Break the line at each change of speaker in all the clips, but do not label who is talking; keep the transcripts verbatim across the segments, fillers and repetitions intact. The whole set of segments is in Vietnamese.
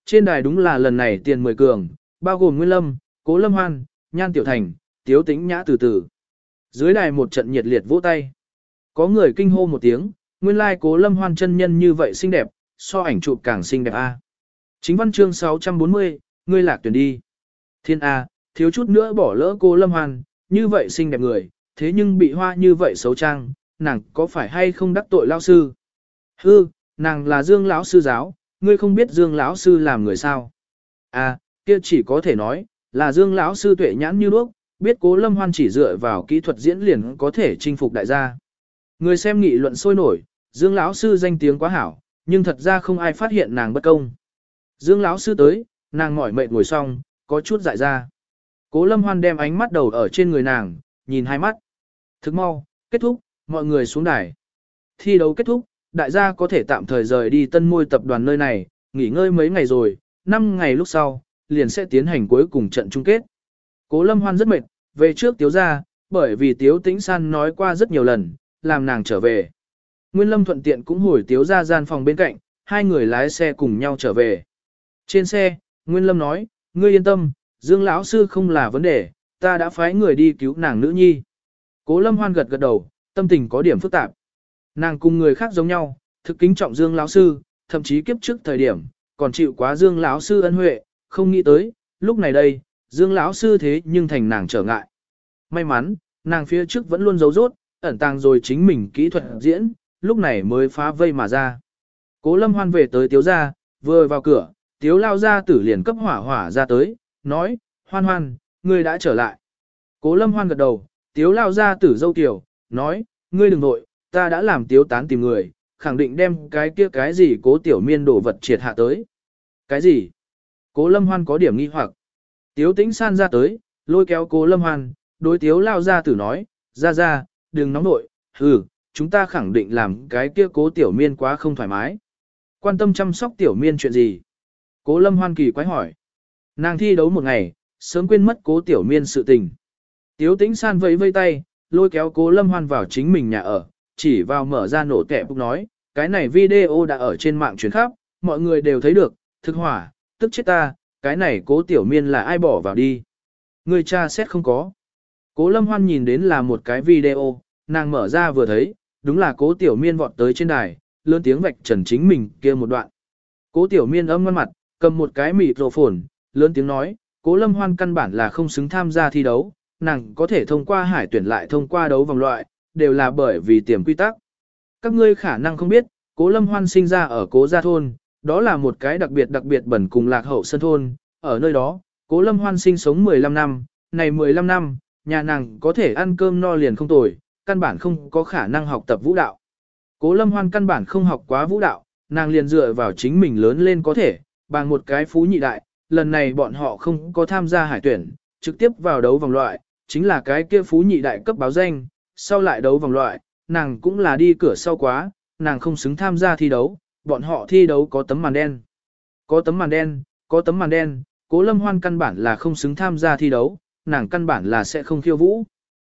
Trên đài đúng là lần này tiền mười cường, bao gồm Nguyên Lâm, Cố Lâm Hoan, Nhan Tiểu Thành, Tiếu Tĩnh Nhã từ từ. Dưới đài một trận nhiệt liệt vỗ tay. Có người kinh hô một tiếng, nguyên lai like Cố Lâm Hoan chân nhân như vậy xinh đẹp, so ảnh chụp càng xinh đẹp a. Chính văn chương sáu trăm bốn mươi, ngươi lạc tuyển đi. Thiên A, thiếu chút nữa bỏ lỡ Cố Lâm Hoan, như vậy xinh đẹp người, thế nhưng bị hoa như vậy xấu trang, nàng có phải hay không đắc tội lão sư? Hư, nàng là Dương lão sư giáo, ngươi không biết Dương lão sư làm người sao? À, kia chỉ có thể nói, là Dương lão sư tuệ nhãn như đuốc, biết Cố Lâm Hoan chỉ dựa vào kỹ thuật diễn liền có thể chinh phục đại gia. Người xem nghị luận sôi nổi, Dương lão sư danh tiếng quá hảo, nhưng thật ra không ai phát hiện nàng bất công. Dương lão sư tới, nàng mỏi mệt ngồi xong, có chút dại ra. Cố Lâm Hoan đem ánh mắt đầu ở trên người nàng, nhìn hai mắt. Thức mau, kết thúc, mọi người xuống đài. Thi đấu kết thúc, đại gia có thể tạm thời rời đi Tân Môi tập đoàn nơi này, nghỉ ngơi mấy ngày rồi, năm ngày lúc sau, liền sẽ tiến hành cuối cùng trận chung kết. Cố Lâm Hoan rất mệt, về trước Tiếu gia, bởi vì Tiếu Tĩnh San nói qua rất nhiều lần, làm nàng trở về. Nguyên Lâm thuận tiện cũng hồi Tiếu gia gian phòng bên cạnh, hai người lái xe cùng nhau trở về. Trên xe, Nguyên Lâm nói, ngươi yên tâm, Dương lão sư không là vấn đề, ta đã phái người đi cứu nàng nữ nhi. Cố Lâm Hoan gật gật đầu, tâm tình có điểm phức tạp. Nàng cùng người khác giống nhau, thực kính trọng Dương lão sư, thậm chí kiếp trước thời điểm, còn chịu quá Dương lão sư ân huệ, không nghĩ tới, lúc này đây, Dương lão sư thế nhưng thành nàng trở ngại. May mắn, nàng phía trước vẫn luôn giấu rốt, ẩn tàng rồi chính mình kỹ thuật diễn, lúc này mới phá vây mà ra. Cố Lâm Hoan về tới Tiếu gia, vừa vào cửa, Tiếu lao gia tử liền cấp hỏa hỏa ra tới, nói, Hoan Hoan, ngươi đã trở lại. Cố Lâm Hoan gật đầu, Tiếu lao gia tử dâu tiểu, nói, ngươi đừng nội, ta đã làm Tiếu tán tìm người, khẳng định đem cái kia cái gì Cố tiểu miên đổ vật triệt hạ tới. Cái gì? Cố Lâm Hoan có điểm nghi hoặc. Tiếu Tĩnh San ra tới, lôi kéo Cố Lâm Hoan, đối Tiếu lao gia tử nói, ra ra, đừng nóng nội, hừ, chúng ta khẳng định làm cái kia Cố tiểu miên quá không thoải mái. Quan tâm chăm sóc tiểu miên chuyện gì? Cố Lâm Hoan kỳ quái hỏi. Nàng thi đấu một ngày, sớm quên mất Cố tiểu miên sự tình. Tiếu Tĩnh San vẫy vây tay, lôi kéo Cố Lâm Hoan vào chính mình nhà ở, chỉ vào mở ra nổ kẹp nói, cái này video đã ở trên mạng truyền khắp, mọi người đều thấy được, thực hỏa, tức chết ta, cái này Cố tiểu miên là ai bỏ vào đi. Người cha xét không có. Cố Lâm Hoan nhìn đến là một cái video, nàng mở ra vừa thấy, đúng là Cố tiểu miên vọt tới trên đài, lớn tiếng vạch trần chính mình kia một đoạn. Cố tiểu miên âm ngoan mặt, cầm một cái microphone, lớn tiếng nói, Cố Lâm Hoan căn bản là không xứng tham gia thi đấu, nàng có thể thông qua hải tuyển lại thông qua đấu vòng loại, đều là bởi vì tiềm quy tắc. Các ngươi khả năng không biết, Cố Lâm Hoan sinh ra ở Cố Gia Thôn, đó là một cái đặc biệt đặc biệt bẩn cùng lạc hậu sân thôn, ở nơi đó, Cố Lâm Hoan sinh sống mười lăm năm, này mười lăm năm, nhà nàng có thể ăn cơm no liền không tồi, căn bản không có khả năng học tập vũ đạo. Cố Lâm Hoan căn bản không học quá vũ đạo, nàng liền dựa vào chính mình lớn lên có thể, bằng một cái phú nhị đại, lần này bọn họ không có tham gia hải tuyển, trực tiếp vào đấu vòng loại, chính là cái kia phú nhị đại cấp báo danh, sau lại đấu vòng loại, nàng cũng là đi cửa sau quá, nàng không xứng tham gia thi đấu, bọn họ thi đấu có tấm màn đen. Có tấm màn đen, có tấm màn đen, Cố Lâm Hoan căn bản là không xứng tham gia thi đấu, nàng căn bản là sẽ không khiêu vũ.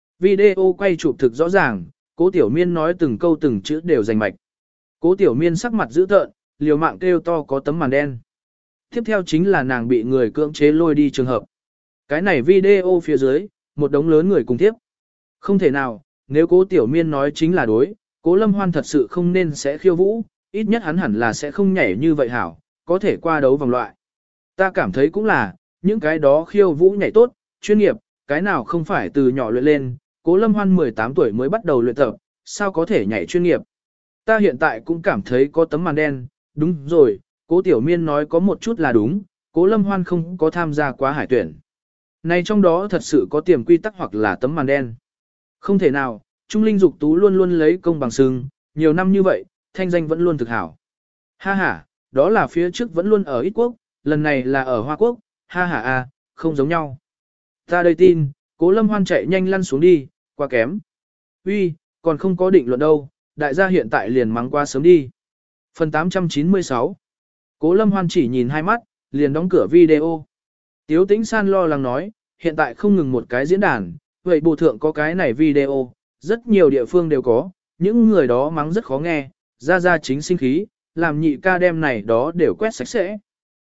Video quay chụp thực rõ ràng, Cố Tiểu Miên nói từng câu từng chữ đều rành mạch. Cố Tiểu Miên sắc mặt dữ tợn, liều mạng kêu to có tấm màn đen. Tiếp theo chính là nàng bị người cưỡng chế lôi đi trường hợp. Cái này video phía dưới, một đống lớn người cùng tiếp. Không thể nào, nếu Cố Tiểu Miên nói chính là đối, Cố Lâm Hoan thật sự không nên sẽ khiêu vũ, ít nhất hắn hẳn là sẽ không nhảy như vậy hảo, có thể qua đấu vòng loại. Ta cảm thấy cũng là, những cái đó khiêu vũ nhảy tốt, chuyên nghiệp, cái nào không phải từ nhỏ luyện lên, Cố Lâm Hoan mười tám tuổi mới bắt đầu luyện tập, sao có thể nhảy chuyên nghiệp. Ta hiện tại cũng cảm thấy có tấm màn đen, đúng rồi, Cố Tiểu Miên nói có một chút là đúng, Cố Lâm Hoan không có tham gia quá hải tuyển. Này trong đó thật sự có tiềm quy tắc hoặc là tấm màn đen. Không thể nào, Trung Linh Dục Tú luôn luôn lấy công bằng sừng, nhiều năm như vậy, thanh danh vẫn luôn thực hảo. Ha ha, đó là phía trước vẫn luôn ở ít quốc, lần này là ở Hoa Quốc, ha ha a, không giống nhau. Ta đây tin, Cố Lâm Hoan chạy nhanh lăn xuống đi, quá kém. Uy, còn không có định luận đâu, đại gia hiện tại liền mắng qua sớm đi. Phần tám trăm chín mươi sáu. Cố Lâm Hoan chỉ nhìn hai mắt, liền đóng cửa video. Tiếu Tĩnh San lo lắng nói, hiện tại không ngừng một cái diễn đàn, vậy bộ thượng có cái này video, rất nhiều địa phương đều có, những người đó mắng rất khó nghe, ra ra chính sinh khí, làm nhị ca đem này đó đều quét sạch sẽ.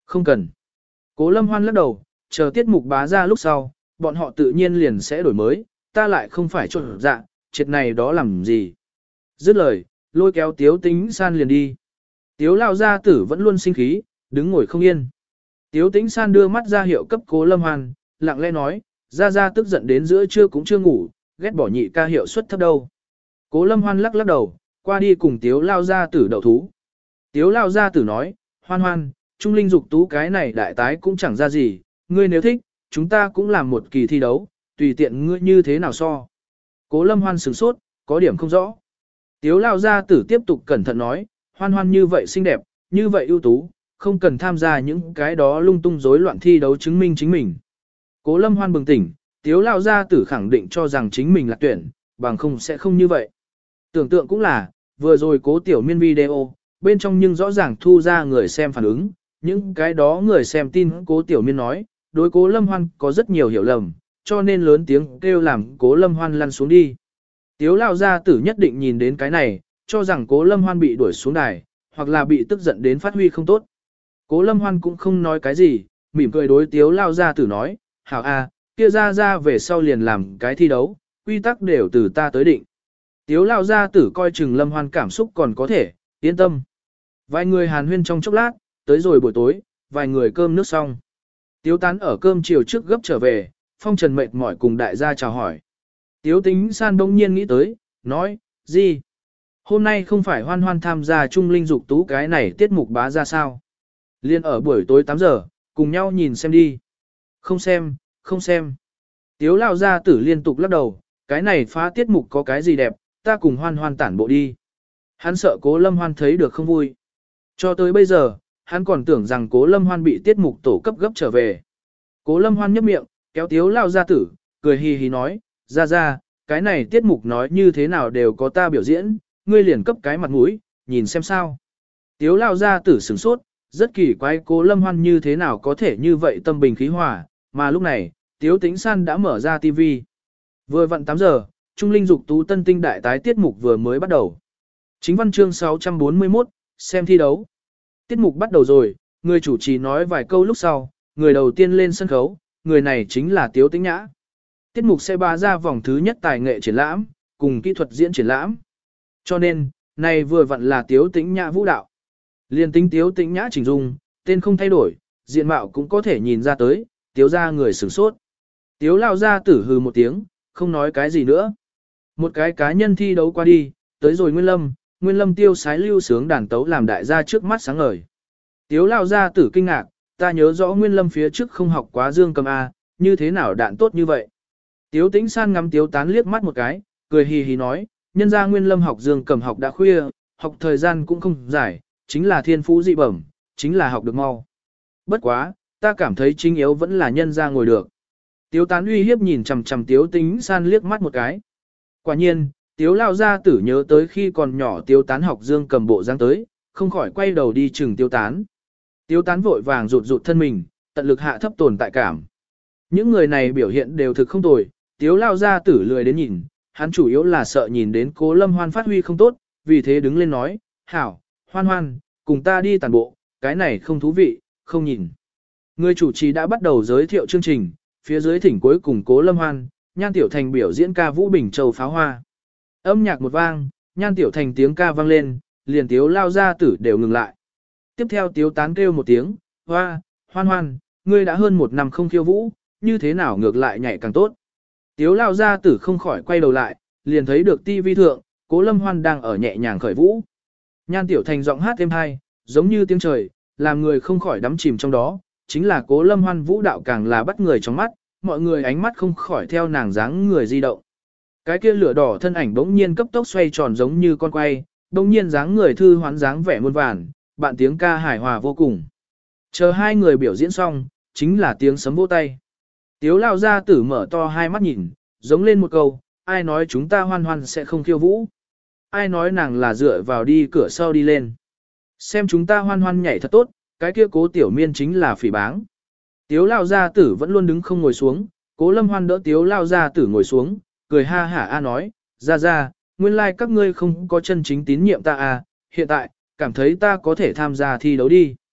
Không cần. Cố Lâm Hoan lắc đầu, chờ tiết mục bá ra lúc sau, bọn họ tự nhiên liền sẽ đổi mới, ta lại không phải trộn dạ, triệt này đó làm gì. Dứt lời, lôi kéo Tiếu Tĩnh San liền đi. Tiếu lao gia tử vẫn luôn sinh khí, đứng ngồi không yên. Tiếu Tĩnh San đưa mắt ra hiệu cấp Cố Lâm Hoan, lặng lẽ nói, ra ra tức giận đến giữa trưa cũng chưa ngủ, ghét bỏ nhị ca hiệu suất thấp đâu. Cố Lâm Hoan lắc lắc đầu, qua đi cùng Tiếu lao gia tử đậu thú. Tiếu lao gia tử nói, Hoan Hoan, Trung Linh Dục Tú cái này đại tái cũng chẳng ra gì, ngươi nếu thích, chúng ta cũng làm một kỳ thi đấu, tùy tiện ngươi như thế nào so. Cố Lâm Hoan sửng sốt, có điểm không rõ. Tiếu lao gia tử tiếp tục cẩn thận nói, Hoan Hoan như vậy xinh đẹp, như vậy ưu tú, không cần tham gia những cái đó lung tung rối loạn thi đấu chứng minh chính mình. Cố Lâm Hoan bừng tỉnh, Tiếu lao gia tử khẳng định cho rằng chính mình là tuyển, bằng không sẽ không như vậy. Tưởng tượng cũng là, vừa rồi Cố Tiểu Miên video, bên trong nhưng rõ ràng thu ra người xem phản ứng, những cái đó người xem tin Cố Tiểu Miên nói, đối Cố Lâm Hoan có rất nhiều hiểu lầm, cho nên lớn tiếng kêu làm Cố Lâm Hoan lăn xuống đi. Tiếu lao gia tử nhất định nhìn đến cái này, cho rằng Cố Lâm Hoan bị đuổi xuống đài, hoặc là bị tức giận đến phát huy không tốt. Cố Lâm Hoan cũng không nói cái gì, mỉm cười đối Tiếu lao gia tử nói, hảo a, kia ra ra về sau liền làm cái thi đấu, quy tắc đều từ ta tới định. Tiếu lao gia tử coi chừng Lâm Hoan cảm xúc còn có thể, yên tâm. Vài người hàn huyên trong chốc lát, tới rồi buổi tối, vài người cơm nước xong. Tiếu Tán ở cơm chiều trước gấp trở về, Phong Trần mệt mỏi cùng đại gia chào hỏi. Tiếu Tĩnh San bỗng nhiên nghĩ tới, nói, gì? Hôm nay không phải Hoan Hoan tham gia Trung Linh Dục Tú cái này tiết mục bá ra sao? Liên ở buổi tối tám giờ, cùng nhau nhìn xem đi. Không xem, không xem. Tiếu lao gia tử liên tục lắc đầu, cái này phá tiết mục có cái gì đẹp, ta cùng Hoan Hoan tản bộ đi. Hắn sợ Cố Lâm Hoan thấy được không vui. Cho tới bây giờ, hắn còn tưởng rằng Cố Lâm Hoan bị tiết mục tổ cấp gấp trở về. Cố Lâm Hoan nhếch miệng, kéo Tiếu lao gia tử, cười hì hì nói, ra ra, cái này tiết mục nói như thế nào đều có ta biểu diễn, ngươi liền cấp cái mặt mũi, nhìn xem sao. Tiếu lao gia tử sửng sốt, rất kỳ quái Cố Lâm Hoan như thế nào có thể như vậy tâm bình khí hòa, mà lúc này, Tiếu Tĩnh San đã mở ra ti vi. Vừa vặn tám giờ, Trung Linh Dục Tú tân tinh đại tái tiết mục vừa mới bắt đầu. Chính văn chương sáu trăm bốn mươi mốt, xem thi đấu. Tiết mục bắt đầu rồi, người chủ trì nói vài câu lúc sau, người đầu tiên lên sân khấu, người này chính là Tiếu Tĩnh Nhã. Tiết mục sẽ ba ra vòng thứ nhất tài nghệ triển lãm, cùng kỹ thuật diễn triển lãm. Cho nên, này vừa vặn là Tiếu Tĩnh Nhã vũ đạo. Liên tính Tiếu Tĩnh Nhã chỉnh dung, tên không thay đổi, diện mạo cũng có thể nhìn ra tới, Tiếu ra người sửng sốt. Tiếu lao ra tử hừ một tiếng, không nói cái gì nữa. Một cái cá nhân thi đấu qua đi, tới rồi Nguyên Lâm, Nguyên Lâm tiêu sái lưu sướng đàn tấu làm đại gia trước mắt sáng ngời. Tiếu lao ra tử kinh ngạc, ta nhớ rõ Nguyên Lâm phía trước không học quá dương cầm A, như thế nào đạn tốt như vậy. Tiếu Tĩnh San ngắm Tiếu Tán liếc mắt một cái, cười hì hì nói, nhân ra Nguyên Lâm học dương cầm học đã khuya, học thời gian cũng không dài, chính là thiên phú dị bẩm, chính là học được mau. Bất quá, ta cảm thấy chính yếu vẫn là nhân ra ngồi được. Tiếu Tán uy hiếp nhìn chằm chằm Tiếu Tĩnh San liếc mắt một cái. Quả nhiên, Tiếu lao gia tử nhớ tới khi còn nhỏ Tiếu Tán học dương cầm bộ dáng tới, không khỏi quay đầu đi chừng Tiếu Tán. Tiếu Tán vội vàng rụt rụt thân mình, tận lực hạ thấp tồn tại cảm. Những người này biểu hiện đều thực không tồi, Tiếu lao gia tử lười đến nhìn, hắn chủ yếu là sợ nhìn đến Cố Lâm Hoan phát huy không tốt, vì thế đứng lên nói, hảo, Hoan Hoan, cùng ta đi tàn bộ, cái này không thú vị, không nhìn. Người chủ trì đã bắt đầu giới thiệu chương trình, phía dưới thỉnh cuối cùng Cố Lâm Hoan, Nhan Tiểu Thành biểu diễn ca Vũ Bình Châu Pháo Hoa. Âm nhạc một vang, Nhan Tiểu Thành tiếng ca vang lên, liền Tiếu lao gia tử đều ngừng lại. Tiếp theo Tiếu Tán kêu một tiếng, hoa, Hoan Hoan, ngươi đã hơn một năm không khiêu vũ, như thế nào ngược lại nhảy càng tốt. Tiếu lao gia tử không khỏi quay đầu lại, liền thấy được ti vi thượng, Cố Lâm Hoan đang ở nhẹ nhàng khởi vũ. Nhan Tiểu Thành giọng hát êm hay, giống như tiếng trời, làm người không khỏi đắm chìm trong đó, chính là Cố Lâm Hoan vũ đạo càng là bắt người trong mắt, mọi người ánh mắt không khỏi theo nàng dáng người di động. Cái kia lửa đỏ thân ảnh bỗng nhiên cấp tốc xoay tròn giống như con quay, bỗng nhiên dáng người thư hoán dáng vẻ muôn vàn, bạn tiếng ca hài hòa vô cùng. Chờ hai người biểu diễn xong, chính là tiếng sấm vỗ tay. Tiếu lao gia tử mở to hai mắt nhìn, giống lên một câu, ai nói chúng ta Hoan Hoan sẽ không khiêu vũ. Ai nói nàng là dựa vào đi cửa sau đi lên. Xem chúng ta Hoan Hoan nhảy thật tốt, cái kia Cố Tiểu Miên chính là phỉ báng. Tiếu lao gia tử vẫn luôn đứng không ngồi xuống, Cố Lâm Hoan đỡ Tiếu lao gia tử ngồi xuống, cười ha hả a nói, ra ra, nguyên lai like các ngươi không có chân chính tín nhiệm ta à, hiện tại, cảm thấy ta có thể tham gia thi đấu đi.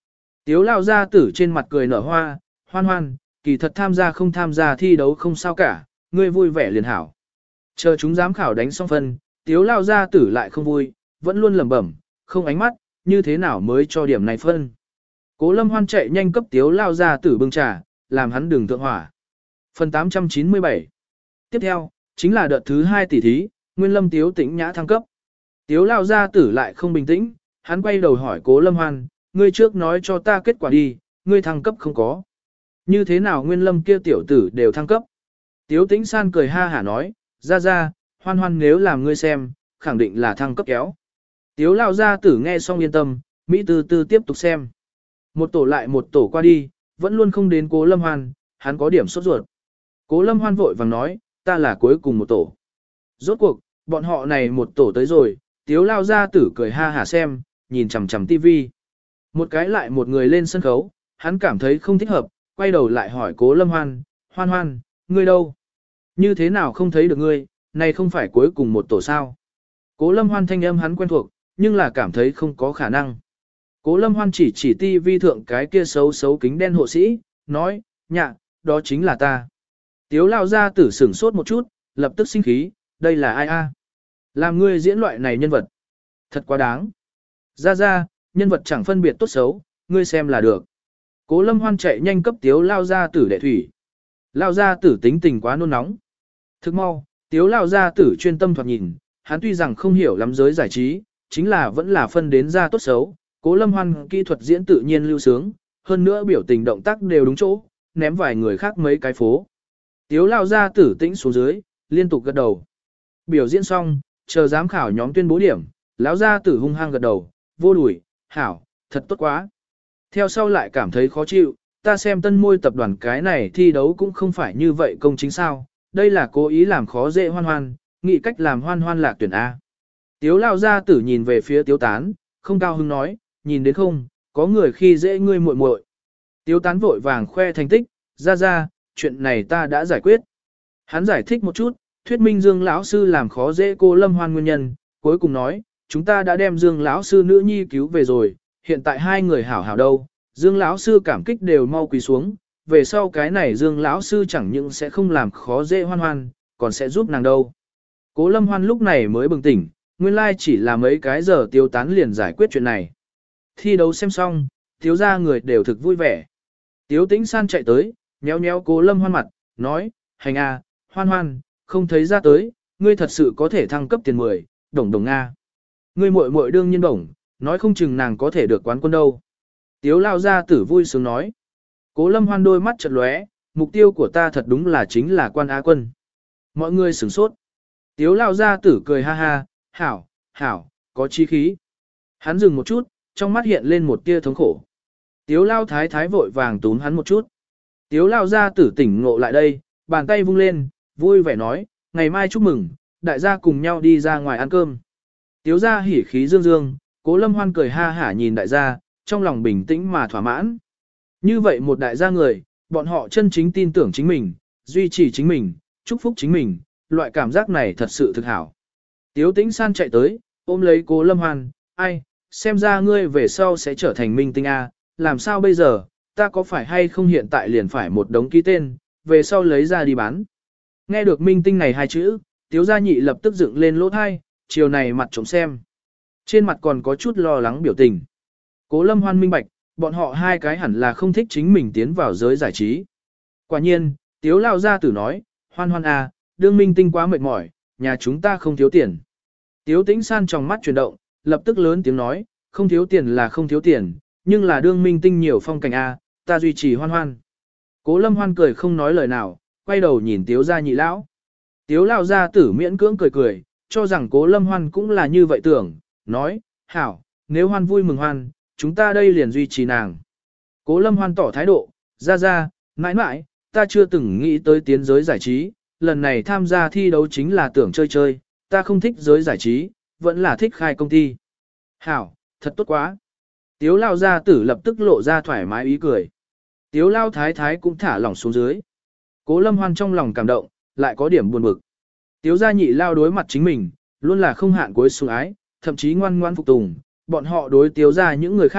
Tiếu lao gia tử trên mặt cười nở hoa, hoan hoan, kỳ thật tham gia không tham gia thi đấu không sao cả, ngươi vui vẻ liền hảo. Chờ chúng giám khảo đánh xong phân, tiếu lao gia tử lại không vui, vẫn luôn lẩm bẩm, không ánh mắt, như thế nào mới cho điểm này phân. Cố Lâm Hoan chạy nhanh cấp tiếu lao gia tử bưng trà, làm hắn đừng thượng hỏa. Phần tám trăm chín mươi bảy. Tiếp theo, chính là đợt thứ hai tỷ thí, Nguyên Lâm Tiếu Tĩnh Nhã thăng cấp. Tiếu lao gia tử lại không bình tĩnh, hắn quay đầu hỏi Cố Lâm Hoan, ngươi trước nói cho ta kết quả đi, ngươi thăng cấp không có. Như thế nào Nguyên Lâm kia tiểu tử đều thăng cấp. Tiếu Tĩnh San cười ha hả nói, ra ra, Hoan Hoan nếu làm ngươi xem, khẳng định là thăng cấp kéo. Tiếu lao gia tử nghe xong yên tâm, Mỹ từ từ tiếp tục xem. Một tổ lại một tổ qua đi, vẫn luôn không đến Cố Lâm Hoan, hắn có điểm sốt ruột. Cố Lâm Hoan vội vàng nói, ta là cuối cùng một tổ. Rốt cuộc, bọn họ này một tổ tới rồi, tiếu lao gia tử cười ha hả xem, nhìn chằm chằm tivi. Một cái lại một người lên sân khấu, hắn cảm thấy không thích hợp, quay đầu lại hỏi Cố Lâm Hoan, Hoan Hoan, ngươi đâu? Như thế nào không thấy được ngươi, này không phải cuối cùng một tổ sao? Cố Lâm Hoan thanh âm hắn quen thuộc, nhưng là cảm thấy không có khả năng. Cố Lâm Hoan chỉ chỉ tivi thượng cái kia xấu xấu kính đen hộ sĩ, nói, nhạ, đó chính là ta. Tiếu lao gia tử sửng sốt một chút, lập tức sinh khí, đây là ai a? Làm ngươi diễn loại này nhân vật. Thật quá đáng. Ra ra, nhân vật chẳng phân biệt tốt xấu, ngươi xem là được. Cố Lâm Hoan chạy nhanh cấp tiếu lao gia tử đệ thủy. Lao gia tử tính tình quá nôn nóng. Thức mau, tiếu lao gia tử chuyên tâm thoạt nhìn, hắn tuy rằng không hiểu lắm giới giải trí, chính là vẫn là phân đến ra tốt xấu. Cố Lâm Hoan kỹ thuật diễn tự nhiên lưu sướng, hơn nữa biểu tình động tác đều đúng chỗ, ném vài người khác mấy cái phố. Tiếu lao gia tử tĩnh xuống dưới, liên tục gật đầu. Biểu diễn xong, chờ giám khảo nhóm tuyên bố điểm, lão gia tử hung hăng gật đầu, vô đuổi, hảo, thật tốt quá. Theo sau lại cảm thấy khó chịu, ta xem tân môi tập đoàn cái này thi đấu cũng không phải như vậy công chính sao, đây là cố ý làm khó dễ Hoan Hoan, nghĩ cách làm Hoan Hoan lạc tuyển A. Tiếu lao gia tử nhìn về phía Tiếu Tán, không cao hứng nói, nhìn đến không, có người khi dễ ngươi muội muội. Tiếu Tán vội vàng khoe thành tích, ra ra, chuyện này ta đã giải quyết. Hắn giải thích một chút, thuyết minh Dương lão sư làm khó dễ cô Lâm Hoan nguyên nhân, cuối cùng nói, chúng ta đã đem Dương lão sư nữ nhi cứu về rồi, hiện tại hai người hảo hảo đâu, Dương lão sư cảm kích đều mau quỳ xuống, về sau cái này Dương lão sư chẳng những sẽ không làm khó dễ Hoan Hoan, còn sẽ giúp nàng đâu. Cố Lâm Hoan lúc này mới bừng tỉnh, nguyên lai chỉ là mấy cái giờ Tiếu Tán liền giải quyết chuyện này. Thi đấu xem xong, Tiếu gia người đều thực vui vẻ. Tiếu Tĩnh San chạy tới, nhéo nhéo Cố Lâm Hoan mặt, nói, hành à, Hoan Hoan, không thấy ra tới, ngươi thật sự có thể thăng cấp tiền mười, đồng đồng Nga. Ngươi muội muội đương nhiên đồng, nói không chừng nàng có thể được quán quân đâu. Tiếu lao gia tử vui sướng nói. Cố Lâm Hoan đôi mắt chợt lóe, mục tiêu của ta thật đúng là chính là quan á quân. Mọi người sửng sốt. Tiếu lao gia tử cười ha ha, hảo, hảo, có chí khí. Hắn dừng một chút, trong mắt hiện lên một tia thống khổ. Tiếu lao thái thái vội vàng túm hắn một chút. Tiếu lao gia tử tỉnh ngộ lại đây, bàn tay vung lên, vui vẻ nói, ngày mai chúc mừng, đại gia cùng nhau đi ra ngoài ăn cơm. Tiếu gia hỉ khí dương dương, Cố Lâm Hoan cười ha hả nhìn đại gia, trong lòng bình tĩnh mà thỏa mãn. Như vậy một đại gia người, bọn họ chân chính tin tưởng chính mình, duy trì chính mình, chúc phúc chính mình, loại cảm giác này thật sự thực hảo. Tiếu Tĩnh San chạy tới, ôm lấy Cố Lâm Hoan, ai, xem ra ngươi về sau sẽ trở thành minh tinh A, làm sao bây giờ, ta có phải hay không hiện tại liền phải một đống ký tên, về sau lấy ra đi bán. Nghe được minh tinh này hai chữ, Tiếu gia nhị lập tức dựng lên lỗ thai, chiều này mặt trộm xem. Trên mặt còn có chút lo lắng biểu tình. Cố Lâm Hoan minh bạch, bọn họ hai cái hẳn là không thích chính mình tiến vào giới giải trí. Quả nhiên, Tiếu lao gia tử nói, Hoan Hoan à, đương minh tinh quá mệt mỏi, nhà chúng ta không thiếu tiền. Tiếu Tĩnh San trong mắt chuyển động, lập tức lớn tiếng nói, không thiếu tiền là không thiếu tiền, nhưng là đương minh tinh nhiều phong cảnh a, ta duy trì Hoan Hoan. Cố Lâm Hoan cười không nói lời nào, quay đầu nhìn Tiếu gia nhị lão. Tiếu lao gia tử miễn cưỡng cười cười, cho rằng Cố Lâm Hoan cũng là như vậy tưởng, nói, hảo, nếu Hoan vui mừng Hoan, chúng ta đây liền duy trì nàng. Cố Lâm Hoan tỏ thái độ, ra ra, mãi mãi, ta chưa từng nghĩ tới tiến giới giải trí, lần này tham gia thi đấu chính là tưởng chơi chơi, ta không thích giới giải trí, vẫn là thích khai công ty. Hảo, thật tốt quá. Tiếu lao gia tử lập tức lộ ra thoải mái ý cười. Tiếu lao thái thái cũng thả lỏng xuống dưới. Cố Lâm Hoan trong lòng cảm động, lại có điểm buồn bực. Tiếu gia nhị lao đối mặt chính mình, luôn là không hạn cuối sủng ái, thậm chí ngoan ngoan phục tùng, bọn họ đối tiếu gia những người khác,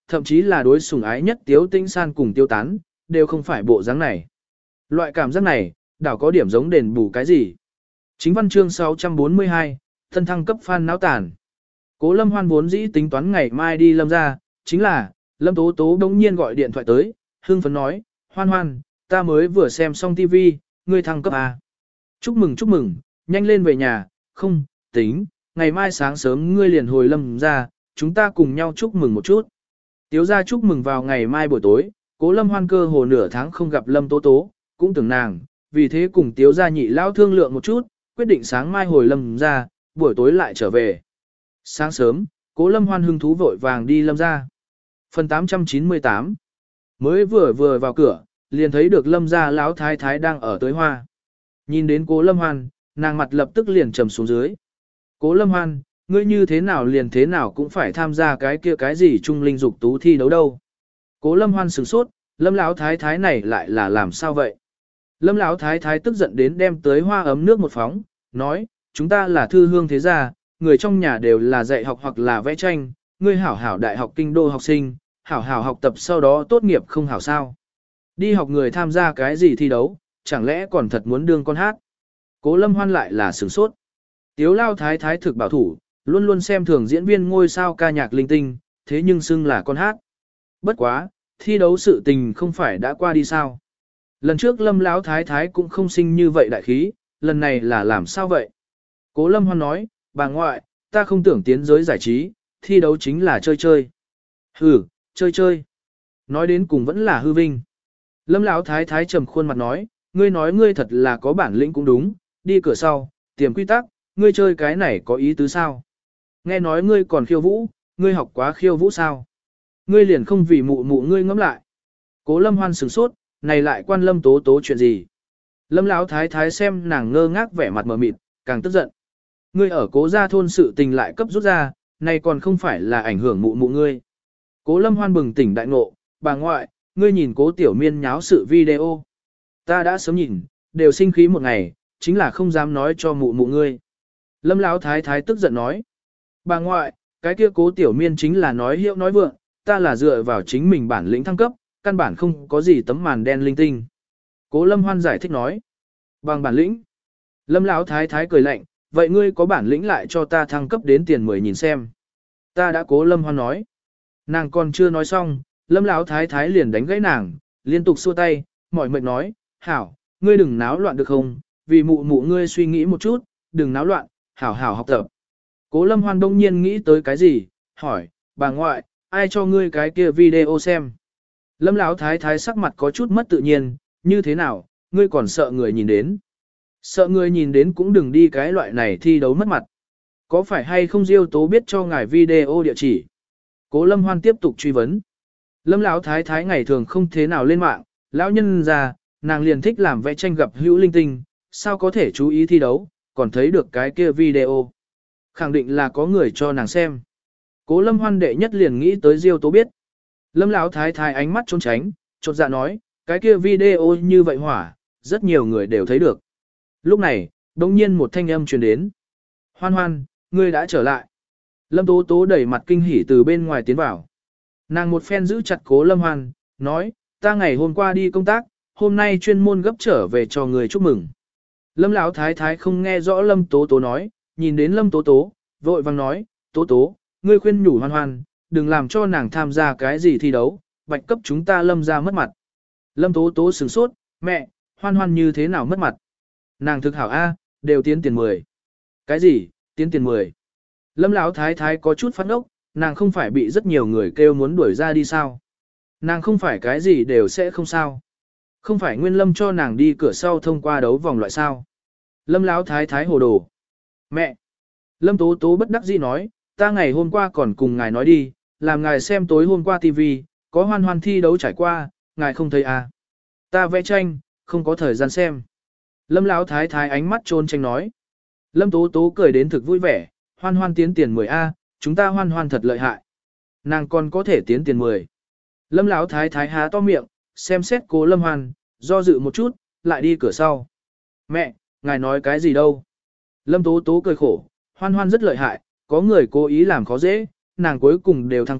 thậm chí là đối sủng ái nhất Tiếu Tĩnh San cùng Tiêu Tán, đều không phải bộ dáng này. Loại cảm giác này, đảo có điểm giống đền bù cái gì. Chính văn chương sáu trăm bốn mươi hai, thân thăng cấp fan náo tàn. Cố Lâm Hoan vốn dĩ tính toán ngày mai đi Lâm ra, chính là, Lâm Tố Tố đống nhiên gọi điện thoại tới, hưng phấn nói, Hoan Hoan, ta mới vừa xem xong ti vi, ngươi thăng cấp à. Chúc mừng chúc mừng, nhanh lên về nhà, không, tính, ngày mai sáng sớm ngươi liền hồi Lâm ra, chúng ta cùng nhau chúc mừng một chút. Tiếu ra chúc mừng vào ngày mai buổi tối, Cố Lâm Hoan cơ hồ nửa tháng không gặp Lâm Tố Tố, cũng tưởng nàng, vì thế cùng Tiếu ra nhị lao thương lượng một chút, quyết định sáng mai hồi Lâm ra, buổi tối lại trở về. Sáng sớm, Cố Lâm Hoan hưng thú vội vàng đi Lâm ra. Phần tám trăm chín mươi tám. Mới vừa vừa vào cửa, liền thấy được Lâm gia lão thái thái đang ở tới hoa. Nhìn đến Cố Lâm Hoan, nàng mặt lập tức liền trầm xuống dưới. Cố Lâm Hoan, ngươi như thế nào liền thế nào cũng phải tham gia cái kia cái gì trung linh dục tú thi đấu đâu. Cố Lâm Hoan sửng sốt, Lâm lão thái thái này lại là làm sao vậy? Lâm lão thái thái tức giận đến đem tới hoa ấm nước một phóng, nói, chúng ta là thư hương thế gia, người trong nhà đều là dạy học hoặc là vẽ tranh, ngươi hảo hảo đại học kinh đô học sinh, hảo hảo học tập sau đó tốt nghiệp không hảo sao. Đi học người tham gia cái gì thi đấu, chẳng lẽ còn thật muốn đương con hát. Cố Lâm Hoan lại là sửng sốt. Tiếu lao thái thái thực bảo thủ, luôn luôn xem thường diễn viên ngôi sao ca nhạc linh tinh, thế nhưng xưng là con hát. Bất quá, thi đấu sự tình không phải đã qua đi sao. Lần trước Lâm lão thái thái cũng không sinh như vậy đại khí, lần này là làm sao vậy? Cố Lâm Hoan nói, bà ngoại, ta không tưởng tiến giới giải trí, thi đấu chính là chơi chơi. Hừ, chơi chơi. Nói đến cùng vẫn là hư vinh. Lâm lão thái thái trầm khuôn mặt nói, ngươi nói ngươi thật là có bản lĩnh cũng đúng, đi cửa sau, tiềm quy tắc, ngươi chơi cái này có ý tứ sao? Nghe nói ngươi còn khiêu vũ, ngươi học quá khiêu vũ sao? Ngươi liền không vì mụ mụ ngươi ngẫm lại. Cố Lâm Hoan sửng sốt, này lại quan Lâm Tố Tố chuyện gì? Lâm lão thái thái xem nàng ngơ ngác vẻ mặt mờ mịt, càng tức giận. Ngươi ở Cố gia thôn sự tình lại cấp rút ra, này còn không phải là ảnh hưởng mụ mụ ngươi. Cố Lâm Hoan bừng tỉnh đại ngộ, bà ngoại, ngươi nhìn Cố Tiểu Miên nháo sự video. Ta đã sớm nhìn, đều sinh khí một ngày, chính là không dám nói cho mụ mụ ngươi. Lâm lão thái thái tức giận nói, bà ngoại, cái kia Cố Tiểu Miên chính là nói hiệu nói vượng, ta là dựa vào chính mình bản lĩnh thăng cấp, căn bản không có gì tấm màn đen linh tinh. Cố Lâm Hoan giải thích nói, bằng bản lĩnh. Lâm lão thái thái cười lạnh, vậy ngươi có bản lĩnh lại cho ta thăng cấp đến tiền mười nhìn xem. Ta đã Cố Lâm Hoan nói. Nàng còn chưa nói xong, Lâm lão thái thái liền đánh gãy nàng, liên tục xua tay, mỏi mệt nói, hảo, ngươi đừng náo loạn được không, vì mụ mụ ngươi suy nghĩ một chút, đừng náo loạn, hảo hảo học tập. Cố Lâm Hoan đông nhiên nghĩ tới cái gì, hỏi, bà ngoại, ai cho ngươi cái kia video xem. Lâm lão thái thái sắc mặt có chút mất tự nhiên, như thế nào, ngươi còn sợ người nhìn đến. Sợ người nhìn đến cũng đừng đi cái loại này thi đấu mất mặt. Có phải hay không Diêu Tố biết cho ngài video địa chỉ? Cố Lâm Hoan tiếp tục truy vấn. Lâm lão thái thái ngày thường không thế nào lên mạng, lão nhân già, nàng liền thích làm vẽ tranh gặp hữu linh tinh, sao có thể chú ý thi đấu, còn thấy được cái kia video. Khẳng định là có người cho nàng xem. Cố Lâm Hoan đệ nhất liền nghĩ tới Diêu Tố biết. Lâm lão thái thái ánh mắt trốn tránh, chột dạ nói, cái kia video như vậy hỏa, rất nhiều người đều thấy được. Lúc này, đột nhiên một thanh âm truyền đến. Hoan Hoan, ngươi đã trở lại. Lâm Tố Tố đẩy mặt kinh hỉ từ bên ngoài tiến vào. Nàng một phen giữ chặt Cố Lâm Hoan, nói, ta ngày hôm qua đi công tác, hôm nay chuyên môn gấp trở về cho người chúc mừng. Lâm lão thái thái không nghe rõ Lâm Tố Tố nói, nhìn đến Lâm Tố Tố, vội vàng nói, Tố Tố, ngươi khuyên nhủ Hoan Hoan, đừng làm cho nàng tham gia cái gì thi đấu, bạch cấp chúng ta Lâm ra mất mặt. Lâm Tố Tố sửng sốt, mẹ, Hoan Hoan như thế nào mất mặt? Nàng thực hảo A, đều tiến tiền mười. Cái gì, tiến tiền mười? Lâm lão thái thái có chút phát ốc, nàng không phải bị rất nhiều người kêu muốn đuổi ra đi sao? Nàng không phải cái gì đều sẽ không sao? Không phải Nguyên Lâm cho nàng đi cửa sau thông qua đấu vòng loại sao? Lâm lão thái thái hồ đồ. Mẹ! Lâm Tố Tố bất đắc dĩ nói, ta ngày hôm qua còn cùng ngài nói đi, làm ngài xem tối hôm qua tivi, có Hoan Hoan thi đấu trải qua, ngài không thấy à? Ta vẽ tranh, không có thời gian xem. Lâm lão thái thái ánh mắt trôn tranh nói. Lâm Tố Tố cười đến thực vui vẻ, Hoan Hoan tiến tiền mười A, chúng ta Hoan Hoan thật lợi hại. Nàng còn có thể tiến tiền mười. Lâm lão thái thái há to miệng, xem xét Cố Lâm Hoan, do dự một chút, lại đi cửa sau. Mẹ, ngài nói cái gì đâu? Lâm Tố Tố cười khổ, Hoan Hoan rất lợi hại, có người cố ý làm khó dễ, nàng cuối cùng đều thăng cấp,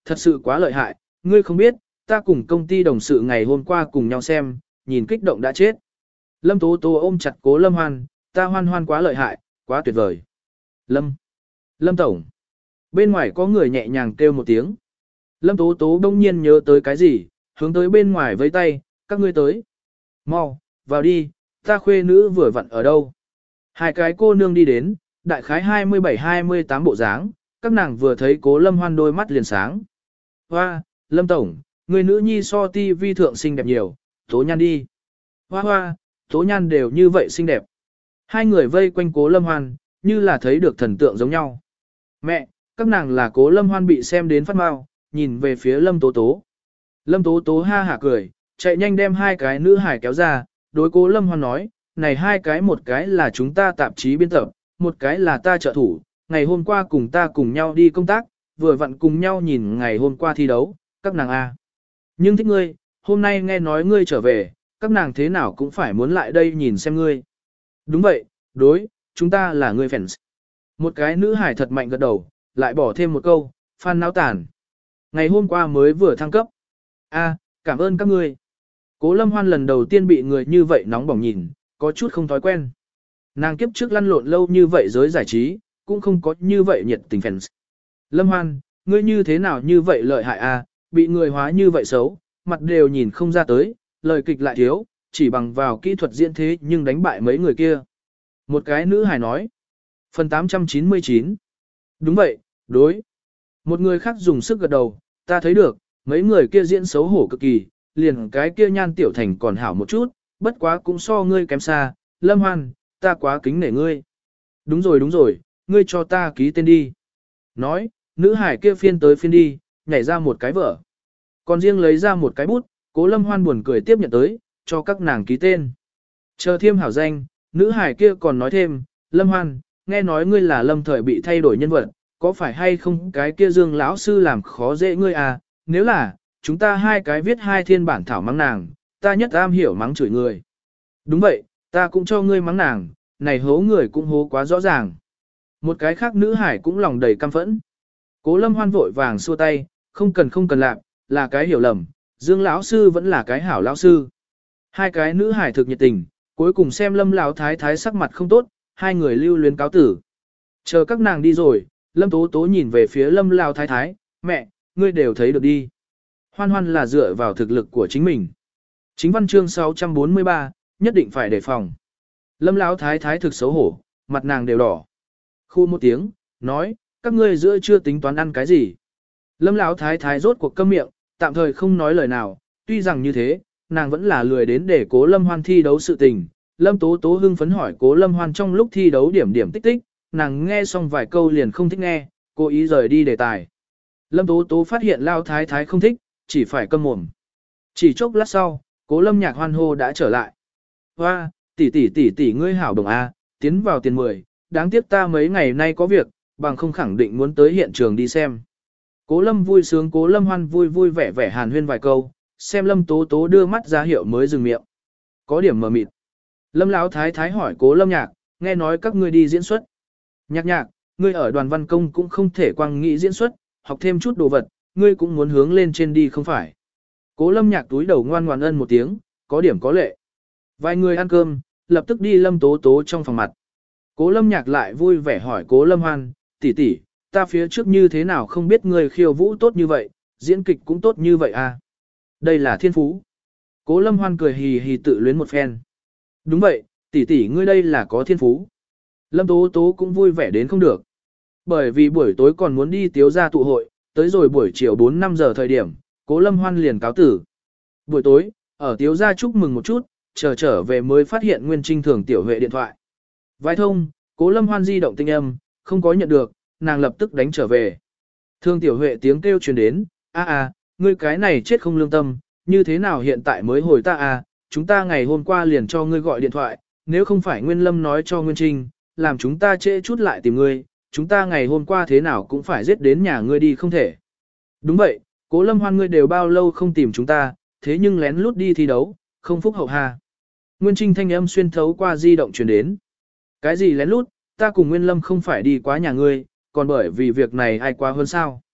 thật sự quá lợi hại, ngươi không biết, ta cùng công ty đồng sự ngày hôm qua cùng nhau xem, nhìn kích động đã chết. Lâm Tố Tố ôm chặt Cố Lâm Hoan, ta Hoan Hoan quá lợi hại, quá tuyệt vời. Lâm, Lâm Tổng. Bên ngoài có người nhẹ nhàng kêu một tiếng. Lâm Tố Tố đông nhiên nhớ tới cái gì, hướng tới bên ngoài với tay, các ngươi tới. Mau, vào đi, ta khuê nữ vừa vặn ở đâu. Hai cái cô nương đi đến, đại khái hai mươi bảy hai mươi tám bộ dáng, các nàng vừa thấy Cố Lâm Hoan đôi mắt liền sáng. Hoa, Lâm Tổng, người nữ nhi so ti vi thượng xinh đẹp nhiều, Tố Nhan đi. Hoa hoa, Tố Nhan đều như vậy xinh đẹp. Hai người vây quanh Cố Lâm Hoan, như là thấy được thần tượng giống nhau. Mẹ, các nàng là Cố Lâm Hoan bị xem đến phát mau, nhìn về phía Lâm Tố Tố. Lâm Tố Tố ha hả cười, chạy nhanh đem hai cái nữ hải kéo ra, đối Cố Lâm Hoan nói, này hai cái một cái là chúng ta tạp chí biên tập, một cái là ta trợ thủ, ngày hôm qua cùng ta cùng nhau đi công tác, vừa vặn cùng nhau nhìn ngày hôm qua thi đấu, các nàng A. Nhưng thích ngươi, hôm nay nghe nói ngươi trở về, các nàng thế nào cũng phải muốn lại đây nhìn xem ngươi. Đúng vậy, đối, chúng ta là ngươi fans. Một cái nữ hải thật mạnh gật đầu, lại bỏ thêm một câu, fan náo tàn. Ngày hôm qua mới vừa thăng cấp. A, cảm ơn các ngươi. Cố Lâm Hoan lần đầu tiên bị người như vậy nóng bỏng nhìn, có chút không thói quen. Nàng kiếp trước lăn lộn lâu như vậy giới giải trí, cũng không có như vậy nhiệt tình fans. Lâm Hoan, ngươi như thế nào như vậy lợi hại a, bị người hóa như vậy xấu, mặt đều nhìn không ra tới, lời kịch lại thiếu, chỉ bằng vào kỹ thuật diễn thế nhưng đánh bại mấy người kia. Một cái nữ hài nói. Phần tám trăm chín mươi chín. Đúng vậy, đối. Một người khác dùng sức gật đầu, ta thấy được, mấy người kia diễn xấu hổ cực kỳ, liền cái kia Nhan Tiểu Thành còn hảo một chút, bất quá cũng so ngươi kém xa, Lâm Hoan, ta quá kính nể ngươi. Đúng rồi đúng rồi, ngươi cho ta ký tên đi. Nói, nữ hải kia phiên tới phiên đi, nhảy ra một cái vở. Còn riêng lấy ra một cái bút, Cố Lâm Hoan buồn cười tiếp nhận tới, cho các nàng ký tên. Chờ thêm hảo danh, nữ hải kia còn nói thêm, Lâm Hoan, nghe nói ngươi là Lâm Thời bị thay đổi nhân vật, có phải hay không cái kia Dương lão sư làm khó dễ ngươi à, nếu là, chúng ta hai cái viết hai thiên bản thảo mắng nàng, ta nhất am hiểu mắng chửi người. Đúng vậy, ta cũng cho ngươi mắng nàng, này hố người cũng hố quá rõ ràng. Một cái khác nữ hải cũng lòng đầy căm phẫn. Cố Lâm Hoan vội vàng xua tay, không cần không cần làm, là cái hiểu lầm, Dương lão sư vẫn là cái hảo lão sư. Hai cái nữ hải thực nhiệt tình, cuối cùng xem Lâm lão thái thái sắc mặt không tốt, hai người lưu luyến cáo tử. Chờ các nàng đi rồi, Lâm Tố Tố nhìn về phía Lâm lão thái thái, mẹ, ngươi đều thấy được đi. Hoan Hoan là dựa vào thực lực của chính mình. Chính văn chương sáu trăm bốn mươi ba, nhất định phải đề phòng. Lâm lão thái thái thực xấu hổ, mặt nàng đều đỏ. Khu một tiếng, nói, các ngươi giữa chưa tính toán ăn cái gì. Lâm lão thái thái rốt cuộc câm miệng, tạm thời không nói lời nào, tuy rằng như thế, nàng vẫn là lười đến để Cố Lâm Hoan thi đấu sự tình. Lâm Tố Tố hưng phấn hỏi Cố Lâm Hoan trong lúc thi đấu điểm điểm tích tích, nàng nghe xong vài câu liền không thích nghe, cố ý rời đi đề tài. Lâm Tố Tố phát hiện Lão thái thái không thích, chỉ phải câm mồm. Chỉ chốc lát sau, Cố Lâm Nhạc hoan hô đã trở lại. Hoa, tỷ tỷ tỷ tỷ ngươi hảo đồng A, tiến vào tiền mười, đáng tiếc ta mấy ngày nay có việc, bằng không khẳng định muốn tới hiện trường đi xem. Cố Lâm vui sướng, Cố Lâm Hoan vui vui vẻ vẻ hàn huyên vài câu, xem Lâm Tố Tố đưa mắt ra hiệu mới dừng miệng. Có điểm mờ mịt. Lâm Lão thái thái hỏi Cố Lâm Nhạc, nghe nói các ngươi đi diễn xuất. Nhạc nhạc, ngươi ở đoàn văn công cũng không thể quang nghĩ diễn xuất, học thêm chút đồ vật, ngươi cũng muốn hướng lên trên đi không phải. Cố Lâm Nhạc túi đầu ngoan ngoãn ân một tiếng, có điểm có lệ. Vài người ăn cơm, lập tức đi Lâm Tố Tố trong phòng mặt. Cố Lâm Nhạc lại vui vẻ hỏi Cố Lâm Hoan, tỷ tỷ, ta phía trước như thế nào không biết ngươi khiêu vũ tốt như vậy, diễn kịch cũng tốt như vậy à. Đây là thiên phú. Cố Lâm Hoan cười hì hì tự luyến một phen. Đúng vậy, tỷ tỷ ngươi đây là có thiên phú. Lâm Tố Tố cũng vui vẻ đến không được. Bởi vì buổi tối còn muốn đi tiếu gia tụ hội, tới rồi buổi chiều bốn năm giờ thời điểm, Cố Lâm Hoan liền cáo tử. Buổi tối, ở tiếu gia chúc mừng một chút, chờ trở về mới phát hiện Nguyên Trinh Thường tiểu huệ điện thoại. Vài thông, Cố Lâm Hoan di động tinh âm, không có nhận được, nàng lập tức đánh trở về. Thường tiểu huệ tiếng kêu truyền đến, a a, ngươi cái này chết không lương tâm, như thế nào hiện tại mới hồi ta a, chúng ta ngày hôm qua liền cho ngươi gọi điện thoại, nếu không phải Nguyên Lâm nói cho Nguyên Trinh, làm chúng ta trễ chút lại tìm ngươi, chúng ta ngày hôm qua thế nào cũng phải giết đến nhà ngươi đi không thể. Đúng vậy, Cố Lâm Hoan ngươi đều bao lâu không tìm chúng ta, thế nhưng lén lút đi thi đấu, không phúc hậu hà. Nguyên Trinh thanh âm xuyên thấu qua di động truyền đến. Cái gì lén lút, ta cùng Nguyên Lâm không phải đi quá nhà ngươi, còn bởi vì việc này ai quá hơn sao.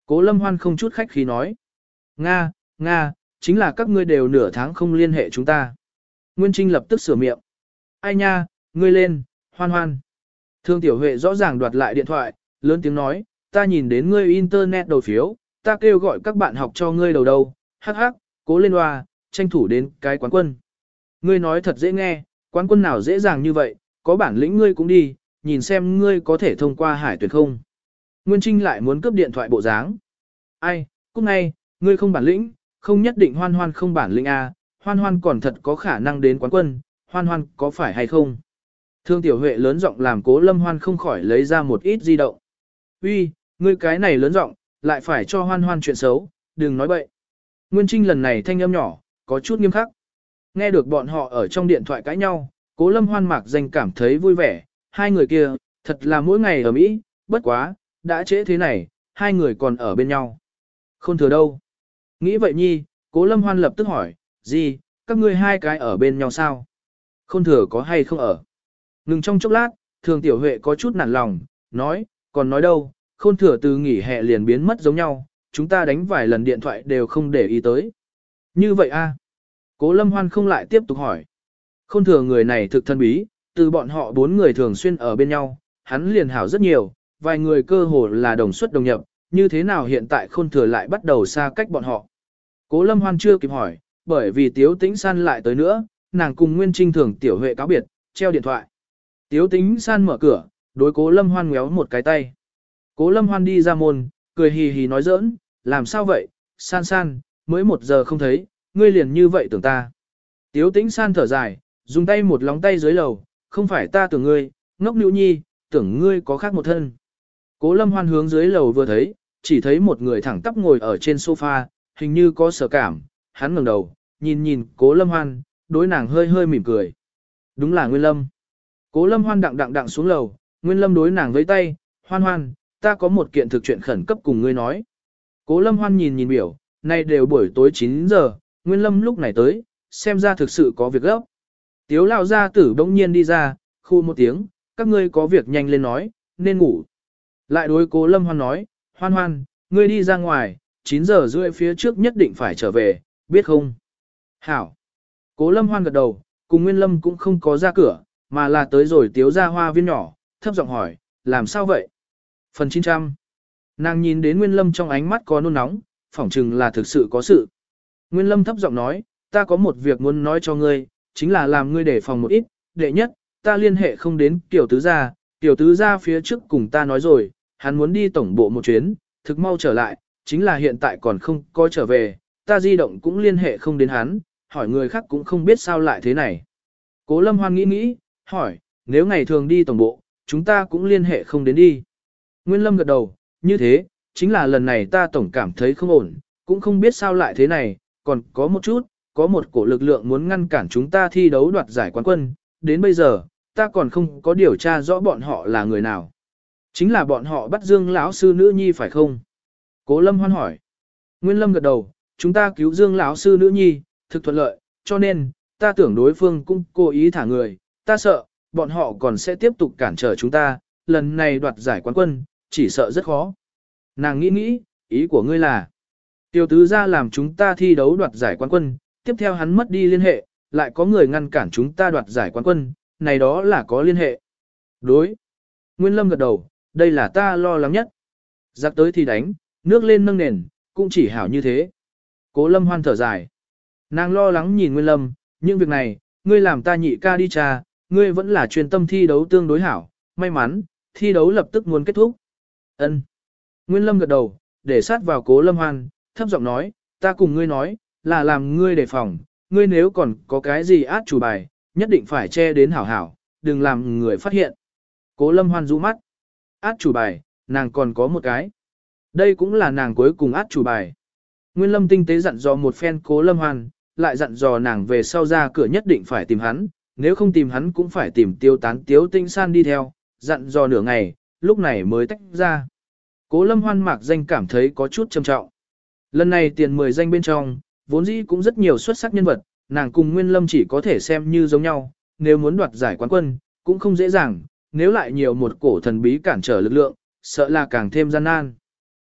Cố Lâm Hoan không chút khách khí nói. Nga, Nga, chính là các ngươi đều nửa tháng không liên hệ chúng ta. Nguyên Trinh lập tức sửa miệng. Ai nha, ngươi lên, Hoan Hoan. Thương Tiểu Huệ rõ ràng đoạt lại điện thoại, lớn tiếng nói, ta nhìn đến ngươi internet đầu phiếu, ta kêu gọi các bạn học cho ngươi đầu đầu, hắc hắc, cố lên hoa, tranh thủ đến cái quán quân. Ngươi nói thật dễ nghe, quán quân nào dễ dàng như vậy, có bản lĩnh ngươi cũng đi, nhìn xem ngươi có thể thông qua hải tuyển không. Nguyên Trinh lại muốn cướp điện thoại bộ dáng. Ai, cúc ngay, ngươi không bản lĩnh, không nhất định Hoan Hoan không bản lĩnh à, Hoan Hoan còn thật có khả năng đến quán quân, Hoan Hoan có phải hay không? Thương Tiểu Huệ lớn giọng làm Cố Lâm Hoan không khỏi lấy ra một ít di động. Uy, ngươi cái này lớn giọng, lại phải cho Hoan Hoan chuyện xấu, đừng nói bậy. Nguyên Trinh lần này thanh âm nhỏ, có chút nghiêm khắc. Nghe được bọn họ ở trong điện thoại cãi nhau, Cố Lâm Hoan mạc danh cảm thấy vui vẻ, hai người kia, thật là mỗi ngày ở Mỹ, bất quá, đã trễ thế này, hai người còn ở bên nhau. Không thừa đâu. Nghĩ vậy nhi, Cố Lâm Hoan lập tức hỏi, gì, các ngươi hai cái ở bên nhau sao? Không thừa có hay không ở? Ngừng trong chốc lát, Thường Tiểu Huệ có chút nản lòng, nói, còn nói đâu, Khôn thừa từ nghỉ hè liền biến mất giống nhau, chúng ta đánh vài lần điện thoại đều không để ý tới. Như vậy a? Cố Lâm Hoan không lại tiếp tục hỏi. Khôn thừa người này thực thân bí, từ bọn họ bốn người thường xuyên ở bên nhau, hắn liền hảo rất nhiều, vài người cơ hồ là đồng xuất đồng nhập, như thế nào hiện tại Khôn thừa lại bắt đầu xa cách bọn họ. Cố Lâm Hoan chưa kịp hỏi, bởi vì Tiếu Tĩnh San lại tới nữa, nàng cùng Nguyên Trinh Thường Tiểu Huệ cáo biệt, treo điện thoại. Tiếu Tĩnh San mở cửa, đối Cố Lâm Hoan ngéo một cái tay. Cố Lâm Hoan đi ra môn, cười hì hì nói giỡn, làm sao vậy, San San, mới một giờ không thấy, ngươi liền như vậy tưởng ta. Tiếu Tĩnh San thở dài, dùng tay một lóng tay dưới lầu, không phải ta tưởng ngươi, ngốc nữ nhi, tưởng ngươi có khác một thân. Cố Lâm Hoan hướng dưới lầu vừa thấy, chỉ thấy một người thẳng tắp ngồi ở trên sofa, hình như có sở cảm, hắn ngẩng đầu, nhìn nhìn Cố Lâm Hoan, đối nàng hơi hơi mỉm cười. Đúng là Nguyên Lâm. Cố Lâm Hoan đặng đặng đặng xuống lầu, Nguyên Lâm đối nàng với tay, Hoan Hoan, ta có một kiện thực chuyện khẩn cấp cùng ngươi nói. Cố Lâm Hoan nhìn nhìn biểu, nay đều buổi tối chín giờ, Nguyên Lâm lúc này tới, xem ra thực sự có việc gấp. Tiếu lão gia tử bỗng nhiên đi ra, khu một tiếng, các ngươi có việc nhanh lên nói, nên ngủ. Lại đối Cố Lâm Hoan nói, Hoan Hoan, ngươi đi ra ngoài, chín giờ rưỡi phía trước nhất định phải trở về, biết không? Hảo. Cố Lâm Hoan gật đầu, cùng Nguyên Lâm cũng không có ra cửa, mà là tới rồi Tiếu ra hoa viên nhỏ, thấp giọng hỏi, làm sao vậy? Phần chín trăm. Nàng nhìn đến Nguyên Lâm trong ánh mắt có nôn nóng, phỏng chừng là thực sự có sự. Nguyên Lâm thấp giọng nói, ta có một việc muốn nói cho ngươi, chính là làm ngươi đề phòng một ít. Đệ nhất, ta liên hệ không đến Tiểu Tứ gia, Tiểu Tứ gia phía trước cùng ta nói rồi, hắn muốn đi tổng bộ một chuyến, thực mau trở lại, chính là hiện tại còn không có trở về, ta di động cũng liên hệ không đến hắn, hỏi người khác cũng không biết sao lại thế này. Cố Lâm Hoan nghĩ nghĩ, hỏi, nếu ngày thường đi tổng bộ, chúng ta cũng liên hệ không đến đi. Nguyên Lâm gật đầu, như thế, chính là lần này ta tổng cảm thấy không ổn, cũng không biết sao lại thế này, còn có một chút, có một cổ lực lượng muốn ngăn cản chúng ta thi đấu đoạt giải quán quân, đến bây giờ, ta còn không có điều tra rõ bọn họ là người nào. Chính là bọn họ bắt Dương lão sư nữ nhi phải không? Cố Lâm Hoan hỏi. Nguyên Lâm gật đầu, chúng ta cứu Dương lão sư nữ nhi, thực thuận lợi, cho nên, ta tưởng đối phương cũng cố ý thả người, ta sợ, bọn họ còn sẽ tiếp tục cản trở chúng ta, lần này đoạt giải quán quân, chỉ sợ rất khó. Nàng nghĩ nghĩ, ý của ngươi là, Tiểu Tứ gia làm chúng ta thi đấu đoạt giải quán quân, tiếp theo hắn mất đi liên hệ, lại có người ngăn cản chúng ta đoạt giải quán quân, này đó là có liên hệ. Đối. Nguyên Lâm gật đầu, đây là ta lo lắng nhất. Giặc tới thì đánh, nước lên nâng nền, cũng chỉ hảo như thế. Cố Lâm Hoan thở dài. Nàng lo lắng nhìn Nguyên Lâm, những việc này, ngươi làm ta nhị ca đi trà, ngươi vẫn là chuyên tâm thi đấu tương đối hảo, may mắn, thi đấu lập tức muốn kết thúc. Ân. Nguyên Lâm gật đầu, để sát vào Cố Lâm Hoan, thấp giọng nói, ta cùng ngươi nói, là làm ngươi đề phòng, ngươi nếu còn có cái gì át chủ bài, nhất định phải che đến hảo hảo, đừng làm người phát hiện. Cố Lâm Hoan rũ mắt. Át chủ bài, nàng còn có một cái. Đây cũng là nàng cuối cùng át chủ bài. Nguyên Lâm tinh tế dặn dò một phen Cố Lâm Hoan, lại dặn dò nàng về sau ra cửa nhất định phải tìm hắn, nếu không tìm hắn cũng phải tìm Tiêu Tán Tiếu Tĩnh San đi theo, dặn dò nửa ngày, lúc này mới tách ra. Cố Lâm Hoan mạc danh cảm thấy có chút trầm trọng. Lần này tiền mười danh bên trong, vốn dĩ cũng rất nhiều xuất sắc nhân vật, nàng cùng Nguyên Lâm chỉ có thể xem như giống nhau, nếu muốn đoạt giải quán quân, cũng không dễ dàng, nếu lại nhiều một cổ thần bí cản trở lực lượng, sợ là càng thêm gian nan.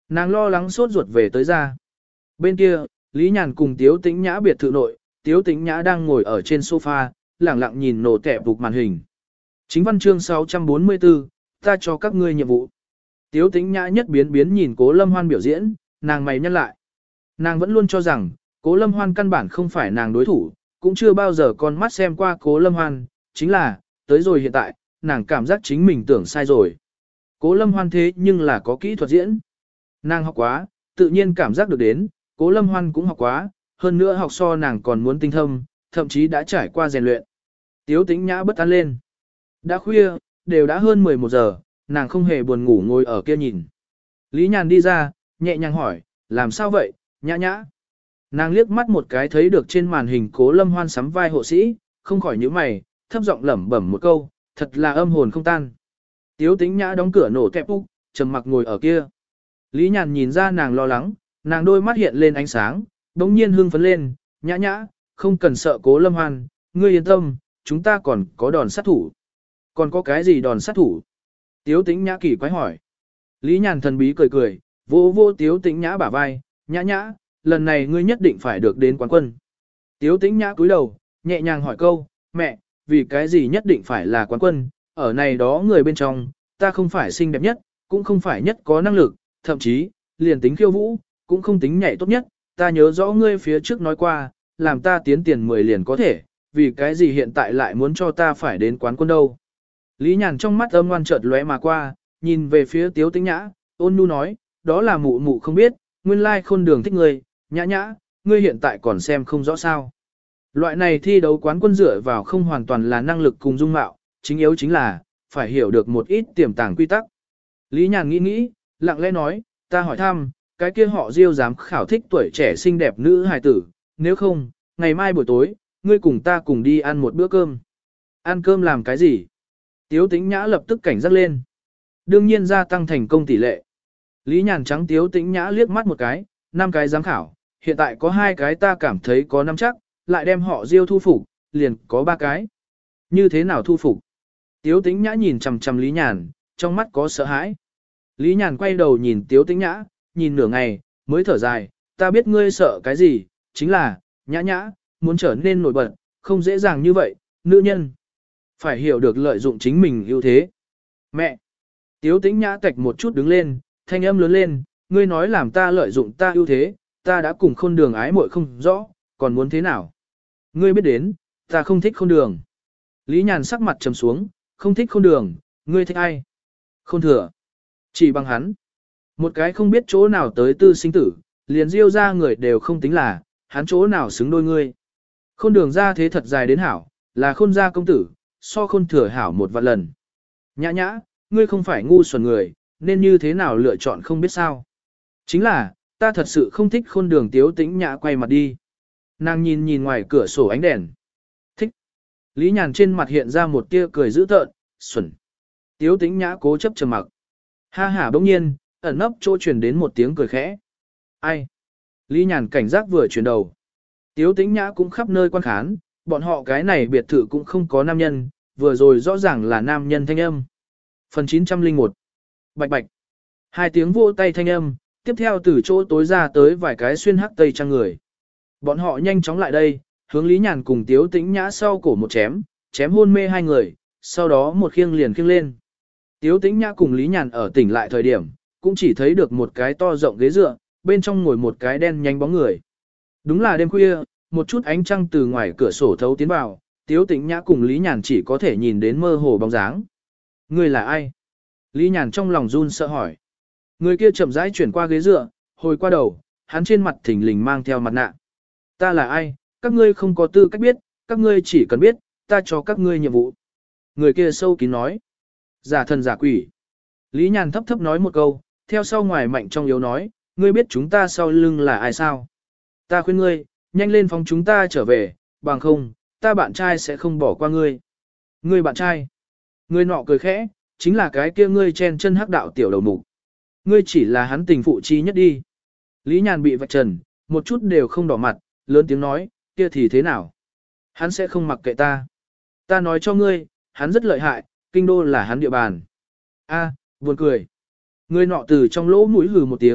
Nàng lo lắng sốt ruột về tới ra. Bên kia, Lý Nhàn cùng Tiếu Tĩnh Nhã biệt thự nội, Tiếu Tĩnh Nhã đang ngồi ở trên sofa, lẳng lặng nhìn nổ tẹp bục màn hình. Chính văn chương sáu trăm bốn mươi tư, ta cho các ngươi nhiệm vụ. Tiếu Tĩnh Nhã nhất biến biến nhìn Cố Lâm Hoan biểu diễn, nàng mày nhăn lại. Nàng vẫn luôn cho rằng, Cố Lâm Hoan căn bản không phải nàng đối thủ, cũng chưa bao giờ con mắt xem qua Cố Lâm Hoan, chính là, tới rồi hiện tại, nàng cảm giác chính mình tưởng sai rồi. Cố Lâm Hoan thế nhưng là có kỹ thuật diễn. Nàng học quá, tự nhiên cảm giác được đến, Cố Lâm Hoan cũng học quá, hơn nữa học so nàng còn muốn tinh thâm, thậm chí đã trải qua rèn luyện. Tiếu Tĩnh Nhã bất an lên. Đã khuya, đều đã hơn mười một giờ, nàng không hề buồn ngủ ngồi ở kia nhìn. Lý Nhàn đi ra, nhẹ nhàng hỏi, làm sao vậy, Nhã Nhã? Nàng liếc mắt một cái thấy được trên màn hình Cố Lâm Hoan sắm vai hộ sĩ, không khỏi nhíu mày, thấp giọng lẩm bẩm một câu, thật là âm hồn không tan. Tiếu Tĩnh Nhã đóng cửa nổ kẹp úc, trầm mặc ngồi ở kia. Lý Nhàn nhìn ra nàng lo lắng, nàng đôi mắt hiện lên ánh sáng, bỗng nhiên hưng phấn lên, Nhã Nhã, không cần sợ Cố Lâm Hoan, ngươi yên tâm, chúng ta còn có đòn sát thủ. Còn có cái gì đòn sát thủ? Tiếu Tĩnh Nhã kỳ quái hỏi. Lý Nhàn thần bí cười cười, vô vô Tiếu Tĩnh Nhã bả vai, Nhã Nhã, lần này ngươi nhất định phải được đến quán quân. Tiếu Tĩnh Nhã cúi đầu, nhẹ nhàng hỏi câu, mẹ, vì cái gì nhất định phải là quán quân, ở này đó người bên trong, ta không phải xinh đẹp nhất, cũng không phải nhất có năng lực, thậm chí, liền tính khiêu vũ, cũng không tính nhảy tốt nhất, ta nhớ rõ ngươi phía trước nói qua, làm ta tiến tiền mười liền có thể, vì cái gì hiện tại lại muốn cho ta phải đến quán quân đâu. Lý Nhàn trong mắt âm ngoan chợt lóe mà qua, nhìn về phía Tiếu Tĩnh Nhã, ôn nhu nói, đó là mụ mụ không biết, nguyên lai khôn đường thích ngươi, Nhã Nhã, ngươi hiện tại còn xem không rõ sao. Loại này thi đấu quán quân dựa vào không hoàn toàn là năng lực cùng dung mạo, chính yếu chính là, phải hiểu được một ít tiềm tàng quy tắc. Lý Nhàn nghĩ nghĩ, lặng lẽ nói, ta hỏi thăm, cái kia họ Diêu dám khảo thích tuổi trẻ xinh đẹp nữ hài tử, nếu không, ngày mai buổi tối, ngươi cùng ta cùng đi ăn một bữa cơm. Ăn cơm làm cái gì? Tiếu Tĩnh Nhã lập tức cảnh giác lên. Đương nhiên gia tăng thành công tỷ lệ. Lý Nhàn trắng Tiếu Tĩnh Nhã liếc mắt một cái, năm cái giám khảo, hiện tại có hai cái ta cảm thấy có năm chắc, lại đem họ Diêu thu phục, liền có ba cái. Như thế nào thu phục? Tiếu Tĩnh Nhã nhìn chằm chằm Lý Nhàn, trong mắt có sợ hãi. Lý Nhàn quay đầu nhìn Tiếu Tĩnh Nhã, nhìn nửa ngày, mới thở dài, ta biết ngươi sợ cái gì, chính là, Nhã Nhã, muốn trở nên nổi bật, không dễ dàng như vậy, nữ nhân. Phải hiểu được lợi dụng chính mình ưu thế. Mẹ! Tiếu Tĩnh Nhã tạch một chút đứng lên, thanh âm lớn lên, ngươi nói làm ta lợi dụng ta ưu thế, ta đã cùng khôn đường ái muội không rõ, còn muốn thế nào? Ngươi biết đến, ta không thích khôn đường. Lý Nhàn sắc mặt trầm xuống, không thích khôn đường, ngươi thích ai? Khôn thừa. Chỉ bằng hắn. Một cái không biết chỗ nào tới tư sinh tử, liền Diêu ra người đều không tính là, hắn chỗ nào xứng đôi ngươi. Khôn đường ra thế thật dài đến hảo, là khôn gia công tử, so khôn thừa hảo một vạn lần. Nhã Nhã, ngươi không phải ngu xuẩn người, nên như thế nào lựa chọn không biết sao. Chính là, ta thật sự không thích khôn đường. Tiếu Tĩnh Nhã quay mặt đi. Nàng nhìn nhìn ngoài cửa sổ ánh đèn. Thích. Lý Nhàn trên mặt hiện ra một tia cười dữ tợn, xuẩn. Tiếu Tĩnh Nhã cố chấp trầm mặc. Ha hả bỗng nhiên, ẩn nấp chỗ truyền đến một tiếng cười khẽ. Ai? Lý Nhàn cảnh giác vừa chuyển đầu. Tiếu Tĩnh Nhã cũng khắp nơi quan khán, bọn họ cái này biệt thự cũng không có nam nhân, vừa rồi rõ ràng là nam nhân thanh âm. Phần chín trăm lẻ một. Bạch bạch. Hai tiếng vỗ tay thanh âm, tiếp theo từ chỗ tối ra tới vài cái xuyên hắc tây trang người. Bọn họ nhanh chóng lại đây, hướng Lý Nhàn cùng Tiếu Tĩnh Nhã sau cổ một chém, chém hôn mê hai người, sau đó một khiêng liền khiêng lên. Tiếu Tĩnh Nhã cùng Lý Nhàn ở tỉnh lại thời điểm, cũng chỉ thấy được một cái to rộng ghế dựa, bên trong ngồi một cái đen nhánh bóng người. Đúng là đêm khuya, một chút ánh trăng từ ngoài cửa sổ thấu tiến vào, Tiếu Tĩnh Nhã cùng Lý Nhàn chỉ có thể nhìn đến mơ hồ bóng dáng. Người là ai? Lý Nhàn trong lòng run sợ hỏi. Người kia chậm rãi chuyển qua ghế dựa, hồi qua đầu, hắn trên mặt thình lình mang theo mặt nạ. Ta là ai? Các ngươi không có tư cách biết, các ngươi chỉ cần biết, ta cho các ngươi nhiệm vụ. Người kia sâu kín nói. Giả thần giả quỷ. Lý Nhàn thấp thấp nói một câu, theo sau ngoài mạnh trong yếu nói, ngươi biết chúng ta sau lưng là ai sao? Ta khuyên ngươi, nhanh lên phòng chúng ta trở về, bằng không, ta bạn trai sẽ không bỏ qua ngươi. Ngươi bạn trai. Ngươi nọ cười khẽ, chính là cái kia ngươi chen chân hắc đạo tiểu đầu mục. Ngươi chỉ là hắn tình phụ chi nhất đi. Lý Nhàn bị vạch trần, một chút đều không đỏ mặt, lớn tiếng nói, kia thì thế nào? Hắn sẽ không mặc kệ ta. Ta nói cho ngươi, hắn rất lợi hại, kinh đô là hắn địa bàn. A, buồn cười. Người nọ từ trong lỗ mũi hừ một tiếng,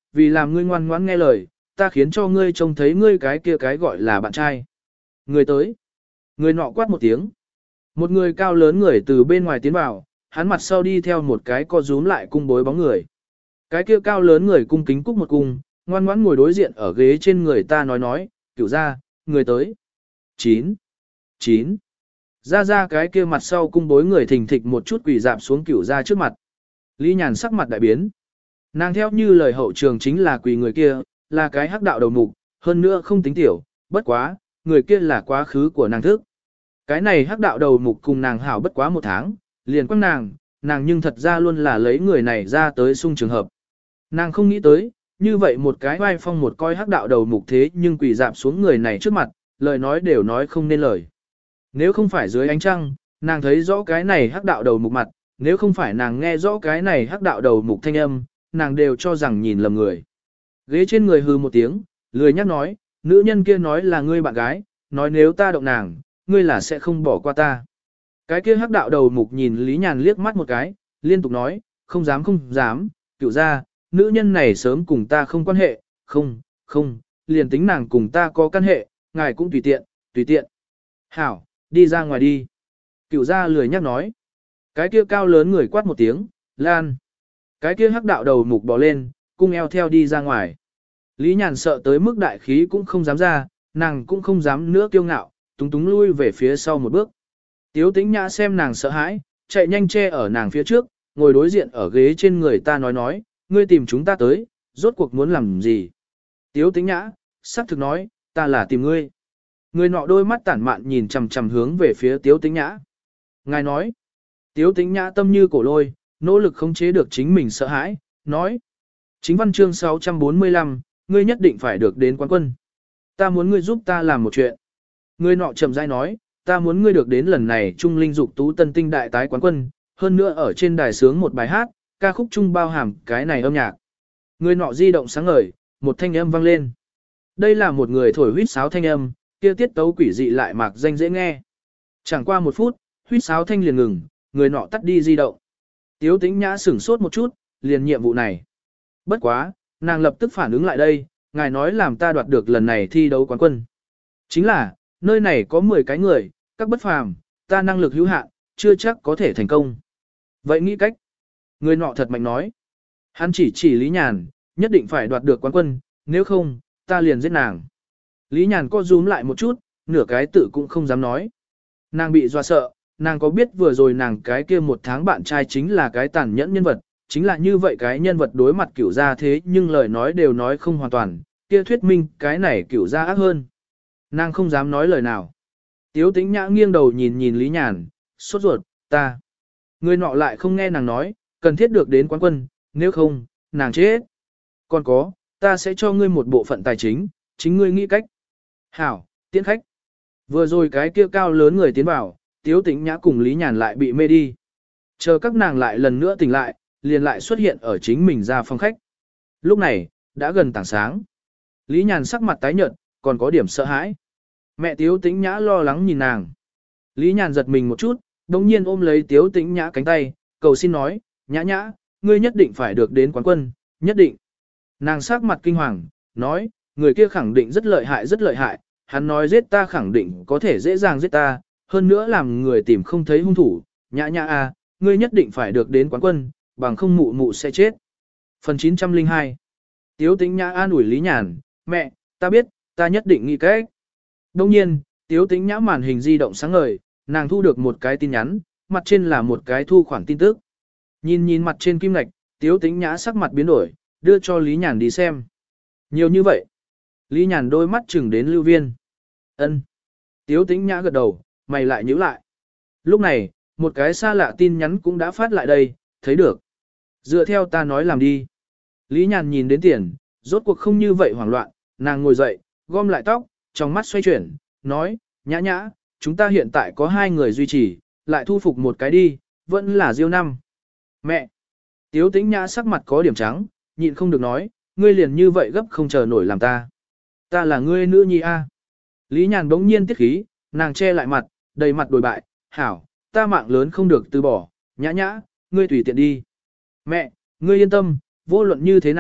vì làm ngươi ngoan ngoãn nghe lời, ta khiến cho ngươi trông thấy ngươi cái kia cái gọi là bạn trai. Người tới. Người nọ quát một tiếng. Một người cao lớn người từ bên ngoài tiến vào, hắn mặt sau đi theo một cái co rúm lại cung bối bóng người. Cái kia cao lớn người cung kính cúc một cung, ngoan ngoãn ngồi đối diện ở ghế trên người ta nói nói, cửu ra, người tới. Chín. Chín. Ra ra cái kia mặt sau cung bối người thình thịch một chút quỳ dạp xuống cửu ra trước mặt. Lý Nhàn sắc mặt đại biến. Nàng theo như lời hậu trường chính là quỳ người kia, là cái hắc đạo đầu mục, hơn nữa không tính tiểu, bất quá, người kia là quá khứ của nàng thức. Cái này hắc đạo đầu mục cùng nàng hảo bất quá một tháng, liền quăng nàng, nàng nhưng thật ra luôn là lấy người này ra tới sung trường hợp. Nàng không nghĩ tới, như vậy một cái vai phong một coi hắc đạo đầu mục thế nhưng quỳ dạp xuống người này trước mặt, lời nói đều nói không nên lời. Nếu không phải dưới ánh trăng, nàng thấy rõ cái này hắc đạo đầu mục mặt, nếu không phải nàng nghe rõ cái này hắc đạo đầu mục thanh âm, nàng đều cho rằng nhìn lầm người. Ghế trên người hư một tiếng, lười nhắc nói, nữ nhân kia nói là ngươi bạn gái, nói nếu ta động nàng, ngươi là sẽ không bỏ qua ta. Cái kia hắc đạo đầu mục nhìn Lý Nhàn liếc mắt một cái, liên tục nói, không dám không dám, cựu ra, nữ nhân này sớm cùng ta không quan hệ, không, không, liền tính nàng cùng ta có căn hệ, ngài cũng tùy tiện, tùy tiện. Hảo, đi ra ngoài đi. Cựu ra lười nhắc nói. Cái kia cao lớn người quát một tiếng, lan. Cái kia hắc đạo đầu mục bò lên, cung eo theo đi ra ngoài. Lý Nhàn sợ tới mức đại khí cũng không dám ra, nàng cũng không dám nữa kiêu ngạo, túng túng lui về phía sau một bước. Tiếu Tĩnh Nhã xem nàng sợ hãi, chạy nhanh che ở nàng phía trước, ngồi đối diện ở ghế trên người ta nói nói, ngươi tìm chúng ta tới, rốt cuộc muốn làm gì? Tiếu Tĩnh Nhã, sắc thực nói, ta là tìm ngươi. Người nọ đôi mắt tản mạn nhìn chằm chằm hướng về phía Tiếu Tĩnh Nhã. Ngài nói, Tiếu Tĩnh Nhã tâm như cổ lôi, nỗ lực khống chế được chính mình sợ hãi, nói. Chính văn chương sáu trăm bốn mươi lăm, ngươi nhất định phải được đến quán quân. Ta muốn ngươi giúp ta làm một chuyện. Người nọ chậm rãi nói, ta muốn ngươi được đến lần này Trung Linh Dục Tú Tân Tinh đại tái quán quân, hơn nữa ở trên đài sướng một bài hát, ca khúc chung bao hàm cái này âm nhạc. Người nọ di động sáng ngời, một thanh âm vang lên. Đây là một người thổi huýt sáo thanh âm, kia tiết tấu quỷ dị lại mạc danh dễ nghe. Chẳng qua một phút, huýt sáo thanh liền ngừng, người nọ tắt đi di động. Tiếu Tĩnh Nhã sửng sốt một chút, liền nhiệm vụ này. Bất quá, nàng lập tức phản ứng lại đây, ngài nói làm ta đoạt được lần này thi đấu quán quân. Chính là, nơi này có mười cái người, các bất phàm, ta năng lực hữu hạn, chưa chắc có thể thành công. Vậy nghĩ cách. Người nọ thật mạnh nói. Hắn chỉ chỉ Lý Nhàn, nhất định phải đoạt được quán quân, nếu không, ta liền giết nàng. Lý Nhàn co rúm lại một chút, nửa cái tự cũng không dám nói. Nàng bị dọa sợ, nàng có biết vừa rồi nàng cái kia một tháng bạn trai chính là cái tàn nhẫn nhân vật, chính là như vậy cái nhân vật đối mặt cửu gia thế nhưng lời nói đều nói không hoàn toàn, kia thuyết minh cái này cửu gia ác hơn. Nàng không dám nói lời nào. Tiếu Tĩnh Nhã nghiêng đầu nhìn nhìn Lý Nhàn, sốt ruột, ta. Người nọ lại không nghe nàng nói, cần thiết được đến quán quân, nếu không, nàng chết. Còn có, ta sẽ cho ngươi một bộ phận tài chính, chính ngươi nghĩ cách. Hảo, tiễn khách. Vừa rồi cái kia cao lớn người tiến vào, Tiếu Tĩnh Nhã cùng Lý Nhàn lại bị mê đi. Chờ các nàng lại lần nữa tỉnh lại, liền lại xuất hiện ở chính mình ra phòng khách. Lúc này, đã gần tảng sáng. Lý Nhàn sắc mặt tái nhợt, còn có điểm sợ hãi. Mẹ Tiếu Tĩnh Nhã lo lắng nhìn nàng. Lý Nhàn giật mình một chút, đồng nhiên ôm lấy Tiếu Tĩnh Nhã cánh tay, cầu xin nói, Nhã Nhã, ngươi nhất định phải được đến quán quân, nhất định. Nàng sắc mặt kinh hoàng, nói, người kia khẳng định rất lợi hại rất lợi hại, hắn nói giết ta khẳng định có thể dễ dàng giết ta, hơn nữa làm người tìm không thấy hung thủ, Nhã Nhã à, ngươi nhất định phải được đến quán quân, bằng không mụ mụ sẽ chết. Phần chín trăm lẻ hai. Tiếu Tĩnh Nhã an ủi Lý Nhàn, mẹ, ta biết, ta nhất định nghĩ cách. Đông nhiên, Tiếu Tĩnh Nhã màn hình di động sáng ngời, nàng thu được một cái tin nhắn, mặt trên là một cái thu khoản tin tức. Nhìn nhìn mặt trên kim ngạch, Tiếu Tĩnh Nhã sắc mặt biến đổi, đưa cho Lý Nhàn đi xem. Nhiều như vậy. Lý Nhàn đôi mắt chừng đến Lưu Viên. Ân. Tiếu Tĩnh Nhã gật đầu, mày lại nhíu lại. Lúc này, một cái xa lạ tin nhắn cũng đã phát lại đây, thấy được. Dựa theo ta nói làm đi. Lý Nhàn nhìn đến tiền, rốt cuộc không như vậy hoảng loạn, nàng ngồi dậy, gom lại tóc, trong mắt xoay chuyển, nói, Nhã Nhã, chúng ta hiện tại có hai người duy trì, lại thu phục một cái đi, vẫn là Diêu năm. Mẹ! Tiếu Tĩnh Nhã sắc mặt có điểm trắng, nhịn không được nói, ngươi liền như vậy gấp không chờ nổi làm ta. Ta là ngươi nữ nhi a. Lý Nhàn bỗng nhiên tiết khí, nàng che lại mặt, đầy mặt đồi bại, hảo, ta mạng lớn không được từ bỏ, Nhã Nhã, ngươi tùy tiện đi. Mẹ, ngươi yên tâm, vô luận như thế nào,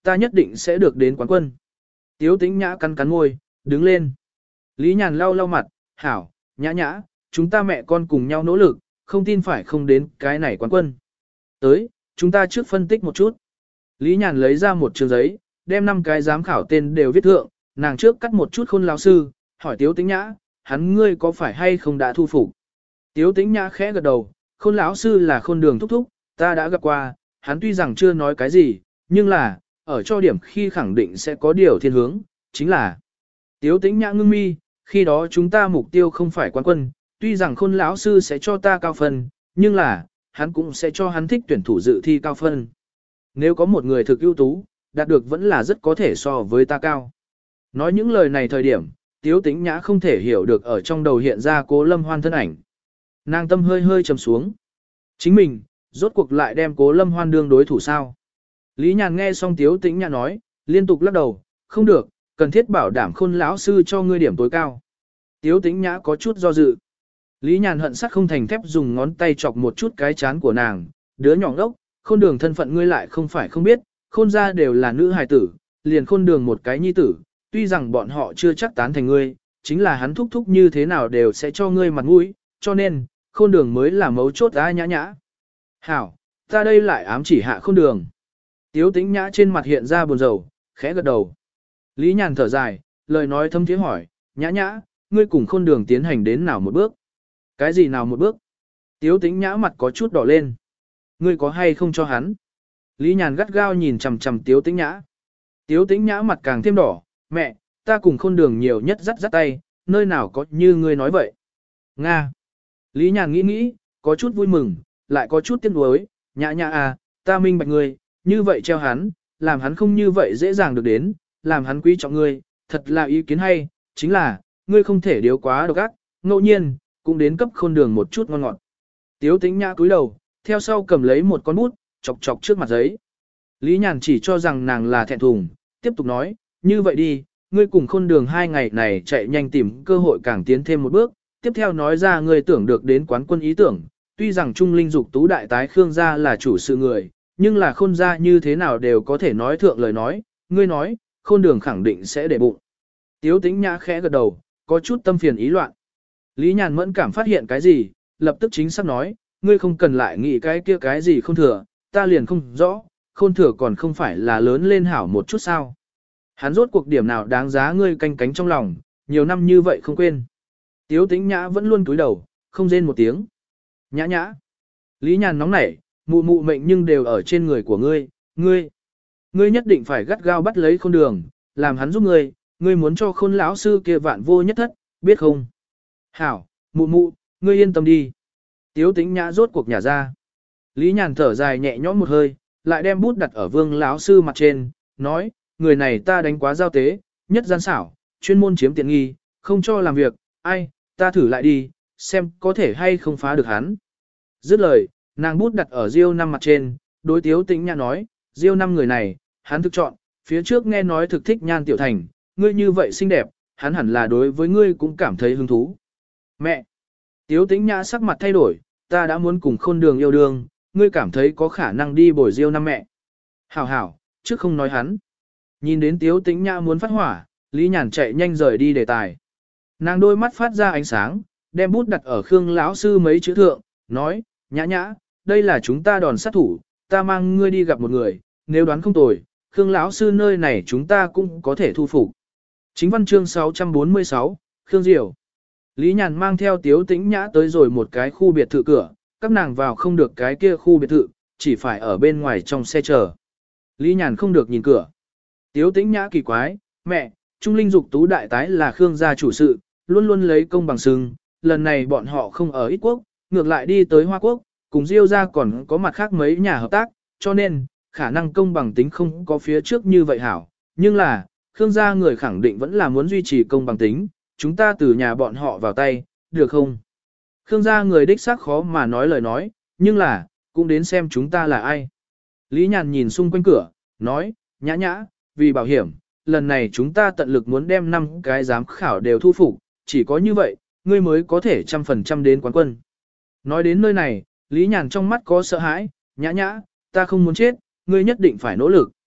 ta nhất định sẽ được đến quán quân. Tiếu tĩnh nhã cắn cắn môi, đứng lên. Lý Nhàn lau lau mặt, hảo, nhã nhã, chúng ta mẹ con cùng nhau nỗ lực, không tin phải không đến cái này quán quân. Tới, chúng ta trước phân tích một chút. Lý Nhàn lấy ra một trường giấy, đem năm cái giám khảo tên đều viết thượng, nàng trước cắt một chút khôn lão sư, hỏi Tiếu tĩnh nhã, hắn ngươi có phải hay không đã thu phục. Tiếu tĩnh nhã khẽ gật đầu, khôn lão sư là khôn đường thúc thúc, ta đã gặp qua, hắn tuy rằng chưa nói cái gì, nhưng là, ở cho điểm khi khẳng định sẽ có điều thiên hướng, chính là Tiếu tĩnh nhã ngưng mi, khi đó chúng ta mục tiêu không phải quán quân, tuy rằng khôn lão sư sẽ cho ta cao phân, nhưng là, hắn cũng sẽ cho hắn thích tuyển thủ dự thi cao phân. Nếu có một người thực ưu tú, đạt được vẫn là rất có thể so với ta cao. Nói những lời này thời điểm, Tiếu tĩnh nhã không thể hiểu được ở trong đầu hiện ra Cố Lâm Hoan thân ảnh. Nàng tâm hơi hơi trầm xuống. Chính mình, rốt cuộc lại đem Cố Lâm Hoan đương đối thủ sao. Lý Nhàn nghe xong Tiếu tĩnh nhã nói, liên tục lắc đầu, không được, cần thiết bảo đảm khôn lão sư cho ngươi điểm tối cao. Tiếu tĩnh nhã có chút do dự. Lý Nhàn hận sắt không thành thép dùng ngón tay chọc một chút cái chán của nàng, đứa nhỏ ngốc, khôn đường thân phận ngươi lại không phải không biết, khôn gia đều là nữ hài tử, liền khôn đường một cái nhi tử, tuy rằng bọn họ chưa chắc tán thành ngươi, chính là hắn thúc thúc như thế nào đều sẽ cho ngươi mặt mũi, cho nên, khôn đường mới là mấu chốt á nhã nhã. Hảo, ta đây lại ám chỉ hạ khôn đường. Tiếu tĩnh nhã trên mặt hiện ra buồn rầu, khẽ gật đầu. Lý Nhàn thở dài, lời nói thâm thiế hỏi, nhã nhã, ngươi cùng khôn đường tiến hành đến nào một bước? Cái gì nào một bước? Tiếu tĩnh nhã mặt có chút đỏ lên. Ngươi có hay không cho hắn? Lý Nhàn gắt gao nhìn chằm chằm Tiếu tĩnh nhã. Tiếu tĩnh nhã mặt càng thêm đỏ, mẹ, ta cùng khôn đường nhiều nhất dắt dắt tay, nơi nào có như ngươi nói vậy. Nga. Lý Nhàn nghĩ nghĩ, có chút vui mừng, lại có chút tiếc nuối, nhã nhã à, ta minh bạch ngươi, như vậy treo hắn, làm hắn không như vậy dễ dàng được đến, làm hắn quý trọng ngươi, thật là ý kiến hay, chính là, ngươi không thể điếu quá độc ác, ngẫu nhiên, cũng đến cấp khôn đường một chút ngon ngọt. Tiếu tĩnh nhã cúi đầu, theo sau cầm lấy một con bút, chọc chọc trước mặt giấy. Lý Nhàn chỉ cho rằng nàng là thẹn thùng, tiếp tục nói, như vậy đi, ngươi cùng khôn đường hai ngày này chạy nhanh tìm cơ hội càng tiến thêm một bước, tiếp theo nói ra ngươi tưởng được đến quán quân ý tưởng, tuy rằng Trung Linh Dục Tú đại tái Khương gia là chủ sự người, nhưng là khôn gia như thế nào đều có thể nói thượng lời nói, ngươi nói, khôn đường khẳng định sẽ để bụng. Tiếu tĩnh nhã khẽ gật đầu, có chút tâm phiền ý loạn. Lý Nhàn mẫn cảm phát hiện cái gì, lập tức chính xác nói, ngươi không cần lại nghĩ cái kia cái gì không thừa, ta liền không rõ, khôn thừa còn không phải là lớn lên hảo một chút sao. Hắn rốt cuộc điểm nào đáng giá ngươi canh cánh trong lòng, nhiều năm như vậy không quên. Tiếu tĩnh nhã vẫn luôn cúi đầu, không rên một tiếng. Nhã nhã. Lý Nhàn nóng nảy, mụ mụ mệnh nhưng đều ở trên người của ngươi, ngươi. Ngươi nhất định phải gắt gao bắt lấy khôn đường, làm hắn giúp ngươi, ngươi muốn cho khôn lão sư kia vạn vô nhất thất, biết không? Hảo, mụ mụ, ngươi yên tâm đi. Tiếu tĩnh nhã rốt cuộc nhả ra. Lý Nhàn thở dài nhẹ nhõm một hơi, lại đem bút đặt ở vương lão sư mặt trên, nói, người này ta đánh quá giao tế, nhất gian xảo, chuyên môn chiếm tiện nghi, không cho làm việc, ai, ta thử lại đi, xem có thể hay không phá được hắn. Dứt lời, nàng bút đặt ở Diêu năm mặt trên, đối Tiếu tĩnh nhã nói, Diêu năm người này, hắn thực chọn, phía trước nghe nói thực thích Nhan Tiểu Thành, ngươi như vậy xinh đẹp, hắn hẳn là đối với ngươi cũng cảm thấy hứng thú. Mẹ! Tiếu tĩnh nhã sắc mặt thay đổi, ta đã muốn cùng khôn đường yêu đương, ngươi cảm thấy có khả năng đi bồi Diêu năm mẹ. Hảo hảo, trước không nói hắn. Nhìn đến Tiếu tĩnh nhã muốn phát hỏa, Lý Nhàn chạy nhanh rời đi đề tài. Nàng đôi mắt phát ra ánh sáng, đem bút đặt ở Khương lão sư mấy chữ thượng, nói, nhã nhã, đây là chúng ta đòn sát thủ, ta mang ngươi đi gặp một người, nếu đoán không tồi, Khương lão sư nơi này chúng ta cũng có thể thu phục. Chính văn chương sáu trăm bốn mươi sáu, Khương Diệu. Lý Nhàn mang theo Tiếu tĩnh nhã tới rồi một cái khu biệt thự cửa, các nàng vào không được cái kia khu biệt thự, chỉ phải ở bên ngoài trong xe chờ. Lý Nhàn không được nhìn cửa. Tiếu tĩnh nhã kỳ quái, mẹ, Trung Linh Dục Tú đại tái là Khương gia chủ sự, luôn luôn lấy công bằng sừng, lần này bọn họ không ở ít quốc, ngược lại đi tới Hoa Quốc, cùng Diêu gia còn có mặt khác mấy nhà hợp tác, cho nên, khả năng công bằng tính không có phía trước như vậy hảo, nhưng là, Khương gia người khẳng định vẫn là muốn duy trì công bằng tính, chúng ta từ nhà bọn họ vào tay, được không? Khương gia người đích xác khó mà nói lời nói, nhưng là, cũng đến xem chúng ta là ai. Lý Nhàn nhìn xung quanh cửa, nói, nhã nhã, vì bảo hiểm, lần này chúng ta tận lực muốn đem năm cái giám khảo đều thu phục, chỉ có như vậy, ngươi mới có thể trăm phần trăm đến quán quân. Nói đến nơi này, Lý Nhàn trong mắt có sợ hãi, nhã nhã, ta không muốn chết, ngươi nhất định phải nỗ lực.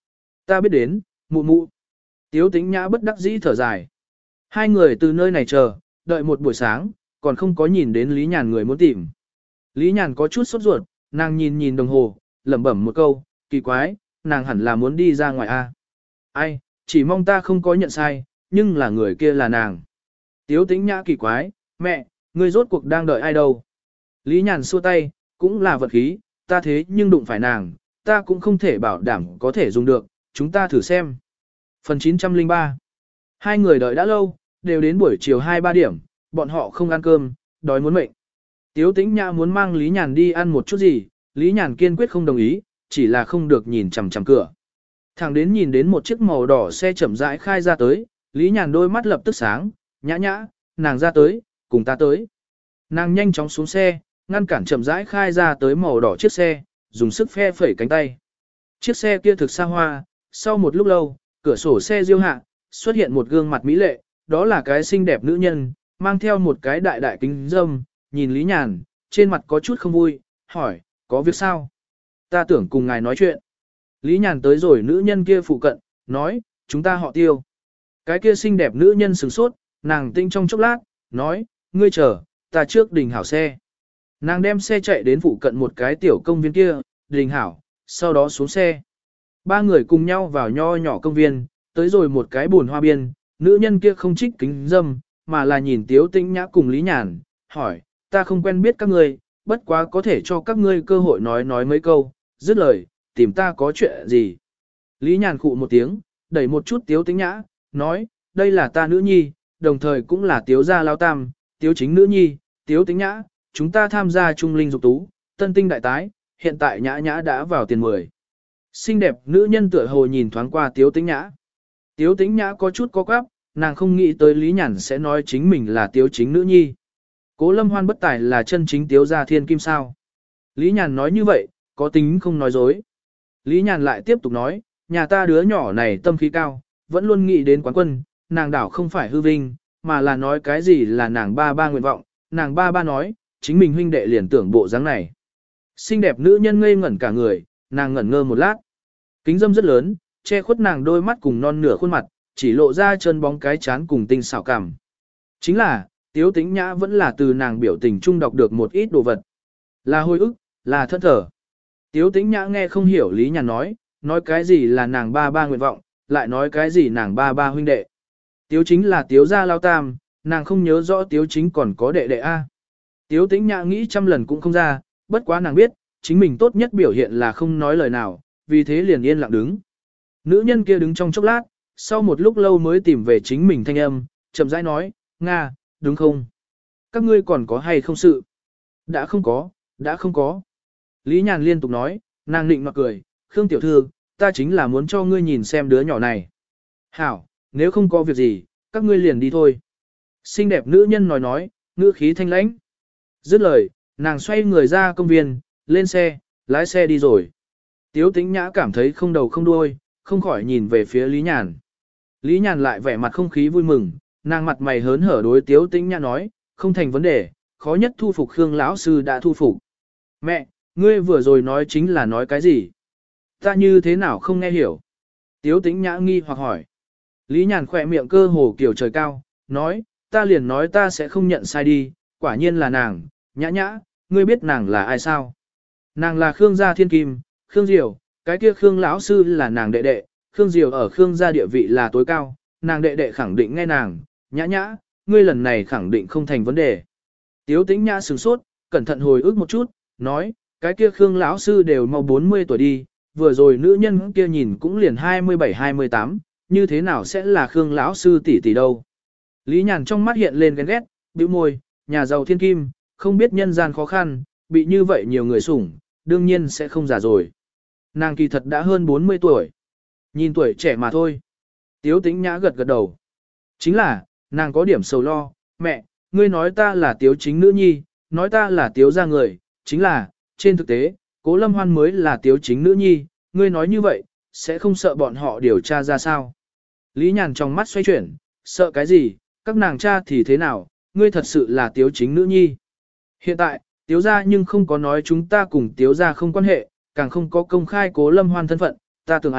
Ta biết đến, mụ mụ. Tiếu Tĩnh Nhã bất đắc dĩ thở dài. Hai người từ nơi này chờ, đợi một buổi sáng, còn không có nhìn đến Lý Nhàn người muốn tìm. Lý Nhàn có chút sốt ruột, nàng nhìn nhìn đồng hồ, lẩm bẩm một câu, kỳ quái, nàng hẳn là muốn đi ra ngoài a. Ai, chỉ mong ta không có nhận sai, nhưng là người kia là nàng. Tiếu Tĩnh Nhã kỳ quái, mẹ, ngươi rốt cuộc đang đợi ai đâu? Lý Nhàn xua tay, cũng là vật khí, ta thế nhưng đụng phải nàng, ta cũng không thể bảo đảm có thể dùng được, chúng ta thử xem. Phần chín trăm lẻ ba. Hai người đợi đã lâu, đều đến buổi chiều hai ba điểm, bọn họ không ăn cơm, đói muốn mệnh. Tiếu Tĩnh Nhã muốn mang Lý Nhàn đi ăn một chút gì, Lý Nhàn kiên quyết không đồng ý, chỉ là không được nhìn chằm chằm cửa. Thẳng đến nhìn đến một chiếc màu đỏ xe chậm rãi khai ra tới, Lý Nhàn đôi mắt lập tức sáng, nhã nhã, nàng ra tới, cùng ta tới. Nàng nhanh chóng xuống xe, ngăn cản chậm rãi khai ra tới màu đỏ chiếc xe, dùng sức phe phẩy cánh tay. Chiếc xe kia thực xa hoa, sau một lúc lâu, cửa sổ xe diêu hạ, xuất hiện một gương mặt mỹ lệ, đó là cái xinh đẹp nữ nhân, mang theo một cái đại đại kính dâm, nhìn Lý Nhàn, trên mặt có chút không vui, hỏi, có việc sao? Ta tưởng cùng ngài nói chuyện. Lý Nhàn tới rồi nữ nhân kia phụ cận, nói, chúng ta họ Tiêu. Cái kia xinh đẹp nữ nhân sửng sốt, nàng tinh trong chốc lát, nói, ngươi chờ, ta trước đình hảo xe. Nàng đem xe chạy đến phụ cận một cái tiểu công viên kia, đình hảo, sau đó xuống xe. Ba người cùng nhau vào nho nhỏ công viên, tới rồi một cái buồn hoa biên, nữ nhân kia không trích kính dâm, mà là nhìn Tiếu Tĩnh Nhã cùng Lý Nhàn, hỏi, ta không quen biết các ngươi, bất quá có thể cho các ngươi cơ hội nói nói mấy câu, dứt lời, tìm ta có chuyện gì. Lý Nhàn khụ một tiếng, đẩy một chút Tiếu Tĩnh Nhã, nói, đây là ta nữ nhi, đồng thời cũng là Tiếu gia lao tam, Tiếu chính nữ nhi, Tiếu Tĩnh Nhã, chúng ta tham gia trung linh dục tú, tân tinh đại tái, hiện tại Nhã Nhã đã vào tiền mười. Xinh đẹp nữ nhân tựa hồ nhìn thoáng qua Tiếu Tĩnh Nhã. Tiếu Tĩnh Nhã có chút có quáp, nàng không nghĩ tới Lý Nhàn sẽ nói chính mình là Tiếu chính nữ nhi. Cố Lâm Hoan bất tài là chân chính Tiếu gia thiên kim sao. Lý Nhàn nói như vậy, có tính không nói dối. Lý Nhàn lại tiếp tục nói, nhà ta đứa nhỏ này tâm khí cao, vẫn luôn nghĩ đến quán quân, nàng đảo không phải hư vinh, mà là nói cái gì là nàng ba ba nguyện vọng, nàng ba ba nói, chính mình huynh đệ liền tưởng bộ dáng này. Xinh đẹp nữ nhân ngây ngẩn cả người, nàng ngẩn ngơ một lát. Kính dâm rất lớn, che khuất nàng đôi mắt cùng non nửa khuôn mặt, chỉ lộ ra chân bóng cái chán cùng tinh xảo cảm. Chính là, Tiếu Tĩnh Nhã vẫn là từ nàng biểu tình trung đọc được một ít đồ vật. Là hồi ức, là thân thở. Tiếu Tĩnh Nhã nghe không hiểu Lý Nhàn nói, nói cái gì là nàng ba ba nguyện vọng, lại nói cái gì nàng ba ba huynh đệ. Tiếu chính là Tiếu gia lao tam, nàng không nhớ rõ Tiếu chính còn có đệ đệ A. Tiếu Tĩnh Nhã nghĩ trăm lần cũng không ra, bất quá nàng biết, chính mình tốt nhất biểu hiện là không nói lời nào, vì thế liền yên lặng đứng. Nữ nhân kia đứng trong chốc lát, sau một lúc lâu mới tìm về chính mình thanh âm, chậm rãi nói, Nga, đúng không? Các ngươi còn có hay không sự? Đã không có, đã không có. Lý Nhàn liên tục nói, nàng nịnh mặt cười, Khương tiểu thư, ta chính là muốn cho ngươi nhìn xem đứa nhỏ này. Hảo, nếu không có việc gì, các ngươi liền đi thôi. Xinh đẹp nữ nhân nói nói, ngữ khí thanh lãnh. Dứt lời, nàng xoay người ra công viên, lên xe, lái xe đi rồi. Tiếu Tĩnh Nhã cảm thấy không đầu không đuôi, không khỏi nhìn về phía Lý Nhàn. Lý Nhàn lại vẻ mặt không khí vui mừng, nàng mặt mày hớn hở đối Tiếu Tĩnh Nhã nói, không thành vấn đề, khó nhất thu phục Khương lão sư đã thu phục. Mẹ, ngươi vừa rồi nói chính là nói cái gì? Ta như thế nào không nghe hiểu? Tiếu Tĩnh Nhã nghi hoặc hỏi. Lý Nhàn khỏe miệng cơ hồ kiểu trời cao, nói, ta liền nói ta sẽ không nhận sai đi, quả nhiên là nàng, Nhã Nhã, ngươi biết nàng là ai sao? Nàng là Khương gia thiên kim, Khương Diều, cái kia Khương lão sư là nàng đệ đệ, Khương Diều ở Khương gia địa vị là tối cao, nàng đệ đệ khẳng định nghe nàng, Nhã Nhã, ngươi lần này khẳng định không thành vấn đề. Tiếu Tĩnh Nhã sửng sốt, cẩn thận hồi ức một chút, nói, cái kia Khương lão sư đều mau bốn mươi tuổi đi, vừa rồi nữ nhân kia nhìn cũng liền hai mươi bảy hai mươi tám, như thế nào sẽ là Khương lão sư tỷ tỷ đâu? Lý Nhàn trong mắt hiện lên ghen ghét, bĩu môi, nhà giàu thiên kim, không biết nhân gian khó khăn, bị như vậy nhiều người sủng, đương nhiên sẽ không già rồi. Nàng kỳ thật đã hơn bốn mươi tuổi. Nhìn tuổi trẻ mà thôi. Tiếu Tĩnh Nhã gật gật đầu. Chính là, nàng có điểm sầu lo, mẹ, ngươi nói ta là Tiếu chính nữ nhi, nói ta là Tiếu gia người, chính là, trên thực tế, Cố Lâm Hoan mới là Tiếu chính nữ nhi, ngươi nói như vậy, sẽ không sợ bọn họ điều tra ra sao. Lý Nhàn trong mắt xoay chuyển, sợ cái gì, các nàng cha thì thế nào, ngươi thật sự là Tiếu chính nữ nhi. Hiện tại, Tiếu gia nhưng không có nói chúng ta cùng Tiếu gia không quan hệ, càng không có công khai Cố Lâm Hoan thân phận, ta tưởng à,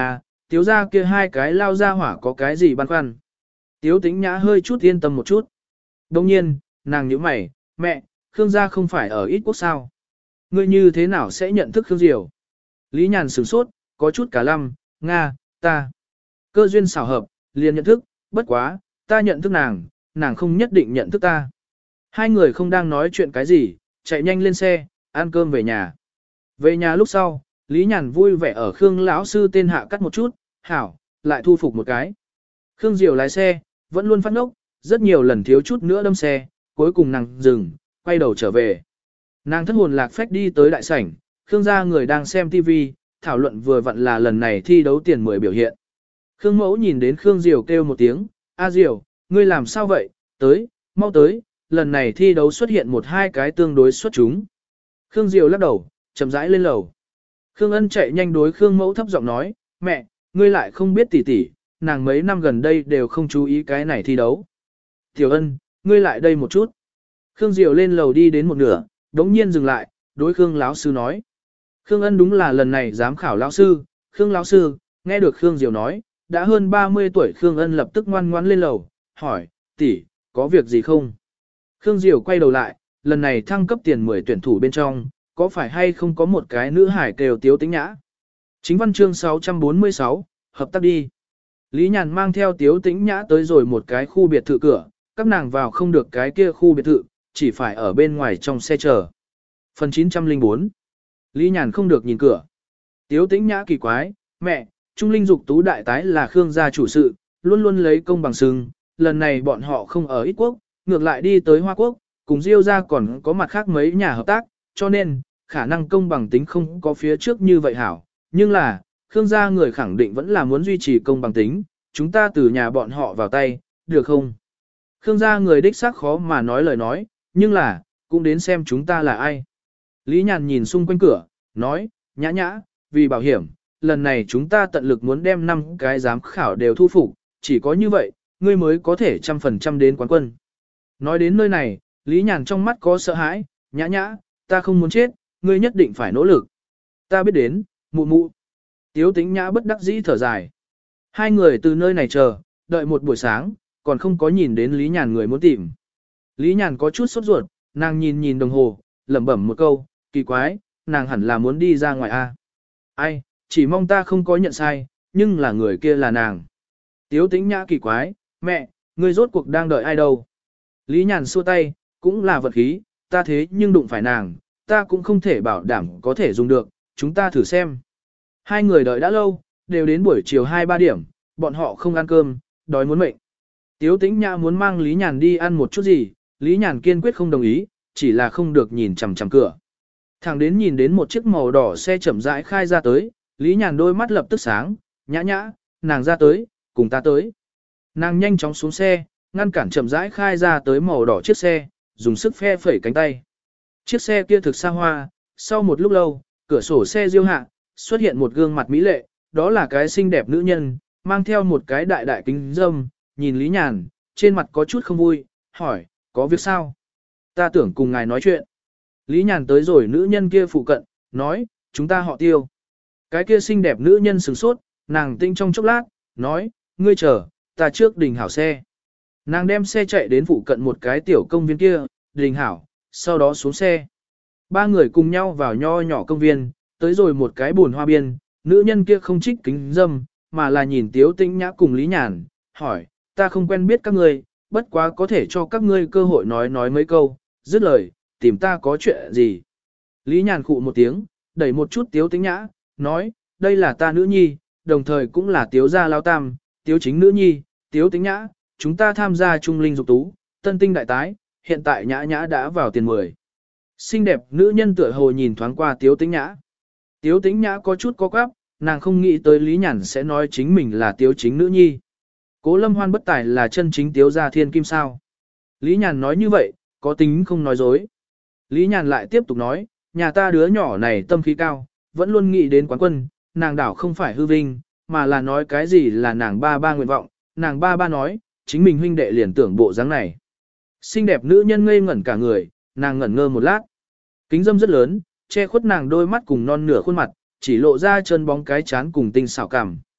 tiếu ra kia hai cái lao ra hỏa có cái gì băn khoăn. Tiếu tĩnh nhã hơi chút yên tâm một chút. Đồng nhiên, nàng nhíu mày, mẹ, Khương gia không phải ở ít quốc sao. Ngươi như thế nào sẽ nhận thức Khương Diều? Lý Nhàn sửng sốt, có chút cả lăm, Nga, ta. Cơ duyên xảo hợp, liền nhận thức, bất quá, ta nhận thức nàng, nàng không nhất định nhận thức ta. Hai người không đang nói chuyện cái gì, chạy nhanh lên xe, ăn cơm về nhà. Về nhà lúc sau, Lý Nhàn vui vẻ ở Khương lão sư tên hạ cắt một chút, hảo, lại thu phục một cái. Khương Diều lái xe, vẫn luôn phát ngốc, rất nhiều lần thiếu chút nữa đâm xe, cuối cùng nàng dừng, quay đầu trở về. Nàng thất hồn lạc phách đi tới đại sảnh, Khương gia người đang xem ti vi, thảo luận vừa vặn là lần này thi đấu tiền mười biểu hiện. Khương mẫu nhìn đến Khương Diều kêu một tiếng, A Diều, ngươi làm sao vậy, tới, mau tới, lần này thi đấu xuất hiện một hai cái tương đối xuất chúng. Khương Diều lắc đầu, chậm rãi lên lầu. Khương Ân chạy nhanh đối Khương mẫu thấp giọng nói, mẹ, ngươi lại không biết tỷ tỷ, nàng mấy năm gần đây đều không chú ý cái này thi đấu. Tiểu Ân, ngươi lại đây một chút. Khương Diều lên lầu đi đến một nửa, đống nhiên dừng lại, đối Khương lão sư nói. Khương Ân đúng là lần này giám khảo lão sư, Khương lão sư, nghe được Khương Diều nói, đã hơn ba mươi tuổi Khương Ân lập tức ngoan ngoãn lên lầu, hỏi, tỷ, có việc gì không? Khương Diều quay đầu lại, lần này thăng cấp tiền mười tuyển thủ bên trong, có phải hay không có một cái nữ hải kêu Tiếu Tĩnh Nhã? Chính văn chương sáu trăm bốn mươi sáu, hợp tác đi. Lý Nhàn mang theo Tiếu Tĩnh Nhã tới rồi một cái khu biệt thự cửa, các nàng vào không được cái kia khu biệt thự, chỉ phải ở bên ngoài trong xe chờ. Phần chín trăm lẻ bốn. Lý Nhàn không được nhìn cửa. Tiếu Tĩnh Nhã kỳ quái, mẹ, Trung Linh Dục Tú đại tái là Khương gia chủ sự, luôn luôn lấy công bằng sừng, lần này bọn họ không ở ít quốc, ngược lại đi tới Hoa Quốc, cùng Diêu gia còn có mặt khác mấy nhà hợp tác, cho nên, khả năng công bằng tính không có phía trước như vậy hảo, nhưng là, Khương gia người khẳng định vẫn là muốn duy trì công bằng tính, chúng ta từ nhà bọn họ vào tay, được không? Khương gia người đích xác khó mà nói lời nói, nhưng là, cũng đến xem chúng ta là ai. Lý Nhàn nhìn xung quanh cửa, nói, nhã nhã, vì bảo hiểm, lần này chúng ta tận lực muốn đem năm cái giám khảo đều thu phục, chỉ có như vậy, ngươi mới có thể trăm phần trăm đến quán quân. Nói đến nơi này, Lý Nhàn trong mắt có sợ hãi, nhã nhã, ta không muốn chết, ngươi nhất định phải nỗ lực. Ta biết đến, mụ mụ. Tiếu Tĩnh Nhã bất đắc dĩ thở dài. Hai người từ nơi này chờ, đợi một buổi sáng, còn không có nhìn đến Lý Nhàn người muốn tìm. Lý Nhàn có chút sốt ruột, nàng nhìn nhìn đồng hồ, lẩm bẩm một câu, kỳ quái, nàng hẳn là muốn đi ra ngoài a. Ai, chỉ mong ta không có nhận sai, nhưng là người kia là nàng. Tiếu Tĩnh Nhã kỳ quái, mẹ, ngươi rốt cuộc đang đợi ai đâu? Lý Nhàn xua tay, cũng là vật khí, ta thế nhưng đụng phải nàng, ta cũng không thể bảo đảm có thể dùng được, chúng ta thử xem. Hai người đợi đã lâu, đều đến buổi chiều hai ba điểm, bọn họ không ăn cơm, đói muốn mệnh. Tiếu Tĩnh Nhã muốn mang Lý Nhàn đi ăn một chút gì, Lý Nhàn kiên quyết không đồng ý, chỉ là không được nhìn chằm chằm cửa. Thẳng đến nhìn đến một chiếc màu đỏ xe chậm rãi khai ra tới, Lý Nhàn đôi mắt lập tức sáng, nhã nhã, nàng ra tới, cùng ta tới. Nàng nhanh chóng xuống xe, ngăn cản chậm rãi khai ra tới màu đỏ chiếc xe, dùng sức phe phẩy cánh tay. Chiếc xe kia thực xa hoa, sau một lúc lâu, cửa sổ xe diêu hạ, xuất hiện một gương mặt mỹ lệ, đó là cái xinh đẹp nữ nhân, mang theo một cái đại đại kính dâm, nhìn Lý Nhàn, trên mặt có chút không vui, hỏi, có việc sao? Ta tưởng cùng ngài nói chuyện. Lý Nhàn tới rồi nữ nhân kia phụ cận, nói, chúng ta họ Tiêu. Cái kia xinh đẹp nữ nhân sửng sốt, nàng tinh trong chốc lát, nói, ngươi chờ, ta trước đình hảo xe. Nàng đem xe chạy đến phụ cận một cái tiểu công viên kia, đình hảo, sau đó xuống xe. Ba người cùng nhau vào nho nhỏ công viên, tới rồi một cái bồn hoa biên, nữ nhân kia không trích kính dâm, mà là nhìn Tiếu Tĩnh Nhã cùng Lý Nhàn, hỏi, ta không quen biết các ngươi, bất quá có thể cho các ngươi cơ hội nói nói mấy câu, dứt lời, tìm ta có chuyện gì. Lý Nhàn khụ một tiếng, đẩy một chút Tiếu Tĩnh Nhã, nói, đây là ta nữ nhi, đồng thời cũng là Tiếu gia lao tam, Tiếu chính nữ nhi, Tiếu Tĩnh Nhã, chúng ta tham gia Trung Linh Dục Tú, tân tinh đại tái, hiện tại Nhã Nhã đã vào tiền mười. Xinh đẹp nữ nhân tựa hồ nhìn thoáng qua Tiếu Tĩnh Nhã. Tiếu Tĩnh Nhã có chút có quáp, nàng không nghĩ tới Lý Nhàn sẽ nói chính mình là Tiếu chính nữ nhi. Cố Lâm Hoan bất tài là chân chính Tiếu gia thiên kim sao. Lý Nhàn nói như vậy, có tính không nói dối. Lý Nhàn lại tiếp tục nói, nhà ta đứa nhỏ này tâm khí cao, vẫn luôn nghĩ đến quán quân, nàng đảo không phải hư vinh, mà là nói cái gì là nàng ba ba nguyện vọng, nàng ba ba nói, chính mình huynh đệ liền tưởng bộ dáng này. Xinh đẹp nữ nhân ngây ngẩn cả người, nàng ngẩn ngơ một lát. Kính dâm rất lớn, che khuất nàng đôi mắt cùng non nửa khuôn mặt, chỉ lộ ra chân bóng cái chán cùng tinh xảo cảm.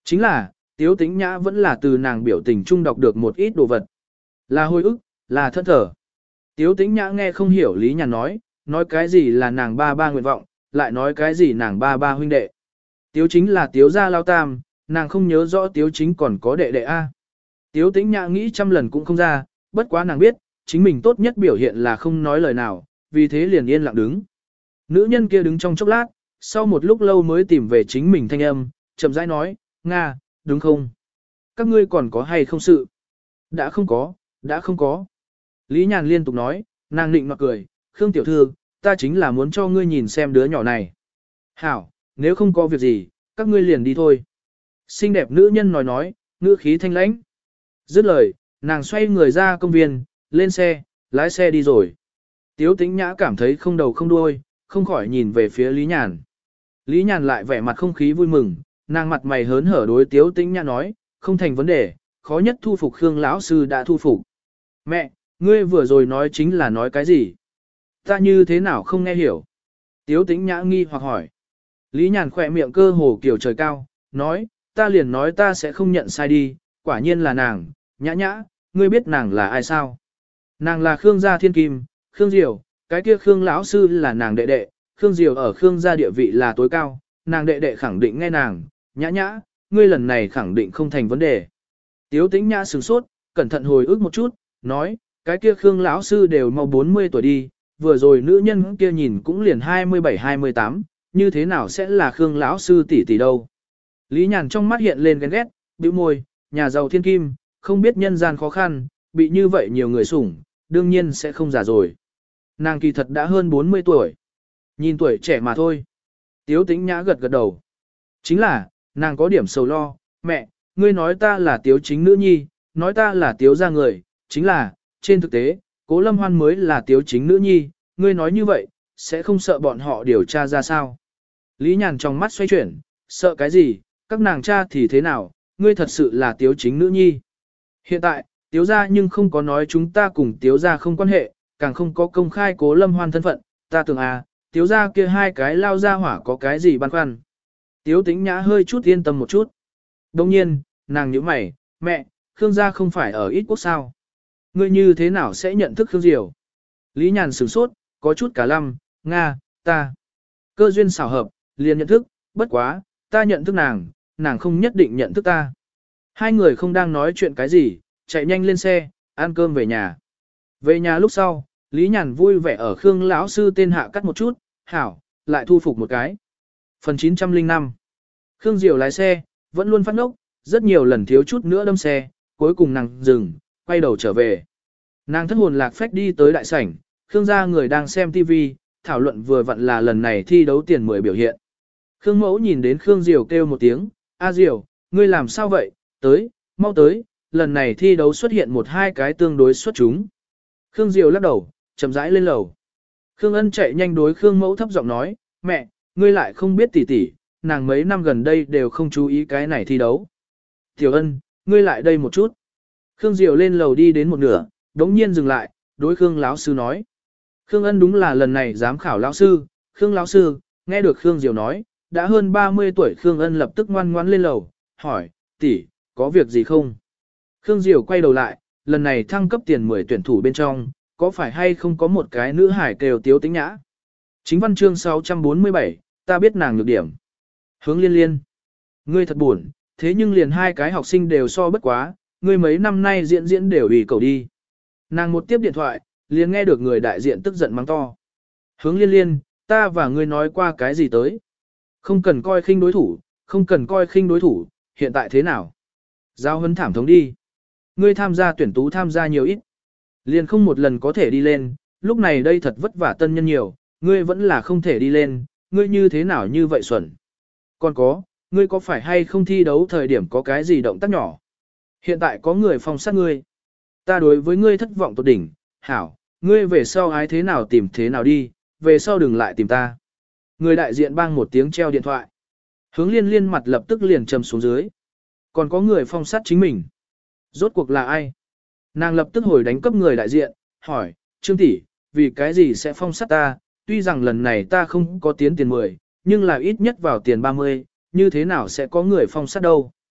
Chính là, Tiếu Tĩnh Nhã vẫn là từ nàng biểu tình trung đọc được một ít đồ vật. Là hồi ức, là thân thở. Tiếu Tĩnh Nhã nghe không hiểu Lý Nhàn nói, nói cái gì là nàng ba ba nguyện vọng, lại nói cái gì nàng ba ba huynh đệ. Tiếu chính là Tiếu gia lao tam, nàng không nhớ rõ Tiếu chính còn có đệ đệ A. Tiếu Tĩnh Nhã nghĩ trăm lần cũng không ra, bất quá nàng biết, chính mình tốt nhất biểu hiện là không nói lời nào, vì thế liền yên lặng đứng. Nữ nhân kia đứng trong chốc lát, sau một lúc lâu mới tìm về chính mình thanh âm, chậm rãi nói, Nga, đúng không? Các ngươi còn có hay không sự? Đã không có, đã không có. Lý Nhàn liên tục nói, nàng nịnh mặc cười, Khương tiểu thư, ta chính là muốn cho ngươi nhìn xem đứa nhỏ này. Hảo, nếu không có việc gì, các ngươi liền đi thôi. Xinh đẹp nữ nhân nói nói, ngữ khí thanh lãnh. Dứt lời, nàng xoay người ra công viên, lên xe, lái xe đi rồi. Tiếu Tĩnh Nhã cảm thấy không đầu không đuôi, không khỏi nhìn về phía Lý Nhàn. Lý Nhàn lại vẻ mặt không khí vui mừng, nàng mặt mày hớn hở đối Tiếu Tĩnh Nhã nói, không thành vấn đề, khó nhất thu phục Khương lão sư đã thu phục. Mẹ, ngươi vừa rồi nói chính là nói cái gì? Ta như thế nào không nghe hiểu? Tiếu Tĩnh Nhã nghi hoặc hỏi. Lý Nhàn khỏe miệng cơ hồ kiểu trời cao, nói, ta liền nói ta sẽ không nhận sai đi, quả nhiên là nàng, Nhã Nhã, ngươi biết nàng là ai sao? Nàng là Khương gia thiên kim, Khương Diều, cái kia Khương lão sư là nàng đệ đệ, Khương Diều ở Khương gia địa vị là tối cao, nàng đệ đệ khẳng định nghe nàng, Nhã Nhã, ngươi lần này khẳng định không thành vấn đề. Tiếu Tĩnh Nhã sửng sốt, cẩn thận hồi ức một chút, nói, cái kia Khương lão sư đều mau bốn mươi tuổi đi, vừa rồi nữ nhân kia nhìn cũng liền hai mươi bảy hai mươi tám, như thế nào sẽ là Khương lão sư tỷ tỷ đâu? Lý Nhàn trong mắt hiện lên ghen ghét, bĩu môi, nhà giàu thiên kim, không biết nhân gian khó khăn, bị như vậy nhiều người sủng, đương nhiên sẽ không già rồi. Nàng kỳ thật đã hơn bốn mươi tuổi. Nhìn tuổi trẻ mà thôi. Tiếu Tĩnh Nhã gật gật đầu. Chính là, nàng có điểm sầu lo, mẹ, ngươi nói ta là Tiếu chính nữ nhi, nói ta là Tiếu gia người, chính là, trên thực tế, Cố Lâm Hoan mới là Tiếu chính nữ nhi, ngươi nói như vậy, sẽ không sợ bọn họ điều tra ra sao. Lý Nhàn trong mắt xoay chuyển, sợ cái gì, các nàng cha thì thế nào, ngươi thật sự là Tiếu chính nữ nhi. Hiện tại, Tiếu gia nhưng không có nói chúng ta cùng Tiếu gia không quan hệ, càng không có công khai Cố Lâm Hoan thân phận, ta tưởng à, Tiếu gia kia hai cái lao ra hỏa có cái gì băn khoăn. Tiếu Tĩnh Nhã hơi chút yên tâm một chút. Đồng nhiên, nàng nhíu mày, mẹ, Khương gia không phải ở ít quốc sao. Ngươi như thế nào sẽ nhận thức Khương Diều? Lý Nhàn sửng sốt, có chút cả lăm, Nga, ta. Cơ duyên xảo hợp, liền nhận thức, bất quá, ta nhận thức nàng, nàng không nhất định nhận thức ta. Hai người không đang nói chuyện cái gì, chạy nhanh lên xe, ăn cơm về nhà. Về nhà lúc sau, Lý Nhàn vui vẻ ở Khương lão sư tên hạ cắt một chút, hảo, lại thu phục một cái. Phần chín trăm lẻ năm. Khương Diều lái xe, vẫn luôn phát ngốc, rất nhiều lần thiếu chút nữa đâm xe, cuối cùng nàng dừng, quay đầu trở về. Nàng thất hồn lạc phách đi tới đại sảnh, Khương gia người đang xem ti vi, thảo luận vừa vặn là lần này thi đấu tiền mười biểu hiện. Khương mẫu nhìn đến Khương Diều kêu một tiếng, A Diều, ngươi làm sao vậy, tới, mau tới, lần này thi đấu xuất hiện một hai cái tương đối xuất chúng. Khương Diều lắc đầu, chậm rãi lên lầu. Khương Ân chạy nhanh đối Khương mẫu thấp giọng nói, mẹ, ngươi lại không biết tỉ tỉ, nàng mấy năm gần đây đều không chú ý cái này thi đấu. Tiểu Ân, ngươi lại đây một chút. Khương Diều lên lầu đi đến một nửa, đống nhiên dừng lại, đối Khương lão sư nói. Khương Ân đúng là lần này giám khảo lão sư, Khương lão sư, nghe được Khương Diều nói, đã hơn ba mươi tuổi Khương Ân lập tức ngoan ngoãn lên lầu, hỏi, tỷ, có việc gì không? Khương Diều quay đầu lại, lần này thăng cấp tiền mười tuyển thủ bên trong, có phải hay không có một cái nữ hải kêu Tiếu Tĩnh Nhã? Chính văn chương sáu trăm bốn mươi bảy, ta biết nàng nhược điểm. Hướng Liên Liên, ngươi thật buồn, thế nhưng liền hai cái học sinh đều so bất quá, ngươi mấy năm nay diễn diễn đều ủy cầu đi. Nàng một tiếp điện thoại, liền nghe được người đại diện tức giận mắng to. Hướng Liên Liên, ta và ngươi nói qua cái gì tới? Không cần coi khinh đối thủ, không cần coi khinh đối thủ, hiện tại thế nào? Giao huấn thảm thống đi. Ngươi tham gia tuyển tú tham gia nhiều ít. Liền không một lần có thể đi lên, lúc này đây thật vất vả tân nhân nhiều, ngươi vẫn là không thể đi lên, ngươi như thế nào như vậy xuẩn. Còn có, ngươi có phải hay không thi đấu thời điểm có cái gì động tác nhỏ? Hiện tại có người phong sát ngươi. Ta đối với ngươi thất vọng tột đỉnh, hảo, ngươi về sau ái thế nào tìm thế nào đi, về sau đừng lại tìm ta. Người đại diện bang một tiếng treo điện thoại. Hướng Liên Liên mặt lập tức liền trầm xuống dưới. Còn có người phong sát chính mình. Rốt cuộc là ai? Nàng lập tức hồi đánh cấp người đại diện, hỏi, Trương tỷ, vì cái gì sẽ phong sát ta, tuy rằng lần này ta không có tiến tiền mười, nhưng là ít nhất vào tiền ba mươi, như thế nào sẽ có người phong sát đâu?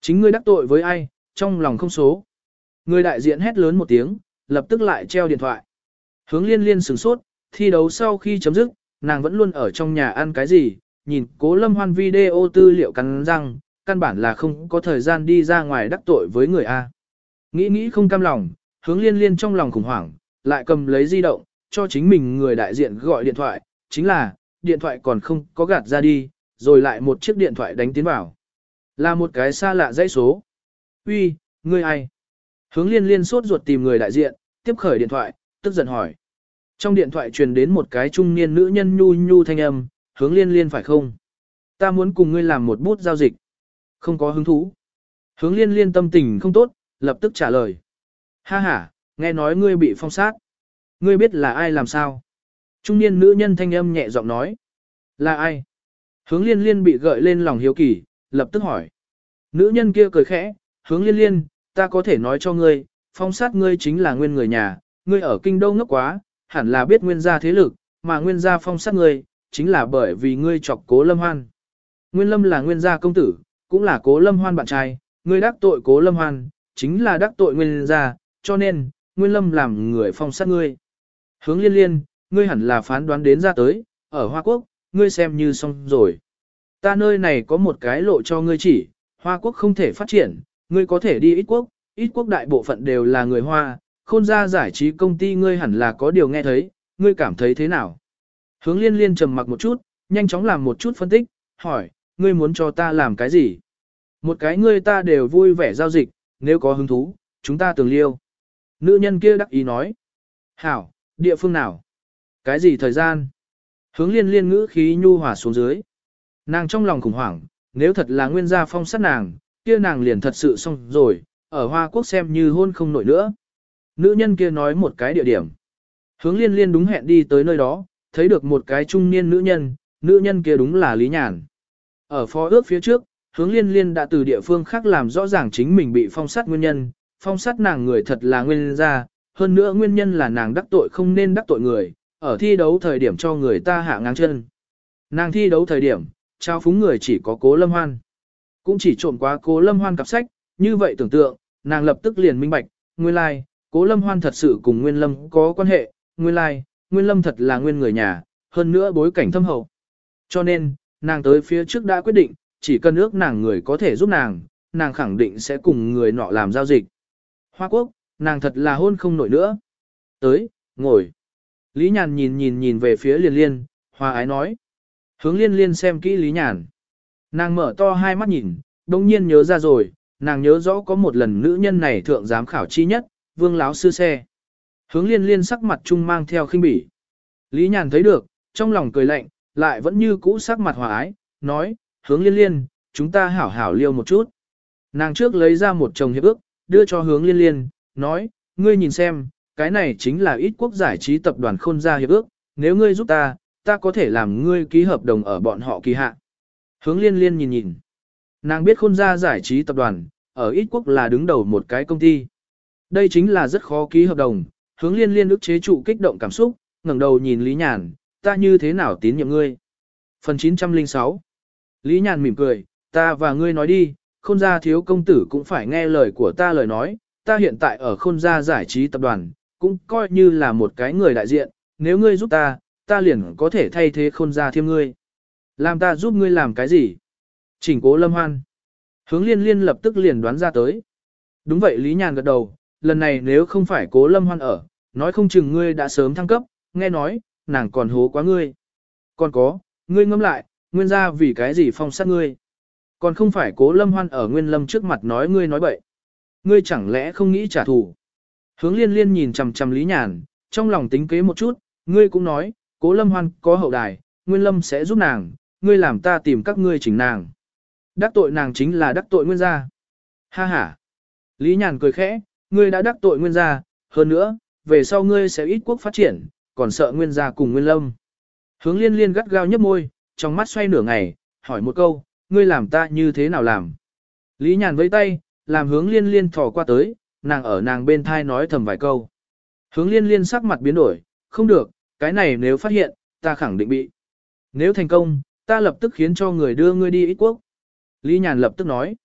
Chính ngươi đắc tội với ai, trong lòng không số. Người đại diện hét lớn một tiếng, lập tức lại treo điện thoại. Hướng liên liên sửng sốt, thi đấu sau khi chấm dứt, nàng vẫn luôn ở trong nhà ăn cái gì, nhìn Cố Lâm Hoan video tư liệu cắn răng, căn bản là không có thời gian đi ra ngoài đắc tội với người A. Nghĩ nghĩ không cam lòng, hướng liên liên trong lòng khủng hoảng, lại cầm lấy di động, cho chính mình người đại diện gọi điện thoại, chính là, điện thoại còn không có gạt ra đi, rồi lại một chiếc điện thoại đánh tiến vào. Là một cái xa lạ dãy số. Uy, ngươi ai? Hướng liên liên sốt ruột tìm người đại diện, tiếp khởi điện thoại, tức giận hỏi. Trong điện thoại truyền đến một cái trung niên nữ nhân nhu nhu thanh âm, hướng liên liên phải không? Ta muốn cùng ngươi làm một bút giao dịch. Không có hứng thú. Hướng liên liên tâm tình không tốt, lập tức trả lời. Ha ha, nghe nói ngươi bị phong sát. Ngươi biết là ai làm sao? Trung niên nữ nhân thanh âm nhẹ giọng nói. Là ai? Hướng liên liên bị gợi lên lòng hiếu kỳ, lập tức hỏi. Nữ nhân kia cười khẽ, hướng liên liên, ta có thể nói cho ngươi, phong sát ngươi chính là nguyên người nhà, ngươi ở kinh đô ngốc quá, hẳn là biết nguyên gia thế lực, mà nguyên gia phong sát ngươi, chính là bởi vì ngươi chọc Cố Lâm Hoan. Nguyên Lâm là nguyên gia công tử, cũng là Cố Lâm Hoan bạn trai, ngươi đắc tội Cố Lâm Hoan, chính là đắc tội nguyên gia, cho nên, Nguyên Lâm làm người phong sát ngươi. Hướng liên liên, ngươi hẳn là phán đoán đến ra tới, ở Hoa Quốc, ngươi xem như xong rồi. Ta nơi này có một cái lộ cho ngươi chỉ, Hoa Quốc không thể phát triển, ngươi có thể đi ít quốc, ít quốc đại bộ phận đều là người Hoa, Khôn gia giải trí công ty ngươi hẳn là có điều nghe thấy, ngươi cảm thấy thế nào? Hướng liên liên trầm mặc một chút, nhanh chóng làm một chút phân tích, hỏi, ngươi muốn cho ta làm cái gì? Một cái ngươi ta đều vui vẻ giao dịch, nếu có hứng thú, chúng ta tường liêu. Nữ nhân kia đắc ý nói. Hảo, địa phương nào? Cái gì thời gian? Hướng liên liên ngữ khí nhu hòa xuống dưới. Nàng trong lòng khủng hoảng, nếu thật là nguyên gia phong sát nàng, kia nàng liền thật sự xong rồi, ở Hoa Quốc xem như hôn không nổi nữa. Nữ nhân kia nói một cái địa điểm. Hướng liên liên đúng hẹn đi tới nơi đó, thấy được một cái trung niên nữ nhân, nữ nhân kia đúng là Lý Nhàn. Ở phó ước phía trước, hướng liên liên đã từ địa phương khác làm rõ ràng chính mình bị phong sát nguyên nhân, phong sát nàng người thật là nguyên gia, hơn nữa nguyên nhân là nàng đắc tội không nên đắc tội người, ở thi đấu thời điểm cho người ta hạ ngang chân. Nàng thi đấu thời điểm, trao phúng người chỉ có Cố Lâm Hoan. Cũng chỉ trộm quá Cố Lâm Hoan cặp sách, như vậy tưởng tượng, nàng lập tức liền minh bạch, nguyên lai, like, Cố Lâm Hoan thật sự cùng Nguyên Lâm có quan hệ, nguyên lai, like, Nguyên Lâm thật là nguyên người nhà, hơn nữa bối cảnh thâm hậu. Cho nên, nàng tới phía trước đã quyết định, chỉ cần ước nàng người có thể giúp nàng, nàng khẳng định sẽ cùng người nọ làm giao dịch. Hoa Quốc, nàng thật là hôn không nổi nữa. Tới, ngồi. Lý Nhàn nhìn nhìn nhìn về phía Liên Liên, hòa ái nói. Hướng Liên Liên xem kỹ Lý Nhàn. Nàng mở to hai mắt nhìn, đông nhiên nhớ ra rồi, nàng nhớ rõ có một lần nữ nhân này thượng giám khảo chi nhất, Vương láo sư xe. Hướng Liên Liên sắc mặt trung mang theo khinh bỉ. Lý Nhàn thấy được, trong lòng cười lạnh, lại vẫn như cũ sắc mặt hòa ái, nói, Hướng Liên Liên, chúng ta hảo hảo liêu một chút. Nàng trước lấy ra một chồng hiệp ước, đưa cho Hướng Liên Liên, nói, ngươi nhìn xem, cái này chính là ít quốc giải trí tập đoàn Khôn gia hiệp ước, nếu ngươi giúp ta, ta có thể làm ngươi ký hợp đồng ở bọn họ kỳ hạn. Hướng Liên Liên nhìn nhìn. Nàng biết Khôn gia giải trí tập đoàn, ở ít quốc là đứng đầu một cái công ty. Đây chính là rất khó ký hợp đồng, Hướng Liên Liên ức chế trụ kích động cảm xúc, ngẩng đầu nhìn Lý Nhàn, ta như thế nào tín nhiệm ngươi. Phần chín trăm lẻ sáu. Lý Nhàn mỉm cười, ta và ngươi nói đi, Khôn gia thiếu công tử cũng phải nghe lời của ta lời nói, ta hiện tại ở Khôn gia giải trí tập đoàn, cũng coi như là một cái người đại diện, nếu ngươi giúp ta, ta liền có thể thay thế Khôn gia thêm ngươi. Làm ta giúp ngươi làm cái gì? Chỉnh Cố Lâm Hoan. Hướng Liên Liên lập tức liền đoán ra tới. Đúng vậy Lý Nhàn gật đầu, lần này nếu không phải Cố Lâm Hoan ở, nói không chừng ngươi đã sớm thăng cấp, nghe nói, nàng còn hố quá ngươi. Còn có, ngươi ngẫm lại, nguyên gia vì cái gì phong sát ngươi? Còn không phải Cố Lâm Hoan ở Nguyên Lâm trước mặt nói ngươi nói bậy. Ngươi chẳng lẽ không nghĩ trả thù? Hướng Liên Liên nhìn chằm chằm Lý Nhàn, trong lòng tính kế một chút, ngươi cũng nói, Cố Lâm Hoan có hậu đài, Nguyên Lâm sẽ giúp nàng, ngươi làm ta tìm các ngươi chỉnh nàng. Đắc tội nàng chính là đắc tội Nguyên gia. Ha ha. Lý Nhàn cười khẽ, ngươi đã đắc tội Nguyên gia, hơn nữa, về sau ngươi sẽ ít quốc phát triển, còn sợ Nguyên gia cùng Nguyên Lâm. Hướng Liên Liên gắt gao nhấp môi, trong mắt xoay nửa ngày, hỏi một câu, ngươi làm ta như thế nào làm? Lý Nhàn vẫy tay, làm Hướng Liên Liên thò qua tới, nàng ở nàng bên thai nói thầm vài câu. Hướng Liên Liên sắc mặt biến đổi, không được, cái này nếu phát hiện, ta khẳng định bị. Nếu thành công, ta lập tức khiến cho người đưa ngươi đi ít quốc. Lý Nhàn lập tức nói.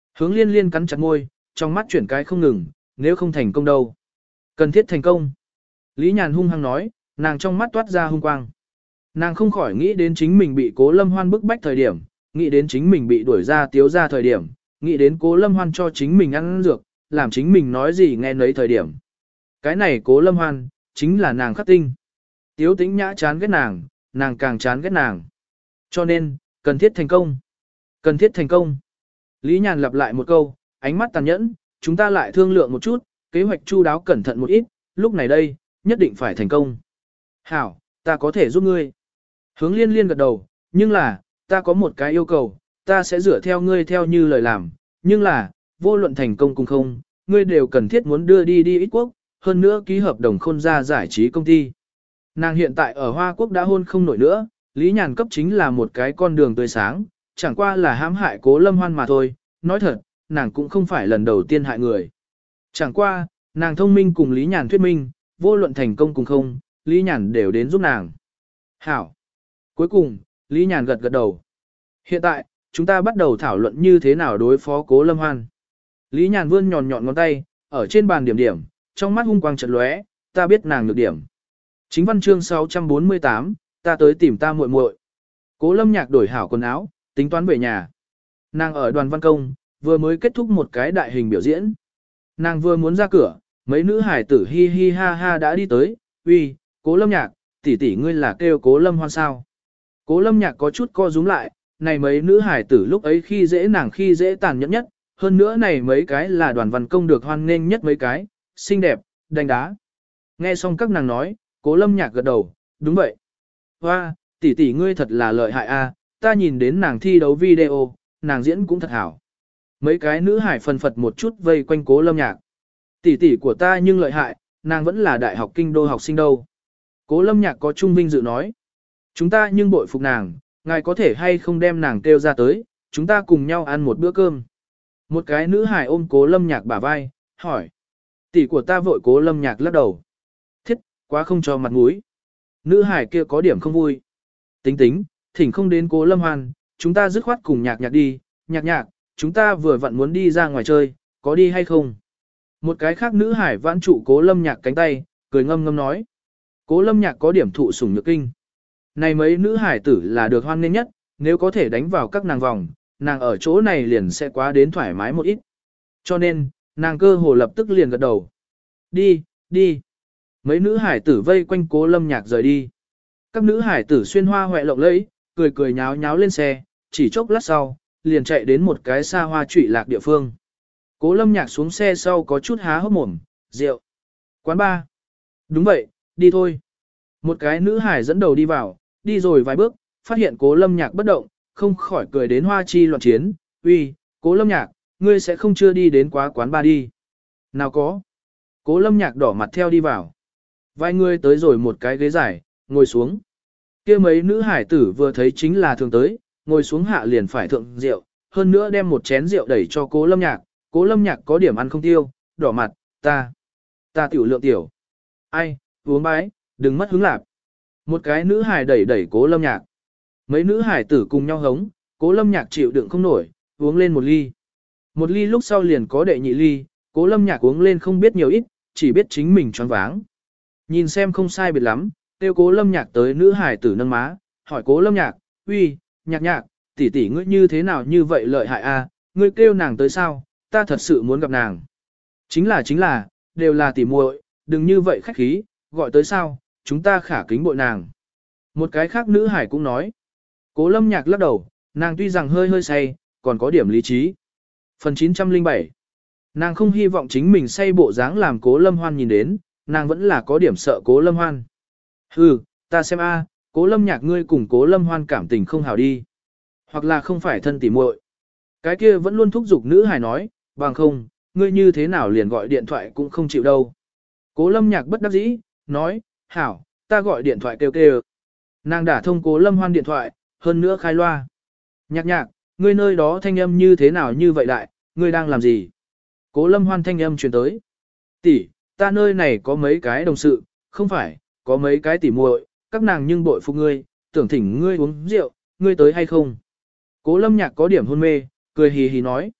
Hướng liên liên cắn chặt môi, trong mắt chuyển cái không ngừng, nếu không thành công đâu. Cần thiết thành công. Lý Nhàn hung hăng nói, nàng trong mắt toát ra hung quang. Nàng không khỏi nghĩ đến chính mình bị Cố Lâm Hoan bức bách thời điểm, nghĩ đến chính mình bị đuổi ra tiếu ra thời điểm, nghĩ đến Cố Lâm Hoan cho chính mình ăn dược, làm chính mình nói gì nghe nấy thời điểm. Cái này Cố Lâm Hoan, chính là nàng khắc tinh. Tiếu Tĩnh Nhã chán ghét nàng, nàng càng chán ghét nàng. Cho nên, cần thiết thành công. Cần thiết thành công. Lý Nhàn lặp lại một câu, ánh mắt tàn nhẫn, chúng ta lại thương lượng một chút, kế hoạch chu đáo cẩn thận một ít, lúc này đây, nhất định phải thành công. Hảo, ta có thể giúp ngươi. Hướng liên liên gật đầu, nhưng là, ta có một cái yêu cầu, ta sẽ dựa theo ngươi theo như lời làm, nhưng là, vô luận thành công cùng không, ngươi đều cần thiết muốn đưa đi đi ít quốc, hơn nữa ký hợp đồng khôn ra giải trí công ty. Nàng hiện tại ở Hoa Quốc đã hôn không nổi nữa, Lý Nhàn cấp chính là một cái con đường tươi sáng, chẳng qua là hãm hại Cố Lâm Hoan mà thôi, nói thật, nàng cũng không phải lần đầu tiên hại người. Chẳng qua, nàng thông minh cùng Lý Nhàn thuyết minh, vô luận thành công cùng không, Lý Nhàn đều đến giúp nàng. Hảo. Cuối cùng, Lý Nhàn gật gật đầu. Hiện tại, chúng ta bắt đầu thảo luận như thế nào đối phó Cố Lâm Hoan. Lý Nhàn vươn nhọn nhọn ngón tay, ở trên bàn điểm điểm, trong mắt hung quang chợt lóe, ta biết nàng nhược điểm. Chính văn chương sáu trăm bốn mươi tám, ta tới tìm ta muội muội. Cố Lâm Nhạc đổi hảo quần áo, tính toán về nhà. Nàng ở đoàn văn công, vừa mới kết thúc một cái đại hình biểu diễn. Nàng vừa muốn ra cửa, mấy nữ hải tử hi hi ha ha đã đi tới, uy, Cố Lâm Nhạc, tỷ tỷ ngươi là kêu Cố Lâm Hoan sao. Cố Lâm Nhạc có chút co rúm lại, này mấy nữ hải tử lúc ấy khi dễ nàng khi dễ tàn nhẫn nhất, hơn nữa này mấy cái là đoàn văn công được hoan nghênh nhất mấy cái, xinh đẹp, đánh đá. Nghe xong các nàng nói, Cố Lâm Nhạc gật đầu, đúng vậy. Hoa, tỷ tỷ ngươi thật là lợi hại a, ta nhìn đến nàng thi đấu video, nàng diễn cũng thật hảo. Mấy cái nữ hải phần phật một chút vây quanh Cố Lâm Nhạc. Tỷ tỷ của ta nhưng lợi hại, nàng vẫn là đại học kinh đô học sinh đâu. Cố Lâm Nhạc có trung vinh dự nói. Chúng ta nhưng bội phục nàng, ngài có thể hay không đem nàng kêu ra tới, chúng ta cùng nhau ăn một bữa cơm. Một cái nữ hải ôm Cố Lâm Nhạc bả vai, hỏi. Tỷ của ta vội Cố Lâm Nhạc lắc đầu. Thiết, quá không cho mặt mũi. Nữ hải kia có điểm không vui. Tính tính, thỉnh không đến Cố Lâm Hoan, chúng ta dứt khoát cùng nhạc nhạc đi, nhạc nhạc, chúng ta vừa vặn muốn đi ra ngoài chơi, có đi hay không? Một cái khác nữ hải vãn trụ Cố Lâm Nhạc cánh tay, cười ngâm ngâm nói. Cố Lâm Nhạc có điểm thụ sủng nhược kinh. Này mấy nữ hải tử là được hoan nghênh nhất, nếu có thể đánh vào các nàng vòng, nàng ở chỗ này liền sẽ quá đến thoải mái một ít. Cho nên, nàng cơ hồ lập tức liền gật đầu. Đi, đi. Mấy nữ hải tử vây quanh Cố Lâm Nhạc rời đi. Các nữ hải tử xuyên hoa hoẹ lộng lẫy, cười cười nháo nháo lên xe, chỉ chốc lát sau, liền chạy đến một cái xa hoa trụy lạc địa phương. Cố Lâm Nhạc xuống xe sau có chút há hốc mồm, rượu. Quán bar. Đúng vậy, đi thôi. Một cái nữ hải dẫn đầu đi vào, đi rồi vài bước, phát hiện Cố Lâm Nhạc bất động, không khỏi cười đến hoa chi loạn chiến. Uy, Cố Lâm Nhạc, ngươi sẽ không chưa đi đến quá quán bar đi. Nào có. Cố Lâm Nhạc đỏ mặt theo đi vào. Vài người tới rồi một cái ghế dài, ngồi xuống. Kia mấy nữ hải tử vừa thấy chính là thường tới, ngồi xuống hạ liền phải thượng rượu, hơn nữa đem một chén rượu đẩy cho Cố Lâm Nhạc. Cố Lâm Nhạc có điểm ăn không tiêu, đỏ mặt, ta, ta tiểu lượng tiểu. Ai, uống bái, đừng mất hứng lạc. Một cái nữ hải đẩy đẩy Cố Lâm Nhạc. Mấy nữ hải tử cùng nhau hống, Cố Lâm Nhạc chịu đựng không nổi, uống lên một ly. Một ly lúc sau liền có đệ nhị ly, Cố Lâm Nhạc uống lên không biết nhiều ít, chỉ biết chính mình choáng váng. Nhìn xem không sai biệt lắm, tiêu Cố Lâm Nhạc tới nữ hải tử nâng má, hỏi Cố Lâm Nhạc, uy, Nhạc Nhạc, tỷ tỷ ngươi như thế nào như vậy lợi hại a? Ngươi kêu nàng tới sao, ta thật sự muốn gặp nàng. Chính là chính là, đều là tỷ muội, đừng như vậy khách khí, gọi tới sao, chúng ta khả kính bội nàng. Một cái khác nữ hải cũng nói. Cố Lâm Nhạc lắc đầu, nàng tuy rằng hơi hơi say, còn có điểm lý trí. Phần chín trăm lẻ bảy. Nàng không hy vọng chính mình say bộ dáng làm Cố Lâm Hoan nhìn đến, nàng vẫn là có điểm sợ Cố Lâm Hoan. Hừ, ta xem a, Cố Lâm Nhạc ngươi cùng Cố Lâm Hoan cảm tình không hảo đi. Hoặc là không phải thân tỉ muội. Cái kia vẫn luôn thúc giục nữ hài nói, bằng không, ngươi như thế nào liền gọi điện thoại cũng không chịu đâu. Cố Lâm Nhạc bất đắc dĩ, nói, hảo, ta gọi điện thoại kêu kêu. Nàng đã thông Cố Lâm Hoan điện thoại, hơn nữa khai loa. Nhạc Nhạc, ngươi nơi đó thanh âm như thế nào như vậy đại, ngươi đang làm gì? Cố Lâm Hoan thanh âm truyền tới. Tỷ, ta nơi này có mấy cái đồng sự, không phải, có mấy cái tỉ muội, các nàng nhưng bội phục ngươi, tưởng thỉnh ngươi uống rượu, ngươi tới hay không? Cố Lâm Nhạc có điểm hôn mê, cười hì hì nói.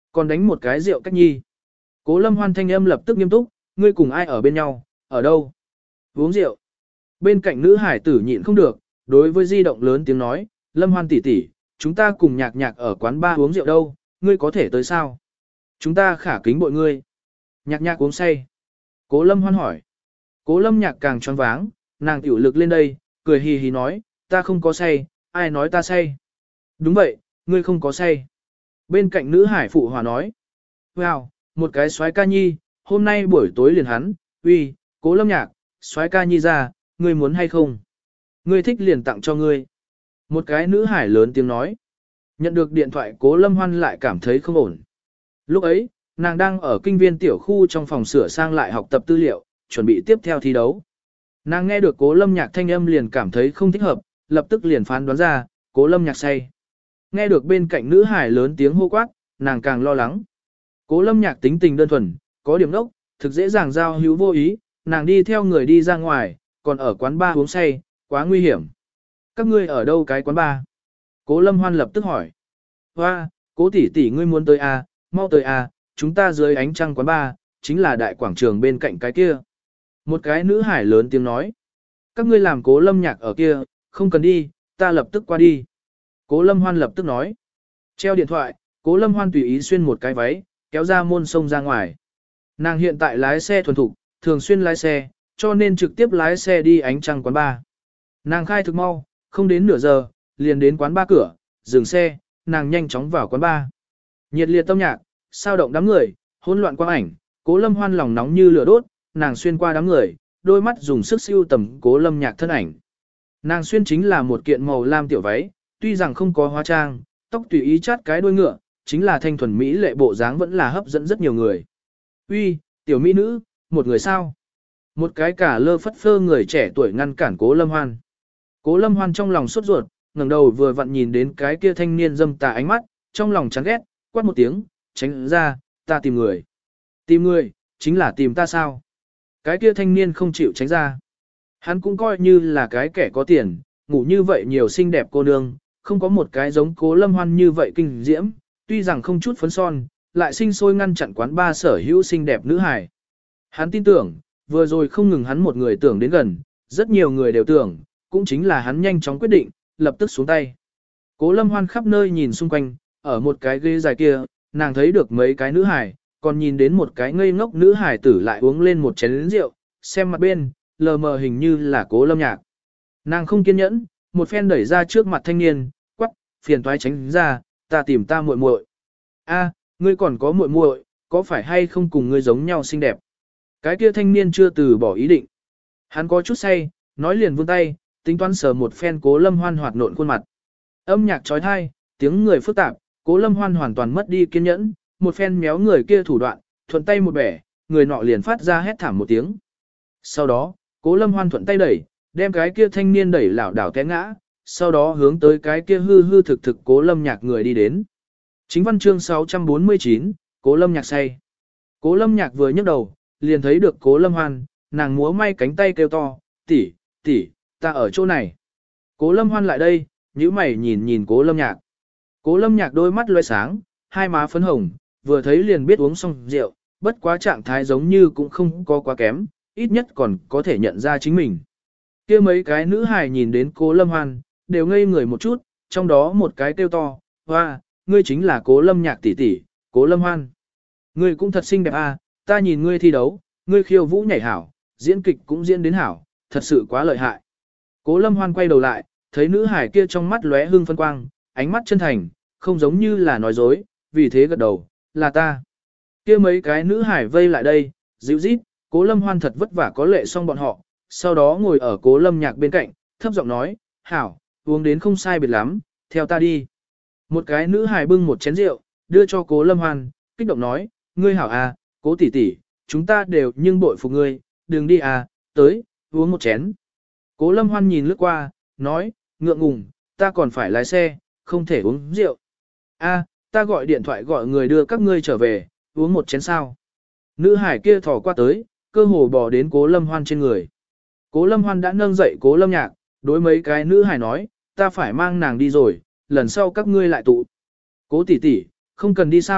Còn đánh một cái rượu cách nhi. Cố Lâm Hoan thanh âm lập tức nghiêm túc, ngươi cùng ai ở bên nhau, ở đâu? Uống rượu. Bên cạnh nữ hải tử nhịn không được, đối với di động lớn tiếng nói, Lâm Hoan tỷ tỷ, chúng ta cùng nhạc nhạc ở quán bar uống rượu đâu, ngươi có thể tới sao? Chúng ta khả kính bội ngươi. Nhạc nhạc uống say. Cố Lâm Hoan hỏi. Cố Lâm nhạc càng choáng váng, nàng tiểu lực lên đây, cười hì hì nói, ta không có say, ai nói ta say? Đúng vậy, ngươi không có say. Bên cạnh nữ hải phụ hòa nói. Wow, một cái soái ca nhi, hôm nay buổi tối liền hắn, uy, Cố Lâm nhạc, soái ca nhi ra, ngươi muốn hay không? Ngươi thích liền tặng cho ngươi. Một cái nữ hải lớn tiếng nói. Nhận được điện thoại Cố Lâm Hoan lại cảm thấy không ổn. Lúc ấy, nàng đang ở kinh viên tiểu khu trong phòng sửa sang lại học tập tư liệu, chuẩn bị tiếp theo thi đấu. Nàng nghe được Cố Lâm nhạc thanh âm liền cảm thấy không thích hợp, lập tức liền phán đoán ra, Cố Lâm nhạc say. Nghe được bên cạnh nữ hải lớn tiếng hô quát, nàng càng lo lắng. Cố Lâm nhạc tính tình đơn thuần, có điểm đốc, thực dễ dàng giao hữu vô ý, nàng đi theo người đi ra ngoài, còn ở quán bar uống say, quá nguy hiểm. Các ngươi ở đâu cái quán bar? Cố Lâm Hoan lập tức hỏi. Hoa, Cố tỷ tỷ ngươi muốn tới à, mau tới à, chúng ta dưới ánh trăng quán bar, chính là đại quảng trường bên cạnh cái kia. Một cái nữ hải lớn tiếng nói. Các ngươi làm Cố Lâm nhạc ở kia, không cần đi, ta lập tức qua đi. Cố Lâm Hoan lập tức nói. Treo điện thoại, Cố Lâm Hoan tùy ý xuyên một cái váy, kéo ra môn sông ra ngoài. Nàng hiện tại lái xe thuần thục, thường xuyên lái xe, cho nên trực tiếp lái xe đi ánh trăng quán bar. Nàng khai thực mau, không đến nửa giờ, liền đến quán bar cửa, dừng xe, nàng nhanh chóng vào quán bar. Nhiệt liệt tâm nhạc, sao động đám người, hỗn loạn quang ảnh, Cố Lâm Hoan lòng nóng như lửa đốt, nàng xuyên qua đám người, đôi mắt dùng sức siêu tầm Cố Lâm nhạc thân ảnh. Nàng xuyên chính là một kiện màu lam tiểu váy, tuy rằng không có hóa trang, tóc tùy ý chát cái đuôi ngựa, chính là thanh thuần mỹ lệ bộ dáng vẫn là hấp dẫn rất nhiều người. Uy, tiểu mỹ nữ, một người sao? Một cái cả lơ phất phơ người trẻ tuổi ngăn cản Cố Lâm Hoan. Cố Lâm Hoan trong lòng sốt ruột, ngẩng đầu vừa vặn nhìn đến cái kia thanh niên dâm tà ánh mắt, trong lòng chán ghét, quát một tiếng, tránh ra, ta tìm người. Tìm người, chính là tìm ta sao? Cái kia thanh niên không chịu tránh ra. Hắn cũng coi như là cái kẻ có tiền, ngủ như vậy nhiều xinh đẹp cô nương, không có một cái giống Cố Lâm Hoan như vậy kinh diễm, tuy rằng không chút phấn son, lại sinh sôi ngăn chặn quán ba sở hữu xinh đẹp nữ hài. Hắn tin tưởng, vừa rồi không ngừng hắn một người tưởng đến gần, rất nhiều người đều tưởng, cũng chính là hắn nhanh chóng quyết định, lập tức xuống tay. Cố Lâm Hoan khắp nơi nhìn xung quanh, ở một cái ghế dài kia, nàng thấy được mấy cái nữ hài, còn nhìn đến một cái ngây ngốc nữ hài tử lại uống lên một chén rượu, xem mặt bên, lờ mờ hình như là Cố Lâm nhạc. Nàng không kiên nhẫn, một phen đẩy ra trước mặt thanh niên, quắc, phiền toái tránh ra, ta tìm ta muội muội. A, ngươi còn có muội muội, có phải hay không cùng ngươi giống nhau xinh đẹp? Cái kia thanh niên chưa từ bỏ ý định. Hắn có chút say, nói liền vươn tay, tính toán sờ một phen Cố Lâm Hoan hoạt nộn khuôn mặt. Âm nhạc trói thai, tiếng người phức tạp, Cố Lâm Hoan hoàn toàn mất đi kiên nhẫn, một phen méo người kia thủ đoạn, thuận tay một bẻ, người nọ liền phát ra hét thảm một tiếng. Sau đó, Cố Lâm Hoan thuận tay đẩy, đem cái kia thanh niên đẩy lảo đảo té ngã, sau đó hướng tới cái kia hư hư thực thực Cố Lâm nhạc người đi đến. Chính văn chương sáu trăm bốn mươi chín, Cố Lâm nhạc say. Cố Lâm nhạc vừa nhấc đầu, liền thấy được Cố Lâm Hoan, nàng múa may cánh tay kêu to, tỷ, tỷ, ta ở chỗ này. Cố Lâm Hoan lại đây, nhíu mày nhìn nhìn Cố Lâm nhạc. Cố Lâm nhạc đôi mắt loe sáng, hai má phấn hồng, vừa thấy liền biết uống xong rượu, bất quá trạng thái giống như cũng không có quá kém, ít nhất còn có thể nhận ra chính mình. Kia mấy cái nữ hài nhìn đến Cố Lâm Hoan, đều ngây người một chút, trong đó một cái kêu to, hoa, ngươi chính là Cố Lâm nhạc tỷ tỷ, Cố Lâm Hoan. Ngươi cũng thật xinh đẹp à, ta nhìn ngươi thi đấu, ngươi khiêu vũ nhảy hảo, diễn kịch cũng diễn đến hảo, thật sự quá lợi hại. Cố Lâm Hoan quay đầu lại, thấy nữ hải kia trong mắt lóe hương phân quang, ánh mắt chân thành, không giống như là nói dối, vì thế gật đầu, là ta. Kia mấy cái nữ hải vây lại đây, dịu rít, Cố Lâm Hoan thật vất vả có lệ xong bọn họ, sau đó ngồi ở Cố Lâm nhạc bên cạnh, thấp giọng nói, hảo, uống đến không sai biệt lắm, theo ta đi. Một cái nữ hải bưng một chén rượu, đưa cho Cố Lâm Hoan, kích động nói, ngươi hảo à, Cố tỷ tỷ, chúng ta đều nhưng bội phục ngươi, đừng đi à, tới, uống một chén. Cố Lâm Hoan nhìn lướt qua, nói, ngượng ngùng, ta còn phải lái xe, không thể uống rượu. A, ta gọi điện thoại gọi người đưa các ngươi trở về, uống một chén sao. Nữ hải kia thò qua tới, cơ hồ bò đến Cố Lâm Hoan trên người. Cố Lâm Hoan đã nâng dậy Cố Lâm nhạc, đối mấy cái nữ hải nói, ta phải mang nàng đi rồi, lần sau các ngươi lại tụ. Cố tỷ tỷ, không cần đi sao,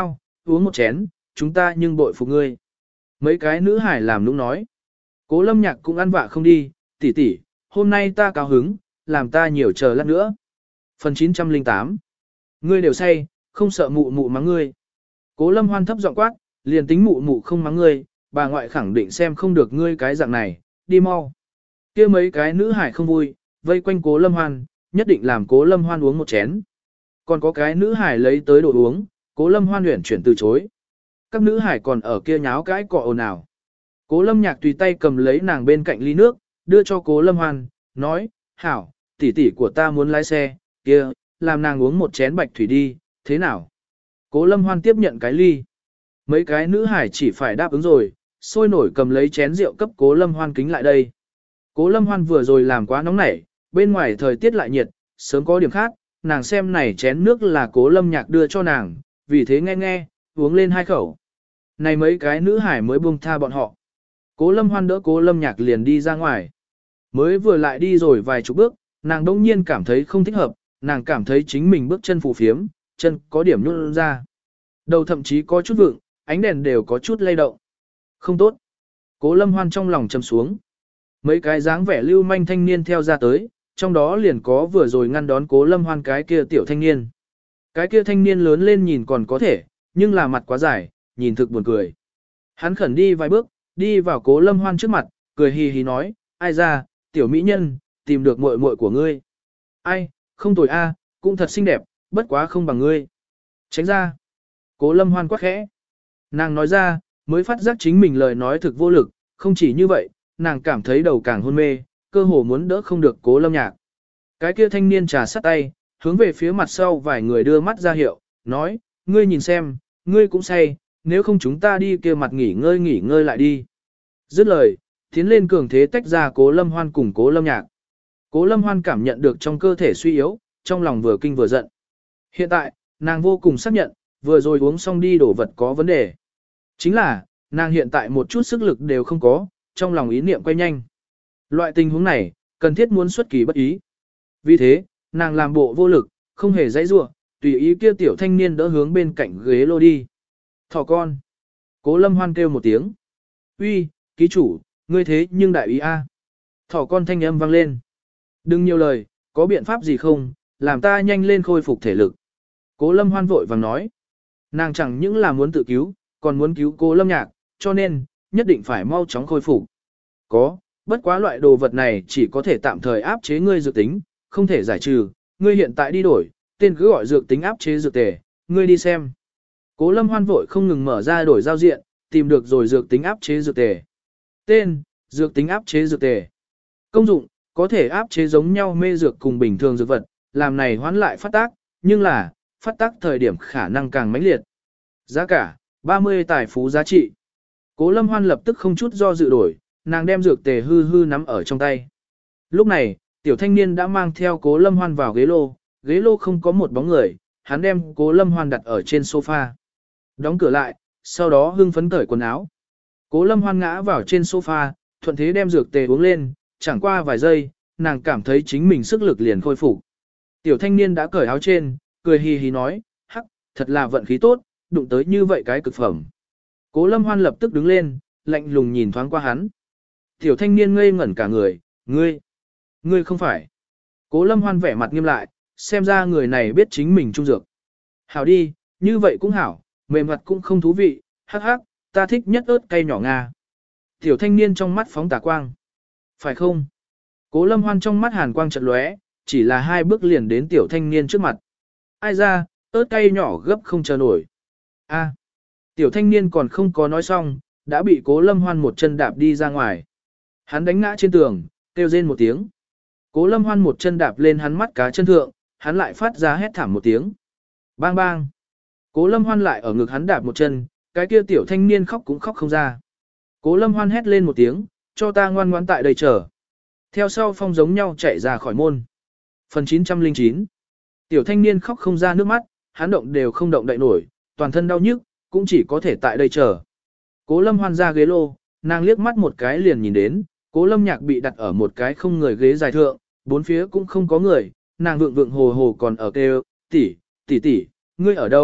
uống một chén, chúng ta nhưng bội phục ngươi. Mấy cái nữ hải làm nũng nói. Cố lâm nhạc cũng ăn vạ không đi, tỷ tỷ, hôm nay ta cao hứng, làm ta nhiều chờ lát nữa. Phần chín trăm lẻ tám. Ngươi đều say, không sợ mụ mụ mắng ngươi. Cố lâm hoan thấp giọng quát, liền tính mụ mụ không mắng ngươi, bà ngoại khẳng định xem không được ngươi cái dạng này, đi mau. Kia mấy cái nữ hải không vui, vây quanh cố lâm hoan, nhất định làm cố lâm hoan uống một chén. Còn có cái nữ hải lấy tới đồ uống, cố lâm hoan luyện chuyển từ chối. Các nữ hải còn ở kia nháo cái cọ ồn ào. Cố lâm nhạc tùy tay cầm lấy nàng bên cạnh ly nước, đưa cho cố lâm hoan, nói, hảo, tỷ tỷ của ta muốn lái xe, kia, làm nàng uống một chén bạch thủy đi, thế nào? Cố lâm hoan tiếp nhận cái ly. Mấy cái nữ hải chỉ phải đáp ứng rồi, sôi nổi cầm lấy chén rượu cấp cố lâm hoan kính lại đây. Cố lâm hoan vừa rồi làm quá nóng nảy, bên ngoài thời tiết lại nhiệt, sớm có điểm khác, nàng xem này chén nước là cố lâm nhạc đưa cho nàng, vì thế nghe nghe, uống lên hai khẩu. Này mấy cái nữ hải mới buông tha bọn họ. Cố lâm hoan đỡ cố lâm nhạc liền đi ra ngoài. Mới vừa lại đi rồi vài chục bước, nàng đông nhiên cảm thấy không thích hợp, nàng cảm thấy chính mình bước chân phù phiếm, chân có điểm nhún ra. Đầu thậm chí có chút vượng, ánh đèn đều có chút lay động. Không tốt. Cố lâm hoan trong lòng trầm xuống. Mấy cái dáng vẻ lưu manh thanh niên theo ra tới, trong đó liền có vừa rồi ngăn đón cố lâm hoan cái kia tiểu thanh niên. Cái kia thanh niên lớn lên nhìn còn có thể, nhưng là mặt quá dài, nhìn thực buồn cười. Hắn khẩn đi vài bước, đi vào cố lâm hoan trước mặt, cười hì hì nói, ai ra, tiểu mỹ nhân, tìm được muội muội của ngươi. Ai, không tồi a, cũng thật xinh đẹp, bất quá không bằng ngươi. Tránh ra. Cố lâm hoan quắc khẽ. Nàng nói ra, mới phát giác chính mình lời nói thực vô lực, không chỉ như vậy, nàng cảm thấy đầu càng hôn mê, cơ hồ muốn đỡ không được cố lâm nhạc. Cái kia thanh niên trà sắt tay, hướng về phía mặt sau vài người đưa mắt ra hiệu, nói, ngươi nhìn xem, ngươi cũng say, nếu không chúng ta đi kia mặt nghỉ ngơi nghỉ ngơi lại đi. Dứt lời, tiến lên cường thế tách ra cố lâm hoan cùng cố lâm nhạc. Cố lâm hoan cảm nhận được trong cơ thể suy yếu, trong lòng vừa kinh vừa giận. Hiện tại, nàng vô cùng xác nhận, vừa rồi uống xong đi đổ vật có vấn đề. Chính là, nàng hiện tại một chút sức lực đều không có, trong lòng ý niệm quay nhanh. Loại tình huống này, cần thiết muốn xuất kỳ bất ý. Vì thế, nàng làm bộ vô lực, không hề dãy rủa, tùy ý kia tiểu thanh niên đỡ hướng bên cạnh ghế lô đi. Thỏ con. Cố lâm hoan kêu một tiếng. Uy, ký chủ, ngươi thế nhưng đại ý a. Thỏ con thanh âm vang lên. Đừng nhiều lời, có biện pháp gì không, làm ta nhanh lên khôi phục thể lực. Cố lâm hoan vội vàng nói. Nàng chẳng những là muốn tự cứu, còn muốn cứu cố lâm nhạc, cho nên, nhất định phải mau chóng khôi phục. Có, bất quá loại đồ vật này chỉ có thể tạm thời áp chế ngươi dược tính, không thể giải trừ, ngươi hiện tại đi đổi, tên cứ gọi dược tính áp chế dược tề, ngươi đi xem. Cố lâm hoan vội không ngừng mở ra đổi giao diện, tìm được rồi dược tính áp chế dược tề. Tên, dược tính áp chế dược tề. Công dụng, có thể áp chế giống nhau mê dược cùng bình thường dược vật, làm này hoán lại phát tác, nhưng là, phát tác thời điểm khả năng càng mãnh liệt. Giá cả, ba mươi tài phú giá trị. Cố lâm hoan lập tức không chút do dự đổi, nàng đem dược tề hư hư nắm ở trong tay. Lúc này, tiểu thanh niên đã mang theo cố lâm hoan vào ghế lô, ghế lô không có một bóng người, hắn đem cố lâm hoan đặt ở trên sofa. Đóng cửa lại, sau đó hưng phấn cởi quần áo. Cố lâm hoan ngã vào trên sofa, thuận thế đem dược tề uống lên, chẳng qua vài giây, nàng cảm thấy chính mình sức lực liền khôi phục. Tiểu thanh niên đã cởi áo trên, cười hì hì nói, hắc, thật là vận khí tốt, đụng tới như vậy cái cực phẩm. Cố lâm hoan lập tức đứng lên, lạnh lùng nhìn thoáng qua hắn. Tiểu thanh niên ngây ngẩn cả người, ngươi, ngươi không phải. Cố lâm hoan vẻ mặt nghiêm lại, xem ra người này biết chính mình trung dược. Hảo đi, như vậy cũng hảo, mềm mặt cũng không thú vị, hắc hắc, ta thích nhất ớt cay nhỏ Nga. Tiểu thanh niên trong mắt phóng tà quang. Phải không? Cố lâm hoan trong mắt hàn quang chợt lóe, chỉ là hai bước liền đến tiểu thanh niên trước mặt. Ai ra, ớt cay nhỏ gấp không chờ nổi. A. Tiểu thanh niên còn không có nói xong, đã bị cố lâm hoan một chân đạp đi ra ngoài. Hắn đánh ngã trên tường, kêu rên một tiếng. Cố lâm hoan một chân đạp lên hắn mắt cá chân thượng, hắn lại phát ra hét thảm một tiếng. Bang bang. Cố lâm hoan lại ở ngực hắn đạp một chân, cái kia tiểu thanh niên khóc cũng khóc không ra. Cố lâm hoan hét lên một tiếng, cho ta ngoan ngoãn tại đây chờ. Theo sau phong giống nhau chạy ra khỏi môn. Phần chín trăm lẻ chín. Tiểu thanh niên khóc không ra nước mắt, hắn động đều không động đậy nổi, toàn thân đau nhức, cũng chỉ có thể tại đây chờ. Cố lâm hoan ra ghế lô, nàng liếc mắt một cái liền nhìn đến, cố lâm nhạc bị đặt ở một cái không người ghế dài thượng, bốn phía cũng không có người, nàng vượng vượng hồ hồ còn ở kêu, tỷ, tỷ tỷ, ngươi ở đâu,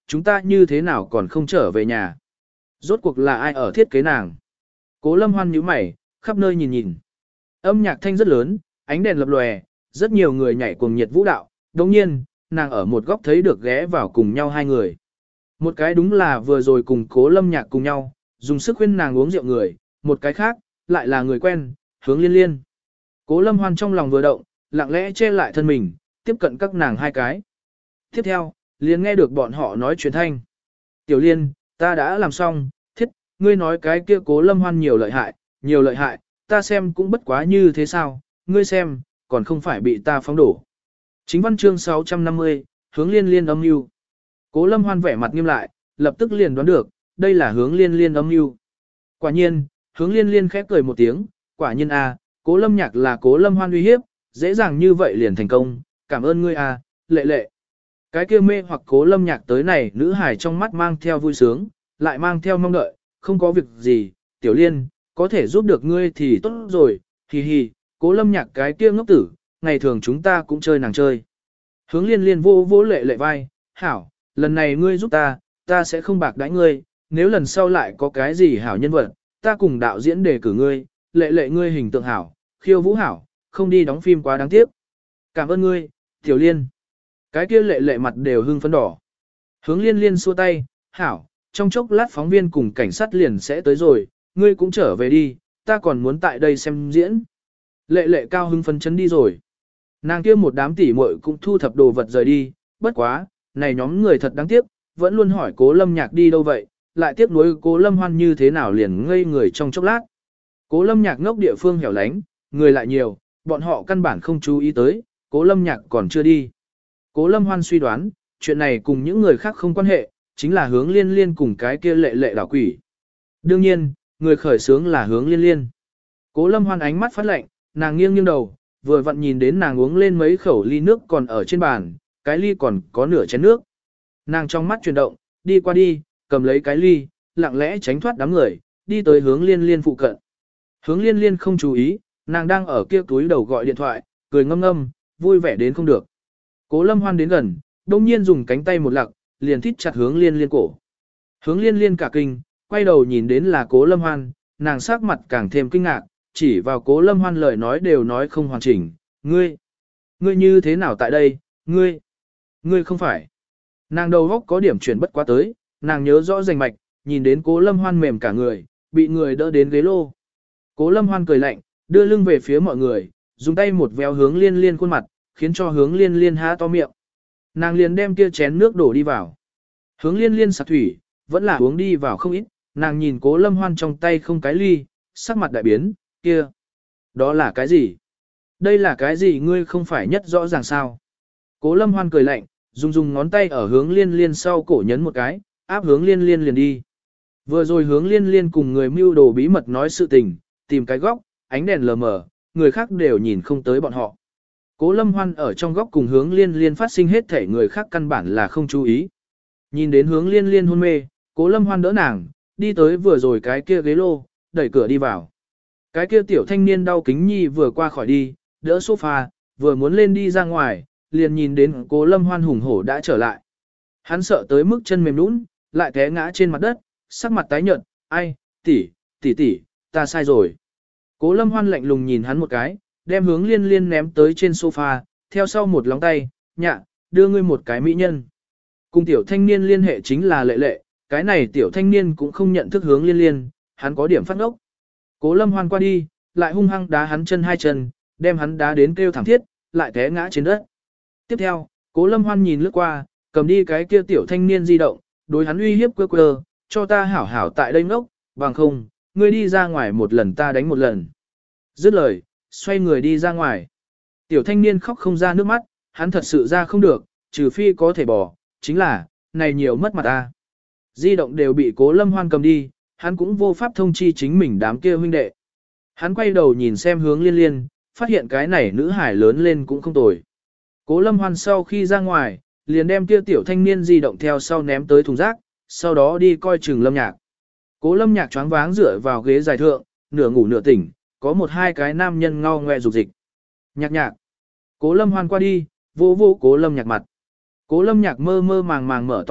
chúng ta như thế nào còn không trở về nhà. Rốt cuộc là ai ở thiết kế nàng. Cố Lâm Hoan nhíu mày, khắp nơi nhìn nhìn. Âm nhạc thanh rất lớn, ánh đèn lập lòe, rất nhiều người nhảy cuồng nhiệt vũ đạo. Đồng nhiên, nàng ở một góc thấy được ghé vào cùng nhau hai người. Một cái đúng là vừa rồi cùng Cố Lâm Nhạc cùng nhau, dùng sức khuyên nàng uống rượu người, một cái khác, lại là người quen, Hướng Liên Liên. Cố Lâm Hoan trong lòng vừa động, lặng lẽ che lại thân mình, tiếp cận các nàng hai cái. Tiếp theo, liền nghe được bọn họ nói chuyện thanh. Tiểu Liên, ta đã làm xong, thiết, ngươi nói cái kia Cố Lâm Hoan nhiều lợi hại, nhiều lợi hại, ta xem cũng bất quá như thế sao, ngươi xem, còn không phải bị ta phóng đổ. Chính văn chương sáu trăm năm mươi, Hướng Liên Liên âm mưu. Cố Lâm Hoan vẻ mặt nghiêm lại, lập tức liền đoán được, đây là Hướng Liên Liên âm mưu. Quả nhiên, Hướng Liên Liên khép cười một tiếng, quả nhiên a, Cố Lâm Nhạc là Cố Lâm Hoan uy hiếp, dễ dàng như vậy liền thành công, cảm ơn ngươi a, lệ lệ. Cái kia mê hoặc Cố Lâm Nhạc tới này, nữ hải trong mắt mang theo vui sướng, lại mang theo mong đợi, không có việc gì, Tiểu Liên, có thể giúp được ngươi thì tốt rồi, hì hì, Cố Lâm Nhạc cái kia ngốc tử, ngày thường chúng ta cũng chơi nàng chơi. Hướng Liên Liên vô vô lệ lệ vai, hảo, lần này ngươi giúp ta, ta sẽ không bạc đãi ngươi, nếu lần sau lại có cái gì hảo nhân vật, ta cùng đạo diễn đề cử ngươi, lệ lệ ngươi hình tượng hảo, khiêu vũ hảo, không đi đóng phim quá đáng tiếc. Cảm ơn ngươi, Tiểu Liên. Cái kia lệ lệ mặt đều hưng phấn đỏ. Hướng Liên Liên xua tay, hảo, trong chốc lát phóng viên cùng cảnh sát liền sẽ tới rồi, ngươi cũng trở về đi, ta còn muốn tại đây xem diễn. Lệ lệ cao hưng phấn chấn đi rồi. Nàng kia một đám tỉ muội cũng thu thập đồ vật rời đi, bất quá, này nhóm người thật đáng tiếc, vẫn luôn hỏi Cố Lâm Nhạc đi đâu vậy, lại tiếc nuối Cố Lâm Hoan như thế nào liền ngây người trong chốc lát. Cố Lâm Nhạc ngốc địa phương hẻo lánh, người lại nhiều, bọn họ căn bản không chú ý tới, Cố Lâm Nhạc còn chưa đi. Cố Lâm Hoan suy đoán, chuyện này cùng những người khác không quan hệ, chính là Hướng Liên Liên cùng cái kia lệ lệ đảo quỷ. Đương nhiên, người khởi sướng là Hướng Liên Liên. Cố Lâm Hoan ánh mắt phát lạnh, nàng nghiêng nghiêng đầu, vừa vặn nhìn đến nàng uống lên mấy khẩu ly nước còn ở trên bàn, cái ly còn có nửa chén nước. Nàng trong mắt chuyển động, đi qua đi, cầm lấy cái ly, lặng lẽ tránh thoát đám người, đi tới Hướng Liên Liên phụ cận. Hướng Liên Liên không chú ý, nàng đang ở kia túi đầu gọi điện thoại, cười ngâm ngâm, vui vẻ đến không được. Cố Lâm Hoan đến gần, đông nhiên dùng cánh tay một lặc, liền thít chặt Hướng Liên Liên cổ. Hướng Liên Liên cả kinh, quay đầu nhìn đến là Cố Lâm Hoan, nàng sắc mặt càng thêm kinh ngạc, chỉ vào Cố Lâm Hoan lời nói đều nói không hoàn chỉnh, ngươi, ngươi như thế nào tại đây, ngươi, ngươi không phải. Nàng đầu góc có điểm chuyển bất quá tới, nàng nhớ rõ rành mạch, nhìn đến Cố Lâm Hoan mềm cả người, bị người đỡ đến ghế lô. Cố Lâm Hoan cười lạnh, đưa lưng về phía mọi người, dùng tay một véo Hướng Liên Liên khuôn mặt, khiến cho Hướng Liên Liên há to miệng. Nàng liền đem kia chén nước đổ đi vào. Hướng Liên Liên sặc thủy, vẫn là uống đi vào không ít, nàng nhìn Cố Lâm Hoan trong tay không cái ly, sắc mặt đại biến, kia. Đó là cái gì? Đây là cái gì ngươi không phải nhất rõ ràng sao? Cố Lâm Hoan cười lạnh, dùng dùng ngón tay ở Hướng Liên Liên sau cổ nhấn một cái, áp Hướng Liên Liên liền đi. Vừa rồi Hướng Liên Liên cùng người mưu đồ bí mật nói sự tình, tìm cái góc, ánh đèn lờ mờ, người khác đều nhìn không tới bọn họ. Cố Lâm Hoan ở trong góc cùng Hướng Liên Liên phát sinh hết thể người khác căn bản là không chú ý. Nhìn đến Hướng Liên Liên hôn mê, Cố Lâm Hoan đỡ nàng, đi tới vừa rồi cái kia ghế lô, đẩy cửa đi vào. Cái kia tiểu thanh niên đau kính nhi vừa qua khỏi đi, đỡ sofa, vừa muốn lên đi ra ngoài, liền nhìn đến Cố Lâm Hoan hùng hổ đã trở lại. Hắn sợ tới mức chân mềm nhũn, lại té ngã trên mặt đất, sắc mặt tái nhợt, ai, tỷ, tỷ tỷ, ta sai rồi. Cố Lâm Hoan lạnh lùng nhìn hắn một cái, đem Hướng Liên Liên ném tới trên sofa, theo sau một lóng tay, nhạ, đưa ngươi một cái mỹ nhân. Cùng tiểu thanh niên liên hệ chính là lệ lệ, cái này tiểu thanh niên cũng không nhận thức Hướng Liên Liên, hắn có điểm phát ốc. Cố Lâm Hoan qua đi, lại hung hăng đá hắn chân hai chân, đem hắn đá đến kêu thảm thiết, lại té ngã trên đất. Tiếp theo, Cố Lâm Hoan nhìn lướt qua, cầm đi cái kia tiểu thanh niên di động, đối hắn uy hiếp quơ quơ, cho ta hảo hảo tại đây ngốc, bằng không, ngươi đi ra ngoài một lần ta đánh một lần. Dứt lời, xoay người đi ra ngoài. Tiểu thanh niên khóc không ra nước mắt, hắn thật sự ra không được, trừ phi có thể bỏ, chính là, này nhiều mất mặt ta. Di động đều bị Cố Lâm Hoan cầm đi, hắn cũng vô pháp thông chi chính mình đám kia huynh đệ. Hắn quay đầu nhìn xem Hướng Liên Liên, phát hiện cái này nữ hải lớn lên cũng không tồi. Cố Lâm Hoan sau khi ra ngoài, liền đem kia tiểu thanh niên di động theo sau ném tới thùng rác, sau đó đi coi chừng Lâm Nhạc. Cố Lâm Nhạc choáng váng dựa vào ghế dài thượng, nửa ngủ nửa tỉnh, có một hai cái nam nhân ngao ngoe rục dịch. Nhạc nhạc. Cố Lâm Hoan qua đi, vô vô Cố Lâm Nhạc mặt. Cố Lâm Nhạc mơ mơ màng màng mở to mắt,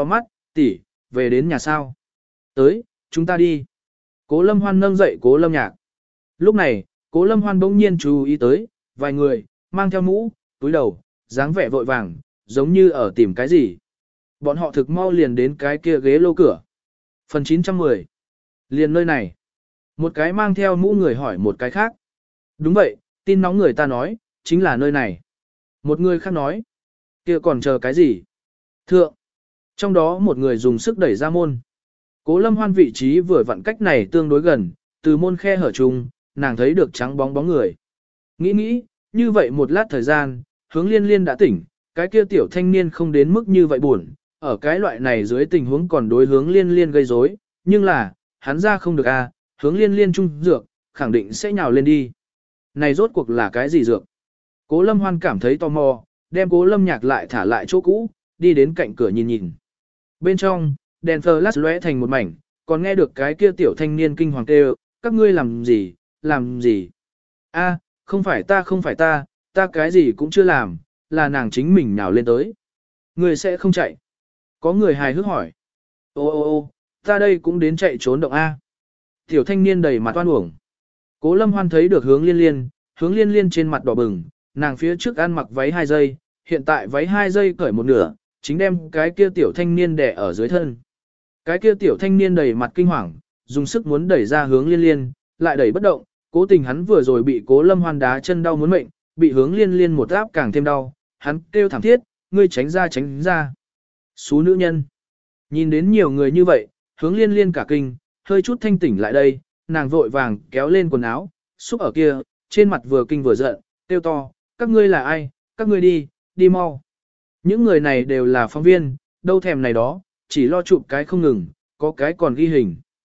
Tỷ, về đến nhà sao? Tới, chúng ta đi. Cố Lâm Hoan nâng dậy Cố Lâm Nhạc. Lúc này, Cố Lâm Hoan bỗng nhiên chú ý tới, vài người, mang theo mũ, túi đầu, dáng vẻ vội vàng, giống như ở tìm cái gì. Bọn họ thực mau liền đến cái kia ghế lô cửa. Phần chín trăm mười. Liền nơi này. Một cái mang theo mũ người hỏi một cái khác. Đúng vậy, tin nóng người ta nói, chính là nơi này. Một người khác nói. Kia còn chờ cái gì? Thượng. Trong đó một người dùng sức đẩy ra môn. Cố Lâm Hoan vị trí vừa vặn cách này tương đối gần, từ môn khe hở chung, nàng thấy được trắng bóng bóng người. Nghĩ nghĩ, như vậy một lát thời gian, Hướng Liên Liên đã tỉnh, cái kia tiểu thanh niên không đến mức như vậy buồn, ở cái loại này dưới tình huống còn đối Hướng Liên Liên gây rối, nhưng là, hắn ra không được a, à, Hướng Liên Liên trung dược, khẳng định sẽ nhào lên đi. Này rốt cuộc là cái gì dược? Cố Lâm Hoan cảm thấy tò mò, đem Cố Lâm Nhạc lại thả lại chỗ cũ, đi đến cạnh cửa nhìn nhìn. Bên trong, đèn flash lóe thành một mảnh, còn nghe được cái kia tiểu thanh niên kinh hoàng kêu, các ngươi làm gì, làm gì? A, không phải ta không phải ta, ta cái gì cũng chưa làm, là nàng chính mình nhào lên tới. Người sẽ không chạy. Có người hài hước hỏi. Ô ô ô, ta đây cũng đến chạy trốn động A. Tiểu thanh niên đầy mặt oan uổng. Cố Lâm Hoan thấy được Hướng Liên Liên, Hướng Liên Liên trên mặt đỏ bừng, nàng phía trước ăn mặc váy hai giây, hiện tại váy hai giây cởi một nửa, chính đem cái kia tiểu thanh niên đè ở dưới thân. Cái kia tiểu thanh niên đầy mặt kinh hoàng, dùng sức muốn đẩy ra Hướng Liên Liên, lại đẩy bất động, cố tình hắn vừa rồi bị Cố Lâm Hoan đá chân đau muốn mệnh, bị Hướng Liên Liên một áp càng thêm đau, hắn kêu thảm thiết, ngươi tránh ra tránh ra. Xú nữ nhân. Nhìn đến nhiều người như vậy, Hướng Liên Liên cả kinh, hơi chút thanh tỉnh lại đây, nàng vội vàng kéo lên quần áo, xúc ở kia, trên mặt vừa kinh vừa giận, kêu to, các ngươi là ai, các ngươi đi, đi mau. Những người này đều là phóng viên, đâu thèm này đó, chỉ lo chụp cái không ngừng, có cái còn ghi hình.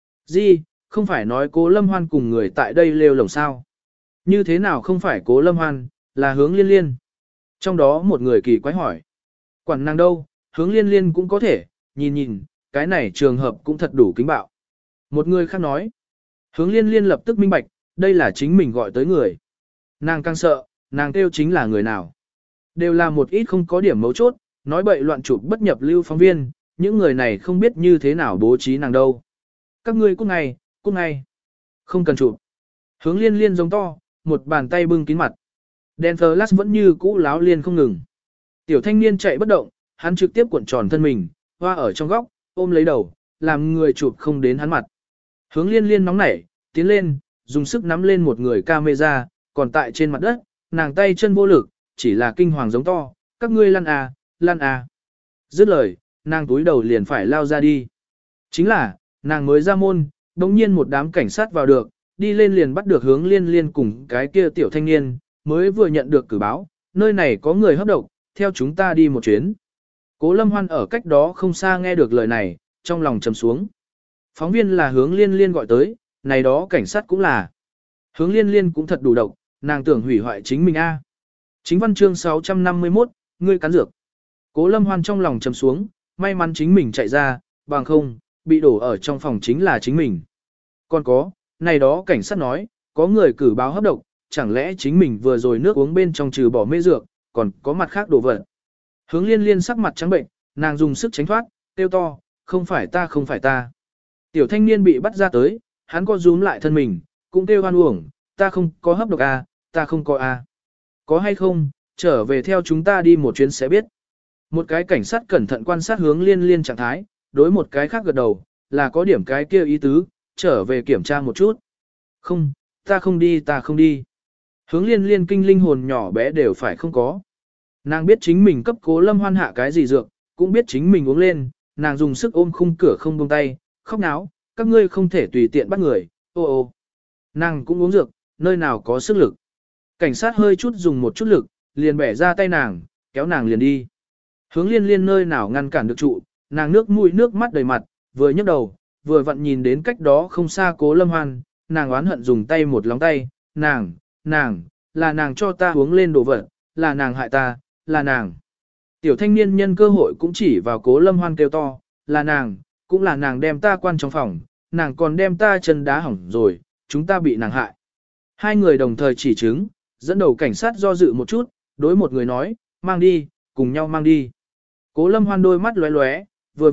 Gì, không phải nói Cố Lâm Hoan cùng người tại đây lêu lồng sao? Như thế nào không phải Cố Lâm Hoan, là Hướng Liên Liên? Trong đó một người kỳ quái hỏi. Quản nàng đâu, Hướng Liên Liên cũng có thể, nhìn nhìn, cái này trường hợp cũng thật đủ kính bạo. Một người khác nói. Hướng Liên Liên lập tức minh bạch, đây là chính mình gọi tới người. Nàng càng sợ, nàng kêu chính là người nào. Đều là một ít không có điểm mấu chốt, nói bậy loạn chụp bất nhập lưu phóng viên, những người này không biết như thế nào bố trí nàng đâu. Các ngươi cút ngay, cút ngay. Không cần chụp. Hướng Liên Liên giống to, một bàn tay bưng kín mặt. Đèn flash vẫn như cũ láo liên không ngừng. Tiểu thanh niên chạy bất động, hắn trực tiếp cuộn tròn thân mình, hoa ở trong góc, ôm lấy đầu, làm người chụp không đến hắn mặt. Hướng Liên Liên nóng nảy, tiến lên, dùng sức nắm lên một người camera, còn tại trên mặt đất, nàng tay chân vô lực, chỉ là kinh hoàng giống to, các ngươi lăn à, lăn à. Dứt lời, nàng túi đầu liền phải lao ra đi. Chính là, nàng mới ra môn, đống nhiên một đám cảnh sát vào được, đi lên liền bắt được Hướng Liên Liên cùng cái kia tiểu thanh niên, mới vừa nhận được cử báo, nơi này có người hấp độc, theo chúng ta đi một chuyến. Cố Lâm Hoan ở cách đó không xa nghe được lời này, trong lòng trầm xuống. Phóng viên là Hướng Liên Liên gọi tới, này đó cảnh sát cũng là. Hướng Liên Liên cũng thật đủ độc, nàng tưởng hủy hoại chính mình a. Chính văn chương sáu trăm năm mươi mốt, ngươi cắn dược. Cố Lâm Hoan trong lòng trầm xuống, may mắn chính mình chạy ra, bằng không, bị đổ ở trong phòng chính là chính mình. Còn có, này đó cảnh sát nói, có người cử báo hấp độc, chẳng lẽ chính mình vừa rồi nước uống bên trong trừ bỏ mê dược, còn có mặt khác đồ vật. Hướng Liên Liên sắc mặt trắng bệnh, nàng dùng sức tránh thoát, kêu to, không phải ta không phải ta. Tiểu thanh niên bị bắt ra tới, hắn có rúm lại thân mình, cũng kêu hoan uổng, ta không có hấp độc a, ta không có a. Có hay không, trở về theo chúng ta đi một chuyến sẽ biết. Một cái cảnh sát cẩn thận quan sát Hướng Liên Liên trạng thái, đối một cái khác gật đầu, là có điểm cái kia ý tứ, trở về kiểm tra một chút. Không, ta không đi ta không đi. Hướng Liên Liên kinh linh hồn nhỏ bé đều phải không có. Nàng biết chính mình cấp Cố Lâm Hoan hạ cái gì dược, cũng biết chính mình uống lên, nàng dùng sức ôm khung cửa không buông tay, khóc náo, các ngươi không thể tùy tiện bắt người, ô ô. Nàng cũng uống dược, nơi nào có sức lực. Cảnh sát hơi chút dùng một chút lực, liền bẻ ra tay nàng, kéo nàng liền đi. Hướng Liên Liên nơi nào ngăn cản được trụ, nàng nước mũi nước mắt đầy mặt, vừa nhấc đầu, vừa vặn nhìn đến cách đó không xa Cố Lâm Hoan, nàng oán hận dùng tay một lóng tay, nàng, nàng, là nàng cho ta uống lên đồ vật, là nàng hại ta, là nàng. Tiểu thanh niên nhân cơ hội cũng chỉ vào Cố Lâm Hoan kêu to, là nàng, cũng là nàng đem ta quan trong phòng, nàng còn đem ta chân đá hỏng rồi, chúng ta bị nàng hại. Hai người đồng thời chỉ chứng, dẫn đầu cảnh sát do dự một chút, đối một người nói, mang đi, cùng nhau mang đi. Cố Lâm Hoan đôi mắt lóe lóe, vừa vặn,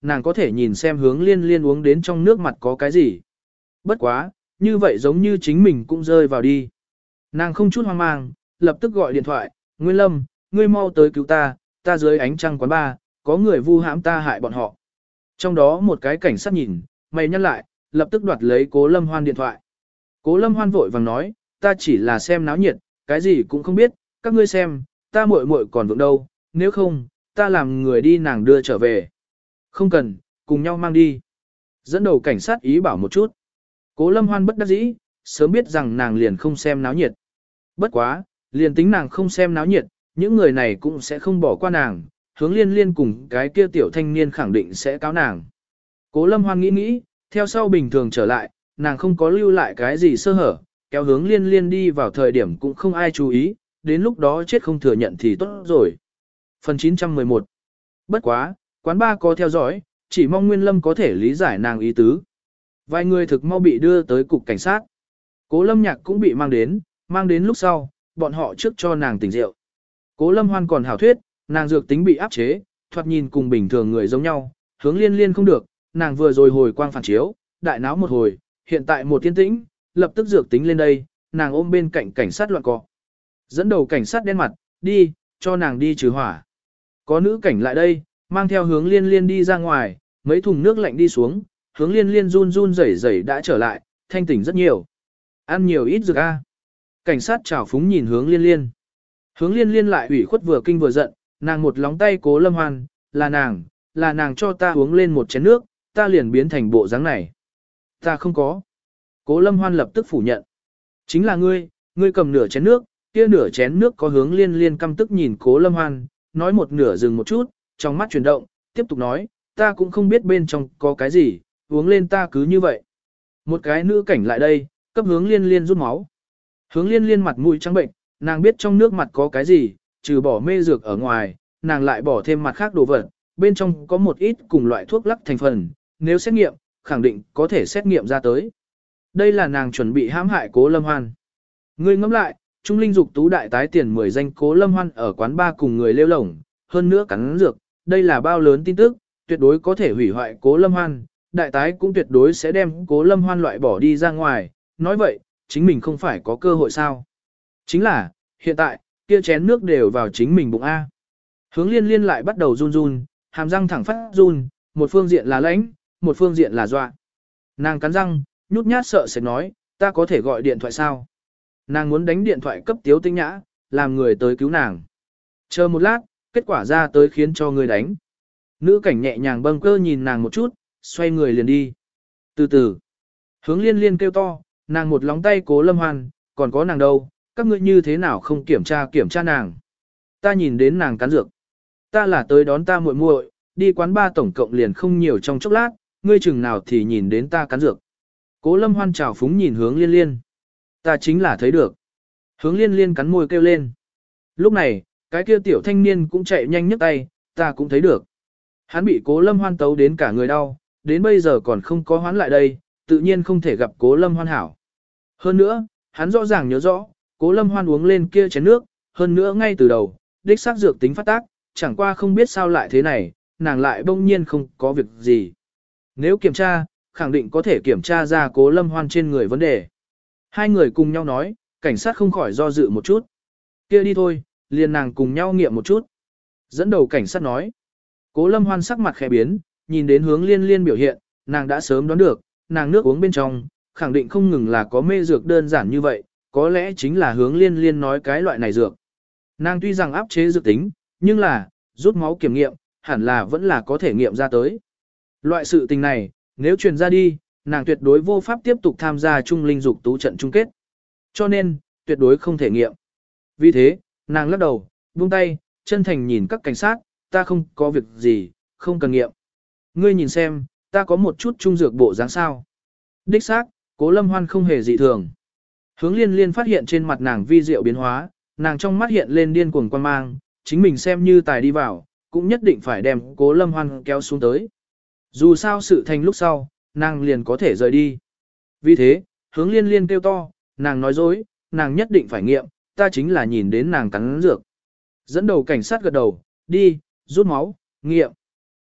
nàng có thể nhìn xem hướng liên liên uống đến trong nước mặt có cái gì. Bất quá, như vậy giống như chính mình cũng rơi vào đi. Nàng không chút hoang mang, lập tức gọi điện thoại, Nguyên Lâm, ngươi mau tới cứu ta, ta dưới ánh trăng quán bar, có người vu hãm ta hại bọn họ. Trong đó một cái cảnh sát nhìn, mày nhăn lại, lập tức đoạt lấy Cố Lâm Hoan điện thoại. Cố Lâm Hoan vội vàng nói, ta chỉ là xem náo nhiệt, cái gì cũng không biết, các ngươi xem, ta muội muội còn vượng đâu, nếu không, ta làm người đi nàng đưa trở về. Không cần, cùng nhau mang đi. Dẫn đầu cảnh sát ý bảo một chút. Cố Lâm Hoan bất đắc dĩ, sớm biết rằng nàng liền không xem náo nhiệt. Bất quá, liền tính nàng không xem náo nhiệt, những người này cũng sẽ không bỏ qua nàng, hướng liên liên cùng cái kia tiểu thanh niên khẳng định sẽ cáo nàng. Cố Lâm Hoan nghĩ nghĩ, theo sau bình thường trở lại, nàng không có lưu lại cái gì sơ hở, kéo hướng liên liên đi vào thời điểm cũng không ai chú ý, đến lúc đó chết không thừa nhận thì tốt rồi. Phần chín trăm mười một. Bất quá, quán ba có theo dõi, chỉ mong Nguyên Lâm có thể lý giải nàng ý tứ. Vài người thực mau bị đưa tới cục cảnh sát. Cố Lâm Nhạc cũng bị mang đến, mang đến lúc sau, bọn họ trước cho nàng tỉnh rượu. Cố Lâm Hoan còn hảo thuyết, nàng dược tính bị áp chế, thoạt nhìn cùng bình thường người giống nhau, hướng liên liên không được, nàng vừa rồi hồi quang phản chiếu, đại náo một hồi, hiện tại một tiên tĩnh, lập tức dược tính lên đây, nàng ôm bên cạnh cảnh sát loạn cọ. Dẫn đầu cảnh sát đen mặt, đi, cho nàng đi trừ hỏa. Có nữ cảnh lại đây, mang theo hướng liên liên đi ra ngoài, mấy thùng nước lạnh đi xuống, hướng liên liên run run rẩy rẩy đã trở lại, thanh tỉnh rất nhiều. Ăn nhiều ít dược a. Cảnh sát chào phúng nhìn hướng liên liên. Hướng liên liên lại ủy khuất vừa kinh vừa giận, nàng một lóng tay Cố Lâm Hoan, là nàng, là nàng cho ta uống lên một chén nước, ta liền biến thành bộ dáng này. Ta không có. Cố Lâm Hoan lập tức phủ nhận. Chính là ngươi, ngươi cầm nửa chén nước, kia nửa chén nước có hướng liên liên căm tức nhìn Cố Lâm Hoan, nói một nửa dừng một chút, trong mắt chuyển động, tiếp tục nói, ta cũng không biết bên trong có cái gì, uống lên ta cứ như vậy. Một cái nữ cảnh lại đây, cấp hướng liên liên rút máu. Hướng liên liên mặt mũi trắng bệnh, nàng biết trong nước mặt có cái gì, trừ bỏ mê dược ở ngoài, nàng lại bỏ thêm mặt khác đồ vật, bên trong có một ít cùng loại thuốc lắc thành phần, nếu xét nghiệm, khẳng định có thể xét nghiệm ra tới. Đây là nàng chuẩn bị hãm hại Cố Lâm Hoan. Ngươi ngẫm lại, Trung Linh Dục Tú đại tái tiền mười danh Cố Lâm Hoan ở quán ba cùng người lêu lổng, hơn nữa cắn dược, đây là bao lớn tin tức, tuyệt đối có thể hủy hoại Cố Lâm Hoan, đại tái cũng tuyệt đối sẽ đem Cố Lâm Hoan loại bỏ đi ra ngoài, nói vậy, chính mình không phải có cơ hội sao. Chính là, hiện tại, kia chén nước đều vào chính mình bụng A. Hướng liên liên lại bắt đầu run run, hàm răng thẳng phát run, một phương diện là lãnh, một phương diện là dọa. Nàng cắn răng, nhút nhát sợ sẽ nói, ta có thể gọi điện thoại sao? Nàng muốn đánh điện thoại cấp Tiếu Tĩnh Nhã, làm người tới cứu nàng. Chờ một lát, kết quả ra tới khiến cho người đánh. Nữ cảnh nhẹ nhàng bâng cơ nhìn nàng một chút, xoay người liền đi. Từ từ, hướng liên liên kêu to, nàng một lóng tay Cố Lâm Hoan, còn có nàng đâu, các ngươi như thế nào không kiểm tra kiểm tra nàng. Ta nhìn đến nàng cắn dược. Ta là tới đón ta muội muội, đi quán ba tổng cộng liền không nhiều trong chốc lát, ngươi chừng nào thì nhìn đến ta cắn dược. Cố Lâm Hoan chào phúng nhìn hướng liên liên. Ta chính là thấy được. Hướng liên liên cắn môi kêu lên. Lúc này, cái kia tiểu thanh niên cũng chạy nhanh nhấc tay, ta cũng thấy được. Hắn bị Cố Lâm Hoan tấu đến cả người đau, đến bây giờ còn không có hoán lại đây, tự nhiên không thể gặp Cố Lâm Hoan hảo. Hơn nữa, hắn rõ ràng nhớ rõ, Cố Lâm Hoan uống lên kia chén nước, hơn nữa ngay từ đầu, đích xác dược tính phát tác, chẳng qua không biết sao lại thế này, nàng lại bỗng nhiên không có việc gì. Nếu kiểm tra, khẳng định có thể kiểm tra ra Cố Lâm Hoan trên người vấn đề. Hai người cùng nhau nói, cảnh sát không khỏi do dự một chút. Kia đi thôi, liền nàng cùng nhau nghiệm một chút. Dẫn đầu cảnh sát nói. Cố Lâm Hoan sắc mặt khẽ biến, nhìn đến hướng liên liên biểu hiện, nàng đã sớm đoán được, nàng nước uống bên trong, khẳng định không ngừng là có mê dược đơn giản như vậy, có lẽ chính là hướng liên liên nói cái loại này dược. Nàng tuy rằng áp chế dược tính, nhưng là, rút máu kiểm nghiệm, hẳn là vẫn là có thể nghiệm ra tới. Loại sự tình này, nếu truyền ra đi, nàng tuyệt đối vô pháp tiếp tục tham gia Trung Linh Dục Tú trận chung kết. Cho nên, tuyệt đối không thể nghiệm. Vì thế, nàng lắc đầu, buông tay, chân thành nhìn các cảnh sát, ta không có việc gì, không cần nghiệm. Ngươi nhìn xem, ta có một chút trung dược bộ dáng sao. Đích xác, Cố Lâm Hoan không hề dị thường. Hướng liên liên phát hiện trên mặt nàng vi diệu biến hóa, nàng trong mắt hiện lên điên cuồng quan mang, chính mình xem như tài đi vào, cũng nhất định phải đem Cố Lâm Hoan kéo xuống tới. Dù sao sự thành lúc sau, nàng liền có thể rời đi. Vì thế, hướng liên liên kêu to, nàng nói dối, nàng nhất định phải nghiệm, ta chính là nhìn đến nàng cắn dược. Dẫn đầu cảnh sát gật đầu, đi, rút máu, nghiệm.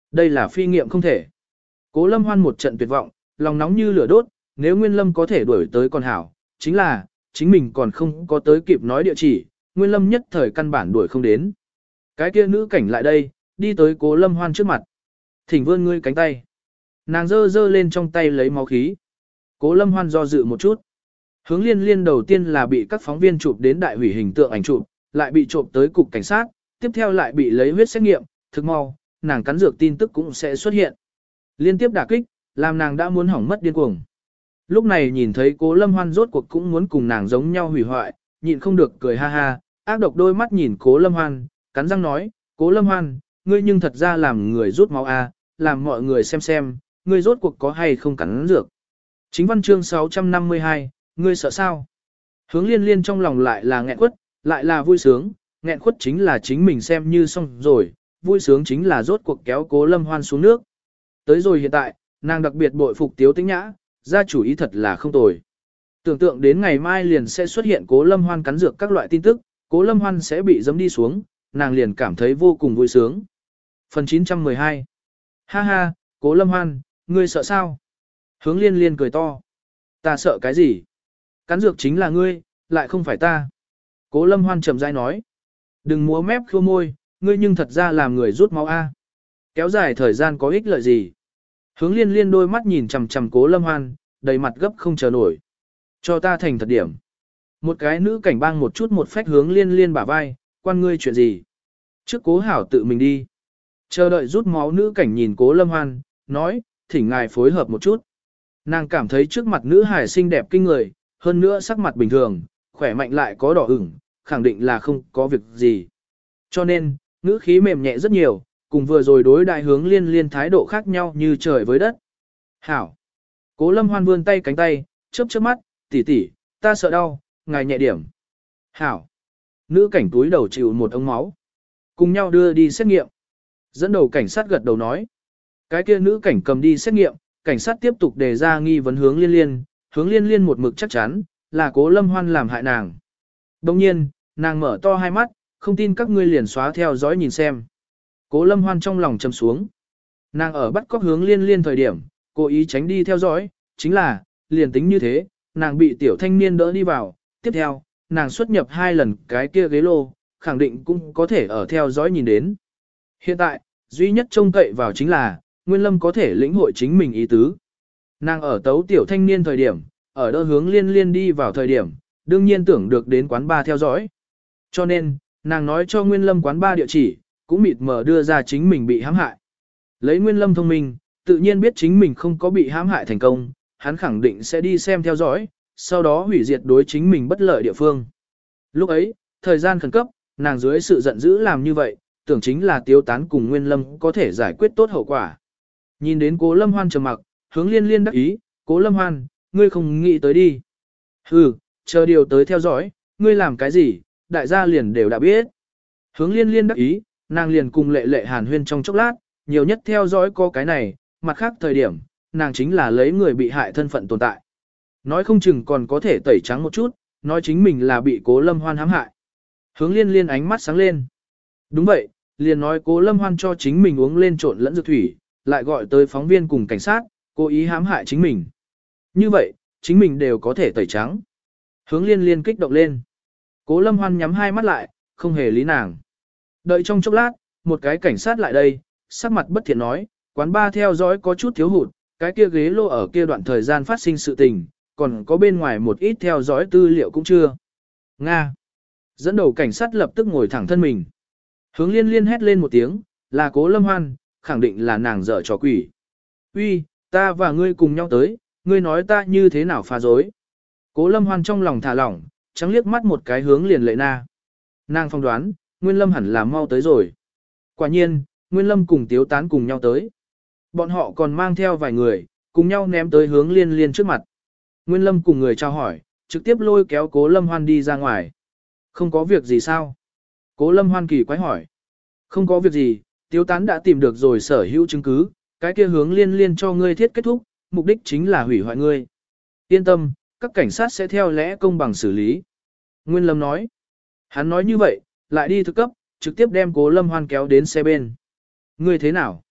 Đây là phi nghiệm không thể. Cố Lâm Hoan một trận tuyệt vọng, lòng nóng như lửa đốt, nếu Nguyên Lâm có thể đuổi tới còn hảo, chính là, chính mình còn không có tới kịp nói địa chỉ, Nguyên Lâm nhất thời căn bản đuổi không đến. Cái kia nữ cảnh lại đây, đi tới Cố Lâm Hoan trước mặt. Thỉnh vươn ngươi cánh tay. Nàng giơ giơ lên trong tay lấy máu khí. Cố Lâm Hoan do dự một chút. Hướng Liên Liên đầu tiên là bị các phóng viên chụp đến đại hủy hình tượng ảnh chụp, lại bị trộm tới cục cảnh sát, tiếp theo lại bị lấy huyết xét nghiệm, thực mau, nàng cắn dược tin tức cũng sẽ xuất hiện. Liên tiếp đả kích, làm nàng đã muốn hỏng mất điên cuồng. Lúc này nhìn thấy Cố Lâm Hoan rốt cuộc cũng muốn cùng nàng giống nhau hủy hoại, nhịn không được cười ha ha, ác độc đôi mắt nhìn Cố Lâm Hoan, cắn răng nói, Cố Lâm Hoan, ngươi nhưng thật ra làm người rút máu a, làm mọi người xem xem, ngươi rốt cuộc có hay không cắn dược. Chính văn chương sáu trăm năm mươi hai, ngươi sợ sao? Hướng Liên Liên trong lòng lại là nghẹn quất, lại là vui sướng, nghẹn khuất chính là chính mình xem như xong rồi, vui sướng chính là rốt cuộc kéo Cố Lâm Hoan xuống nước. Tới rồi hiện tại, nàng đặc biệt bội phục Tiếu Tĩnh Nhã, gia chủ ý thật là không tồi. Tưởng tượng đến ngày mai liền sẽ xuất hiện Cố Lâm Hoan cắn dược các loại tin tức, Cố Lâm Hoan sẽ bị giẫm đi xuống, nàng liền cảm thấy vô cùng vui sướng. Phần chín trăm mười hai. Ha ha, Cố Lâm Hoan, ngươi sợ sao? Hướng Liên Liên cười to. Ta sợ cái gì? Cắn dược chính là ngươi, lại không phải ta. Cố Lâm Hoan trầm rãi nói. Đừng múa mép khô môi, ngươi nhưng thật ra làm người rút máu a. Kéo dài thời gian có ích lợi gì? Hướng Liên Liên đôi mắt nhìn chằm chằm Cố Lâm Hoan, đầy mặt gấp không chờ nổi. Cho ta thành thật điểm. Một cái nữ cảnh bang một chút một phách Hướng Liên Liên bả vai, quan ngươi chuyện gì? Trước Cố Hảo tự mình đi. Chờ đợi rút máu nữ cảnh nhìn Cố Lâm Hoan, nói, thỉnh ngài phối hợp một chút. Nàng cảm thấy trước mặt nữ hải xinh đẹp kinh người, hơn nữa sắc mặt bình thường, khỏe mạnh lại có đỏ ửng, khẳng định là không có việc gì. Cho nên, ngữ khí mềm nhẹ rất nhiều, cùng vừa rồi đối đại Hướng Liên Liên thái độ khác nhau như trời với đất. Hảo. Cố Lâm Hoan vươn tay cánh tay, chớp chớp mắt, tỷ tỷ, ta sợ đau, ngài nhẹ điểm. Hảo. Nữ cảnh túi đầu chịu một ống máu. Cùng nhau đưa đi xét nghiệm. Dẫn đầu cảnh sát gật đầu nói. Cái kia nữ cảnh cầm đi xét nghiệm, cảnh sát tiếp tục đề ra nghi vấn Hướng Liên Liên, Hướng Liên Liên một mực chắc chắn, là Cố Lâm Hoan làm hại nàng. Đồng nhiên, nàng mở to hai mắt, không tin các ngươi liền xóa theo dõi nhìn xem. Cố Lâm Hoan trong lòng trầm xuống. Nàng ở bắt cóc Hướng Liên Liên thời điểm, cố ý tránh đi theo dõi, chính là, liền tính như thế, nàng bị tiểu thanh niên đỡ đi vào, tiếp theo, nàng xuất nhập hai lần cái kia ghế lô, khẳng định cũng có thể ở theo dõi nhìn đến. Hiện tại, duy nhất trông cậy vào chính là, Nguyên Lâm có thể lĩnh hội chính mình ý tứ. Nàng ở tấu tiểu thanh niên thời điểm, ở đỡ Hướng Liên Liên đi vào thời điểm, đương nhiên tưởng được đến quán ba theo dõi. Cho nên, nàng nói cho Nguyên Lâm quán ba địa chỉ, cũng mịt mờ đưa ra chính mình bị hãm hại. Lấy Nguyên Lâm thông minh, tự nhiên biết chính mình không có bị hãm hại thành công, hắn khẳng định sẽ đi xem theo dõi, sau đó hủy diệt đối chính mình bất lợi địa phương. Lúc ấy, thời gian khẩn cấp, nàng dưới sự giận dữ làm như vậy, tưởng chính là Tiếu Tán cùng Nguyên Lâm có thể giải quyết tốt hậu quả. Nhìn đến Cố Lâm Hoan trầm mặc, Hướng Liên Liên đắc ý, Cố Lâm Hoan, ngươi không nghĩ tới đi. Hừ, chờ điều tới theo dõi, ngươi làm cái gì, đại gia liền đều đã biết. Hướng Liên Liên đắc ý, nàng liền cùng lệ lệ hàn huyên trong chốc lát, nhiều nhất theo dõi có cái này, mặt khác thời điểm, nàng chính là lấy người bị hại thân phận tồn tại. Nói không chừng còn có thể tẩy trắng một chút, nói chính mình là bị Cố Lâm Hoan hãm hại. Hướng Liên Liên ánh mắt sáng lên. Đúng vậy, liền nói Cố Lâm Hoan cho chính mình uống lên trộn lẫn dược thủy, lại gọi tới phóng viên cùng cảnh sát, cố ý hãm hại chính mình. Như vậy, chính mình đều có thể tẩy trắng. Hướng Liên Liên kích động lên. Cố Lâm Hoan nhắm hai mắt lại, không hề lý nàng. Đợi trong chốc lát, một cái cảnh sát lại đây, sắc mặt bất thiện nói, quán ba theo dõi có chút thiếu hụt, cái kia ghế lô ở kia đoạn thời gian phát sinh sự tình, còn có bên ngoài một ít theo dõi tư liệu cũng chưa. Nga. Dẫn đầu cảnh sát lập tức ngồi thẳng thân mình. Hướng Liên Liên hét lên một tiếng, là Cố Lâm Hoan, khẳng định là nàng dở trò quỷ. Uy, ta và ngươi cùng nhau tới, ngươi nói ta như thế nào phá dối. Cố Lâm Hoan trong lòng thả lỏng, trắng liếc mắt một cái hướng liền lệ na. Nàng phong đoán, Nguyên Lâm hẳn là mau tới rồi. Quả nhiên, Nguyên Lâm cùng Tiếu Tán cùng nhau tới. Bọn họ còn mang theo vài người, cùng nhau ném tới Hướng Liên Liên trước mặt. Nguyên Lâm cùng người trao hỏi, trực tiếp lôi kéo Cố Lâm Hoan đi ra ngoài. Không có việc gì sao? Cố Lâm Hoan kỳ quái hỏi. Không có việc gì, Tiếu Tán đã tìm được rồi sở hữu chứng cứ, cái kia Hướng Liên Liên cho ngươi thiết kết thúc, mục đích chính là hủy hoại ngươi. Yên tâm, các cảnh sát sẽ theo lẽ công bằng xử lý. Nguyên Lâm nói. Hắn nói như vậy, lại đi thực cấp, trực tiếp đem Cố Lâm Hoan kéo đến xe bên. Ngươi thế nào?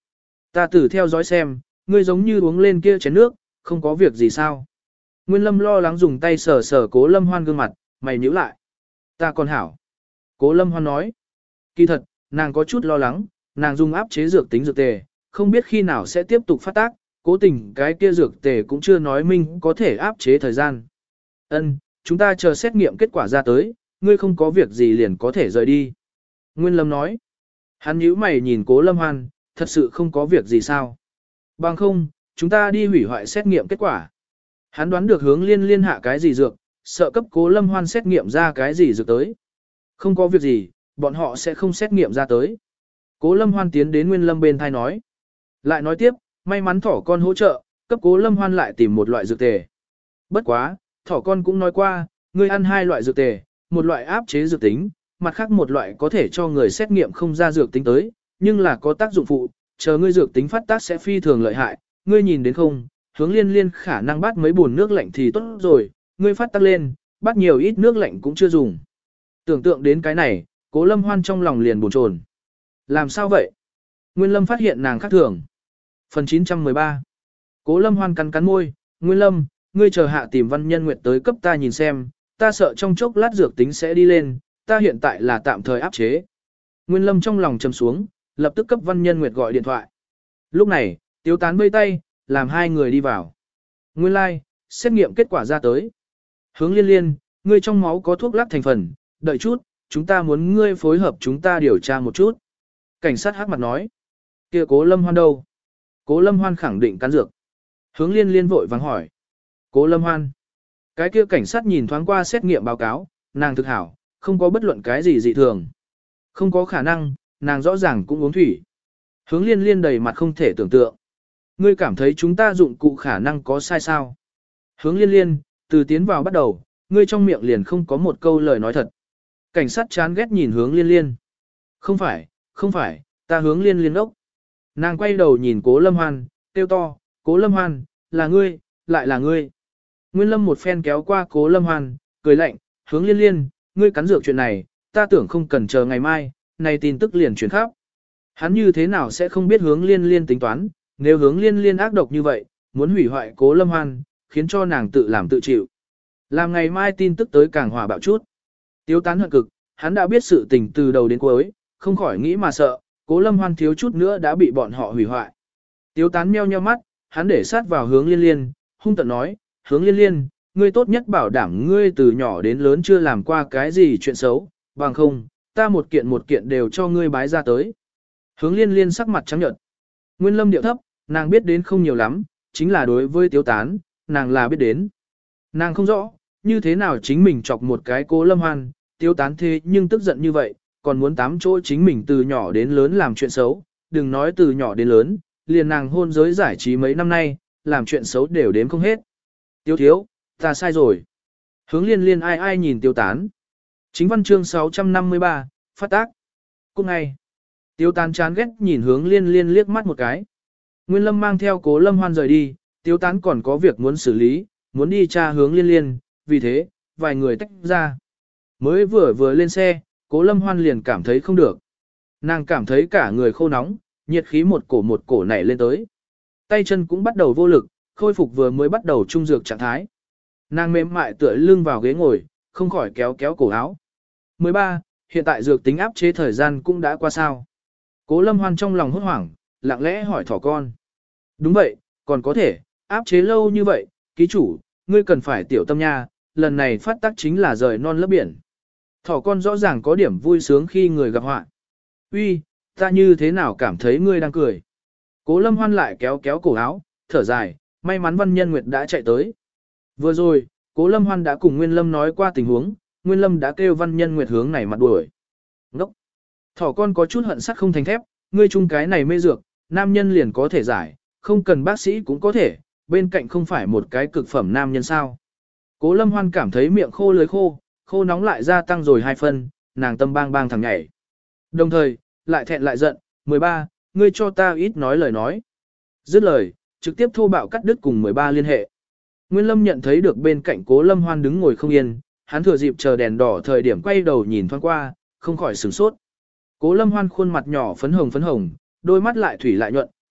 Ta tử theo dõi xem, ngươi giống như uống lên kia chén nước, không có việc gì sao. Nguyên Lâm lo lắng dùng tay sờ sờ Cố Lâm Hoan gương mặt, mày nhíu lại. Ta còn hảo. Cố Lâm Hoan nói. Kỳ thật, nàng có chút lo lắng, nàng dùng áp chế dược tính dược tề, không biết khi nào sẽ tiếp tục phát tác, cố tình cái kia dược tề cũng chưa nói minh có thể áp chế thời gian. Ân, chúng ta chờ xét nghiệm kết quả ra tới, ngươi không có việc gì liền có thể rời đi. Nguyên Lâm nói. Hắn nhíu mày nhìn Cố Lâm Hoan, thật sự không có việc gì sao. Bằng không, chúng ta đi hủy hoại xét nghiệm kết quả. Hắn đoán được Hướng Liên liên hạ cái gì dược, sợ cấp Cố Lâm Hoan xét nghiệm ra cái gì dược tới. Không có việc gì, bọn họ sẽ không xét nghiệm ra tới. Cố Lâm Hoan tiến đến Nguyên Lâm bên thai nói. Lại nói tiếp, may mắn thỏ con hỗ trợ, cấp Cố Lâm Hoan lại tìm một loại dược tề. Bất quá, thỏ con cũng nói qua, ngươi ăn hai loại dược tề, một loại áp chế dược tính, mặt khác một loại có thể cho người xét nghiệm không ra dược tính tới, nhưng là có tác dụng phụ, chờ ngươi dược tính phát tác sẽ phi thường lợi hại, ngươi nhìn đến không, Hướng Liên liên khả năng bắt mấy bồn nước lạnh thì tốt rồi, ngươi phát tác lên, bắt nhiều ít nước lạnh cũng chưa dùng. Tưởng tượng đến cái này, Cố Lâm Hoan trong lòng liền buồn chồn. Làm sao vậy? Nguyên Lâm phát hiện nàng khác thường. Phần chín trăm mười ba. Cố Lâm Hoan cắn cắn môi, Nguyên Lâm, ngươi chờ hạ tìm Văn Nhân Nguyệt tới cấp ta nhìn xem, ta sợ trong chốc lát dược tính sẽ đi lên, ta hiện tại là tạm thời áp chế. Nguyên Lâm trong lòng trầm xuống, lập tức cấp Văn Nhân Nguyệt gọi điện thoại. Lúc này, Tiếu Tán vây tay, làm hai người đi vào. Nguyên lai, like, xét nghiệm kết quả ra tới. Hướng Liên liên, ngươi trong máu có thuốc lắc thành phần, đợi chút, chúng ta muốn ngươi phối hợp chúng ta điều tra một chút. Cảnh sát hắc mặt nói. Kia Cố Lâm Hoan đâu? Cố Lâm Hoan khẳng định cắn dược. Hướng Liên liên vội vàng hỏi. Cố Lâm Hoan. Cái kia cảnh sát nhìn thoáng qua xét nghiệm báo cáo, nàng thực hảo, không có bất luận cái gì dị thường. Không có khả năng, nàng rõ ràng cũng uống thủy. Hướng Liên liên đầy mặt không thể tưởng tượng. Ngươi cảm thấy chúng ta dụng cụ khả năng có sai sao? Hướng Liên liên, từ tiến vào bắt đầu, ngươi trong miệng liền không có một câu lời nói thật. Cảnh sát chán ghét nhìn Hướng Liên liên. Không phải, không phải, ta Hướng Liên liên ốc. Nàng quay đầu nhìn Cố Lâm Hoan, kêu to, Cố Lâm Hoan, là ngươi, lại là ngươi. Nguyên Lâm một phen kéo qua Cố Lâm Hoan, cười lạnh, Hướng Liên liên, ngươi cắn dược chuyện này, ta tưởng không cần chờ ngày mai, này tin tức liền chuyển khắp. Hắn như thế nào sẽ không biết Hướng Liên liên tính toán, nếu Hướng Liên liên ác độc như vậy, muốn hủy hoại Cố Lâm Hoan, khiến cho nàng tự làm tự chịu. Làm ngày mai tin tức tới càng hòa bạo chút. Tiếu Tán hận cực, hắn đã biết sự tình từ đầu đến cuối, không khỏi nghĩ mà sợ, Cố Lâm Hoan thiếu chút nữa đã bị bọn họ hủy hoại. Tiếu Tán meo nheo mắt, hắn để sát vào Hướng Liên liên, hung tợn nói, Hướng Liên liên, ngươi tốt nhất bảo đảm ngươi từ nhỏ đến lớn chưa làm qua cái gì chuyện xấu, bằng không, ta một kiện một kiện đều cho ngươi bái ra tới. Hướng Liên liên sắc mặt trắng nhợt. Nguyên Lâm điệu thấp, nàng biết đến không nhiều lắm, chính là đối với Tiếu Tán, nàng là biết đến. Nàng không rõ, như thế nào chính mình chọc một cái Cố Lâm Hoan, Tiếu Tán thế nhưng tức giận như vậy, còn muốn tám chỗ chính mình từ nhỏ đến lớn làm chuyện xấu, đừng nói từ nhỏ đến lớn, liền nàng hôn giới giải trí mấy năm nay, làm chuyện xấu đều đếm không hết. Tiếu thiếu, ta sai rồi. Hướng Liên liên ai ai nhìn Tiếu Tán. Chính văn chương sáu trăm năm mươi ba, phát tác. Cũng ngay. Tiếu Tán chán ghét nhìn Hướng Liên liên liếc mắt một cái. Nguyên Lâm mang theo Cố Lâm Hoan rời đi, Tiếu Tán còn có việc muốn xử lý, muốn đi tra Hướng Liên liên, vì thế, vài người tách ra. Mới vừa vừa lên xe, Cố Lâm Hoan liền cảm thấy không được. Nàng cảm thấy cả người khô nóng, nhiệt khí một cổ một cổ nảy lên tới. Tay chân cũng bắt đầu vô lực, khôi phục vừa mới bắt đầu trung dược trạng thái. Nàng mềm mại tựa lưng vào ghế ngồi, không khỏi kéo kéo cổ áo. mười ba. Hiện tại dược tính áp chế thời gian cũng đã qua sao. Cố Lâm Hoan trong lòng hốt hoảng, lặng lẽ hỏi thỏ con. Đúng vậy, còn có thể, áp chế lâu như vậy, ký chủ, ngươi cần phải tiểu tâm nha, lần này phát tác chính là rời non lấp biển. Thỏ con rõ ràng có điểm vui sướng khi người gặp họa. Uy, ta như thế nào cảm thấy ngươi đang cười. Cố Lâm Hoan lại kéo kéo cổ áo, thở dài, may mắn Văn Nhân Nguyệt đã chạy tới. Vừa rồi, Cố Lâm Hoan đã cùng Nguyên Lâm nói qua tình huống, Nguyên Lâm đã kêu Văn Nhân Nguyệt hướng này mặt đuổi. Ngốc! Thỏ con có chút hận sắt không thành thép, ngươi chung cái này mê dược, nam nhân liền có thể giải, không cần bác sĩ cũng có thể, bên cạnh không phải một cái cực phẩm nam nhân sao. Cố Lâm Hoan cảm thấy miệng khô lưỡi khô, khô nóng lại gia tăng rồi hai phân, nàng tâm bang bang thằng nhảy. Đồng thời, lại thẹn lại giận, mười ba, ngươi cho ta ít nói lời nói. Dứt lời, trực tiếp thô bạo cắt đứt cùng mười ba liên hệ. Nguyên Lâm nhận thấy được bên cạnh Cố Lâm Hoan đứng ngồi không yên, hắn thừa dịp chờ đèn đỏ thời điểm quay đầu nhìn thoáng qua, không khỏi sửng sốt. Cố Lâm Hoan khuôn mặt nhỏ phấn hồng phấn hồng, đôi mắt lại thủy lại nhuận,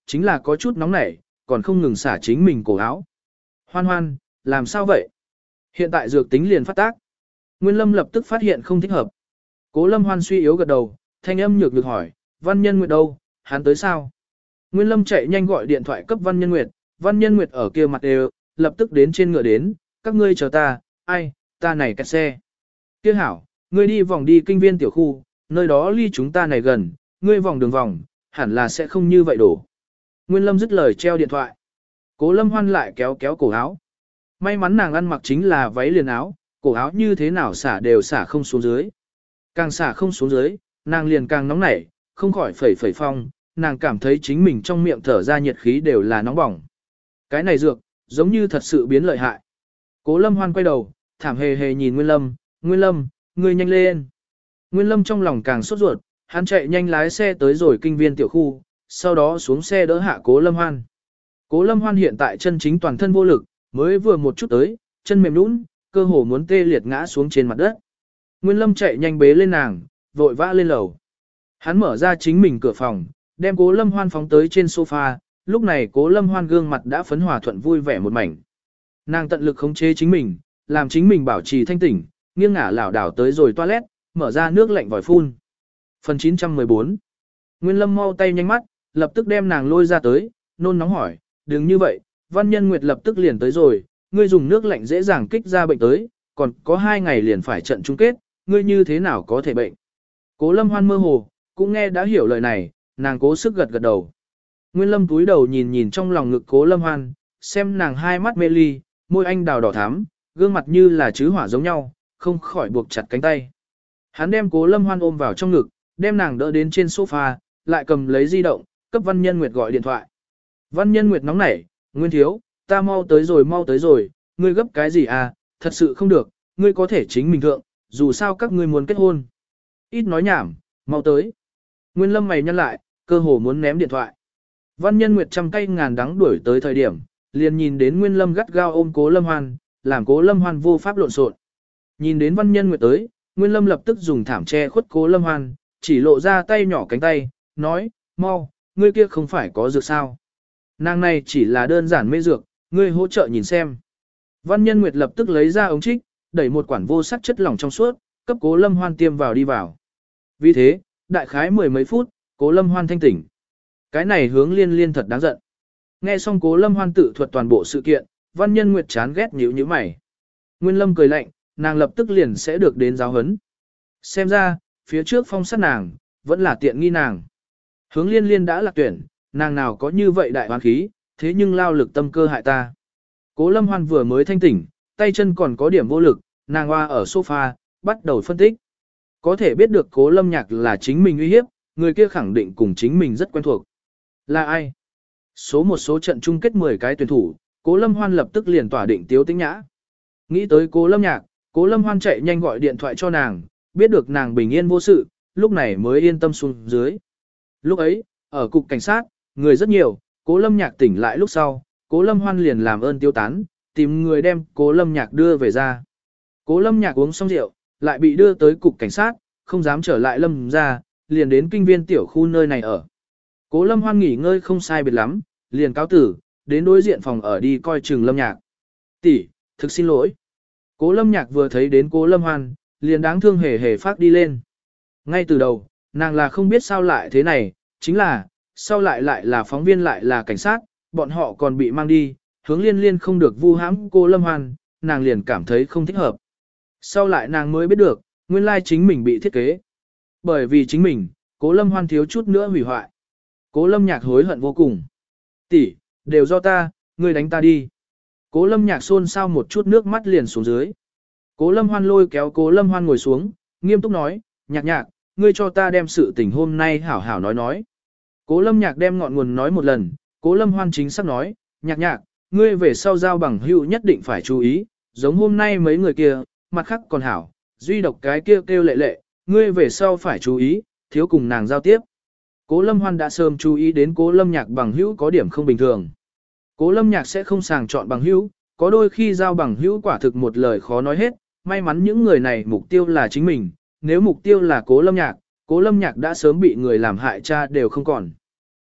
chính là có chút nóng nảy, còn không ngừng xả chính mình cổ áo. Hoan hoan, làm sao vậy? Hiện tại dược tính liền phát tác. Nguyên Lâm lập tức phát hiện không thích hợp. Cố Lâm Hoan suy yếu gật đầu, thanh âm nhược được hỏi, Văn Nhân Nguyệt đâu, hắn tới sao? Nguyên Lâm chạy nhanh gọi điện thoại cấp Văn Nhân Nguyệt, Văn Nhân Nguyệt ở kia mặt đều, lập tức đến trên ngựa đến, các ngươi chờ ta, ai, ta này kẹt xe. Kia hảo, ngươi đi vòng đi kinh viên tiểu khu, nơi đó ly chúng ta này gần, ngươi vòng đường vòng, hẳn là sẽ không như vậy đổ. Nguyên Lâm dứt lời treo điện thoại. Cố Lâm Hoan lại kéo kéo cổ áo. May mắn nàng ăn mặc chính là váy liền áo, cổ áo như thế nào xả đều xả không xuống dưới. Càng xả không xuống dưới, nàng liền càng nóng nảy, không khỏi phẩy phẩy phong, nàng cảm thấy chính mình trong miệng thở ra nhiệt khí đều là nóng bỏng. Cái này dược, giống như thật sự biến lợi hại. Cố Lâm Hoan quay đầu, thảm hề hề nhìn Nguyên Lâm, Nguyên Lâm, ngươi nhanh lên. Nguyên Lâm trong lòng càng sốt ruột, hắn chạy nhanh lái xe tới rồi kinh viên tiểu khu, sau đó xuống xe đỡ hạ Cố Lâm Hoan. Cố Lâm Hoan hiện tại chân chính toàn thân vô lực, mới vừa một chút tới, chân mềm nhũn, cơ hồ muốn tê liệt ngã xuống trên mặt đất. Nguyên Lâm chạy nhanh bế lên nàng, vội vã lên lầu. Hắn mở ra chính mình cửa phòng, đem Cố Lâm Hoan phóng tới trên sofa, lúc này Cố Lâm Hoan gương mặt đã phấn hòa thuận vui vẻ một mảnh. Nàng tận lực khống chế chính mình, làm chính mình bảo trì thanh tỉnh, nghiêng ngả lảo đảo tới rồi toilet, mở ra nước lạnh vòi phun. Phần chín trăm mười bốn. Nguyên Lâm mau tay nhanh mắt, lập tức đem nàng lôi ra tới, nôn nóng hỏi, đừng như vậy, Văn Nhân Nguyệt lập tức liền tới rồi, ngươi dùng nước lạnh dễ dàng kích ra bệnh tới, còn có hai ngày liền phải trận chung kết, ngươi như thế nào có thể bệnh. Cố Lâm Hoan mơ hồ, cũng nghe đã hiểu lời này, nàng cố sức gật gật đầu. Nguyên Lâm túi đầu nhìn nhìn trong lòng ngực Cố Lâm Hoan, xem nàng hai mắt mê ly, môi anh đào đỏ thắm, gương mặt như là chứ hỏa giống nhau, không khỏi buộc chặt cánh tay. Hắn đem Cố Lâm Hoan ôm vào trong ngực, đem nàng đỡ đến trên sofa, lại cầm lấy di động, cấp Văn Nhân Nguyệt gọi điện thoại. Văn Nhân Nguyệt nóng nảy, Nguyên thiếu, ta mau tới rồi mau tới rồi, ngươi gấp cái gì à, thật sự không được, ngươi có thể chính mình thượng, dù sao các ngươi muốn kết hôn. Ít nói nhảm, mau tới. Nguyên Lâm mày nhăn lại, cơ hồ muốn ném điện thoại. Văn Nhân Nguyệt trăm cây ngàn đắng đuổi tới thời điểm, liền nhìn đến Nguyên Lâm gắt gao ôm Cố Lâm Hoan, làm Cố Lâm Hoan vô pháp lộn xộn. Nhìn đến Văn Nhân Nguyệt tới, Nguyên Lâm lập tức dùng thảm che khuất Cố Lâm Hoan, chỉ lộ ra tay nhỏ cánh tay, nói, mau, ngươi kia không phải có dược sao. Nàng này chỉ là đơn giản mê dược, ngươi hỗ trợ nhìn xem. Văn Nhân Nguyệt lập tức lấy ra ống trích, đẩy một quản vô sắc chất lỏng trong suốt, cấp Cố Lâm Hoan tiêm vào đi vào. Vì thế, đại khái mười mấy phút, Cố Lâm Hoan thanh tỉnh. Cái này hướng liên liên thật đáng giận. Nghe xong Cố Lâm Hoan tự thuật toàn bộ sự kiện, Văn Nhân Nguyệt chán ghét nhíu nhíu mày. Nguyên Lâm cười lạnh, nàng lập tức liền sẽ được đến giáo huấn. Xem ra, phía trước phong sát nàng, vẫn là tiện nghi nàng. Hướng liên liên đã lạc tuyển, nàng nào có như vậy đại hoán khí, thế nhưng lao lực tâm cơ hại ta. Cố Lâm Hoan vừa mới thanh tỉnh, tay chân còn có điểm vô lực, nàng hoa ở sofa, bắt đầu phân tích. Có thể biết được Cố Lâm Nhạc là chính mình uy hiếp, người kia khẳng định cùng chính mình rất quen thuộc. Là ai? Số một số trận chung kết mười cái tuyển thủ, Cố Lâm Hoan lập tức liền tỏa định Tiếu Tĩnh Nhã. Nghĩ tới Cố Lâm Nhạc, Cố Lâm Hoan chạy nhanh gọi điện thoại cho nàng, biết được nàng bình yên vô sự, lúc này mới yên tâm xuống dưới. Lúc ấy, ở cục cảnh sát, người rất nhiều, Cố Lâm Nhạc tỉnh lại lúc sau, Cố Lâm Hoan liền làm ơn tiêu tán, tìm người đem Cố Lâm Nhạc đưa về ra. Cố Lâm Nhạc uống xong rượu, lại bị đưa tới cục cảnh sát, không dám trở lại Lâm ra, liền đến kinh viên tiểu khu nơi này ở. Cố Lâm Hoan nghỉ ngơi không sai biệt lắm, liền cáo tử, đến đối diện phòng ở đi coi chừng Lâm Nhạc. Tỷ, thực xin lỗi. Cố Lâm Nhạc vừa thấy đến Cố Lâm Hoan, liền đáng thương hề hề phát đi lên. Ngay từ đầu, nàng là không biết sao lại thế này, chính là, sau lại lại là phóng viên lại là cảnh sát, bọn họ còn bị mang đi, hướng liên liên không được vu hãm Cố Lâm Hoan, nàng liền cảm thấy không thích hợp. Sau lại nàng mới biết được, nguyên lai chính mình bị thiết kế. Bởi vì chính mình, Cố Lâm Hoan thiếu chút nữa hủy hoại. Cố Lâm Nhạc hối hận vô cùng. Tỷ, đều do ta, ngươi đánh ta đi. Cố Lâm Nhạc xôn xao một chút nước mắt liền xuống dưới. Cố Lâm Hoan lôi kéo Cố Lâm Hoan ngồi xuống, nghiêm túc nói, Nhạc Nhạc, ngươi cho ta đem sự tình hôm nay hảo hảo nói nói. Cố Lâm Nhạc đem ngọn nguồn nói một lần, Cố Lâm Hoan chính xác nói, Nhạc Nhạc, ngươi về sau giao bằng hữu nhất định phải chú ý, giống hôm nay mấy người kia, mặt khác còn hảo, duy độc cái kia kêu, kêu lệ lệ, ngươi về sau phải chú ý, thiếu cùng nàng giao tiếp. Cố Lâm Hoan đã sớm chú ý đến Cố Lâm Nhạc bằng hữu có điểm không bình thường. Cố Lâm Nhạc sẽ không sàng chọn bằng hữu, có đôi khi giao bằng hữu quả thực một lời khó nói hết, may mắn những người này mục tiêu là chính mình, nếu mục tiêu là Cố Lâm Nhạc, Cố Lâm Nhạc đã sớm bị người làm hại cha đều không còn.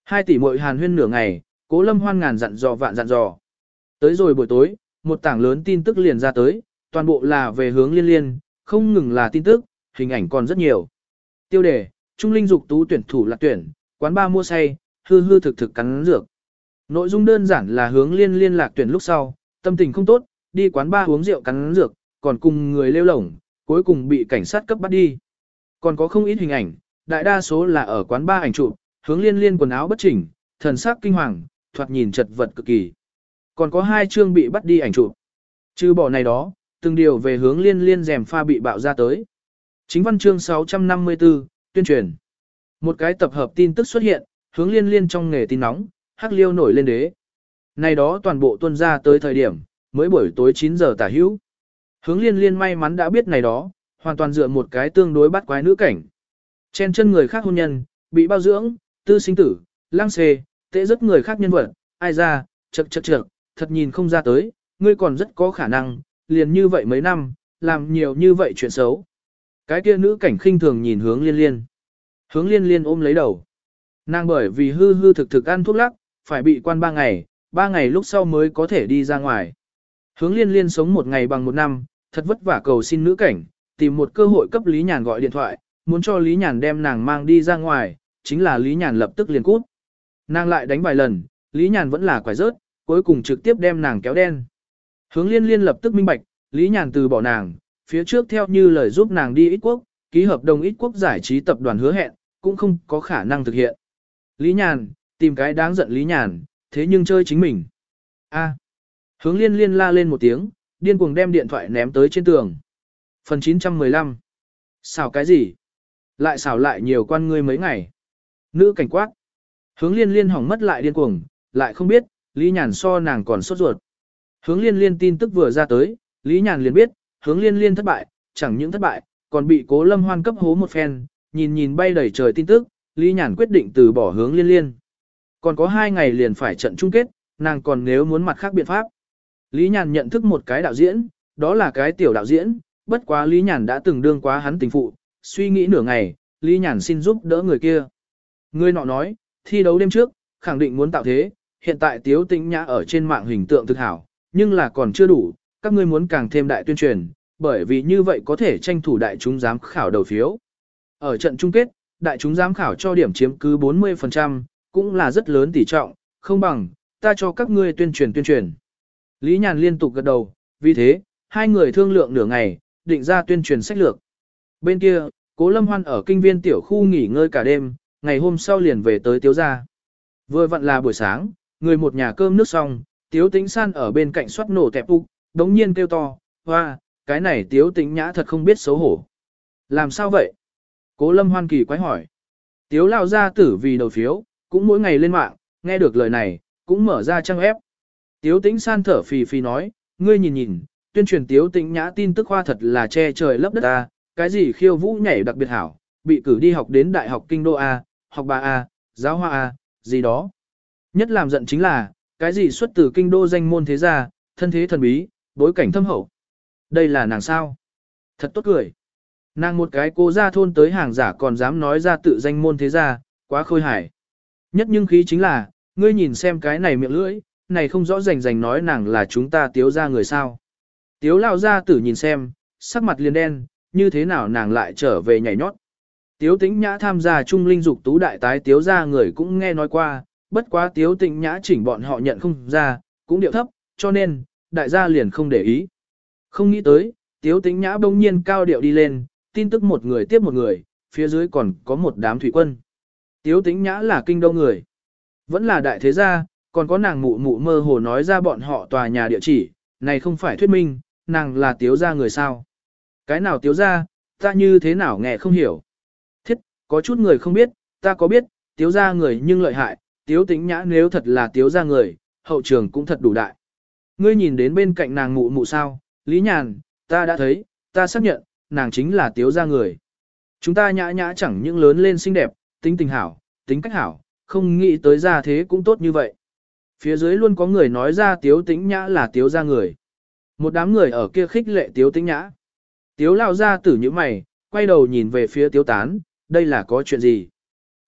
Hai tỷ muội hàn huyên nửa ngày, Cố Lâm Hoan ngàn dặn dò vạn dặn dò. Tới rồi buổi tối, một tảng lớn tin tức liền ra tới, toàn bộ là về hướng Liên Liên, không ngừng là tin tức, hình ảnh còn rất nhiều. Tiêu đề, Trung Linh dục tú tuyển thủ lạc tuyển, quán ba mua say, hư hư thực thực cắn dược. Nội dung đơn giản là hướng Liên Liên lạc tuyển lúc sau, tâm tình không tốt, đi quán ba uống rượu cắn dược, còn cùng người lêu lổng, cuối cùng bị cảnh sát cấp bắt đi. Còn có không ít hình ảnh, đại đa số là ở quán ba ảnh chụp, hướng Liên Liên quần áo bất chỉnh, thần sắc kinh hoàng, thoạt nhìn chật vật cực kỳ. Còn có hai chương bị bắt đi ảnh chụp. Trừ bỏ này đó, từng điều về hướng Liên Liên rèm pha bị bạo ra tới. Chính văn chương sáu trăm năm mươi tư, tuyên truyền. Một cái tập hợp tin tức xuất hiện, hướng Liên Liên trong nghề tin nóng, hắc liêu nổi lên đế. Này đó toàn bộ tuân ra tới thời điểm, mới buổi tối chín giờ tả hữu. Hướng Liên Liên may mắn đã biết này đó, hoàn toàn dựa một cái tương đối bắt quái nữ cảnh. Chen chân người khác hôn nhân, bị bao dưỡng, tư sinh tử, lang xê, tệ rất người khác nhân vật, ai ra, chật chật chật, thật nhìn không ra tới, ngươi còn rất có khả năng, liền như vậy mấy năm, làm nhiều như vậy chuyện xấu. Cái kia nữ cảnh khinh thường nhìn hướng Liên Liên. Hướng Liên Liên ôm lấy đầu. Nàng bởi vì hư hư thực thực ăn thuốc lắc, phải bị quan ba ngày, ba ngày lúc sau mới có thể đi ra ngoài. Hướng Liên Liên sống một ngày bằng một năm, thật vất vả cầu xin nữ cảnh, tìm một cơ hội cấp Lý Nhàn gọi điện thoại, muốn cho Lý Nhàn đem nàng mang đi ra ngoài, chính là Lý Nhàn lập tức liền cút. Nàng lại đánh vài lần, Lý Nhàn vẫn là quải rớt, cuối cùng trực tiếp đem nàng kéo đen. Hướng Liên Liên lập tức minh bạch, Lý Nhàn từ bỏ nàng, phía trước theo như lời giúp nàng đi ít quốc, ký hợp đồng ít quốc giải trí tập đoàn hứa hẹn, cũng không có khả năng thực hiện. Lý Nhàn, tìm cái đáng giận Lý Nhàn, thế nhưng chơi chính mình. A. Hướng Liên Liên la lên một tiếng, điên cuồng đem điện thoại ném tới trên tường. Phần chín trăm mười lăm. Xảo cái gì? Lại xảo lại nhiều quan ngươi mấy ngày. Nữ cảnh quát. Hướng Liên Liên hỏng mất lại điên cuồng, lại không biết, Lý Nhàn so nàng còn sốt ruột. Hướng Liên Liên tin tức vừa ra tới, Lý Nhàn liền biết, Hướng Liên Liên thất bại, chẳng những thất bại, còn bị Cố Lâm Hoan cấp hố một phen, nhìn nhìn bay đầy trời tin tức, Lý Nhàn quyết định từ bỏ Hướng Liên Liên. Còn có hai ngày liền phải trận chung kết, nàng còn nếu muốn mặt khác biện pháp. Lý Nhàn nhận thức một cái đạo diễn, đó là cái tiểu đạo diễn, bất quá Lý Nhàn đã từng đương quá hắn tình phụ, suy nghĩ nửa ngày, Lý Nhàn xin giúp đỡ người kia. Người nọ nói, thi đấu đêm trước, khẳng định muốn tạo thế, hiện tại Tiếu Tĩnh Nhã ở trên mạng hình tượng thực hảo, nhưng là còn chưa đủ, các ngươi muốn càng thêm đại tuyên truyền, bởi vì như vậy có thể tranh thủ đại chúng giám khảo đầu phiếu. Ở trận chung kết, đại chúng giám khảo cho điểm chiếm cứ bốn mươi phần trăm, cũng là rất lớn tỷ trọng, không bằng, ta cho các ngươi tuyên truyền tuyên truyền. Lý Nhàn liên tục gật đầu, vì thế, hai người thương lượng nửa ngày, định ra tuyên truyền sách lược. Bên kia, Cố Lâm Hoan ở kinh viên tiểu khu nghỉ ngơi cả đêm, ngày hôm sau liền về tới Tiếu gia. Vừa vặn là buổi sáng, người một nhà cơm nước xong, Tiếu Tĩnh San ở bên cạnh xoát nổ tẹp úc, đống nhiên kêu to, hoa, cái này Tiếu Tĩnh Nhã thật không biết xấu hổ. Làm sao vậy? Cố Lâm Hoan kỳ quái hỏi. Tiếu lao gia tử vì đầu phiếu, cũng mỗi ngày lên mạng, nghe được lời này, cũng mở ra trang ép. Tiếu Tĩnh San thở phì phì nói, ngươi nhìn nhìn, tuyên truyền Tiếu Tĩnh Nhã tin tức khoa thật là che trời lấp đất ta, cái gì khiêu vũ nhảy đặc biệt hảo, bị cử đi học đến Đại học Kinh đô A, học bà A, giáo hoa A, gì đó. Nhất làm giận chính là, cái gì xuất từ Kinh đô danh môn thế gia, thân thế thần bí, bối cảnh thâm hậu. Đây là nàng sao? Thật tốt cười. Nàng một cái cô ra thôn tới hàng giả còn dám nói ra tự danh môn thế gia, quá khôi hài. Nhất nhưng khí chính là, ngươi nhìn xem cái này miệng lưỡi, này không rõ rành rành nói nàng là chúng ta Tiếu ra người sao. Tiếu lao gia tử nhìn xem, sắc mặt liền đen, như thế nào nàng lại trở về nhảy nhót. Tiếu Tĩnh Nhã tham gia Trung Linh dục tú đại tái Tiếu ra người cũng nghe nói qua, bất quá Tiếu Tĩnh Nhã chỉnh bọn họ nhận không ra, cũng điệu thấp, cho nên, đại gia liền không để ý. Không nghĩ tới, Tiếu Tĩnh Nhã bỗng nhiên cao điệu đi lên, tin tức một người tiếp một người, phía dưới còn có một đám thủy quân. Tiếu Tĩnh Nhã là kinh đô người, vẫn là đại thế gia, còn có nàng mụ mụ mơ hồ nói ra bọn họ tòa nhà địa chỉ, này không phải thuyết minh, nàng là Tiếu gia người sao. Cái nào Tiếu gia, ta như thế nào nghe không hiểu. Thiết, có chút người không biết, ta có biết, Tiếu gia người nhưng lợi hại, Tiếu Tĩnh Nhã nếu thật là Tiếu gia người, hậu trường cũng thật đủ đại. Ngươi nhìn đến bên cạnh nàng mụ mụ sao, Lý Nhàn, ta đã thấy, ta xác nhận, nàng chính là Tiếu gia người. Chúng ta Nhã Nhã chẳng những lớn lên xinh đẹp, tính tình hảo, tính cách hảo, không nghĩ tới gia thế cũng tốt như vậy. Phía dưới luôn có người nói ra Tiếu Tĩnh Nhã là Tiếu gia người. Một đám người ở kia khích lệ Tiếu Tĩnh Nhã. Tiếu lao ra tử như mày, quay đầu nhìn về phía Tiếu Tán, đây là có chuyện gì?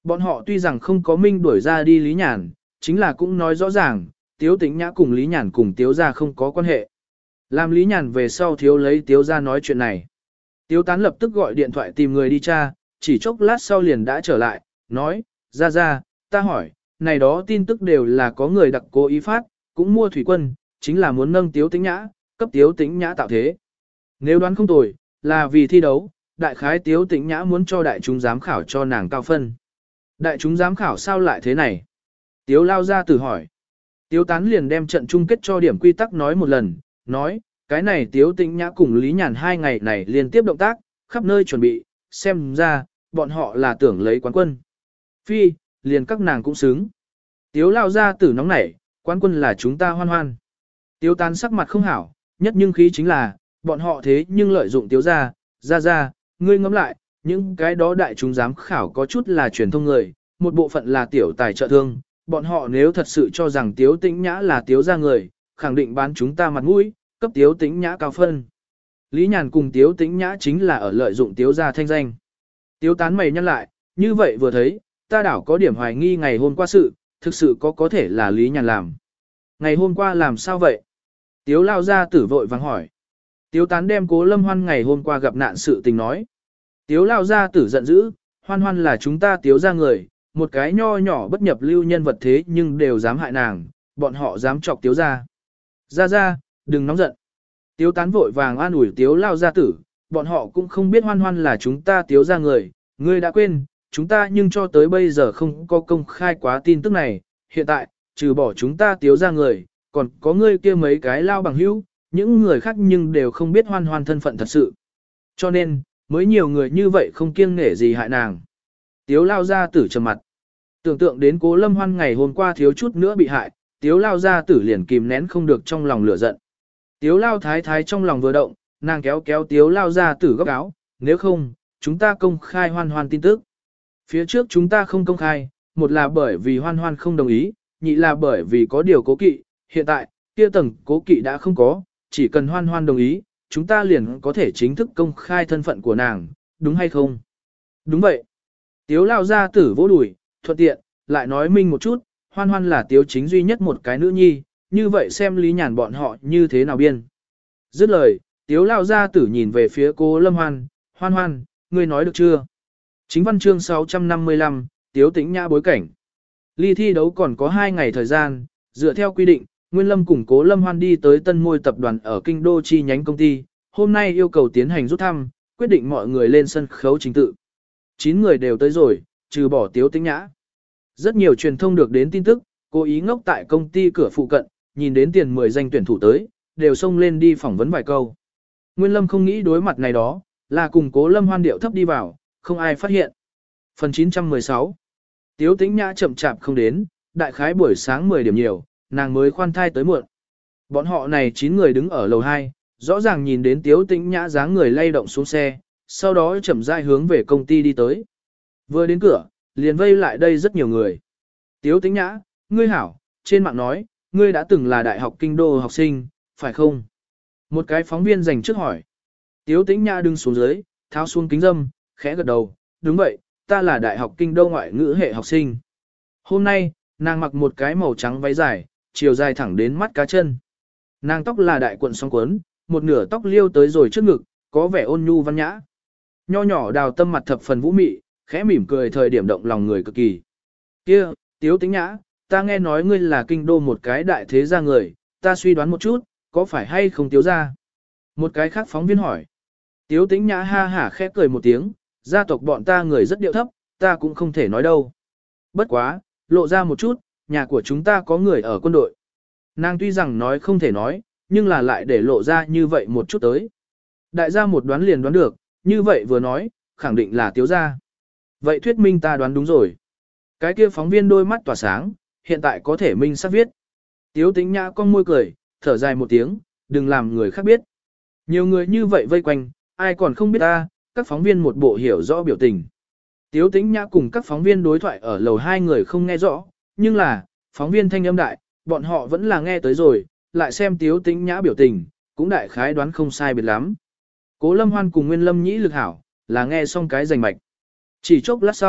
Bọn họ tuy rằng không có minh đuổi ra đi Lý Nhàn, chính là cũng nói rõ ràng, Tiếu Tĩnh Nhã cùng Lý Nhàn cùng Tiếu gia không có quan hệ. Làm Lý Nhàn về sau thiếu lấy Tiếu gia nói chuyện này. Tiếu Tán lập tức gọi điện thoại tìm người đi tra, chỉ chốc lát sau liền đã trở lại, nói, ra ra, ta hỏi, này đó tin tức đều là có người đặc cố ý phát, cũng mua thủy quân, chính là muốn nâng Tiếu Tĩnh Nhã, cấp Tiếu Tĩnh Nhã tạo thế. Nếu đoán không tồi, là vì thi đấu, đại khái Tiếu Tĩnh Nhã muốn cho đại chúng giám khảo cho nàng cao phân. Đại chúng giám khảo sao lại thế này? Tiếu lao ra tử hỏi. Tiếu Tán liền đem trận chung kết cho điểm quy tắc nói một lần, nói, cái này Tiếu Tĩnh Nhã cùng Lý Nhàn hai ngày này liên tiếp động tác, khắp nơi chuẩn bị, xem ra, bọn họ là tưởng lấy quán quân. Phi, liền các nàng cũng xứng. Tiếu lao ra tử nóng nảy, quán quân là chúng ta Hoan Hoan. Tiếu Tán sắc mặt không hảo, nhất nhưng khí chính là, bọn họ thế nhưng lợi dụng Tiếu gia, ra ra, ngươi ngẫm lại, những cái đó đại chúng giám khảo có chút là truyền thông người, một bộ phận là tiểu tài trợ thương, bọn họ nếu thật sự cho rằng Tiếu Tĩnh Nhã là Tiếu gia người, khẳng định bán chúng ta mặt mũi, cấp Tiếu Tĩnh Nhã cao phân. Lý Nhàn cùng Tiếu Tĩnh Nhã chính là ở lợi dụng Tiếu gia thanh danh. Tiếu Tán mày nhăn lại, như vậy vừa thấy, ta đảo có điểm hoài nghi ngày hôm qua sự, thực sự có có thể là Lý Nhàn làm. Ngày hôm qua làm sao vậy? Tiếu lao ra tử vội vàng hỏi. Tiếu Tán đem Cố Lâm Hoan ngày hôm qua gặp nạn sự tình nói. Tiếu lao ra tử giận dữ, Hoan Hoan là chúng ta Tiếu gia người, một cái nho nhỏ bất nhập lưu nhân vật thế nhưng đều dám hại nàng, bọn họ dám chọc Tiếu gia. Ra ra, đừng nóng giận. Tiếu Tán vội vàng an ủi Tiếu lao gia tử, bọn họ cũng không biết Hoan Hoan là chúng ta Tiếu gia người, ngươi đã quên, chúng ta nhưng cho tới bây giờ không có công khai quá tin tức này, hiện tại, trừ bỏ chúng ta Tiếu gia người, còn có ngươi kia mấy cái lao bằng hữu, những người khác nhưng đều không biết Hoan Hoan thân phận thật sự. Cho nên, mới nhiều người như vậy không kiêng nể gì hại nàng. Tiếu lao gia tử trầm mặt. Tưởng tượng đến Cố Lâm Hoan ngày hôm qua thiếu chút nữa bị hại, Tiếu lao gia tử liền kìm nén không được trong lòng lửa giận. Tiếu lao thái thái trong lòng vừa động, nàng kéo kéo Tiếu lao gia tử góc áo, nếu không, chúng ta công khai Hoan Hoan tin tức. Phía trước chúng ta không công khai, một là bởi vì Hoan Hoan không đồng ý, nhị là bởi vì có điều cố kỵ, hiện tại, kia tầng cố kỵ đã không có, chỉ cần Hoan Hoan đồng ý, chúng ta liền có thể chính thức công khai thân phận của nàng, đúng hay không? Đúng vậy. Tiếu lao gia tử vỗ đùi, thuận tiện, lại nói minh một chút, Hoan Hoan là Tiếu chính duy nhất một cái nữ nhi, như vậy xem Lý Nhàn bọn họ như thế nào biên. Dứt lời, Tiếu lao gia tử nhìn về phía Cố Lâm Hoan, Hoan Hoan, ngươi nói được chưa? Chính văn chương sáu trăm năm mươi lăm, Tiếu Tĩnh Nhã bối cảnh. Ly thi đấu còn có hai ngày thời gian, dựa theo quy định, Nguyên Lâm cùng Cố Lâm Hoan đi tới Tân Môi tập đoàn ở Kinh Đô chi nhánh công ty, hôm nay yêu cầu tiến hành rút thăm, quyết định mọi người lên sân khấu chính tự. chín người đều tới rồi, trừ bỏ Tiếu Tĩnh Nhã. Rất nhiều truyền thông được đến tin tức, cố ý ngốc tại công ty cửa phụ cận, nhìn đến tiền mười danh tuyển thủ tới, đều xông lên đi phỏng vấn vài câu. Nguyên Lâm không nghĩ đối mặt này đó, là cùng Cố Lâm Hoan điệu thấp đi vào, không ai phát hiện. Phần chín trăm mười sáu. Tiếu Tĩnh Nhã chậm chạp không đến, đại khái buổi sáng mười điểm nhiều, nàng mới khoan thai tới muộn. Bọn họ này chín người đứng ở lầu hai, rõ ràng nhìn đến Tiếu Tĩnh Nhã dáng người lay động xuống xe, sau đó chậm rãi hướng về công ty đi tới. Vừa đến cửa, liền vây lại đây rất nhiều người. Tiếu Tĩnh Nhã, ngươi hảo, trên mạng nói, ngươi đã từng là đại học Kinh Đô học sinh, phải không? Một cái phóng viên dành trước hỏi. Tiếu Tĩnh Nhã đứng xuống dưới, tháo xuống kính dâm, khẽ gật đầu, đúng vậy, ta là đại học Kinh Đô ngoại ngữ hệ học sinh. Hôm nay, nàng mặc một cái màu trắng váy dài, chiều dài thẳng đến mắt cá chân. Nàng tóc là đại cuộn song cuốn, một nửa tóc liêu tới rồi trước ngực, có vẻ ôn nhu văn nhã. Nho nhỏ đào tâm mặt thập phần vũ mị, khẽ mỉm cười thời điểm động lòng người cực kỳ. Kia, Tiếu Tĩnh Nhã, ta nghe nói ngươi là Kinh Đô một cái đại thế gia người, ta suy đoán một chút, có phải hay không Tiếu gia? Một cái khác phóng viên hỏi. Tiếu Tĩnh Nhã ha hả khẽ cười một tiếng, gia tộc bọn ta người rất điệu thấp, ta cũng không thể nói đâu. Bất quá, lộ ra một chút, nhà của chúng ta có người ở quân đội. Nàng tuy rằng nói không thể nói, nhưng là lại để lộ ra như vậy một chút tới. Đại gia một đoán liền đoán được, như vậy vừa nói, khẳng định là Tiếu gia. Vậy thuyết minh ta đoán đúng rồi. Cái kia phóng viên đôi mắt tỏa sáng, hiện tại có thể minh xác viết. Tiếu Tĩnh Nhã cong môi cười, thở dài một tiếng, đừng làm người khác biết. Nhiều người như vậy vây quanh, ai còn không biết ta, các phóng viên một bộ hiểu rõ biểu tình. Tiếu Tĩnh Nhã cùng các phóng viên đối thoại ở lầu hai người không nghe rõ, nhưng là, phóng viên thanh âm đại, bọn họ vẫn là nghe tới rồi, lại xem Tiếu Tĩnh Nhã biểu tình, cũng đại khái đoán không sai biệt lắm. Cố Lâm Hoan cùng Nguyên Lâm nhĩ lực hảo, là nghe xong cái rành mạch. Chỉ chốc lát sau,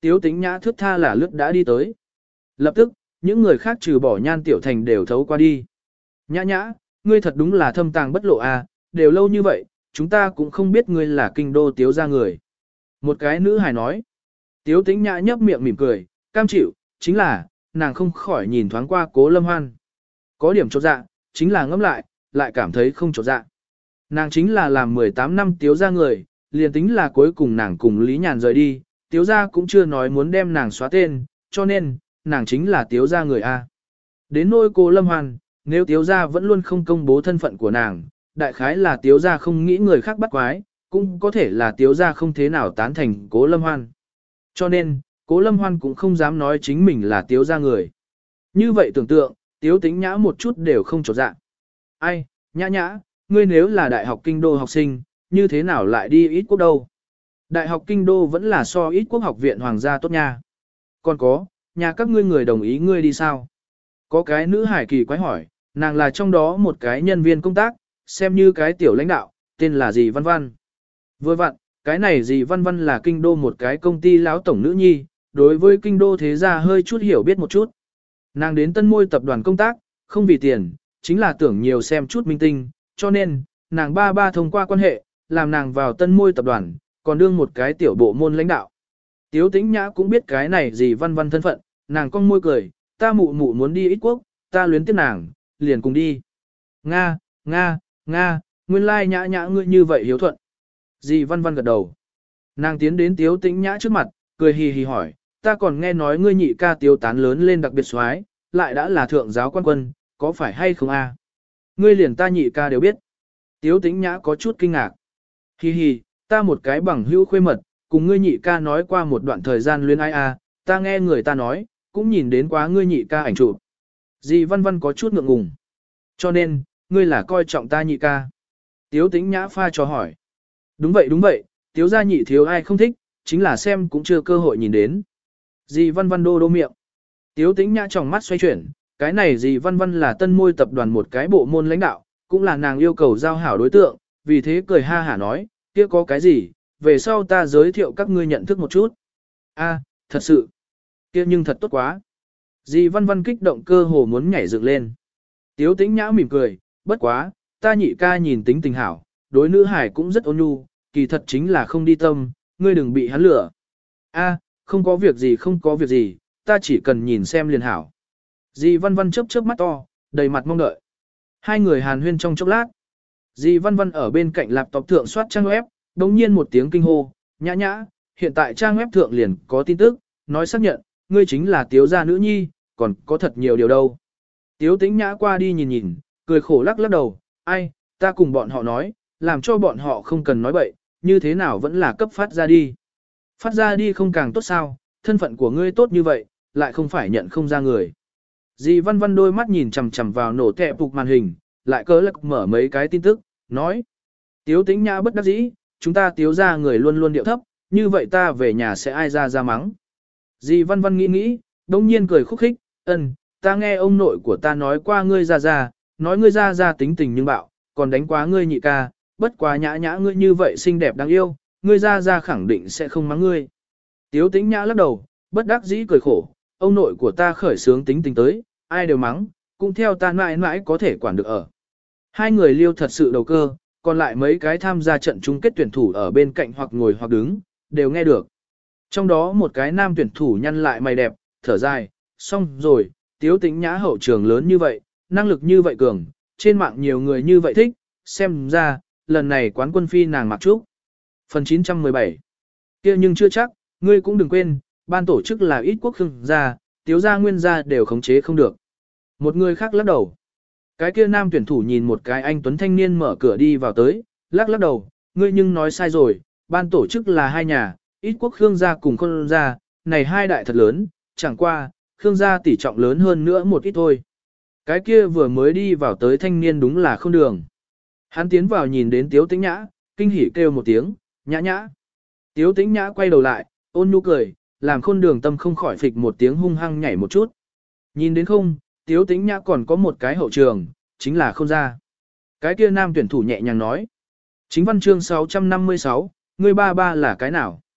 Tiếu Tĩnh Nhã thước tha là lướt đã đi tới. Lập tức, những người khác trừ bỏ Nhan Tiểu Thành đều thấu qua đi. Nhã nhã, ngươi thật đúng là thâm tàng bất lộ à, đều lâu như vậy, chúng ta cũng không biết ngươi là kinh đô Tiếu gia người. Một cái nữ hài nói. Tiếu Tĩnh Nhã nhấp miệng mỉm cười, cam chịu, chính là, nàng không khỏi nhìn thoáng qua Cố Lâm Hoan. Có điểm chột dạ, chính là ngẫm lại, lại cảm thấy không chột dạ. Nàng chính là làm mười tám năm Tiếu gia người, liền tính là cuối cùng nàng cùng Lý Nhàn rời đi, Tiếu gia cũng chưa nói muốn đem nàng xóa tên, cho nên, nàng chính là Tiếu gia người A. Đến nỗi Cố Lâm Hoan, nếu Tiếu gia vẫn luôn không công bố thân phận của nàng, đại khái là Tiếu gia không nghĩ người khác bắt quái, cũng có thể là Tiếu gia không thế nào tán thành Cố Lâm Hoan. Cho nên, Cố Lâm Hoan cũng không dám nói chính mình là Tiếu gia người. Như vậy tưởng tượng, Tiếu Tĩnh Nhã một chút đều không trột dạ. Ai, Nhã Nhã, ngươi nếu là đại học kinh đô học sinh, như thế nào lại đi ít quốc đâu? Đại học kinh đô vẫn là so ít quốc học viện hoàng gia tốt nha. Còn có, nhà các ngươi người đồng ý ngươi đi sao? Có cái nữ hải kỳ quái hỏi, nàng là trong đó một cái nhân viên công tác, xem như cái tiểu lãnh đạo, tên là dì Văn Văn. Vừa vặn, cái này dì Văn Văn là kinh đô một cái công ty lão tổng nữ nhi, đối với kinh đô thế gia hơi chút hiểu biết một chút. Nàng đến Tân Môi tập đoàn công tác, không vì tiền, chính là tưởng nhiều xem chút minh tinh, cho nên, nàng ba ba thông qua quan hệ, làm nàng vào Tân Môi tập đoàn, còn đương một cái tiểu bộ môn lãnh đạo. Tiếu Tĩnh Nhã cũng biết cái này dì Văn Văn thân phận, nàng cong môi cười, ta mụ mụ muốn đi ít quốc, ta luyến tiếc nàng, liền cùng đi. Nga, Nga, Nga, nguyên lai Nhã Nhã ngươi như vậy hiếu thuận. Dì Văn Văn gật đầu. Nàng tiến đến Tiếu Tĩnh Nhã trước mặt, cười hì hì hỏi, ta còn nghe nói ngươi nhị ca Tiếu Tán lớn lên đặc biệt xoái, lại đã là thượng giáo quan quân, có phải hay không a? Ngươi liền ta nhị ca đều biết. Tiếu Tĩnh Nhã có chút kinh ngạc. Hì hì, ta một cái bằng hữu khuê mật, cùng ngươi nhị ca nói qua một đoạn thời gian luyến ai a, ta nghe người ta nói, cũng nhìn đến quá ngươi nhị ca ảnh chụp. Dì Văn Văn có chút ngượng ngùng. Cho nên, ngươi là coi trọng ta nhị ca. Tiếu Tĩnh Nhã pha cho hỏi. Đúng vậy đúng vậy, Tiếu gia nhị thiếu ai không thích, chính là xem cũng chưa cơ hội nhìn đến. Dì Văn Văn đô đô miệng. Tiếu Tĩnh Nhã trong mắt xoay chuyển, cái này dì Văn Văn là Tân Môi tập đoàn một cái bộ môn lãnh đạo, cũng là nàng yêu cầu giao hảo đối tượng, vì thế cười ha hả nói, kia có cái gì, về sau ta giới thiệu các ngươi nhận thức một chút. A, thật sự, kia nhưng thật tốt quá. Dì Văn Văn kích động cơ hồ muốn nhảy dựng lên. Tiếu Tĩnh Nhã mỉm cười, bất quá, ta nhị ca nhìn tính tình hảo, đối nữ hải cũng rất ôn nhu, kỳ thật chính là không đi tâm, ngươi đừng bị hắn lừa. A, không có việc gì không có việc gì, ta chỉ cần nhìn xem liền hảo. Dì Văn Văn chớp chớp mắt to, đầy mặt mong đợi. Hai người hàn huyên trong chốc lát. Dì Văn Văn ở bên cạnh laptop thượng soát trang web, đồng nhiên một tiếng kinh hô, Nhã Nhã, hiện tại trang web thượng liền có tin tức, nói xác nhận, ngươi chính là Tiếu gia nữ nhi, còn có thật nhiều điều đâu. Tiếu Tĩnh Nhã qua đi nhìn nhìn, cười khổ lắc lắc đầu, ai, ta cùng bọn họ nói, làm cho bọn họ không cần nói bậy, như thế nào vẫn là cấp phát ra đi. Phát ra đi không càng tốt sao, thân phận của ngươi tốt như vậy, lại không phải nhận không ra người. Dì Văn Văn đôi mắt nhìn chằm chằm vào nổ kẹp phục màn hình, lại cớ lắc mở mấy cái tin tức, nói. Tiếu Tĩnh Nhã bất đắc dĩ, chúng ta Tiếu gia người luôn luôn điệu thấp, như vậy ta về nhà sẽ ai ra ra mắng. Dì Văn Văn nghĩ nghĩ, đông nhiên cười khúc khích, ân, ta nghe ông nội của ta nói qua ngươi ra ra, nói ngươi ra ra tính tình nhưng bạo, còn đánh quá ngươi nhị ca, bất quá Nhã Nhã ngươi như vậy xinh đẹp đáng yêu, ngươi ra ra khẳng định sẽ không mắng ngươi. Tiếu Tĩnh Nhã lắc đầu, bất đắc dĩ cười khổ, ông nội của ta khởi sướng tính tình tới, ai đều mắng, cũng theo ta mãi mãi có thể quản được ở. Hai người liêu thật sự đầu cơ, còn lại mấy cái tham gia trận chung kết tuyển thủ ở bên cạnh hoặc ngồi hoặc đứng, đều nghe được. Trong đó một cái nam tuyển thủ nhăn lại mày đẹp, thở dài, xong rồi, Tiếu Tĩnh Nhã hậu trường lớn như vậy, năng lực như vậy cường, trên mạng nhiều người như vậy thích, xem ra, lần này quán quân phi nàng mặc trúc. Phần chín trăm mười bảy kia nhưng chưa chắc, ngươi cũng đừng quên, ban tổ chức là ít quốc khương gia, Tiếu gia nguyên gia đều khống chế không được. Một người khác lắc đầu. Cái kia nam tuyển thủ nhìn một cái anh tuấn thanh niên mở cửa đi vào tới, lắc lắc đầu, ngươi nhưng nói sai rồi, ban tổ chức là hai nhà, ít quốc khương gia cùng khôn gia, này hai đại thật lớn, chẳng qua, khương gia tỷ trọng lớn hơn nữa một ít thôi. Cái kia vừa mới đi vào tới thanh niên đúng là không đường. Hắn tiến vào nhìn đến Tiếu Tĩnh Nhã, kinh hỉ kêu một tiếng, Nhã Nhã. Tiếu Tĩnh Nhã quay đầu lại, ôn nhu cười, làm khôn đường tâm không khỏi phịch một tiếng hung hăng nhảy một chút. Nhìn đến không, Tiếu Tĩnh Nhã còn có một cái hậu trường, chính là không ra. Cái kia nam tuyển thủ nhẹ nhàng nói. Chính văn chương sáu trăm năm mươi sáu, ngươi ba ba là cái nào?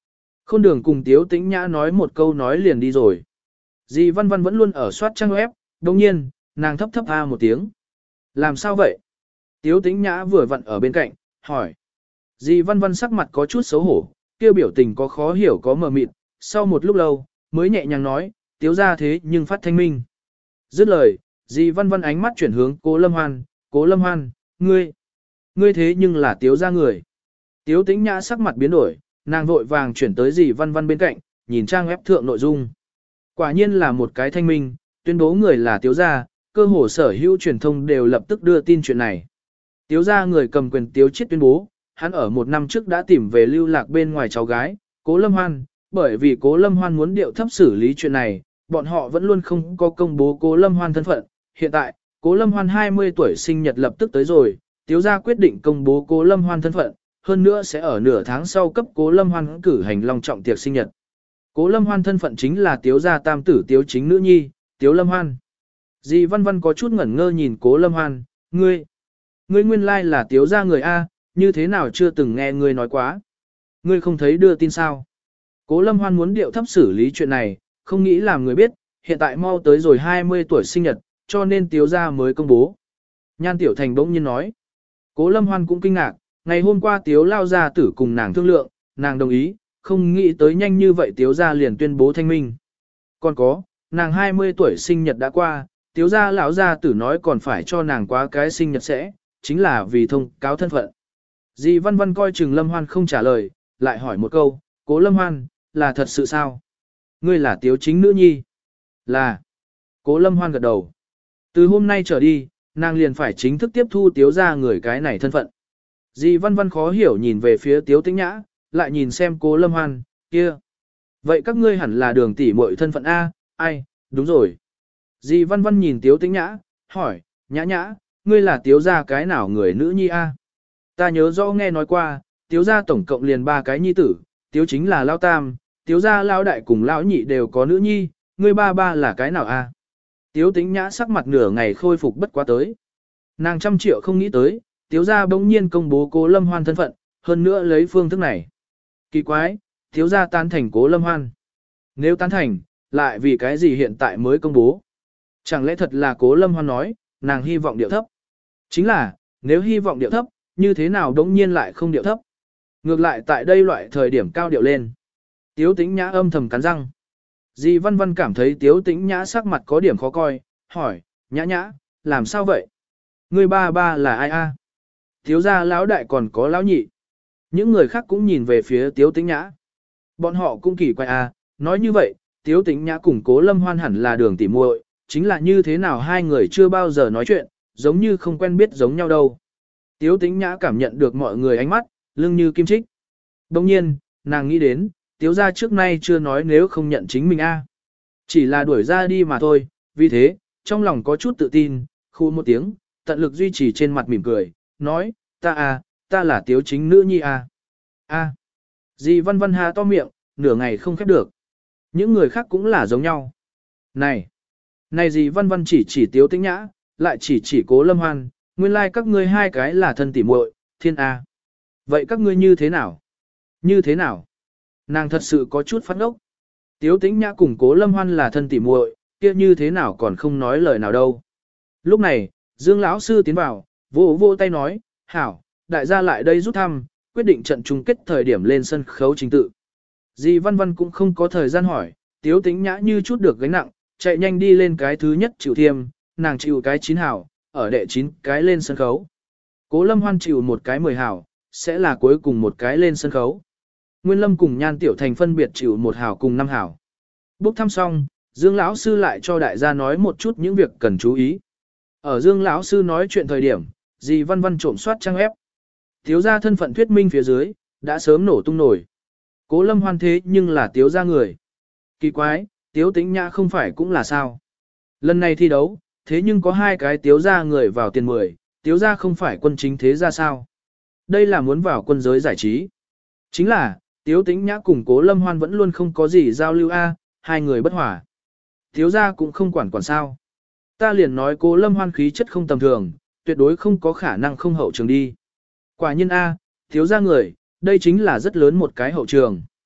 Khôn Đường cùng Tiếu Tĩnh Nhã nói một câu nói liền đi rồi. Dì Văn Văn vẫn luôn ở soát trang web, đồng nhiên, nàng thấp thấp a một tiếng. Làm sao vậy? Tiếu Tĩnh Nhã vừa vặn ở bên cạnh, hỏi. Dì Văn Văn sắc mặt có chút xấu hổ, kêu biểu tình có khó hiểu có mờ mịt, sau một lúc lâu, mới nhẹ nhàng nói, Tiếu ra thế nhưng phát thanh minh. Dứt lời, dì Văn Văn ánh mắt chuyển hướng Cố Lâm Hoan, Cố Lâm Hoan, ngươi, ngươi thế nhưng là Tiếu ra người. Tiếu Tĩnh Nhã sắc mặt biến đổi, nàng vội vàng chuyển tới dì Văn Văn bên cạnh, nhìn trang web thượng nội dung. Quả nhiên là một cái thanh minh, tuyên bố người là Tiếu gia, cơ hồ sở hữu truyền thông đều lập tức đưa tin chuyện này. Tiếu gia người cầm quyền Tiếu Chiết tuyên bố, hắn ở một năm trước đã tìm về lưu lạc bên ngoài cháu gái, Cố Lâm Hoan, bởi vì Cố Lâm Hoan muốn điệu thấp xử lý chuyện này, bọn họ vẫn luôn không có công bố Cố Lâm Hoan thân phận. Hiện tại, Cố Lâm Hoan hai mươi tuổi sinh nhật lập tức tới rồi, Tiếu gia quyết định công bố Cố Lâm Hoan thân phận, hơn nữa sẽ ở nửa tháng sau cấp Cố Lâm Hoan cử hành long trọng tiệc sinh nhật. Cố Lâm Hoan thân phận chính là Tiếu gia tam tử Tiếu chính nữ nhi, Tiếu Lâm Hoan. Dì Văn Văn có chút ngẩn ngơ nhìn Cố Lâm Hoan, ngươi, ngươi nguyên lai là Tiếu gia người A, như thế nào chưa từng nghe ngươi nói quá. Ngươi không thấy đưa tin sao? Cố Lâm Hoan muốn điệu thấp xử lý chuyện này, không nghĩ làm người biết, hiện tại mau tới rồi hai mươi tuổi sinh nhật, cho nên Tiếu gia mới công bố. Nhan Tiểu Thành bỗng nhiên nói. Cố Lâm Hoan cũng kinh ngạc, ngày hôm qua Tiếu lao gia tử cùng nàng thương lượng, nàng đồng ý, không nghĩ tới nhanh như vậy Tiếu gia liền tuyên bố thanh minh. Còn có, nàng hai mươi tuổi sinh nhật đã qua, Tiếu gia lão gia tử nói còn phải cho nàng quá cái sinh nhật sẽ, chính là vì thông cáo thân phận. Dì Văn Văn coi chừng Lâm Hoan không trả lời, lại hỏi một câu, Cố Lâm Hoan, là thật sự sao? Ngươi là Tiếu chính nữ nhi? Là. Cố Lâm Hoan gật đầu. Từ hôm nay trở đi, nàng liền phải chính thức tiếp thu Tiếu gia người cái này thân phận. Dì Văn Văn khó hiểu nhìn về phía Tiếu Tĩnh Nhã, lại nhìn xem Cố Lâm Hoan, kia. Vậy các ngươi hẳn là Đường tỷ muội thân phận A, ai, đúng rồi. Dì Văn Văn nhìn Tiếu Tĩnh Nhã, hỏi, Nhã Nhã, ngươi là Tiếu gia cái nào người nữ nhi A? Ta nhớ rõ nghe nói qua, Tiếu gia tổng cộng liền ba cái nhi tử, Tiếu chính là Lão Tam, Tiếu gia Lão Đại cùng Lão Nhị đều có nữ nhi, ngươi ba ba là cái nào A? Tiếu Tĩnh Nhã sắc mặt nửa ngày khôi phục bất quá tới. Nàng trăm triệu không nghĩ tới, Tiếu gia bỗng nhiên công bố Cố Lâm Hoan thân phận, hơn nữa lấy phương thức này. Kỳ quái, Tiếu gia tán thành Cố Lâm Hoan. Nếu tán thành, lại vì cái gì hiện tại mới công bố? Chẳng lẽ thật là Cố Lâm Hoan nói, nàng hy vọng điệu thấp. Chính là, nếu hy vọng điệu thấp, như thế nào đống nhiên lại không điệu thấp. Ngược lại tại đây loại thời điểm cao điệu lên. Tiếu Tĩnh Nhã âm thầm cắn răng. Dì Văn Văn cảm thấy Tiếu Tĩnh Nhã sắc mặt có điểm khó coi, hỏi, Nhã Nhã, làm sao vậy? Người ba ba là ai a? Tiếu gia Lão Đại còn có Lão Nhị. Những người khác cũng nhìn về phía Tiếu Tĩnh Nhã. Bọn họ cũng kỳ quái a, nói như vậy, Tiếu Tĩnh Nhã cùng Cố Lâm Hoan hẳn là Đường tỷ muội, chính là như thế nào hai người chưa bao giờ nói chuyện, giống như không quen biết giống nhau đâu. Tiếu Tĩnh Nhã cảm nhận được mọi người ánh mắt, lưng như kim chích. Đồng nhiên, nàng nghĩ đến, Tiếu gia trước nay chưa nói nếu không nhận chính mình a, chỉ là đuổi ra đi mà thôi, vì thế, trong lòng có chút tự tin, khu một tiếng, tận lực duy trì trên mặt mỉm cười, nói, ta à, ta là Tiếu chính nữ nhi a. A. Dì Văn Văn há to miệng, nửa ngày không khép được. Những người khác cũng là giống nhau. Này, này dì Văn Văn chỉ chỉ Tiếu Tĩnh Nhã, lại chỉ chỉ Cố Lâm Hoan, nguyên lai like các ngươi hai cái là thân tỉ muội, thiên a. Vậy các ngươi như thế nào? Như thế nào? Nàng thật sự có chút phát ốc. Tiếu Tĩnh Nhã cùng Cố Lâm Hoan là thân tỉ muội, kia như thế nào còn không nói lời nào đâu. Lúc này, Dương lão sư tiến vào, vỗ vỗ tay nói, hảo, đại gia lại đây rút thăm, quyết định trận chung kết thời điểm lên sân khấu chính tự. Dì Văn Văn cũng không có thời gian hỏi, Tiếu Tĩnh Nhã như chút được gánh nặng, chạy nhanh đi lên cái thứ nhất chịu thiêm, nàng chịu cái chín hảo, ở đệ chín cái lên sân khấu. Cố Lâm Hoan chịu một cái mười hảo, sẽ là cuối cùng một cái lên sân khấu. Nguyên Lâm cùng Nhan Tiểu Thành phân biệt chịu một hảo cùng năm hảo. Bốc thăm xong, Dương lão sư lại cho đại gia nói một chút những việc cần chú ý. Ở Dương lão sư nói chuyện thời điểm, dì Văn Văn trộm soát trang ép. Tiếu gia thân phận thuyết minh phía dưới, đã sớm nổ tung nổi. Cố Lâm Hoan thế nhưng là Tiếu gia người. Kỳ quái, Tiếu Tĩnh Nhã không phải cũng là sao. Lần này thi đấu, thế nhưng có hai cái Tiếu gia người vào tiền mười, Tiếu gia không phải quân chính thế gia sao. Đây là muốn vào quân giới giải trí. Chính là, Tiếu Tĩnh Nhã cùng Cố Lâm Hoan vẫn luôn không có gì giao lưu a, hai người bất hòa. Tiếu gia cũng không quản quản sao. Ta liền nói Cố Lâm Hoan khí chất không tầm thường, tuyệt đối không có khả năng không hậu trường đi. Quả nhiên a, Tiếu gia người, đây chính là rất lớn một cái hậu trường.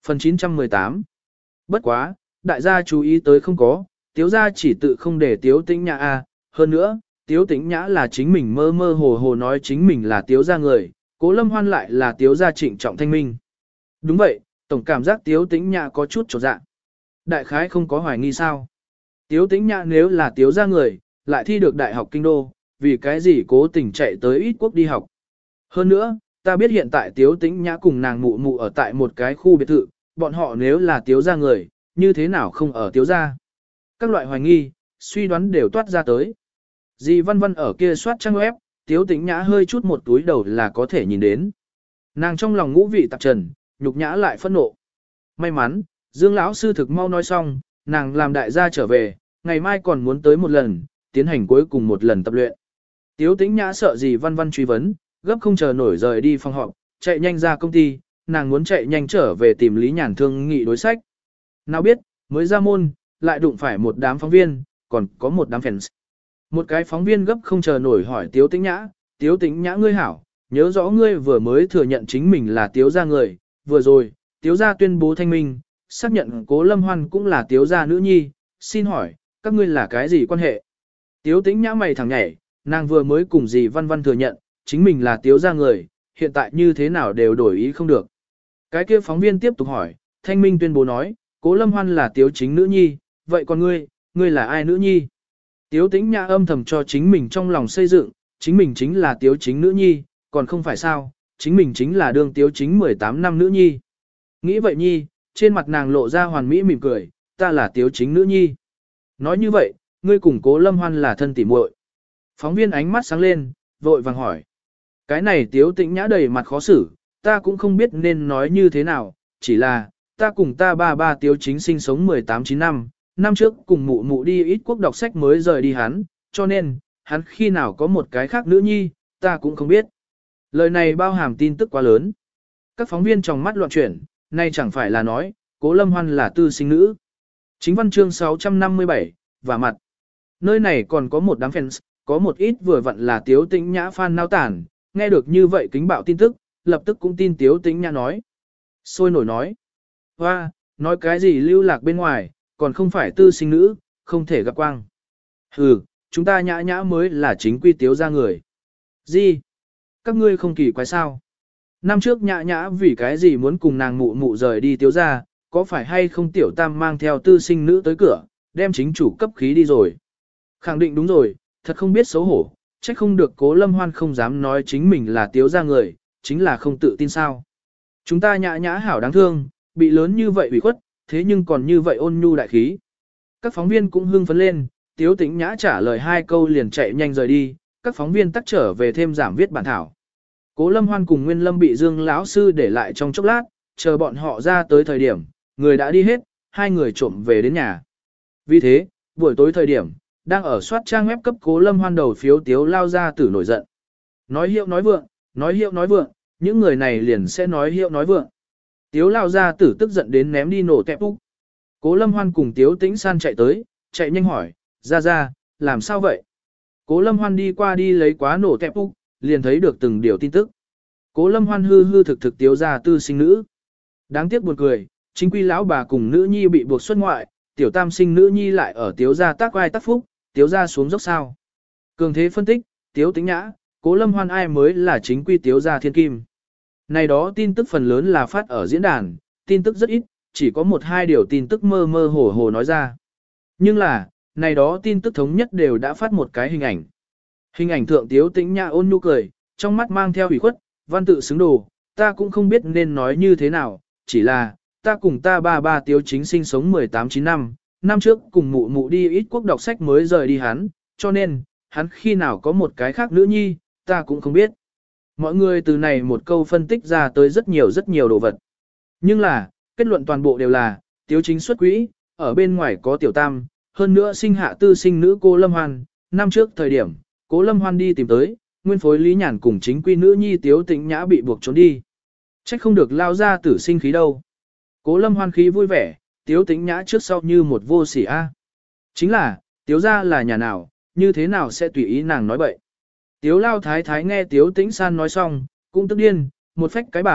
Phần chín trăm mười tám. Bất quá, đại gia chú ý tới không có, tiếu gia chỉ tự không để tiếu tĩnh nhã a, hơn nữa, tiếu tĩnh nhã là chính mình mơ mơ hồ hồ nói chính mình là tiếu gia người, Cố Lâm Hoan lại là tiếu gia trịnh trọng thanh minh. Đúng vậy, tổng cảm giác tiếu tĩnh nhã có chút trột dạ. Đại khái không có hoài nghi sao. Tiếu tĩnh nhã nếu là tiếu gia người, lại thi được đại học kinh đô, vì cái gì cố tình chạy tới ít quốc đi học. Hơn nữa, ta biết hiện tại tiếu tĩnh nhã cùng nàng mụ mụ ở tại một cái khu biệt thự, bọn họ nếu là tiếu gia người, như thế nào không ở tiếu gia. Các loại hoài nghi, suy đoán đều toát ra tới. Dì Văn Văn ở kia soát trang web, tiếu tĩnh nhã hơi chút một túi đầu là có thể nhìn đến. Nàng trong lòng ngũ vị tạp trần, nhục nhã lại phẫn nộ. May mắn, Dương lão sư thực mau nói xong, nàng làm đại gia trở về, ngày mai còn muốn tới một lần, tiến hành cuối cùng một lần tập luyện. Tiếu tĩnh nhã sợ gì Văn Văn truy vấn, gấp không chờ nổi rời đi phòng họp, chạy nhanh ra công ty, nàng muốn chạy nhanh trở về tìm Lý Nhàn thương nghị đối sách. Nào biết, mới ra môn, lại đụng phải một đám phóng viên, còn có một đám fans. Một cái phóng viên gấp không chờ nổi hỏi Tiếu tĩnh nhã, Tiếu tĩnh nhã ngươi hảo, nhớ rõ ngươi vừa mới thừa nhận chính mình là Tiếu gia người, vừa rồi, Tiếu gia tuyên bố thanh minh, xác nhận Cố Lâm Hoan cũng là Tiếu gia nữ nhi, xin hỏi, các ngươi là cái gì quan hệ? Tiếu tĩnh nhã mày thẳng nhảy, nàng vừa mới cùng dì Văn Văn thừa nhận, chính mình là Tiếu gia người, hiện tại như thế nào đều đổi ý không được. Cái kia phóng viên tiếp tục hỏi, thanh minh tuyên bố nói, Cố Lâm Hoan là Tiếu chính nữ nhi, vậy còn ngươi, ngươi là ai nữ nhi? Tiếu tĩnh nhã âm thầm cho chính mình trong lòng xây dựng, chính mình chính là Tiếu chính nữ nhi, còn không phải sao, chính mình chính là đương Tiếu chính mười tám năm nữ nhi. Nghĩ vậy nhi, trên mặt nàng lộ ra hoàn mỹ mỉm cười, ta là Tiếu chính nữ nhi. Nói như vậy, ngươi cùng Cố Lâm Hoan là thân tỉ muội. Phóng viên ánh mắt sáng lên, vội vàng hỏi. Cái này Tiếu tĩnh nhã đầy mặt khó xử, ta cũng không biết nên nói như thế nào, chỉ là, ta cùng ta ba ba Tiếu chính sinh sống mười tám chín năm, năm trước cùng mụ mụ đi ít quốc đọc sách mới rời đi hắn, cho nên, hắn khi nào có một cái khác nữ nhi, ta cũng không biết. Lời này bao hàm tin tức quá lớn. Các phóng viên trong mắt loạn chuyển, nay chẳng phải là nói, Cố Lâm Hoan là tư sinh nữ. Chính văn chương sáu trăm năm mươi bảy, và mặt. Nơi này còn có một đám fans, có một ít vừa vặn là Tiếu tĩnh nhã fan nao tản, nghe được như vậy kính bạo tin tức, lập tức cũng tin Tiếu tĩnh nhã nói. Sôi nổi nói. Hoa, nói cái gì lưu lạc bên ngoài, còn không phải tư sinh nữ, không thể gặp quang. Hừ, chúng ta nhã nhã mới là chính quy Tiếu gia người. Gì? Các ngươi không kỳ quái sao? Năm trước nhã nhã vì cái gì muốn cùng nàng mụ mụ rời đi Tiếu gia, có phải hay không tiểu tam mang theo tư sinh nữ tới cửa, đem chính chủ cấp khí đi rồi? Khẳng định đúng rồi, thật không biết xấu hổ, trách không được Cố Lâm Hoan không dám nói chính mình là Tiếu gia người, chính là không tự tin sao. Chúng ta nhã nhã hảo đáng thương, bị lớn như vậy ủy khuất, thế nhưng còn như vậy ôn nhu đại khí. Các phóng viên cũng hưng phấn lên, Tiếu tĩnh nhã trả lời hai câu liền chạy nhanh rời đi, các phóng viên tắc trở về thêm giảm viết bản thảo. Cố Lâm Hoan cùng Nguyên Lâm bị Dương lão sư để lại trong chốc lát, chờ bọn họ ra tới thời điểm, người đã đi hết, hai người trộm về đến nhà. Vì thế, buổi tối thời điểm, đang ở soát trang web cấp Cố Lâm Hoan đầu phiếu Tiếu lao ra tử nổi giận. Nói hiệu nói vượng, nói hiệu nói vượng, những người này liền sẽ nói hiệu nói vượng. Tiếu lao ra tử tức giận đến ném đi nổ tẹp úc. Cố Lâm Hoan cùng Tiếu tĩnh san chạy tới, chạy nhanh hỏi, ra ra, làm sao vậy? Cố Lâm Hoan đi qua đi lấy quá nổ tẹp úc, liền thấy được từng điều tin tức. Cố Lâm Hoan hư hư thực thực Tiếu gia tư sinh nữ. Đáng tiếc buồn cười, chính quy lão bà cùng nữ nhi bị buộc xuất ngoại, tiểu tam sinh nữ nhi lại ở Tiếu gia tác vai tác phúc, Tiếu gia xuống dốc sao. Cường thế phân tích, Tiếu tĩnh nhã, Cố Lâm Hoan ai mới là chính quy Tiếu gia thiên kim. Này đó tin tức phần lớn là phát ở diễn đàn, tin tức rất ít, chỉ có một hai điều tin tức mơ mơ hồ hồ nói ra. Nhưng là, này đó tin tức thống nhất đều đã phát một cái hình ảnh. Hình ảnh thượng Tiếu tĩnh nhã ôn nhu cười, trong mắt mang theo ủy khuất, văn tự xứng đồ, ta cũng không biết nên nói như thế nào, chỉ là, ta cùng ta ba ba Tiếu chính sinh sống mười tám chín năm, năm trước cùng mụ mụ đi ít quốc đọc sách mới rời đi hắn, cho nên, hắn khi nào có một cái khác nữ nhi, ta cũng không biết. Mọi người từ này một câu phân tích ra tới rất nhiều rất nhiều đồ vật. Nhưng là, kết luận toàn bộ đều là, Tiếu chính xuất quỹ, ở bên ngoài có tiểu tam, hơn nữa sinh hạ tư sinh nữ cô Lâm Hoan, năm trước thời điểm, Cố Lâm Hoan đi tìm tới, nguyên phối Lý Nhàn cùng chính quy nữ nhi Tiếu tĩnh nhã bị buộc trốn đi. Trách không được lao ra tử sinh khí đâu. Cố Lâm Hoan khí vui vẻ, Tiếu tĩnh nhã trước sau như một vô sỉ a. Chính là, Tiếu gia là nhà nào, như thế nào sẽ tùy ý nàng nói bậy. Tiếu lao thái thái nghe Tiếu tĩnh san nói xong, cũng tức điên, một phách cái bàn,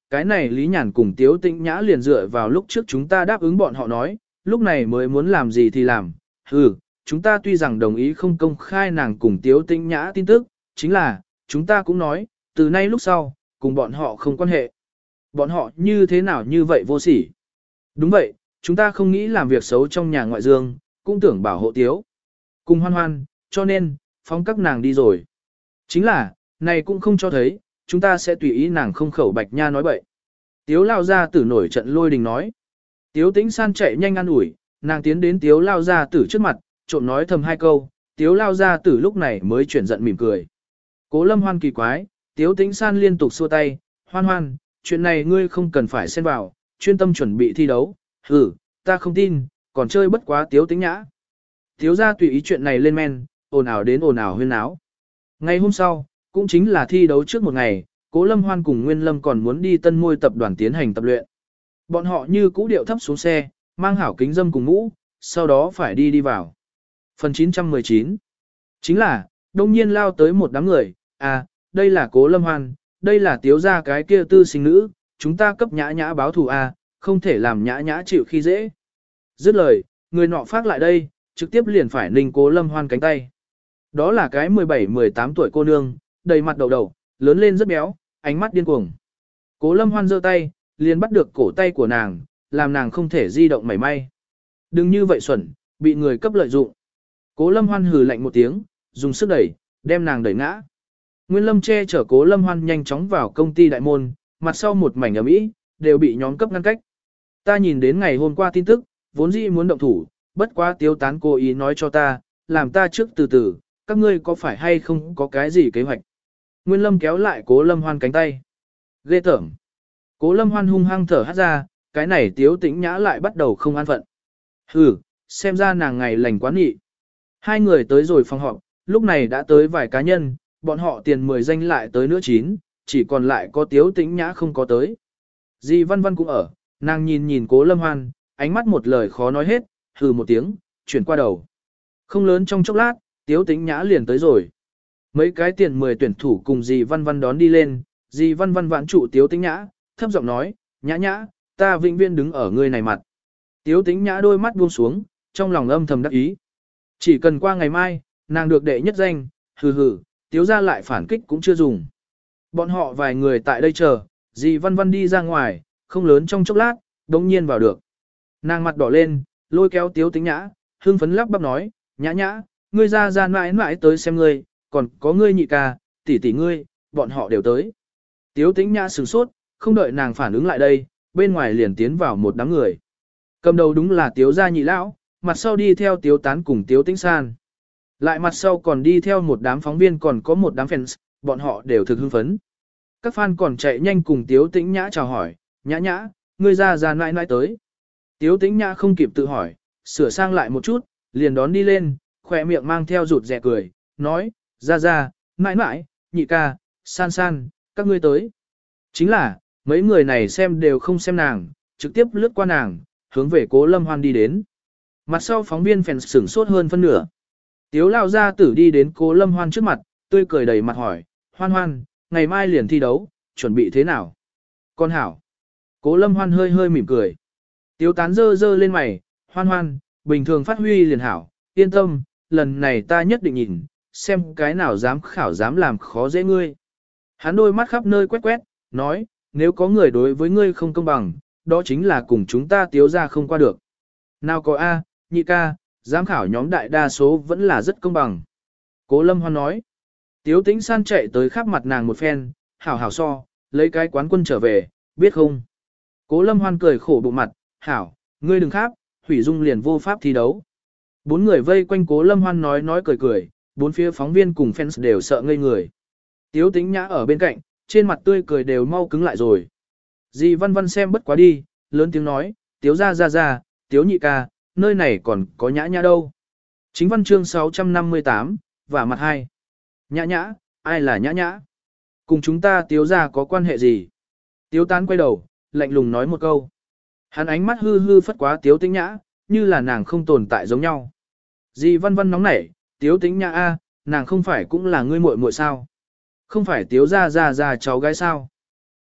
cái này Lý Nhàn cùng Tiếu Tĩnh Nhã liền dựa vào lúc trước chúng ta đáp ứng bọn họ nói, lúc này mới muốn làm gì thì làm. Ừ, chúng ta tuy rằng đồng ý không công khai nàng cùng Tiếu Tĩnh Nhã tin tức, chính là, chúng ta cũng nói, từ nay lúc sau, cùng bọn họ không quan hệ. Bọn họ như thế nào như vậy vô sỉ. Đúng vậy, chúng ta không nghĩ làm việc xấu trong nhà ngoại dương, cũng tưởng bảo hộ Tiếu. Cùng Hoan Hoan, cho nên, phóng các nàng đi rồi. Chính là, này cũng không cho thấy, chúng ta sẽ tùy ý nàng không khẩu bạch nha nói bậy. Tiếu lao ra tử nổi trận lôi đình nói. Tiếu Tĩnh San chạy nhanh ăn ủi, nàng tiến đến Tiếu lao ra tử trước mặt, trộm nói thầm hai câu, Tiếu lao ra tử lúc này mới chuyển giận mỉm cười. Cố Lâm Hoan kỳ quái, Tiếu Tĩnh San liên tục xua tay, Hoan Hoan, chuyện này ngươi không cần phải xen vào, chuyên tâm chuẩn bị thi đấu, hử, ta không tin, còn chơi bất quá Tiếu Tĩnh Nhã. Tiếu ra tùy ý chuyện này lên men, ồn ào đến ồn ào huyên náo. Ngày hôm sau, cũng chính là thi đấu trước một ngày, Cố Lâm Hoan cùng Nguyên Lâm còn muốn đi Tân Môi tập đoàn tiến hành tập luyện. Bọn họ như cũ điệu thấp xuống xe, mang hảo kính dâm cùng mũ, sau đó phải đi đi vào. Phần chín trăm mười chín chính là, đông nhiên lao tới một đám người, à, đây là Cố Lâm Hoan, đây là Tiếu gia cái kia tư sinh nữ, chúng ta cấp nhã nhã báo thù à, không thể làm nhã nhã chịu khi dễ. Dứt lời, người nọ phát lại đây, trực tiếp liền phải ninh Cố Lâm Hoan cánh tay. Đó là cái mười bảy mười tám tuổi cô nương, đầy mặt đầu đầu, lớn lên rất béo, ánh mắt điên cuồng. Cố Lâm Hoan giơ tay, liền bắt được cổ tay của nàng, làm nàng không thể di động mảy may. Đừng như vậy xuẩn, bị người cấp lợi dụng. Cố Lâm Hoan hừ lạnh một tiếng, dùng sức đẩy, đem nàng đẩy ngã. Nguyên Lâm che chở Cố Lâm Hoan nhanh chóng vào công ty đại môn, mặt sau một mảnh ầm ĩ, đều bị nhóm cấp ngăn cách. Ta nhìn đến ngày hôm qua tin tức, vốn dĩ muốn động thủ, bất quá Tiếu Tán cố ý nói cho ta, làm ta trước từ từ, các ngươi có phải hay không có cái gì kế hoạch. Nguyên Lâm kéo lại Cố Lâm Hoan cánh tay. Ghê tởm. Cố Lâm Hoan hung hăng thở hắt ra, cái này Tiếu Tĩnh Nhã lại bắt đầu không an phận. Hừ, xem ra nàng ngày lành quán nghị. Hai người tới rồi phòng họp, lúc này đã tới vài cá nhân, bọn họ tiền mười danh lại tới nữa chín, chỉ còn lại có Tiếu Tĩnh Nhã không có tới. Dì Văn Văn cũng ở, nàng nhìn nhìn Cố Lâm Hoan, ánh mắt một lời khó nói hết, hừ một tiếng, chuyển qua đầu. Không lớn trong chốc lát, Tiếu Tĩnh Nhã liền tới rồi. Mấy cái tiền mười tuyển thủ cùng dì Văn Văn đón đi lên, dì Văn Văn vãn trụ Tiếu Tĩnh Nhã, thấp giọng nói, Nhã Nhã, ta vĩnh viễn đứng ở ngươi này mặt. Tiếu Tĩnh Nhã đôi mắt buông xuống, trong lòng âm thầm đắc ý. Chỉ cần qua ngày mai, nàng được đệ nhất danh, hừ hừ, Tiếu ra lại phản kích cũng chưa dùng. Bọn họ vài người tại đây chờ, dì Văn Văn đi ra ngoài, không lớn trong chốc lát, đống nhiên vào được. Nàng mặt đỏ lên, lôi kéo Tiếu Tĩnh Nhã, hưng phấn lắp bắp nói, Nhã Nhã, ngươi ra ra mãi mãi tới xem ngươi, còn có ngươi nhị ca, tỷ tỷ ngươi, bọn họ đều tới. Tiếu Tĩnh Nhã sửng sốt, không đợi nàng phản ứng lại đây, bên ngoài liền tiến vào một đám người. Cầm đầu đúng là Tiếu gia nhị lão, mặt sau đi theo Tiếu Tán cùng Tiếu Tĩnh San. Lại mặt sau còn đi theo một đám phóng viên còn có một đám fans, bọn họ đều thực hưng phấn. Các fan còn chạy nhanh cùng Tiếu Tĩnh Nhã chào hỏi, Nhã Nhã, ngươi ra ra nãi nãi tới. Tiếu Tĩnh Nhã không kịp tự hỏi, sửa sang lại một chút, liền đón đi lên, khỏe miệng mang theo rụt rè cười, nói, ra ra, nãi nãi, nhị ca, san san, các ngươi tới. Chính là, mấy người này xem đều không xem nàng, trực tiếp lướt qua nàng, hướng về Cố Lâm Hoan đi đến. Mặt sau phóng viên phèn sửng sốt hơn phân nửa. Tiếu lao gia tử đi đến Cố Lâm Hoan trước mặt, tươi cười đầy mặt hỏi, Hoan Hoan, ngày mai liền thi đấu, chuẩn bị thế nào? Con hảo. Cố Lâm Hoan hơi hơi mỉm cười. Tiếu Tán dơ dơ lên mày, Hoan Hoan, bình thường phát huy liền hảo, yên tâm, lần này ta nhất định nhìn, xem cái nào dám khảo dám làm khó dễ ngươi. Hắn đôi mắt khắp nơi quét quét, nói, nếu có người đối với ngươi không công bằng, đó chính là cùng chúng ta Tiếu ra không qua được. Nào có A, nhị ca, giám khảo nhóm đại đa số vẫn là rất công bằng. Cố Lâm Hoan nói. Tiếu Tĩnh San chạy tới khắp mặt nàng một phen, hảo hảo so, lấy cái quán quân trở về, biết không? Cố Lâm Hoan cười khổ bụng mặt, hảo, ngươi đừng kháp, Hủy Dung liền vô pháp thi đấu. Bốn người vây quanh Cố Lâm Hoan nói nói cười cười, bốn phía phóng viên cùng fans đều sợ ngây người. Tiếu Tĩnh Nhã ở bên cạnh, trên mặt tươi cười đều mau cứng lại rồi. Dì Văn Văn xem bất quá đi, lớn tiếng nói, Tiếu ra ra ra, Tiếu nhị ca, nơi này còn có Nhã Nhã đâu. Chính văn chương sáu trăm năm mươi tám, và mặt hai. Nhã Nhã, ai là Nhã Nhã? Cùng chúng ta Tiếu ra có quan hệ gì? Tiếu Tán quay đầu, lạnh lùng nói một câu. Hắn ánh mắt hư hư phất quá Tiếu Tĩnh Nhã, như là nàng không tồn tại giống nhau. Dì Văn Văn nóng nảy, Tiếu Tĩnh Nhã a, nàng không phải cũng là ngươi muội muội sao? Không phải Tiếu ra ra ra cháu gái sao?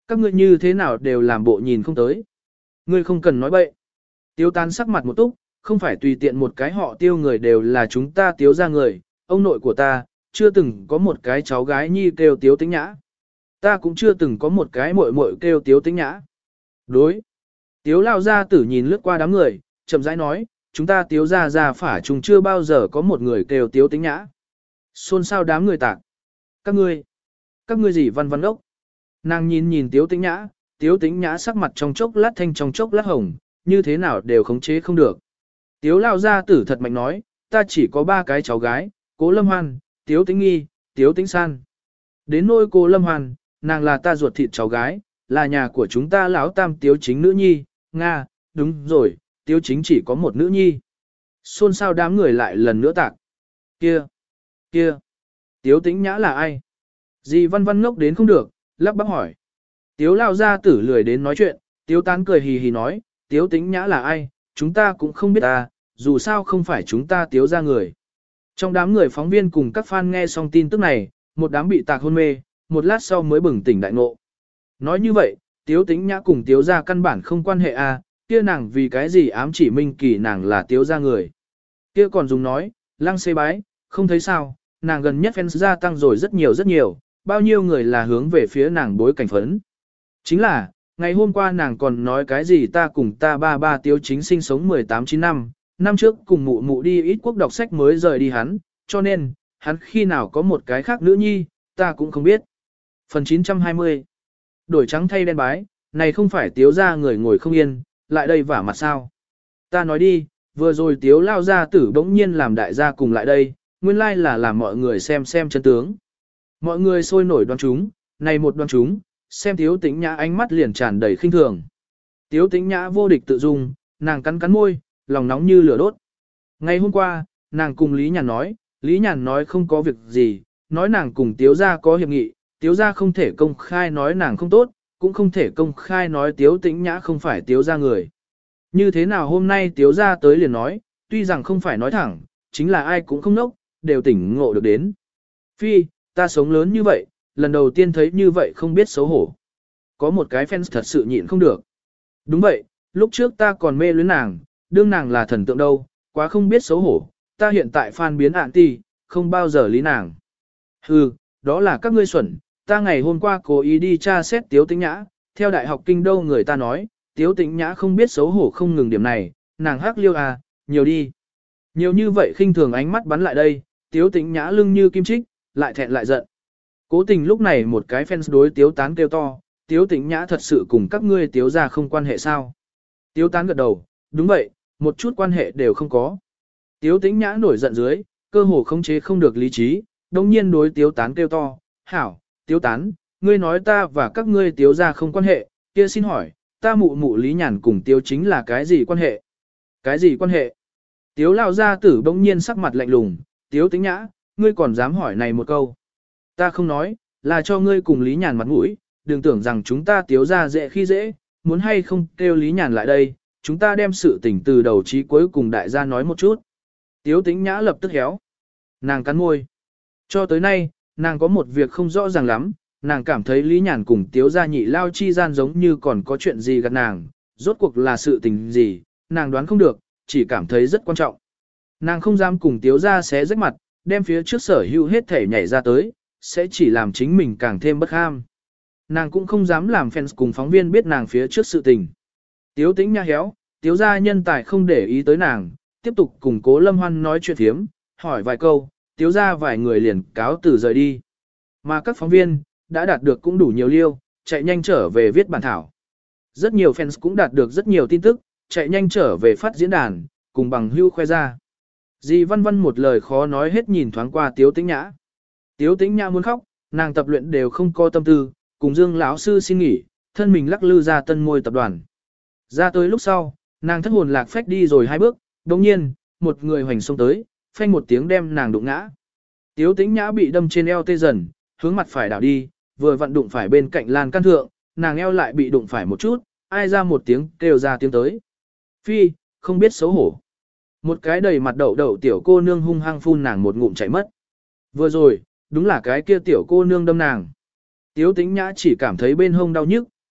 các ngươi như thế nào đều làm bộ nhìn không tới. Ngươi không cần nói bậy. Tiếu tán sắc mặt một túc, không phải tùy tiện một cái họ tiêu người đều là chúng ta tiếu ra người, ông nội của ta, chưa từng có một cái cháu gái nhi kêu tiếu tĩnh nhã. Ta cũng chưa từng có một cái muội muội kêu tiếu tĩnh nhã. Đối. Tiếu lao gia tử nhìn lướt qua đám người, chậm rãi nói, chúng ta tiếu ra ra phả chúng chưa bao giờ có một người kêu tiếu tĩnh nhã. Xôn xao đám người tạc. Các ngươi, các ngươi gì văn văn ốc. Nàng nhìn nhìn tiếu tĩnh nhã, tiếu tĩnh nhã sắc mặt trong chốc lát thanh trong chốc lát hồng, như thế nào đều khống chế không được. Tiếu lao gia tử thật mạnh nói, ta chỉ có ba cái cháu gái, cố lâm hoan, tiếu tĩnh nghi, tiếu tĩnh san. Đến nôi cô lâm hoan, nàng là ta ruột thịt cháu gái, là nhà của chúng ta lão tam tiếu chính nữ nhi, Nga, đúng rồi, tiếu chính chỉ có một nữ nhi. Xôn xao đám người lại lần nữa tạc. Kia, kia, tiếu tĩnh nhã là ai? Dì văn văn ngốc đến không được, lắp bắp hỏi. Tiếu lao gia tử lười đến nói chuyện, tiếu tán cười hì hì nói, tiếu tĩnh nhã là ai, chúng ta cũng không biết ta, dù sao không phải chúng ta tiếu ra người. Trong đám người phóng viên cùng các fan nghe xong tin tức này, một đám bị tạc hôn mê, một lát sau mới bừng tỉnh đại ngộ. Nói như vậy, tiếu tĩnh nhã cùng tiếu ra căn bản không quan hệ à, kia nàng vì cái gì ám chỉ Minh Kỳ nàng là tiếu ra người. Kia còn dùng nói, lăng xê bái, không thấy sao, nàng gần nhất fans gia tăng rồi rất nhiều rất nhiều, bao nhiêu người là hướng về phía nàng bối cảnh phấn. Chính là, ngày hôm qua nàng còn nói cái gì ta cùng ta ba ba tiếu chính sinh sống mười tám chín năm, năm trước cùng mụ mụ đi ít quốc đọc sách mới rời đi hắn, cho nên, hắn khi nào có một cái khác nữ nhi, ta cũng không biết. Phần chín trăm hai mươi. Đổi trắng thay đen bái, này không phải tiếu ra người ngồi không yên, lại đây vả mặt sao. Ta nói đi, vừa rồi tiếu lao gia tử bỗng nhiên làm đại gia cùng lại đây, nguyên lai là làm mọi người xem xem chân tướng. Mọi người sôi nổi đoán chúng, này một đoán chúng, xem tiếu tĩnh nhã ánh mắt liền tràn đầy khinh thường. Tiếu tĩnh nhã vô địch tự dung, nàng cắn cắn môi, lòng nóng như lửa đốt. Ngày hôm qua, nàng cùng Lý Nhàn nói, Lý Nhàn nói không có việc gì, nói nàng cùng tiếu gia có hiệp nghị, tiếu gia không thể công khai nói nàng không tốt, cũng không thể công khai nói tiếu tĩnh nhã không phải tiếu gia người. Như thế nào hôm nay tiếu gia tới liền nói, tuy rằng không phải nói thẳng, chính là ai cũng không nốc, đều tỉnh ngộ được đến. Phi, ta sống lớn như vậy, lần đầu tiên thấy như vậy không biết xấu hổ. Có một cái fans thật sự nhịn không được. Đúng vậy, lúc trước ta còn mê luyến nàng, đương nàng là thần tượng đâu, quá không biết xấu hổ, ta hiện tại fan biến ạn ti, không bao giờ lý nàng. Hừ, đó là các ngươi xuẩn, ta ngày hôm qua cố ý đi tra xét tiếu tĩnh nhã, theo đại học kinh đô người ta nói, tiếu tĩnh nhã không biết xấu hổ không ngừng điểm này, nàng hắc liêu à, nhiều đi. Nhiều như vậy khinh thường ánh mắt bắn lại đây, tiếu tĩnh nhã lưng như kim chích, lại thẹn lại giận. Cố tình lúc này một cái fans đối tiếu tán kêu to, tiếu tĩnh nhã thật sự cùng các ngươi tiếu ra không quan hệ sao. Tiếu tán gật đầu, đúng vậy, một chút quan hệ đều không có. Tiếu tĩnh nhã nổi giận dưới, cơ hồ khống chế không được lý trí, đồng nhiên đối tiếu tán kêu to, hảo, tiếu tán, ngươi nói ta và các ngươi tiếu ra không quan hệ, kia xin hỏi, ta mụ mụ Lý Nhàn cùng tiếu chính là cái gì quan hệ? Cái gì quan hệ? Tiếu lao gia tử bỗng nhiên sắc mặt lạnh lùng, tiếu tĩnh nhã, ngươi còn dám hỏi này một câu. Ta không nói, là cho ngươi cùng Lý Nhàn mặt mũi, đừng tưởng rằng chúng ta tiếu ra dễ khi dễ, muốn hay không kêu Lý Nhàn lại đây, chúng ta đem sự tình từ đầu chí cuối cùng đại gia nói một chút. Tiếu tĩnh nhã lập tức héo. Nàng cắn môi. Cho tới nay, nàng có một việc không rõ ràng lắm, nàng cảm thấy Lý Nhàn cùng tiếu gia nhị lao chi gian giống như còn có chuyện gì gạt nàng, rốt cuộc là sự tình gì, nàng đoán không được, chỉ cảm thấy rất quan trọng. Nàng không dám cùng tiếu gia xé rách mặt, đem phía trước sở hữu hết thể nhảy ra tới, sẽ chỉ làm chính mình càng thêm bất ham. Nàng cũng không dám làm fans cùng phóng viên biết nàng phía trước sự tình. Tiếu tĩnh nha héo, tiếu gia nhân tài không để ý tới nàng, tiếp tục cùng Cố Lâm Hoan nói chuyện thiếm, hỏi vài câu, tiếu gia vài người liền cáo từ rời đi. Mà các phóng viên, đã đạt được cũng đủ nhiều liêu, chạy nhanh trở về viết bản thảo. Rất nhiều fans cũng đạt được rất nhiều tin tức, chạy nhanh trở về phát diễn đàn, cùng bằng hưu khoe ra. Dì Văn Văn một lời khó nói hết nhìn thoáng qua Tiếu Tĩnh Nhã. Tiếu Tĩnh Nhã muốn khóc, nàng tập luyện đều không có tâm tư, cùng Dương lão sư xin nghỉ, thân mình lắc lư ra Tân Môi tập đoàn. Ra tới lúc sau, nàng thất hồn lạc phách đi rồi hai bước, đồng nhiên, một người hoành xông tới, phanh một tiếng đem nàng đụng ngã. Tiếu Tĩnh Nhã bị đâm trên eo tê dần, hướng mặt phải đảo đi, vừa vặn đụng phải bên cạnh lan can thượng, nàng eo lại bị đụng phải một chút, ai ra một tiếng kêu ra tiếng tới. Phi, không biết xấu hổ. Một cái đầy mặt đậu đậu tiểu cô nương hung hăng phun nàng một ngụm chạy mất. Vừa rồi, đúng là cái kia tiểu cô nương đâm nàng. Tiếu Tĩnh Nhã chỉ cảm thấy bên hông đau nhức,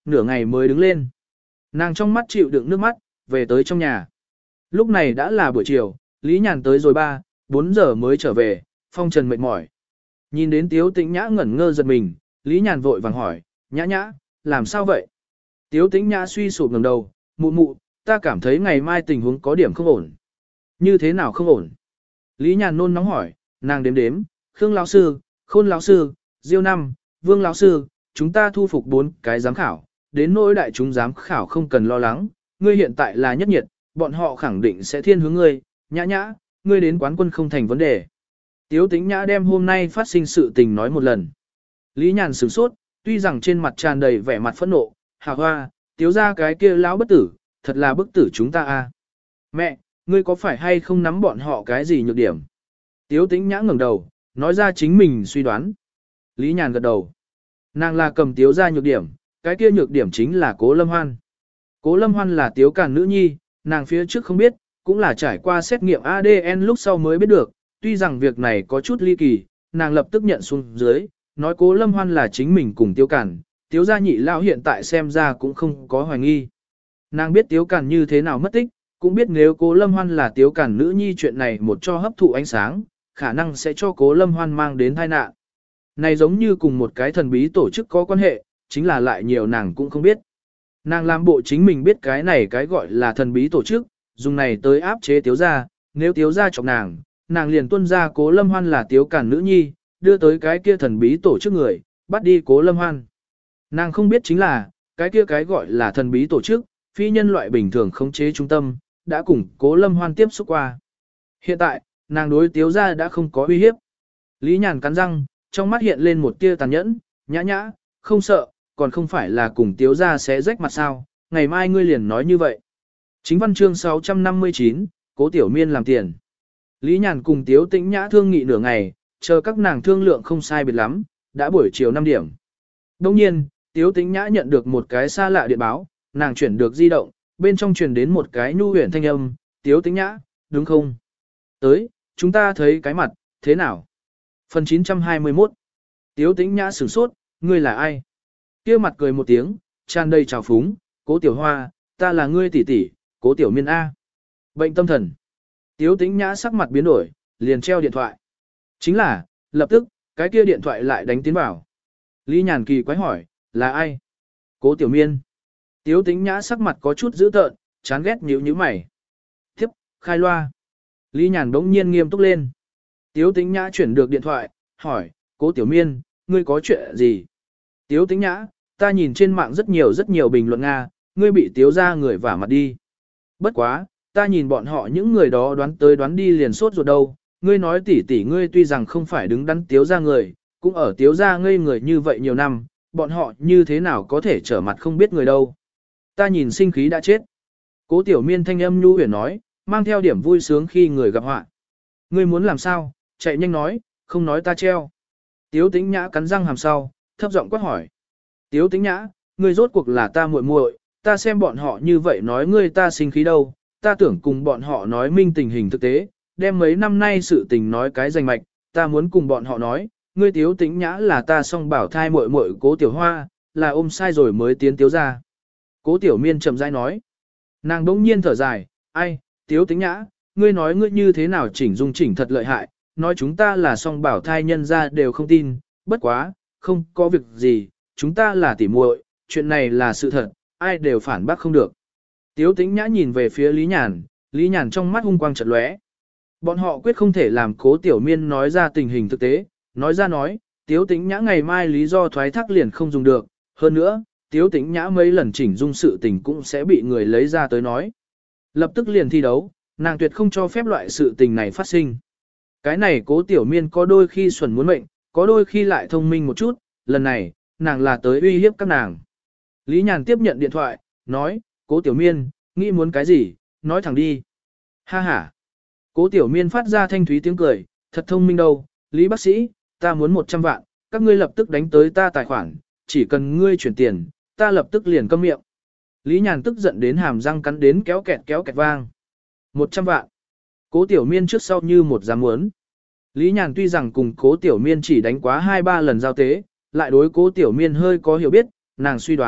nửa ngày mới đứng lên. Nàng trong mắt chịu đựng nước mắt, về tới trong nhà. Lúc này đã là buổi chiều, Lý Nhàn tới rồi ba, bốn giờ mới trở về, phong trần mệt mỏi. Nhìn đến Tiếu Tĩnh Nhã ngẩn ngơ giật mình, Lý Nhàn vội vàng hỏi, Nhã Nhã, làm sao vậy? Tiếu Tĩnh Nhã suy sụp ngẩng đầu, mụ mụ, ta cảm thấy ngày mai tình huống có điểm không ổn. Như thế nào không ổn? Lý Nhàn nôn nóng hỏi, nàng đếm đếm, Khương lão sư, Khôn lão sư, Diêu Năm, Vương lão sư, chúng ta thu phục bốn cái giám khảo, đến nỗi đại chúng giám khảo không cần lo lắng, ngươi hiện tại là nhất nhiệt, bọn họ khẳng định sẽ thiên hướng ngươi, Nhã Nhã, ngươi đến quán quân không thành vấn đề. Tiếu Tĩnh Nhã đem hôm nay phát sinh sự tình nói một lần. Lý Nhàn sửng sốt, tuy rằng trên mặt tràn đầy vẻ mặt phẫn nộ, hà hoa, Tiếu ra cái kia lão bất tử, thật là bức tử chúng ta a. Mẹ, ngươi có phải hay không nắm bọn họ cái gì nhược điểm? Tiếu Tĩnh Nhã ngẩng đầu, nói ra chính mình suy đoán. Lý Nhàn gật đầu. Nàng là cầm Tiếu ra nhược điểm, cái kia nhược điểm chính là Cố Lâm Hoan. Cố Lâm Hoan là Tiếu Càn nữ nhi, nàng phía trước không biết, cũng là trải qua xét nghiệm a đê en lúc sau mới biết được, tuy rằng việc này có chút ly kỳ, nàng lập tức nhận xuống dưới, nói Cố Lâm Hoan là chính mình cùng Tiếu Càn, Tiếu gia nhị lão hiện tại xem ra cũng không có hoài nghi. Nàng biết Tiếu Càn như thế nào mất tích, cũng biết nếu Cố Lâm Hoan là Tiếu Càn nữ nhi chuyện này một cho hấp thụ ánh sáng, khả năng sẽ cho Cố Lâm Hoan mang đến tai nạn. Này giống như cùng một cái thần bí tổ chức có quan hệ, chính là lại nhiều nàng cũng không biết. Nàng làm bộ chính mình biết cái này cái gọi là thần bí tổ chức, dùng này tới áp chế Tiếu gia, nếu Tiếu gia chọc nàng, nàng liền tuân ra Cố Lâm Hoan là Tiếu Càn nữ nhi, đưa tới cái kia thần bí tổ chức người, bắt đi Cố Lâm Hoan. Nàng không biết chính là, cái kia cái gọi là thần bí tổ chức, phi nhân loại bình thường khống chế trung tâm, đã cùng Cố Lâm Hoan tiếp xúc qua. Hiện tại, nàng đối Tiếu gia đã không có uy hiếp. Lý Nhàn cắn răng, trong mắt hiện lên một tia tàn nhẫn, Nhã Nhã, không sợ, còn không phải là cùng Tiếu gia sẽ rách mặt sao, ngày mai ngươi liền nói như vậy. Chính văn chương sáu trăm năm mươi chín, Cố Tiểu Miên làm tiền. Lý Nhàn cùng Tiếu Tĩnh Nhã thương nghị nửa ngày, chờ các nàng thương lượng không sai biệt lắm, đã buổi chiều năm điểm. Đồng nhiên, Tiếu Tĩnh Nhã nhận được một cái xa lạ điện báo, nàng chuyển được di động, bên trong truyền đến một cái nhu huyền thanh âm, Tiếu Tĩnh Nhã, đúng không? Tới, chúng ta thấy cái mặt, thế nào? Phần chín trăm hai mươi mốt. Tiếu Tĩnh Nhã sửng sốt, ngươi là ai? Kia mặt cười một tiếng, tràn đầy trào phúng, Cố Tiểu Hoa, ta là ngươi tỷ tỷ, Cố Tiểu Miên A. Bệnh tâm thần. Tiếu Tĩnh Nhã sắc mặt biến đổi, liền treo điện thoại. Chính là, lập tức, cái kia điện thoại lại đánh tiến vào. Lý Nhàn kỳ quái hỏi, là ai? Cố Tiểu Miên. Tiếu Tĩnh Nhã sắc mặt có chút dữ tợn, chán ghét nhíu nhíu mày. Tiếp, khai loa. Lý Nhàn đống nhiên nghiêm túc lên. Tiếu Tĩnh Nhã chuyển được điện thoại, hỏi, Cố Tiểu Miên, ngươi có chuyện gì? Tiếu Tĩnh Nhã, ta nhìn trên mạng rất nhiều rất nhiều bình luận Nga, ngươi bị Tiếu ra người vả mặt đi. Bất quá, ta nhìn bọn họ những người đó đoán tới đoán đi liền sốt ruột đâu, ngươi nói tỷ tỷ ngươi tuy rằng không phải đứng đắn Tiếu ra người, cũng ở Tiếu ra ngây người như vậy nhiều năm, bọn họ như thế nào có thể trở mặt không biết người đâu. Ta nhìn sinh khí đã chết. Cố Tiểu Miên thanh âm nhu huyền nói, mang theo điểm vui sướng khi người gặp họa. Ngươi muốn làm sao, chạy nhanh nói, không nói ta treo. Tiếu Tĩnh Nhã cắn răng hàm sau, thấp giọng quát hỏi. Tiếu Tĩnh Nhã, ngươi rốt cuộc là ta muội muội, ta xem bọn họ như vậy nói ngươi ta sinh khí đâu, ta tưởng cùng bọn họ nói minh tình hình thực tế, đem mấy năm nay sự tình nói cái rành mạch, ta muốn cùng bọn họ nói, ngươi Tiếu Tĩnh Nhã là ta song bảo thai muội muội Cố Tiểu Hoa, là ôm sai rồi mới tiến Tiếu ra. Cố Tiểu Miên chậm rãi nói. Nàng đỗng nhiên thở dài, ai, Tiếu Tĩnh Nhã, ngươi nói ngươi như thế nào chỉnh dung chỉnh thật lợi hại, nói chúng ta là song bảo thai nhân ra đều không tin, bất quá, không có việc gì, chúng ta là tỉ muội, chuyện này là sự thật, ai đều phản bác không được. Tiếu Tĩnh Nhã nhìn về phía Lý Nhàn, Lý Nhàn trong mắt hung quang chợt lóe. Bọn họ quyết không thể làm Cố Tiểu Miên nói ra tình hình thực tế, nói ra nói, Tiếu Tĩnh Nhã ngày mai lý do thoái thác liền không dùng được, hơn nữa, Tiếu Tĩnh Nhã mấy lần chỉnh dung sự tình cũng sẽ bị người lấy ra tới nói. Lập tức liền thi đấu, nàng tuyệt không cho phép loại sự tình này phát sinh. Cái này Cố Tiểu Miên có đôi khi xuẩn muốn mệnh, có đôi khi lại thông minh một chút, lần này, nàng là tới uy hiếp các nàng. Lý Nhàn tiếp nhận điện thoại, nói, Cố Tiểu Miên, nghĩ muốn cái gì, nói thẳng đi. Ha ha. Cố Tiểu Miên phát ra thanh thúy tiếng cười, thật thông minh đâu, Lý bác sĩ, ta muốn một trăm vạn, các ngươi lập tức đánh tới ta tài khoản, chỉ cần ngươi chuyển tiền, ta lập tức liền câm miệng. Lý Nhàn tức giận đến hàm răng cắn đến kéo kẹt kéo kẹt vang. một trăm vạn. Cố Tiểu Miên trước sau như một dám muốn. Lý Nhàn tuy rằng cùng Cố Tiểu Miên chỉ đánh quá hai ba lần giao tế, lại đối Cố Tiểu Miên hơi có hiểu biết, nàng suy đoán,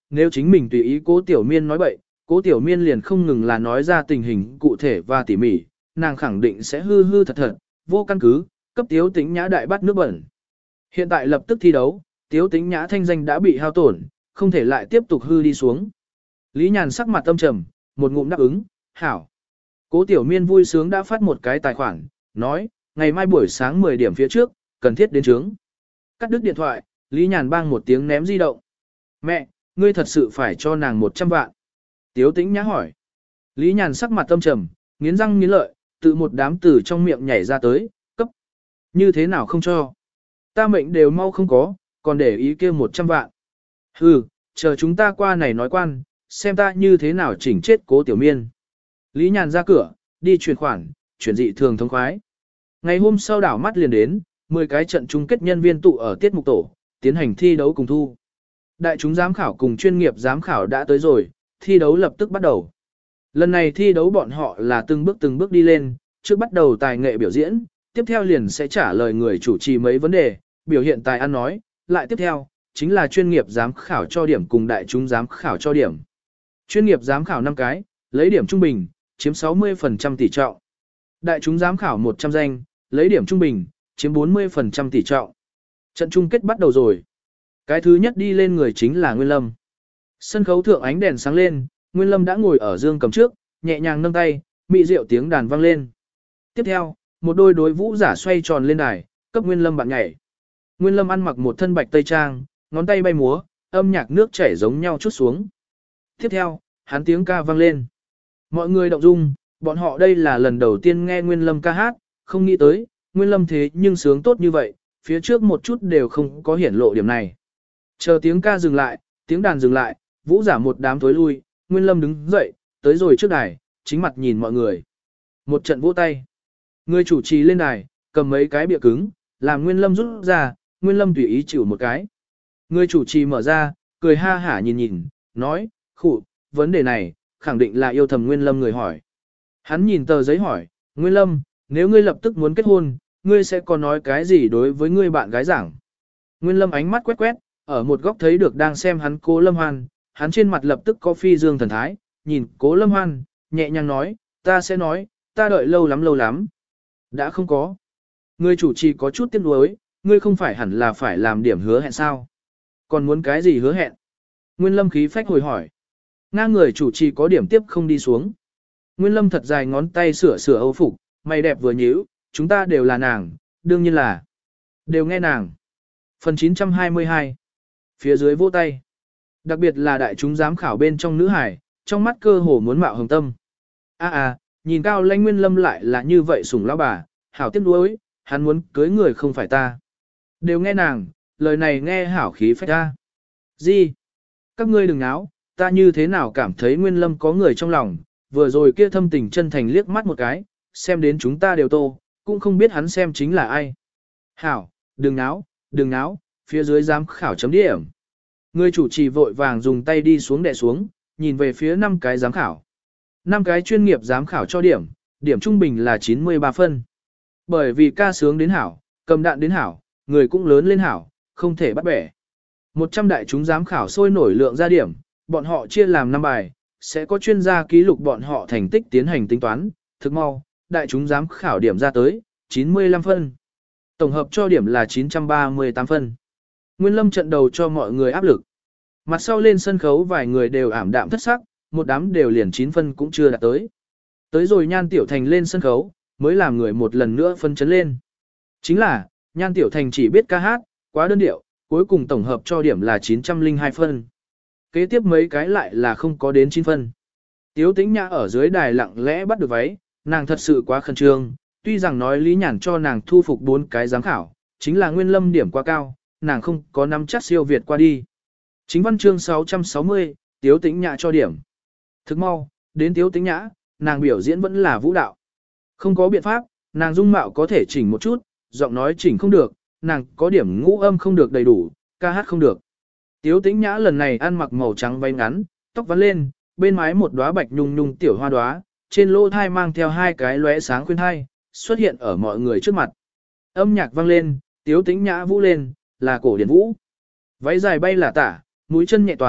nếu chính mình tùy ý Cố Tiểu Miên nói bậy, Cố Tiểu Miên liền không ngừng là nói ra tình hình cụ thể và tỉ mỉ, nàng khẳng định sẽ hư hư thật thật, vô căn cứ, cấp Tiếu Tĩnh Nhã đại bắt nước bẩn. Hiện tại lập tức thi đấu, Tiếu Tĩnh Nhã thanh danh đã bị hao tổn, không thể lại tiếp tục hư đi xuống. Lý Nhàn sắc mặt tâm trầm, một ngụm đáp ứng, hảo. Cố Tiểu Miên vui sướng đã phát một cái tài khoản, nói, ngày mai buổi sáng mười điểm phía trước, cần thiết đến trướng. Cắt đứt điện thoại, Lý Nhàn bang một tiếng ném di động. Mẹ, ngươi thật sự phải cho nàng một trăm vạn. Tiếu Tĩnh Nhã hỏi. Lý Nhàn sắc mặt tâm trầm, nghiến răng nghiến lợi, tự một đám từ trong miệng nhảy ra tới, cấp. Như thế nào không cho? Ta mệnh đều mau không có, còn để ý kia một trăm vạn. Hừ, chờ chúng ta qua này nói quan, xem ta như thế nào chỉnh chết Cố Tiểu Miên. Lý Nhàn ra cửa, đi chuyển khoản, chuyển dị thường thông khoái. Ngày hôm sau đảo mắt liền đến, mười cái trận chung kết nhân viên tụ ở tiết mục tổ, tiến hành thi đấu cùng thu. Đại chúng giám khảo cùng chuyên nghiệp giám khảo đã tới rồi, thi đấu lập tức bắt đầu. Lần này thi đấu bọn họ là từng bước từng bước đi lên, trước bắt đầu tài nghệ biểu diễn, tiếp theo liền sẽ trả lời người chủ trì mấy vấn đề, biểu hiện tài ăn nói, lại tiếp theo, chính là chuyên nghiệp giám khảo cho điểm cùng đại chúng giám khảo cho điểm. Chuyên nghiệp giám khảo năm cái, lấy điểm trung bình, chiếm sáu mươi phần trăm tỷ trọng. Đại chúng giám khảo một trăm danh, lấy điểm trung bình, chiếm bốn mươi phần trăm tỷ trọng. Trận chung kết bắt đầu rồi. Cái thứ nhất đi lên người chính là Nguyên Lâm. Sân khấu thượng ánh đèn sáng lên, Nguyên Lâm đã ngồi ở dương cầm trước, nhẹ nhàng nâng tay, mị rượu tiếng đàn vang lên. Tiếp theo, một đôi đối vũ giả xoay tròn lên đài, cấp Nguyên Lâm bạn nhảy. Nguyên Lâm ăn mặc một thân bạch tây trang, ngón tay bay múa, âm nhạc nước chảy giống nhau chút xuống. Tiếp theo, hắn tiếng ca vang lên. Mọi người động dung, bọn họ đây là lần đầu tiên nghe Nguyên Lâm ca hát, không nghĩ tới, Nguyên Lâm thế nhưng sướng tốt như vậy, phía trước một chút đều không có hiển lộ điểm này. Chờ tiếng ca dừng lại, tiếng đàn dừng lại, vũ giả một đám tối lui, Nguyên Lâm đứng dậy, tới rồi trước đài, chính mặt nhìn mọi người. Một trận vỗ tay. Người chủ trì lên đài, cầm mấy cái bìa cứng, làm Nguyên Lâm rút ra, Nguyên Lâm tùy ý chịu một cái. Người chủ trì mở ra, cười ha hả nhìn nhìn, nói, khụ, vấn đề này, khẳng định là yêu thầm Nguyên Lâm người hỏi. Hắn nhìn tờ giấy hỏi, Nguyên Lâm, nếu ngươi lập tức muốn kết hôn, ngươi sẽ có nói cái gì đối với ngươi bạn gái giảng. Nguyên Lâm ánh mắt quét quét, ở một góc thấy được đang xem hắn Cố Lâm Hoan, hắn trên mặt lập tức có phi dương thần thái, nhìn Cố Lâm Hoan, nhẹ nhàng nói, ta sẽ nói, ta đợi lâu lắm lâu lắm. Đã không có. Người chủ trì có chút tiếc nuối, ngươi không phải hẳn là phải làm điểm hứa hẹn sao? Còn muốn cái gì hứa hẹn? Nguyên Lâm khí phách hồi hỏi. Ngang người chủ trì có điểm tiếp không đi xuống. Nguyên Lâm thật dài ngón tay sửa sửa âu phục, mày đẹp vừa nhíu, chúng ta đều là nàng, đương nhiên là đều nghe nàng. Phần chín trăm hai mươi hai. Phía dưới vỗ tay. Đặc biệt là đại chúng giám khảo bên trong nữ hải, trong mắt cơ hồ muốn mạo hồng tâm. A à, nhìn Cao Lãnh Nguyên Lâm lại là như vậy sủng lão bà, hảo tiếc nuối, hắn muốn cưới người không phải ta. Đều nghe nàng, lời này nghe hảo khí phách ta. Gì? Các ngươi đừng náo, ta như thế nào cảm thấy Nguyên Lâm có người trong lòng, vừa rồi kia thâm tình chân thành liếc mắt một cái, xem đến chúng ta đều tô, cũng không biết hắn xem chính là ai. Hảo, đừng náo, đừng náo, phía dưới giám khảo chấm điểm. Người chủ trì vội vàng dùng tay đi xuống đè xuống, nhìn về phía năm cái giám khảo. năm cái chuyên nghiệp giám khảo cho điểm, điểm trung bình là chín mươi ba phân. Bởi vì ca sướng đến hảo, cầm đạn đến hảo, người cũng lớn lên hảo, không thể bắt bẻ. một trăm đại chúng giám khảo sôi nổi lượng ra điểm, bọn họ chia làm năm bài, sẽ có chuyên gia ký lục bọn họ thành tích tiến hành tính toán, thực mau, đại chúng giám khảo điểm ra tới, chín mươi lăm phân. Tổng hợp cho điểm là chín trăm ba mươi tám phân. Nguyên Lâm trận đầu cho mọi người áp lực. Mặt sau lên sân khấu vài người đều ảm đạm thất sắc, một đám đều liền chín phân cũng chưa đạt tới. Tới rồi Nhan Tiểu Thành lên sân khấu, mới làm người một lần nữa phân chấn lên. Chính là, Nhan Tiểu Thành chỉ biết ca hát, quá đơn điệu, cuối cùng tổng hợp cho điểm là chín trăm lẻ hai phân. Kế tiếp mấy cái lại là không có đến chín phân. Tiếu Tĩnh Nhã ở dưới đài lặng lẽ bắt được váy, nàng thật sự quá khẩn trương, tuy rằng nói Lý Nhàn cho nàng thu phục bốn cái giám khảo, chính là Nguyên Lâm điểm quá cao, nàng không có nắm chắc siêu việt qua đi. Chính văn chương sáu trăm sáu mươi, Tiếu Tĩnh Nhã cho điểm. Thức mau, đến Tiếu Tĩnh Nhã, nàng biểu diễn vẫn là vũ đạo. Không có biện pháp, nàng dung mạo có thể chỉnh một chút, giọng nói chỉnh không được, nàng có điểm ngũ âm không được đầy đủ, ca hát không được. Tiếu Tĩnh Nhã lần này ăn mặc màu trắng váy ngắn, tóc vắn lên, bên mái một đóa bạch nhung nhung tiểu hoa đóa, trên lỗ thai mang theo hai cái lóe sáng khuyên thai, xuất hiện ở mọi người trước mặt. Âm nhạc vang lên, Tiếu Tĩnh Nhã vũ lên, là cổ điển vũ. Váy dài bay là tả, mũi chân nhẹ toàn,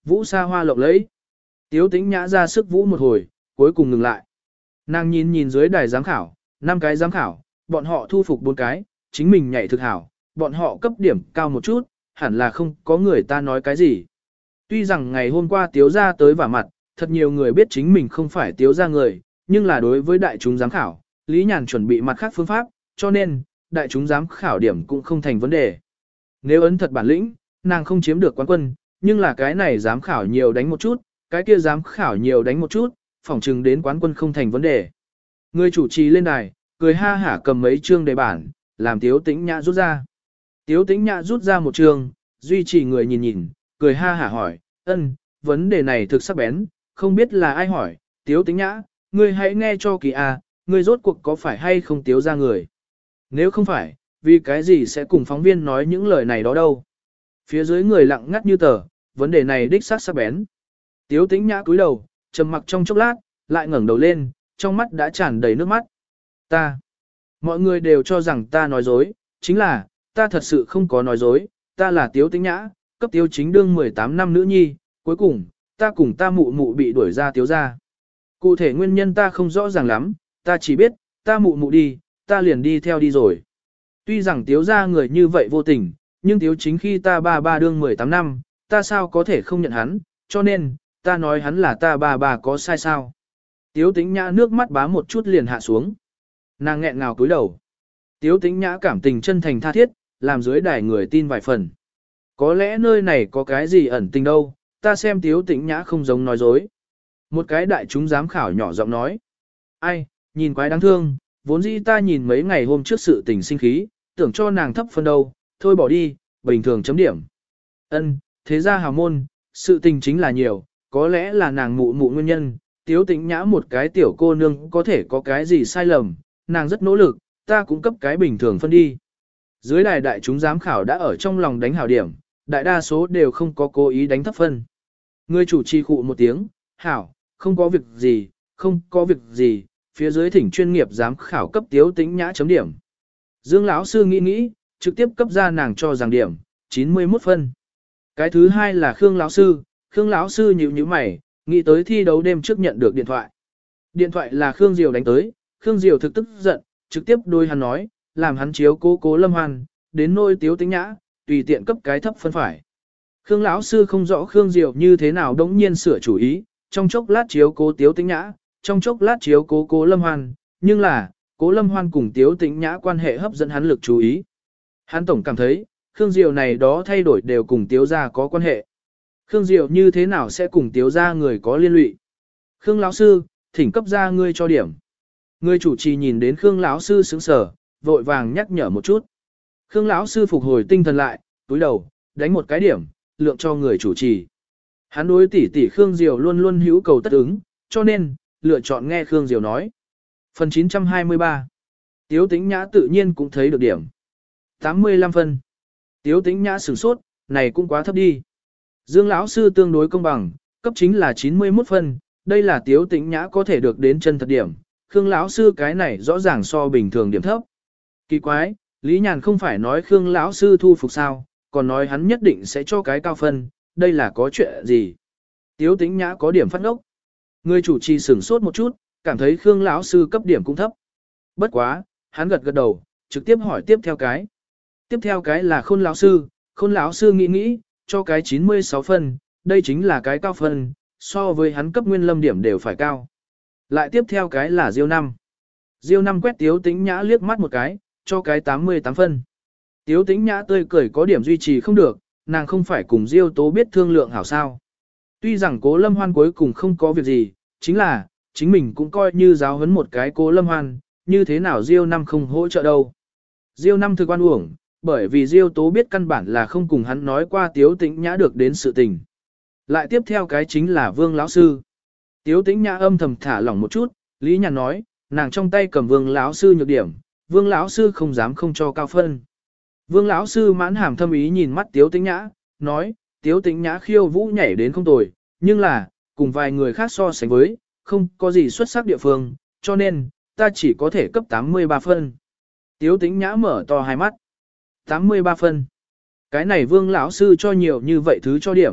vũ xa hoa lộng lẫy. Tiếu Tĩnh Nhã ra sức vũ một hồi, cuối cùng ngừng lại. Nàng nhìn nhìn dưới đài giám khảo, năm cái giám khảo, bọn họ thu phục bốn cái, chính mình nhảy thực hảo, bọn họ cấp điểm cao một chút, hẳn là không có người ta nói cái gì. Tuy rằng ngày hôm qua Tiếu gia tới vả mặt, thật nhiều người biết chính mình không phải Tiếu gia người, nhưng là đối với đại chúng giám khảo, Lý Nhàn chuẩn bị mặt khác phương pháp, cho nên, đại chúng giám khảo điểm cũng không thành vấn đề. Nếu ấn thật bản lĩnh, nàng không chiếm được quán quân, nhưng là cái này giám khảo nhiều đánh một chút, cái kia giám khảo nhiều đánh một chút, phỏng chừng đến quán quân không thành vấn đề. Người chủ trì lên đài, cười ha hả cầm mấy chương đề bản, làm Tiếu Tĩnh Nhã rút ra. Tiếu Tĩnh Nhã rút ra một chương, duy trì người nhìn nhìn, cười ha hả hỏi, ân, vấn đề này thực sắc bén, không biết là ai hỏi, Tiếu Tĩnh Nhã, ngươi hãy nghe cho kỳ a, ngươi rốt cuộc có phải hay không Tiếu ra người. Nếu không phải, vì cái gì sẽ cùng phóng viên nói những lời này đó đâu. Phía dưới người lặng ngắt như tờ, vấn đề này đích xác sắc bén. Tiếu Tĩnh Nhã cúi đầu, trầm mặc trong chốc lát, lại ngẩng đầu lên, trong mắt đã tràn đầy nước mắt. Ta, mọi người đều cho rằng ta nói dối, chính là, ta thật sự không có nói dối, ta là Tiếu Tĩnh Nhã, cấp Tiếu chính đương mười tám năm nữ nhi, cuối cùng, ta cùng ta mụ mụ bị đuổi ra Tiếu ra. Cụ thể nguyên nhân ta không rõ ràng lắm, ta chỉ biết, ta mụ mụ đi, ta liền đi theo đi rồi. Tuy rằng Tiếu ra người như vậy vô tình, nhưng Tiếu chính khi ta ba ba đương mười tám năm, ta sao có thể không nhận hắn, cho nên, ta nói hắn là ta ba ba có sai sao. Tiếu Tĩnh Nhã nước mắt bá một chút liền hạ xuống. Nàng nghẹn ngào cúi đầu. Tiếu Tĩnh Nhã cảm tình chân thành tha thiết, làm dưới đài người tin vài phần. Có lẽ nơi này có cái gì ẩn tình đâu, ta xem Tiếu Tĩnh Nhã không giống nói dối. Một cái đại chúng giám khảo nhỏ giọng nói. Ai, nhìn quái đáng thương, vốn dĩ ta nhìn mấy ngày hôm trước sự tình sinh khí, tưởng cho nàng thấp phân đâu, thôi bỏ đi, bình thường chấm điểm. Ân, thế ra hào môn, sự tình chính là nhiều, có lẽ là nàng mụ mụ nguyên nhân, Tiếu Tĩnh Nhã một cái tiểu cô nương có thể có cái gì sai lầm, nàng rất nỗ lực, ta cũng cấp cái bình thường phân đi. Dưới đài đại chúng giám khảo đã ở trong lòng đánh hảo điểm, đại đa số đều không có cố ý đánh thấp phân. Người chủ trì khụ một tiếng, hảo, không có việc gì, không có việc gì, phía dưới thỉnh chuyên nghiệp giám khảo cấp Tiếu Tĩnh Nhã chấm điểm. Dương lão sư nghĩ nghĩ, trực tiếp cấp ra nàng cho rằng điểm, chín mươi mốt phân. Cái thứ hai là Khương lão sư, Khương lão sư nhíu nhíu mày, nghĩ tới thi đấu đêm trước nhận được điện thoại. Điện thoại là Khương Diều đánh tới, Khương Diều thực tức giận, trực tiếp đôi hắn nói, làm hắn chiếu cố Cố Lâm Hoan, đến nôi Tiếu Tĩnh Nhã, tùy tiện cấp cái thấp phân phải. Khương lão sư không rõ Khương Diều như thế nào đống nhiên sửa chủ ý, trong chốc lát chiếu cố Tiếu Tĩnh Nhã, trong chốc lát chiếu cố Cố Lâm Hoan, nhưng là, Cố Lâm Hoan cùng Tiếu Tĩnh Nhã quan hệ hấp dẫn hắn lực chú ý. Hắn tổng cảm thấy, Khương Diều này đó thay đổi đều cùng Tiếu gia có quan hệ. Khương Diều như thế nào sẽ cùng Tiếu gia người có liên lụy? Khương lão sư, thỉnh cấp ra ngươi cho điểm. Người chủ trì nhìn đến Khương lão sư sững sờ, vội vàng nhắc nhở một chút. Khương lão sư phục hồi tinh thần lại, túi đầu, đánh một cái điểm, lượng cho người chủ trì. Hắn đối tỷ tỷ Khương Diều luôn luôn hữu cầu tất ứng, cho nên, lựa chọn nghe Khương Diều nói. Phần chín trăm hai mươi ba. Tiếu Tĩnh Nhã tự nhiên cũng thấy được điểm. tám mươi lăm phân. Tiếu Tĩnh Nhã sửng sốt, này cũng quá thấp đi. Dương lão sư tương đối công bằng, cấp chính là chín mươi mốt phân, đây là Tiếu Tĩnh Nhã có thể được đến chân thật điểm. Khương lão sư cái này rõ ràng so bình thường điểm thấp. Kỳ quái, Lý Nhàn không phải nói Khương lão sư thu phục sao, còn nói hắn nhất định sẽ cho cái cao phân, đây là có chuyện gì? Tiếu Tĩnh Nhã có điểm phát ngốc. Người chủ trì sửng sốt một chút, cảm thấy Khương lão sư cấp điểm cũng thấp. Bất quá, hắn gật gật đầu, trực tiếp hỏi tiếp theo cái. Tiếp theo cái là Khôn lão sư, Khôn lão sư nghĩ nghĩ, cho cái chín mươi sáu phân, đây chính là cái cao phân, so với hắn cấp nguyên lâm điểm đều phải cao. Lại tiếp theo cái là Diêu năm. Diêu năm quét Tiếu Tĩnh Nhã liếc mắt một cái, cho cái tám mươi tám phân. Tiếu Tĩnh Nhã tươi cười có điểm duy trì không được, nàng không phải cùng Diêu Tố biết thương lượng hảo sao. Tuy rằng Cố Lâm Hoan cuối cùng không có việc gì, chính là, chính mình cũng coi như giáo huấn một cái Cố Lâm Hoan, như thế nào Diêu năm không hỗ trợ đâu. Diêu năm thực oan uổng, bởi vì Diêu Tố biết căn bản là không cùng hắn nói qua Tiếu Tĩnh Nhã được đến sự tình. Lại tiếp theo cái chính là Vương lão sư. Tiếu Tĩnh Nhã âm thầm thả lỏng một chút, Lý Nhàn nói, nàng trong tay cầm Vương lão sư nhược điểm, Vương lão sư không dám không cho cao phân. Vương lão sư mãn hàm thâm ý nhìn mắt Tiếu Tĩnh Nhã, nói, Tiếu Tĩnh Nhã khiêu vũ nhảy đến không tồi, nhưng là, cùng vài người khác so sánh với, không có gì xuất sắc địa phương, cho nên, ta chỉ có thể cấp tám mươi ba phân. Tiếu Tĩnh Nhã mở to hai mắt. tám mươi ba phân. Cái này Vương lão sư cho nhiều như vậy thứ cho điểm,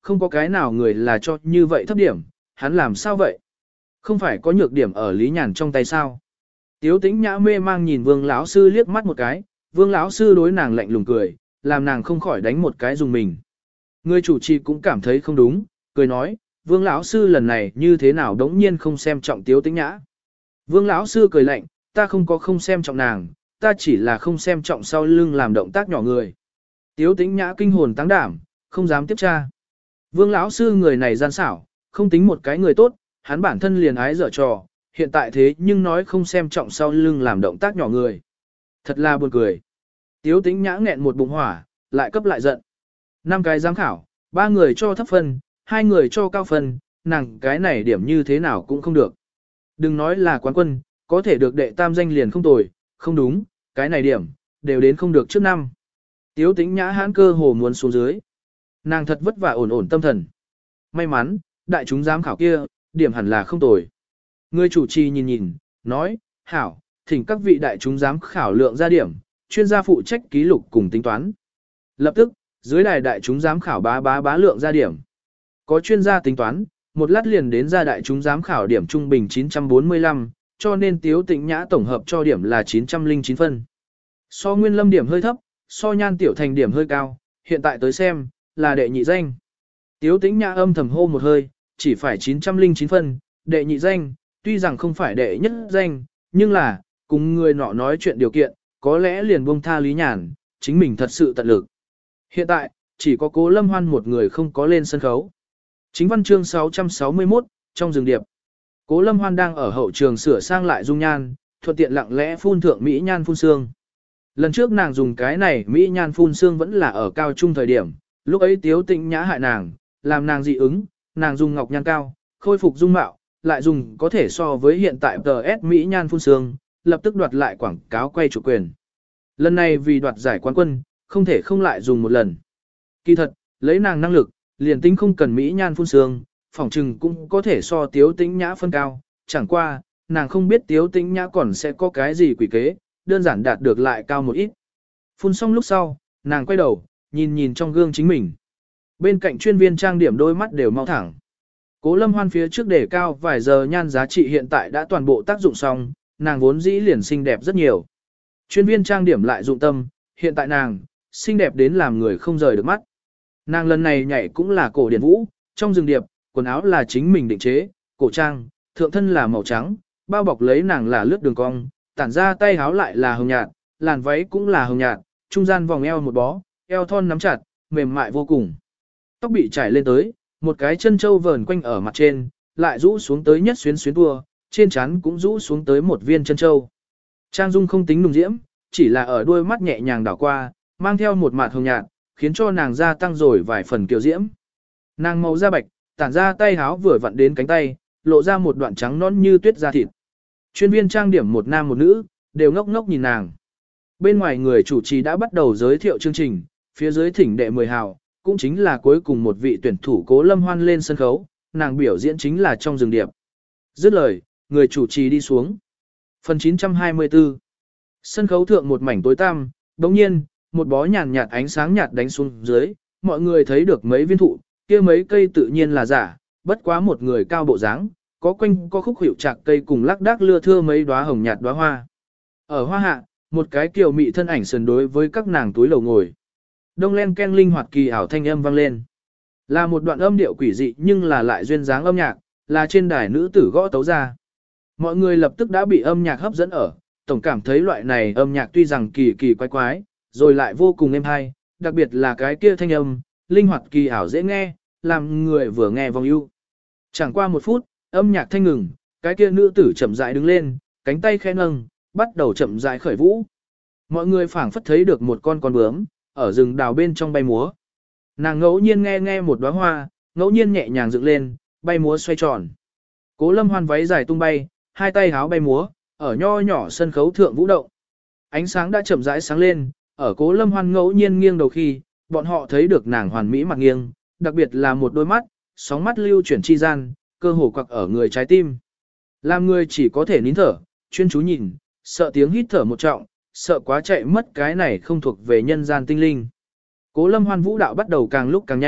không có cái nào người là cho như vậy thấp điểm, hắn làm sao vậy? Không phải có nhược điểm ở Lý Nhàn trong tay sao? Tiếu Tĩnh Nhã mê mang nhìn Vương lão sư liếc mắt một cái, Vương lão sư đối nàng lạnh lùng cười, làm nàng không khỏi đánh một cái dùng mình. Người chủ trì cũng cảm thấy không đúng, cười nói, Vương lão sư lần này như thế nào đống nhiên không xem trọng Tiếu Tĩnh Nhã. Vương lão sư cười lạnh, ta không có không xem trọng nàng, ta chỉ là không xem trọng sau lưng làm động tác nhỏ người. Tiếu Tĩnh Nhã kinh hồn tăng đảm, không dám tiếp tra. Vương lão sư người này gian xảo, không tính một cái người tốt, hắn bản thân liền ái dở trò, hiện tại thế nhưng nói không xem trọng sau lưng làm động tác nhỏ người. Thật là buồn cười. Tiếu Tĩnh Nhã nghẹn một bụng hỏa, lại cấp lại giận. Năm cái giám khảo, ba người cho thấp phân, hai người cho cao phân, nàng cái này điểm như thế nào cũng không được. Đừng nói là quán quân, có thể được đệ tam danh liền không tồi, không đúng, cái này điểm, đều đến không được trước năm. Tiếu Tĩnh Nhã hãn cơ hồ muốn xuống dưới. Nàng thật vất vả ổn ổn tâm thần. May mắn, đại chúng giám khảo kia, điểm hẳn là không tồi. Người chủ trì nhìn nhìn, nói, hảo, thỉnh các vị đại chúng giám khảo lượng ra điểm, chuyên gia phụ trách ký lục cùng tính toán. Lập tức, dưới đài đại chúng giám khảo bá bá bá lượng ra điểm. Có chuyên gia tính toán, một lát liền đến ra đại chúng giám khảo điểm trung bình chín trăm bốn mươi lăm, cho nên Tiếu Tĩnh Nhã tổng hợp cho điểm là chín trăm lẻ chín phân. So Nguyên Lâm điểm hơi thấp, so Nhan Tiểu Thành điểm hơi cao, hiện tại tới xem, là đệ nhị danh. Tiếu Tĩnh Nhã âm thầm hô một hơi, chỉ phải chín trăm lẻ chín phân, đệ nhị danh, tuy rằng không phải đệ nhất danh, nhưng là, cùng người nọ nói chuyện điều kiện, có lẽ liền buông tha Lý Nhàn, chính mình thật sự tận lực. Hiện tại, chỉ có Cố Lâm Hoan một người không có lên sân khấu. Chính văn chương sáu trăm sáu mươi mốt, trong rừng điệp. Cố Lâm Hoan đang ở hậu trường sửa sang lại dung nhan, thuận tiện lặng lẽ phun thượng Mỹ nhan phun xương. Lần trước nàng dùng cái này Mỹ nhan phun xương vẫn là ở cao trung thời điểm, lúc ấy Tiếu Tĩnh Nhã hại nàng, làm nàng dị ứng, nàng dùng ngọc nhan cao, khôi phục dung mạo, lại dùng có thể so với hiện tại tê ét Mỹ nhan phun xương, lập tức đoạt lại quảng cáo quay chủ quyền. Lần này vì đoạt giải quán quân, không thể không lại dùng một lần. Kỳ thật, lấy nàng năng lực, liền tính không cần Mỹ nhan phun xương, phỏng trừng cũng có thể so Tiếu Tĩnh Nhã phân cao, chẳng qua, nàng không biết Tiếu Tĩnh Nhã còn sẽ có cái gì quỷ kế, đơn giản đạt được lại cao một ít. Phun xong lúc sau, nàng quay đầu, nhìn nhìn trong gương chính mình. Bên cạnh chuyên viên trang điểm đôi mắt đều mau thẳng. Cố Lâm Hoan phía trước để cao vài giờ nhan giá trị hiện tại đã toàn bộ tác dụng xong, nàng vốn dĩ liền xinh đẹp rất nhiều. Chuyên viên trang điểm lại dụng tâm, hiện tại nàng, xinh đẹp đến làm người không rời được mắt. Nàng lần này nhảy cũng là cổ điển vũ, trong rừng điệp, quần áo là chính mình định chế, cổ trang, thượng thân là màu trắng, bao bọc lấy nàng là lướt đường cong, tản ra tay áo lại là hồng nhạt, làn váy cũng là hồng nhạt, trung gian vòng eo một bó, eo thon nắm chặt, mềm mại vô cùng. Tóc bị trải lên tới, một cái chân châu vờn quanh ở mặt trên, lại rũ xuống tới nhất xuyến xuyến tua, trên trán cũng rũ xuống tới một viên chân châu. Trang dung không tính nùng diễm, chỉ là ở đuôi mắt nhẹ nhàng đảo qua, mang theo một mạt hồng nhạt, khiến cho nàng gia tăng rồi vài phần kiều diễm. Nàng màu da bạch, tản ra tay háo vừa vặn đến cánh tay, lộ ra một đoạn trắng non như tuyết da thịt. Chuyên viên trang điểm một nam một nữ, đều ngốc ngốc nhìn nàng. Bên ngoài người chủ trì đã bắt đầu giới thiệu chương trình, phía dưới thỉnh đệ mười hào, cũng chính là cuối cùng một vị tuyển thủ Cố Lâm Hoan lên sân khấu, nàng biểu diễn chính là trong rừng điệp. Dứt lời, người chủ trì đi xuống. Phần chín trăm hai mươi tư. Sân khấu thượng một mảnh tối tăm, đồng nhiên, một bó nhàn nhạt ánh sáng nhạt đánh xuống dưới, mọi người thấy được mấy viên thụ, kia mấy cây tự nhiên là giả, bất quá một người cao bộ dáng, có quanh có khúc hiệu chạc cây cùng lắc đác lưa thưa mấy đóa hồng nhạt đóa hoa. Ở hoa hạ, một cái kiều mị thân ảnh sườn đối với các nàng túi lầu ngồi. Đông len ken linh hoạt kỳ ảo thanh âm vang lên. Là một đoạn âm điệu quỷ dị nhưng là lại duyên dáng âm nhạc, là trên đài nữ tử gõ tấu ra. Mọi người lập tức đã bị âm nhạc hấp dẫn ở, tổng cảm thấy loại này âm nhạc tuy rằng kỳ kỳ quái quái, rồi lại vô cùng êm hay, đặc biệt là cái kia thanh âm, linh hoạt kỳ ảo dễ nghe, làm người vừa nghe vòng ưu. Chẳng qua một phút, âm nhạc thanh ngừng, cái kia nữ tử chậm rãi đứng lên, cánh tay khẽ nâng, bắt đầu chậm rãi khởi vũ. Mọi người phảng phất thấy được một con con bướm, ở rừng đào bên trong bay múa. Nàng ngẫu nhiên nghe nghe một đóa hoa, ngẫu nhiên nhẹ nhàng dựng lên, bay múa xoay tròn. Cố Lâm Hoan váy dài tung bay, hai tay háo bay múa, ở nho nhỏ sân khấu thượng vũ động. Ánh sáng đã chậm rãi sáng lên, ở Cố Lâm Hoan ngẫu nhiên nghiêng đầu khi, bọn họ thấy được nàng hoàn mỹ mặt nghiêng, đặc biệt là một đôi mắt, sóng mắt lưu chuyển chi gian, cơ hồ quặc ở người trái tim. Làm người chỉ có thể nín thở, chuyên chú nhìn, sợ tiếng hít thở một trọng, sợ quá chạy mất cái này không thuộc về nhân gian tinh linh. Cố Lâm Hoan vũ đạo bắt đầu càng lúc càng nhanh,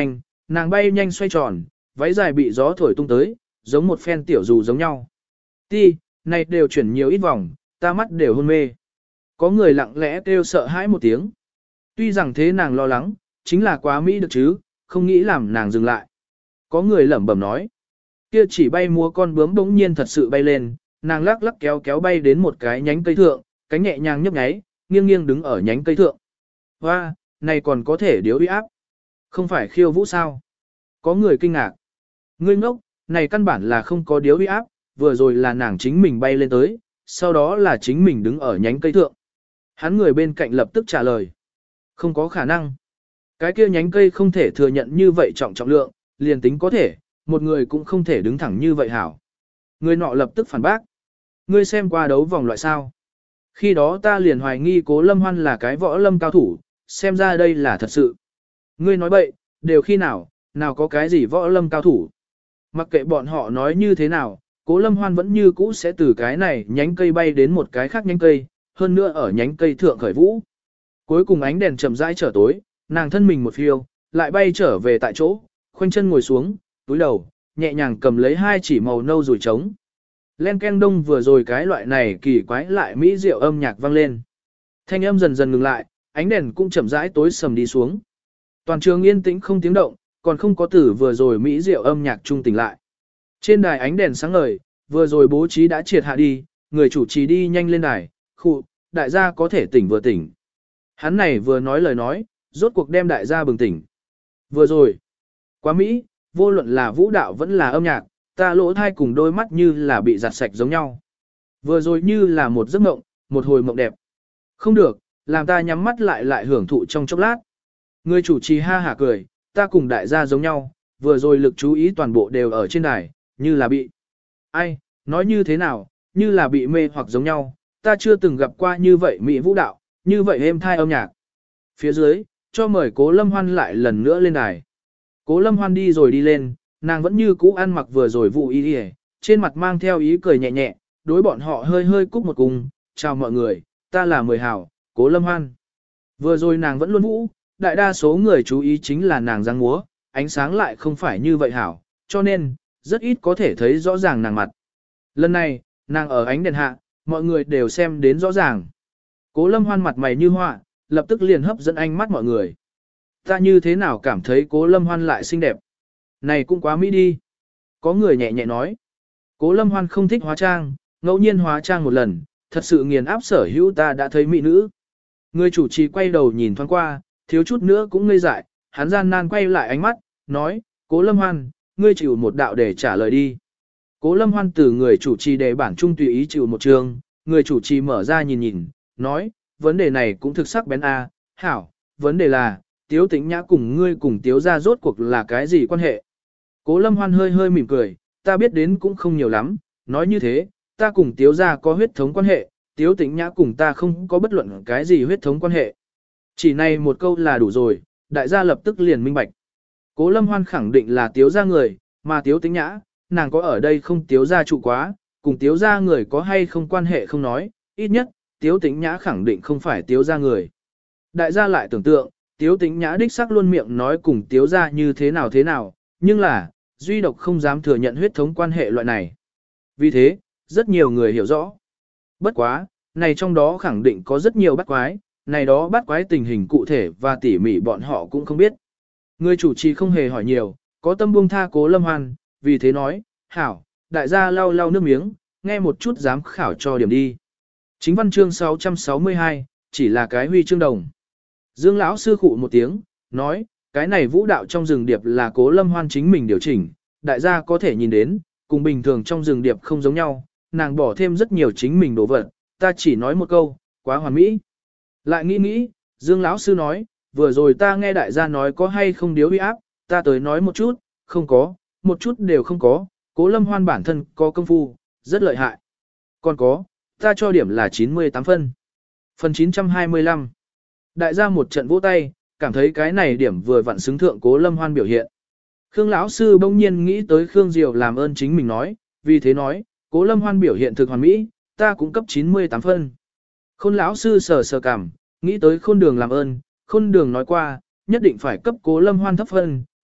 nàng bay nhanh xoay tròn, váy dài bị gió thổi tung tới, giống một phen tiểu dù giống nhau. Ti, này đều chuyển nhiều ít vòng, ta mắt đều hôn mê. Có người lặng lẽ kêu sợ hãi một tiếng. Tuy rằng thế nàng lo lắng, chính là quá mỹ được chứ, không nghĩ làm nàng dừng lại. Có người lẩm bẩm nói. Kia chỉ bay múa con bướm bỗng nhiên thật sự bay lên, nàng lắc lắc kéo kéo bay đến một cái nhánh cây thượng, cánh nhẹ nhàng nhấp nháy, nghiêng nghiêng đứng ở nhánh cây thượng. Hoa, này còn có thể điếu uy áp. Không phải khiêu vũ sao? Có người kinh ngạc. Ngươi ngốc, này căn bản là không có điếu uy áp, vừa rồi là nàng chính mình bay lên tới, sau đó là chính mình đứng ở nhánh cây thượng. Hắn người bên cạnh lập tức trả lời. Không có khả năng. Cái kia nhánh cây không thể thừa nhận như vậy trọng trọng lượng, liền tính có thể, một người cũng không thể đứng thẳng như vậy hảo. Người nọ lập tức phản bác. Ngươi xem qua đấu vòng loại sao. Khi đó ta liền hoài nghi Cố Lâm Hoan là cái võ lâm cao thủ, xem ra đây là thật sự. Ngươi nói bậy, đều khi nào, nào có cái gì võ lâm cao thủ. Mặc kệ bọn họ nói như thế nào, Cố Lâm Hoan vẫn như cũ sẽ từ cái này nhánh cây bay đến một cái khác nhánh cây, hơn nữa ở nhánh cây thượng khởi vũ. Cuối cùng ánh đèn chậm rãi trở tối, nàng thân mình một phiêu, lại bay trở về tại chỗ, khoanh chân ngồi xuống, túi đầu, nhẹ nhàng cầm lấy hai chỉ màu nâu rồi trống. Len ken đông vừa rồi cái loại này kỳ quái lại mỹ diệu âm nhạc vang lên. Thanh âm dần dần ngừng lại, ánh đèn cũng chậm rãi tối sầm đi xuống. Toàn trường yên tĩnh không tiếng động, còn không có tử vừa rồi mỹ diệu âm nhạc trung tỉnh lại. Trên đài ánh đèn sáng ngời, vừa rồi bố trí đã triệt hạ đi, người chủ trì đi nhanh lên đài, khụ, đại gia có thể tỉnh vừa tỉnh. Hắn này vừa nói lời nói, rốt cuộc đem đại gia bừng tỉnh. Vừa rồi, quá mỹ, vô luận là vũ đạo vẫn là âm nhạc, ta lỗ thai cùng đôi mắt như là bị giặt sạch giống nhau. Vừa rồi như là một giấc mộng, một hồi mộng đẹp. Không được, làm ta nhắm mắt lại lại hưởng thụ trong chốc lát. Người chủ trì ha hả cười, ta cùng đại gia giống nhau, vừa rồi lực chú ý toàn bộ đều ở trên đài, như là bị. Ai, nói như thế nào, như là bị mê hoặc giống nhau, ta chưa từng gặp qua như vậy mỹ vũ đạo, như vậy êm thai âm nhạc. Phía dưới, cho mời Cố Lâm Hoan lại lần nữa lên đài. Cố Lâm Hoan đi rồi đi lên, nàng vẫn như cũ ăn mặc vừa rồi vụ y y, trên mặt mang theo ý cười nhẹ nhẹ, đối bọn họ hơi hơi cúc một cung, chào mọi người, ta là Mười Hảo, Cố Lâm Hoan. Vừa rồi nàng vẫn luôn vũ, đại đa số người chú ý chính là nàng giang múa, ánh sáng lại không phải như vậy hảo, cho nên, rất ít có thể thấy rõ ràng nàng mặt. Lần này, nàng ở ánh đèn hạ, mọi người đều xem đến rõ ràng. Cố Lâm Hoan mặt mày như họa, lập tức liền hấp dẫn ánh mắt mọi người. Ta như thế nào cảm thấy Cố Lâm Hoan lại xinh đẹp? Này cũng quá mỹ đi. Có người nhẹ nhẹ nói. Cố Lâm Hoan không thích hóa trang, ngẫu nhiên hóa trang một lần, thật sự nghiền áp sở hữu ta đã thấy mỹ nữ. Người chủ trì quay đầu nhìn thoáng qua, thiếu chút nữa cũng ngây dại, hắn gian nan quay lại ánh mắt, nói, Cố Lâm Hoan, ngươi chịu một đạo để trả lời đi. Cố Lâm Hoan từ người chủ trì đề bản trung tùy ý chịu một trường, người chủ trì mở ra nhìn nhìn, nói, vấn đề này cũng thực sắc bén a, hảo, vấn đề là, Tiếu Tĩnh Nhã cùng ngươi cùng Tiếu gia rốt cuộc là cái gì quan hệ? Cố Lâm Hoan hơi hơi mỉm cười, ta biết đến cũng không nhiều lắm, nói như thế, ta cùng Tiếu gia có huyết thống quan hệ, Tiếu Tĩnh Nhã cùng ta không có bất luận cái gì huyết thống quan hệ. Chỉ này một câu là đủ rồi, đại gia lập tức liền minh bạch. Cố Lâm Hoan khẳng định là Tiếu gia người, mà Tiếu Tĩnh Nhã, nàng có ở đây không Tiếu gia trụ quá, cùng Tiếu gia người có hay không quan hệ không nói, ít nhất, Tiếu Tĩnh Nhã khẳng định không phải Tiếu gia người. Đại gia lại tưởng tượng, Tiếu Tĩnh Nhã đích xác luôn miệng nói cùng Tiếu gia như thế nào thế nào, nhưng là, duy độc không dám thừa nhận huyết thống quan hệ loại này. Vì thế, rất nhiều người hiểu rõ. Bất quá, này trong đó khẳng định có rất nhiều bắt quái, này đó bắt quái tình hình cụ thể và tỉ mỉ bọn họ cũng không biết. Người chủ trì không hề hỏi nhiều, có tâm buông tha Cố Lâm Hoan, vì thế nói, hảo, đại gia lau lau nước miếng, nghe một chút dám khảo cho điểm đi. Chính văn chương sáu trăm sáu mươi hai, chỉ là cái huy chương đồng. Dương lão sư khụ một tiếng, nói, cái này vũ đạo trong rừng điệp là Cố Lâm Hoan chính mình điều chỉnh, đại gia có thể nhìn đến, cùng bình thường trong rừng điệp không giống nhau, nàng bỏ thêm rất nhiều chính mình đồ vật, ta chỉ nói một câu, quá hoàn mỹ. Lại nghĩ nghĩ, Dương lão sư nói, vừa rồi ta nghe đại gia nói có hay không điếu uy áp, ta tới nói một chút, không có, một chút đều không có, Cố Lâm Hoan bản thân có công phu, rất lợi hại. Còn có, ta cho điểm là chín mươi tám phân. Phần chín trăm hai mươi lăm. Đại gia một trận vỗ tay, cảm thấy cái này điểm vừa vặn xứng thượng Cố Lâm Hoan biểu hiện. Khương lão sư bỗng nhiên nghĩ tới Khương Diều làm ơn chính mình nói, vì thế nói, Cố Lâm Hoan biểu hiện thực hoàn mỹ, ta cũng cấp chín mươi tám phân. Khôn lão sư sờ sờ cảm, nghĩ tới Khôn Đường làm ơn, Khôn Đường nói qua, nhất định phải cấp Cố Lâm Hoan thấp phân,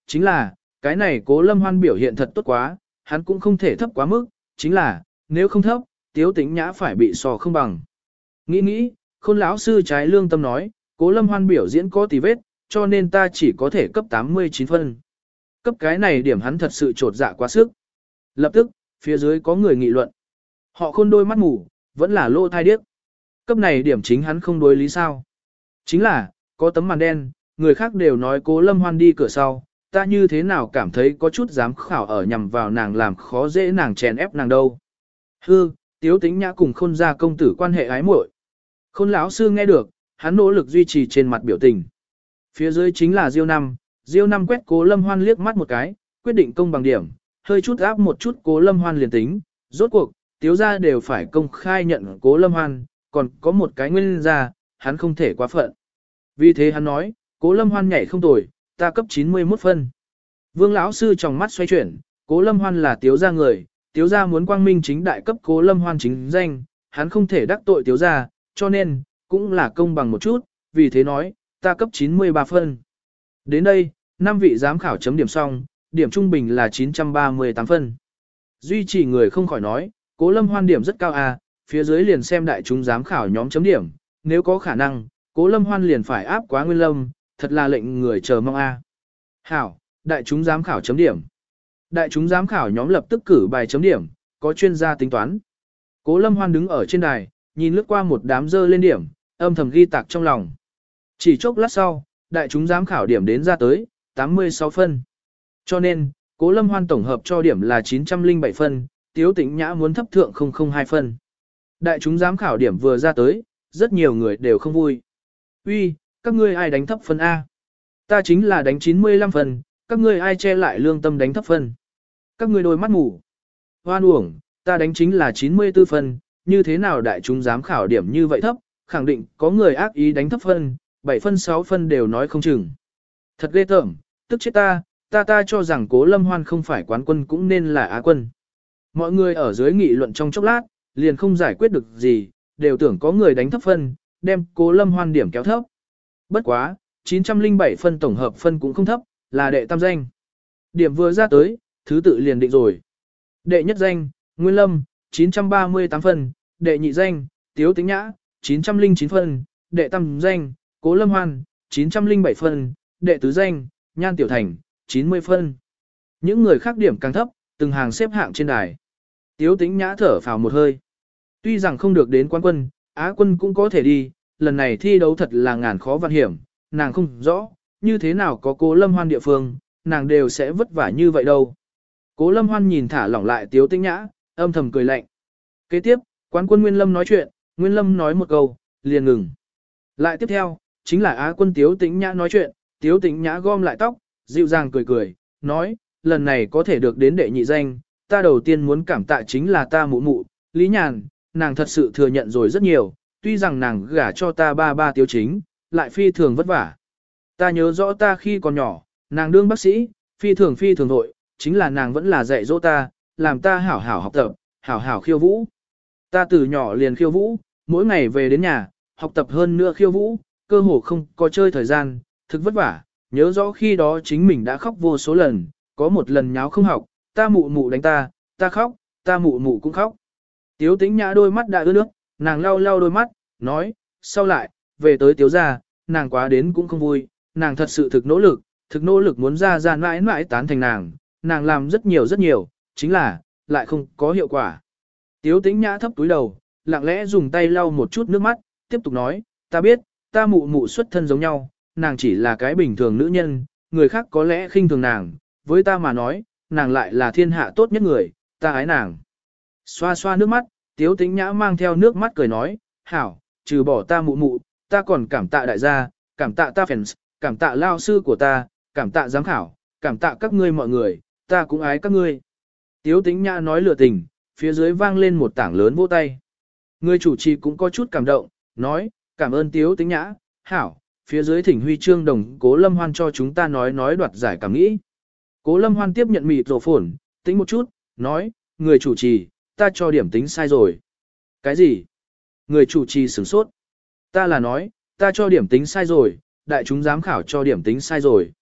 chính là, cái này Cố Lâm Hoan biểu hiện thật tốt quá, hắn cũng không thể thấp quá mức, chính là, nếu không thấp, Tiếu Tĩnh Nhã phải bị sò không bằng. Nghĩ nghĩ, Khôn lão sư trái lương tâm nói, Cố Lâm Hoan biểu diễn có tì vết, cho nên ta chỉ có thể cấp tám mươi chín phân. Cấp cái này điểm hắn thật sự trột dạ quá sức. Lập tức, phía dưới có người nghị luận. Họ Khôn đôi mắt mù, vẫn là lô thai điếc. Cấp này điểm chính hắn không đối lý sao. Chính là, có tấm màn đen, người khác đều nói Cố Lâm Hoan đi cửa sau, ta như thế nào cảm thấy có chút dám khảo ở nhằm vào nàng làm khó dễ nàng chèn ép nàng đâu. Hư, Tiếu Tĩnh Nhã cùng Khôn gia công tử quan hệ ái muội. Khôn lão sư nghe được, hắn nỗ lực duy trì trên mặt biểu tình. Phía dưới chính là Diêu Năm, Diêu Năm quét Cố Lâm Hoan liếc mắt một cái, quyết định công bằng điểm, hơi chút áp một chút Cố Lâm Hoan liền tính, rốt cuộc, Tiếu gia đều phải công khai nhận Cố Lâm Hoan, còn có một cái nguyên gia, hắn không thể quá phận. Vì thế hắn nói, Cố Lâm Hoan nhảy không tồi, ta cấp chín mươi mốt phân. Vương lão sư trong mắt xoay chuyển, Cố Lâm Hoan là Tiếu gia người, Tiếu gia muốn quang minh chính đại cấp Cố Lâm Hoan chính danh, hắn không thể đắc tội Tiếu gia, cho nên, cũng là công bằng một chút, vì thế nói, ta cấp chín mươi ba phân. Đến đây, năm vị giám khảo chấm điểm xong, điểm trung bình là chín trăm ba mươi tám phân. Duy trì người không khỏi nói, Cố Lâm Hoan điểm rất cao à, phía dưới liền xem đại chúng giám khảo nhóm chấm điểm, nếu có khả năng, Cố Lâm Hoan liền phải áp quá Nguyên Lâm, thật là lệnh người chờ mong a. À. Hảo, đại chúng giám khảo chấm điểm. Đại chúng giám khảo nhóm lập tức cử bài chấm điểm, có chuyên gia tính toán. Cố Lâm Hoan đứng ở trên đài, nhìn lướt qua một đám dơ lên điểm, âm thầm ghi tạc trong lòng. Chỉ chốc lát sau, đại chúng giám khảo điểm đến ra tới, tám mươi sáu phân. Cho nên, Cố Lâm Hoan tổng hợp cho điểm là chín trăm lẻ bảy phân, Tiếu Tĩnh Nhã muốn thấp thượng không không hai phân. Đại chúng giám khảo điểm vừa ra tới, rất nhiều người đều không vui. Uy, các ngươi ai đánh thấp phân A? Ta chính là đánh chín mươi lăm phân, các ngươi ai che lại lương tâm đánh thấp phân? Các ngươi đôi mắt ngủ. Hoan uổng, ta đánh chính là chín mươi tư phân, như thế nào đại chúng giám khảo điểm như vậy thấp, khẳng định có người ác ý đánh thấp phân, bảy phân sáu phân đều nói không chừng. Thật ghê tởm, tức chết ta, ta ta cho rằng Cố Lâm Hoan không phải quán quân cũng nên là á quân. Mọi người ở dưới nghị luận trong chốc lát, liền không giải quyết được gì, đều tưởng có người đánh thấp phân, đem Cố Lâm Hoan điểm kéo thấp. Bất quá, chín trăm lẻ bảy phân tổng hợp phân cũng không thấp, là đệ tam danh. Điểm vừa ra tới, thứ tự liền định rồi. Đệ nhất danh, Nguyên Lâm, chín trăm ba mươi tám phân, đệ nhị danh, Tiếu Tĩnh Nhã, chín trăm lẻ chín phân, đệ tam danh, Cố Lâm Hoan, chín trăm lẻ bảy phân, đệ tứ danh, Nhan Tiểu Thành, chín mươi phân. Những người khác điểm càng thấp, từng hàng xếp hạng trên đài. Tiếu Tĩnh Nhã thở phào một hơi. Tuy rằng không được đến quán quân, Á quân cũng có thể đi, lần này thi đấu thật là ngàn khó vạn hiểm, nàng không rõ, như thế nào có Cố Lâm Hoan địa phương, nàng đều sẽ vất vả như vậy đâu. Cố Lâm Hoan nhìn thả lỏng lại Tiếu Tĩnh Nhã, âm thầm cười lạnh. Kế tiếp, quán quân Nguyên Lâm nói chuyện, Nguyên Lâm nói một câu, liền ngừng. Lại tiếp theo, chính là Á quân Tiếu Tĩnh Nhã nói chuyện, Tiếu Tĩnh Nhã gom lại tóc, dịu dàng cười cười, nói, lần này có thể được đến đệ nhị danh, ta đầu tiên muốn cảm tạ chính là ta mụ mụ, Lý Nhàn, nàng thật sự thừa nhận rồi rất nhiều, tuy rằng nàng gả cho ta ba ba Tiếu Chính, lại phi thường vất vả. Ta nhớ rõ ta khi còn nhỏ, nàng đương bác sĩ, phi thường phi thường vội, chính là nàng vẫn là dạy dỗ ta, làm ta hảo hảo học tập, hảo hảo khiêu vũ. Ta từ nhỏ liền khiêu vũ, mỗi ngày về đến nhà, học tập hơn nữa khiêu vũ, cơ hồ không có chơi thời gian, thực vất vả, nhớ rõ khi đó chính mình đã khóc vô số lần, có một lần nháo không học, ta mụ mụ đánh ta, ta khóc, ta mụ mụ cũng khóc. Tiếu Tĩnh Nhã đôi mắt đã ướt nước, nàng lau lau đôi mắt, nói, sau lại, về tới Tiếu gia, nàng quá đến cũng không vui, nàng thật sự thực nỗ lực, thực nỗ lực muốn ra ra mãi mãi tán thành nàng, nàng làm rất nhiều rất nhiều, chính là, lại không có hiệu quả. Tiếu Tĩnh Nhã thấp túi đầu, lặng lẽ dùng tay lau một chút nước mắt, tiếp tục nói, ta biết, ta mụ mụ xuất thân giống nhau, nàng chỉ là cái bình thường nữ nhân, người khác có lẽ khinh thường nàng, với ta mà nói, nàng lại là thiên hạ tốt nhất người, ta ái nàng. Xoa xoa nước mắt, Tiếu Tĩnh Nhã mang theo nước mắt cười nói, hảo, trừ bỏ ta mụ mụ, ta còn cảm tạ đại gia, cảm tạ ta fans, cảm tạ lao sư của ta, cảm tạ giám khảo, cảm tạ các ngươi mọi người, ta cũng ái các ngươi. Tiếu Tĩnh Nhã nói lừa tình, phía dưới vang lên một tảng lớn vỗ tay. Người chủ trì cũng có chút cảm động, nói, cảm ơn Tiếu Tĩnh Nhã, hảo, phía dưới thỉnh huy chương đồng Cố Lâm Hoan cho chúng ta nói nói đoạt giải cảm nghĩ. Cố Lâm Hoan tiếp nhận mịt rổ phồn, tính một chút, nói, người chủ trì, ta cho điểm tính sai rồi. Cái gì? Người chủ trì sửng sốt. Ta là nói, ta cho điểm tính sai rồi, đại chúng giám khảo cho điểm tính sai rồi.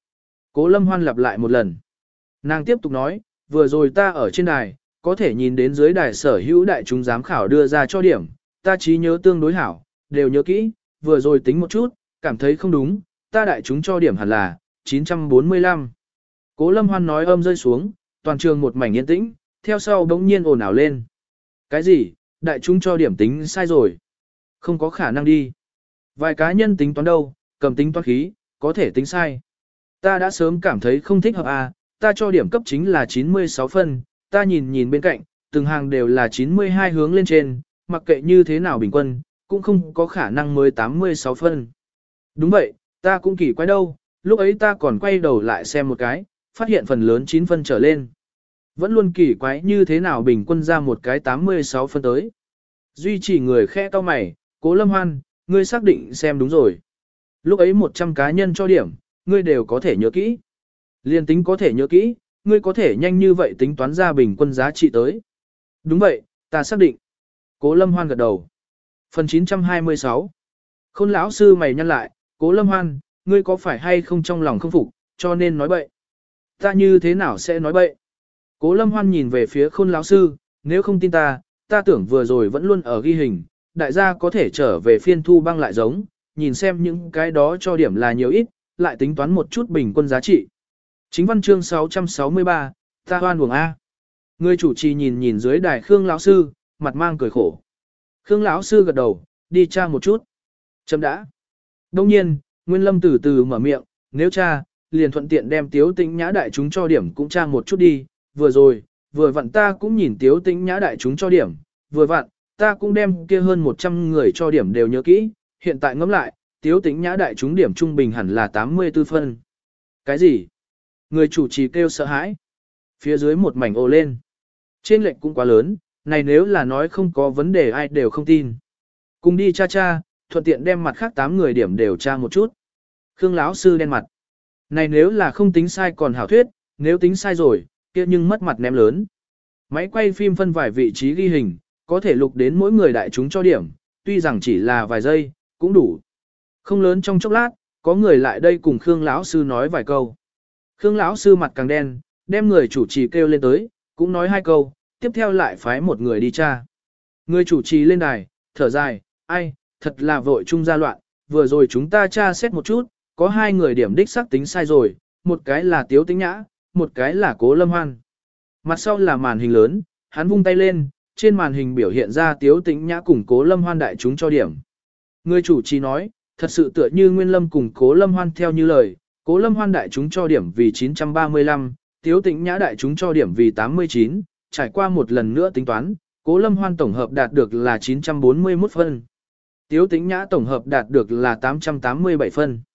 Cố Lâm Hoan lặp lại một lần. Nàng tiếp tục nói, vừa rồi ta ở trên đài, có thể nhìn đến dưới đài sở hữu đại chúng giám khảo đưa ra cho điểm, ta trí nhớ tương đối hảo, đều nhớ kỹ, vừa rồi tính một chút, cảm thấy không đúng, ta đại chúng cho điểm hẳn là chín trăm bốn mươi lăm. Cố Lâm Hoan nói âm rơi xuống, toàn trường một mảnh yên tĩnh, theo sau bỗng nhiên ồn ào lên. Cái gì, đại chúng cho điểm tính sai rồi? Không có khả năng đi. Vài cá nhân tính toán đâu, cầm tính toán khí, có thể tính sai. Ta đã sớm cảm thấy không thích hợp à, ta cho điểm cấp chính là chín mươi sáu phân, ta nhìn nhìn bên cạnh, từng hàng đều là chín mươi hai hướng lên trên, mặc kệ như thế nào bình quân, cũng không có khả năng mới tám mươi sáu phân. Đúng vậy, ta cũng kỳ quái đâu, lúc ấy ta còn quay đầu lại xem một cái, phát hiện phần lớn chín phân trở lên. Vẫn luôn kỳ quái như thế nào bình quân ra một cái tám mươi sáu phân tới. Duy trì người khẽ cau mày, Cố Lâm Hoan, ngươi xác định xem đúng rồi. Lúc ấy một trăm cá nhân cho điểm, ngươi đều có thể nhớ kỹ. Liên tính có thể nhớ kỹ, ngươi có thể nhanh như vậy tính toán ra bình quân giá trị tới. Đúng vậy, ta xác định. Cố Lâm Hoan gật đầu. Phần chín trăm hai mươi sáu. Khôn lão sư mày nhăn lại, Cố Lâm Hoan, ngươi có phải hay không trong lòng không phục, cho nên nói bậy. Ta như thế nào sẽ nói bậy? Cố Lâm Hoan nhìn về phía Khôn lão sư, nếu không tin ta, ta tưởng vừa rồi vẫn luôn ở ghi hình, đại gia có thể trở về phiên thu băng lại giống, nhìn xem những cái đó cho điểm là nhiều ít, lại tính toán một chút bình quân giá trị. Chính văn chương sáu trăm sáu mươi ba, ta hoan uổng A. Người chủ trì nhìn nhìn dưới đài Khương lão sư, mặt mang cười khổ. Khương lão sư gật đầu, đi tra một chút. Chấm đã. Đông nhiên, Nguyên Lâm từ từ mở miệng, nếu tra, liền thuận tiện đem Tiếu Tĩnh Nhã đại chúng cho điểm cũng tra một chút đi, vừa rồi, vừa vặn ta cũng nhìn Tiếu Tĩnh Nhã đại chúng cho điểm, vừa vặn, ta cũng đem kia hơn một trăm người cho điểm đều nhớ kỹ, hiện tại ngẫm lại, Tiếu Tĩnh Nhã đại chúng điểm trung bình hẳn là tám mươi tư phân. Cái gì? Người chủ trì kêu sợ hãi. Phía dưới một mảnh ồ lên. Trên lệnh cũng quá lớn, này nếu là nói không có vấn đề ai đều không tin. Cùng đi cha cha, thuận tiện đem mặt khác tám người điểm đều tra một chút. Khương lão sư đen mặt. Này nếu là không tính sai còn hảo thuyết, nếu tính sai rồi, kia nhưng mất mặt ném lớn. Máy quay phim phân vài vị trí ghi hình, có thể lục đến mỗi người đại chúng cho điểm, tuy rằng chỉ là vài giây, cũng đủ. Không lớn trong chốc lát, có người lại đây cùng Khương lão sư nói vài câu. Khương lão sư mặt càng đen, đem người chủ trì kêu lên tới, cũng nói hai câu, tiếp theo lại phái một người đi tra. Người chủ trì lên đài, thở dài, ai, thật là vội chung gia loạn, vừa rồi chúng ta tra xét một chút, có hai người điểm đích xác tính sai rồi, một cái là Tiếu Tĩnh Nhã, một cái là Cố Lâm Hoan. Mặt sau là màn hình lớn, hắn vung tay lên, trên màn hình biểu hiện ra Tiếu Tĩnh Nhã cùng Cố Lâm Hoan đại chúng cho điểm. Người chủ trì nói, thật sự tựa như Nguyên Lâm cùng Cố Lâm Hoan theo như lời, Cố Lâm Hoan đại chúng cho điểm vì chín trăm ba mươi lăm, Tiếu Tĩnh Nhã đại chúng cho điểm vì tám mươi chín, trải qua một lần nữa tính toán, Cố Lâm Hoan tổng hợp đạt được là chín trăm bốn mươi mốt phân. Tiếu Tĩnh Nhã tổng hợp đạt được là tám trăm tám mươi bảy phân.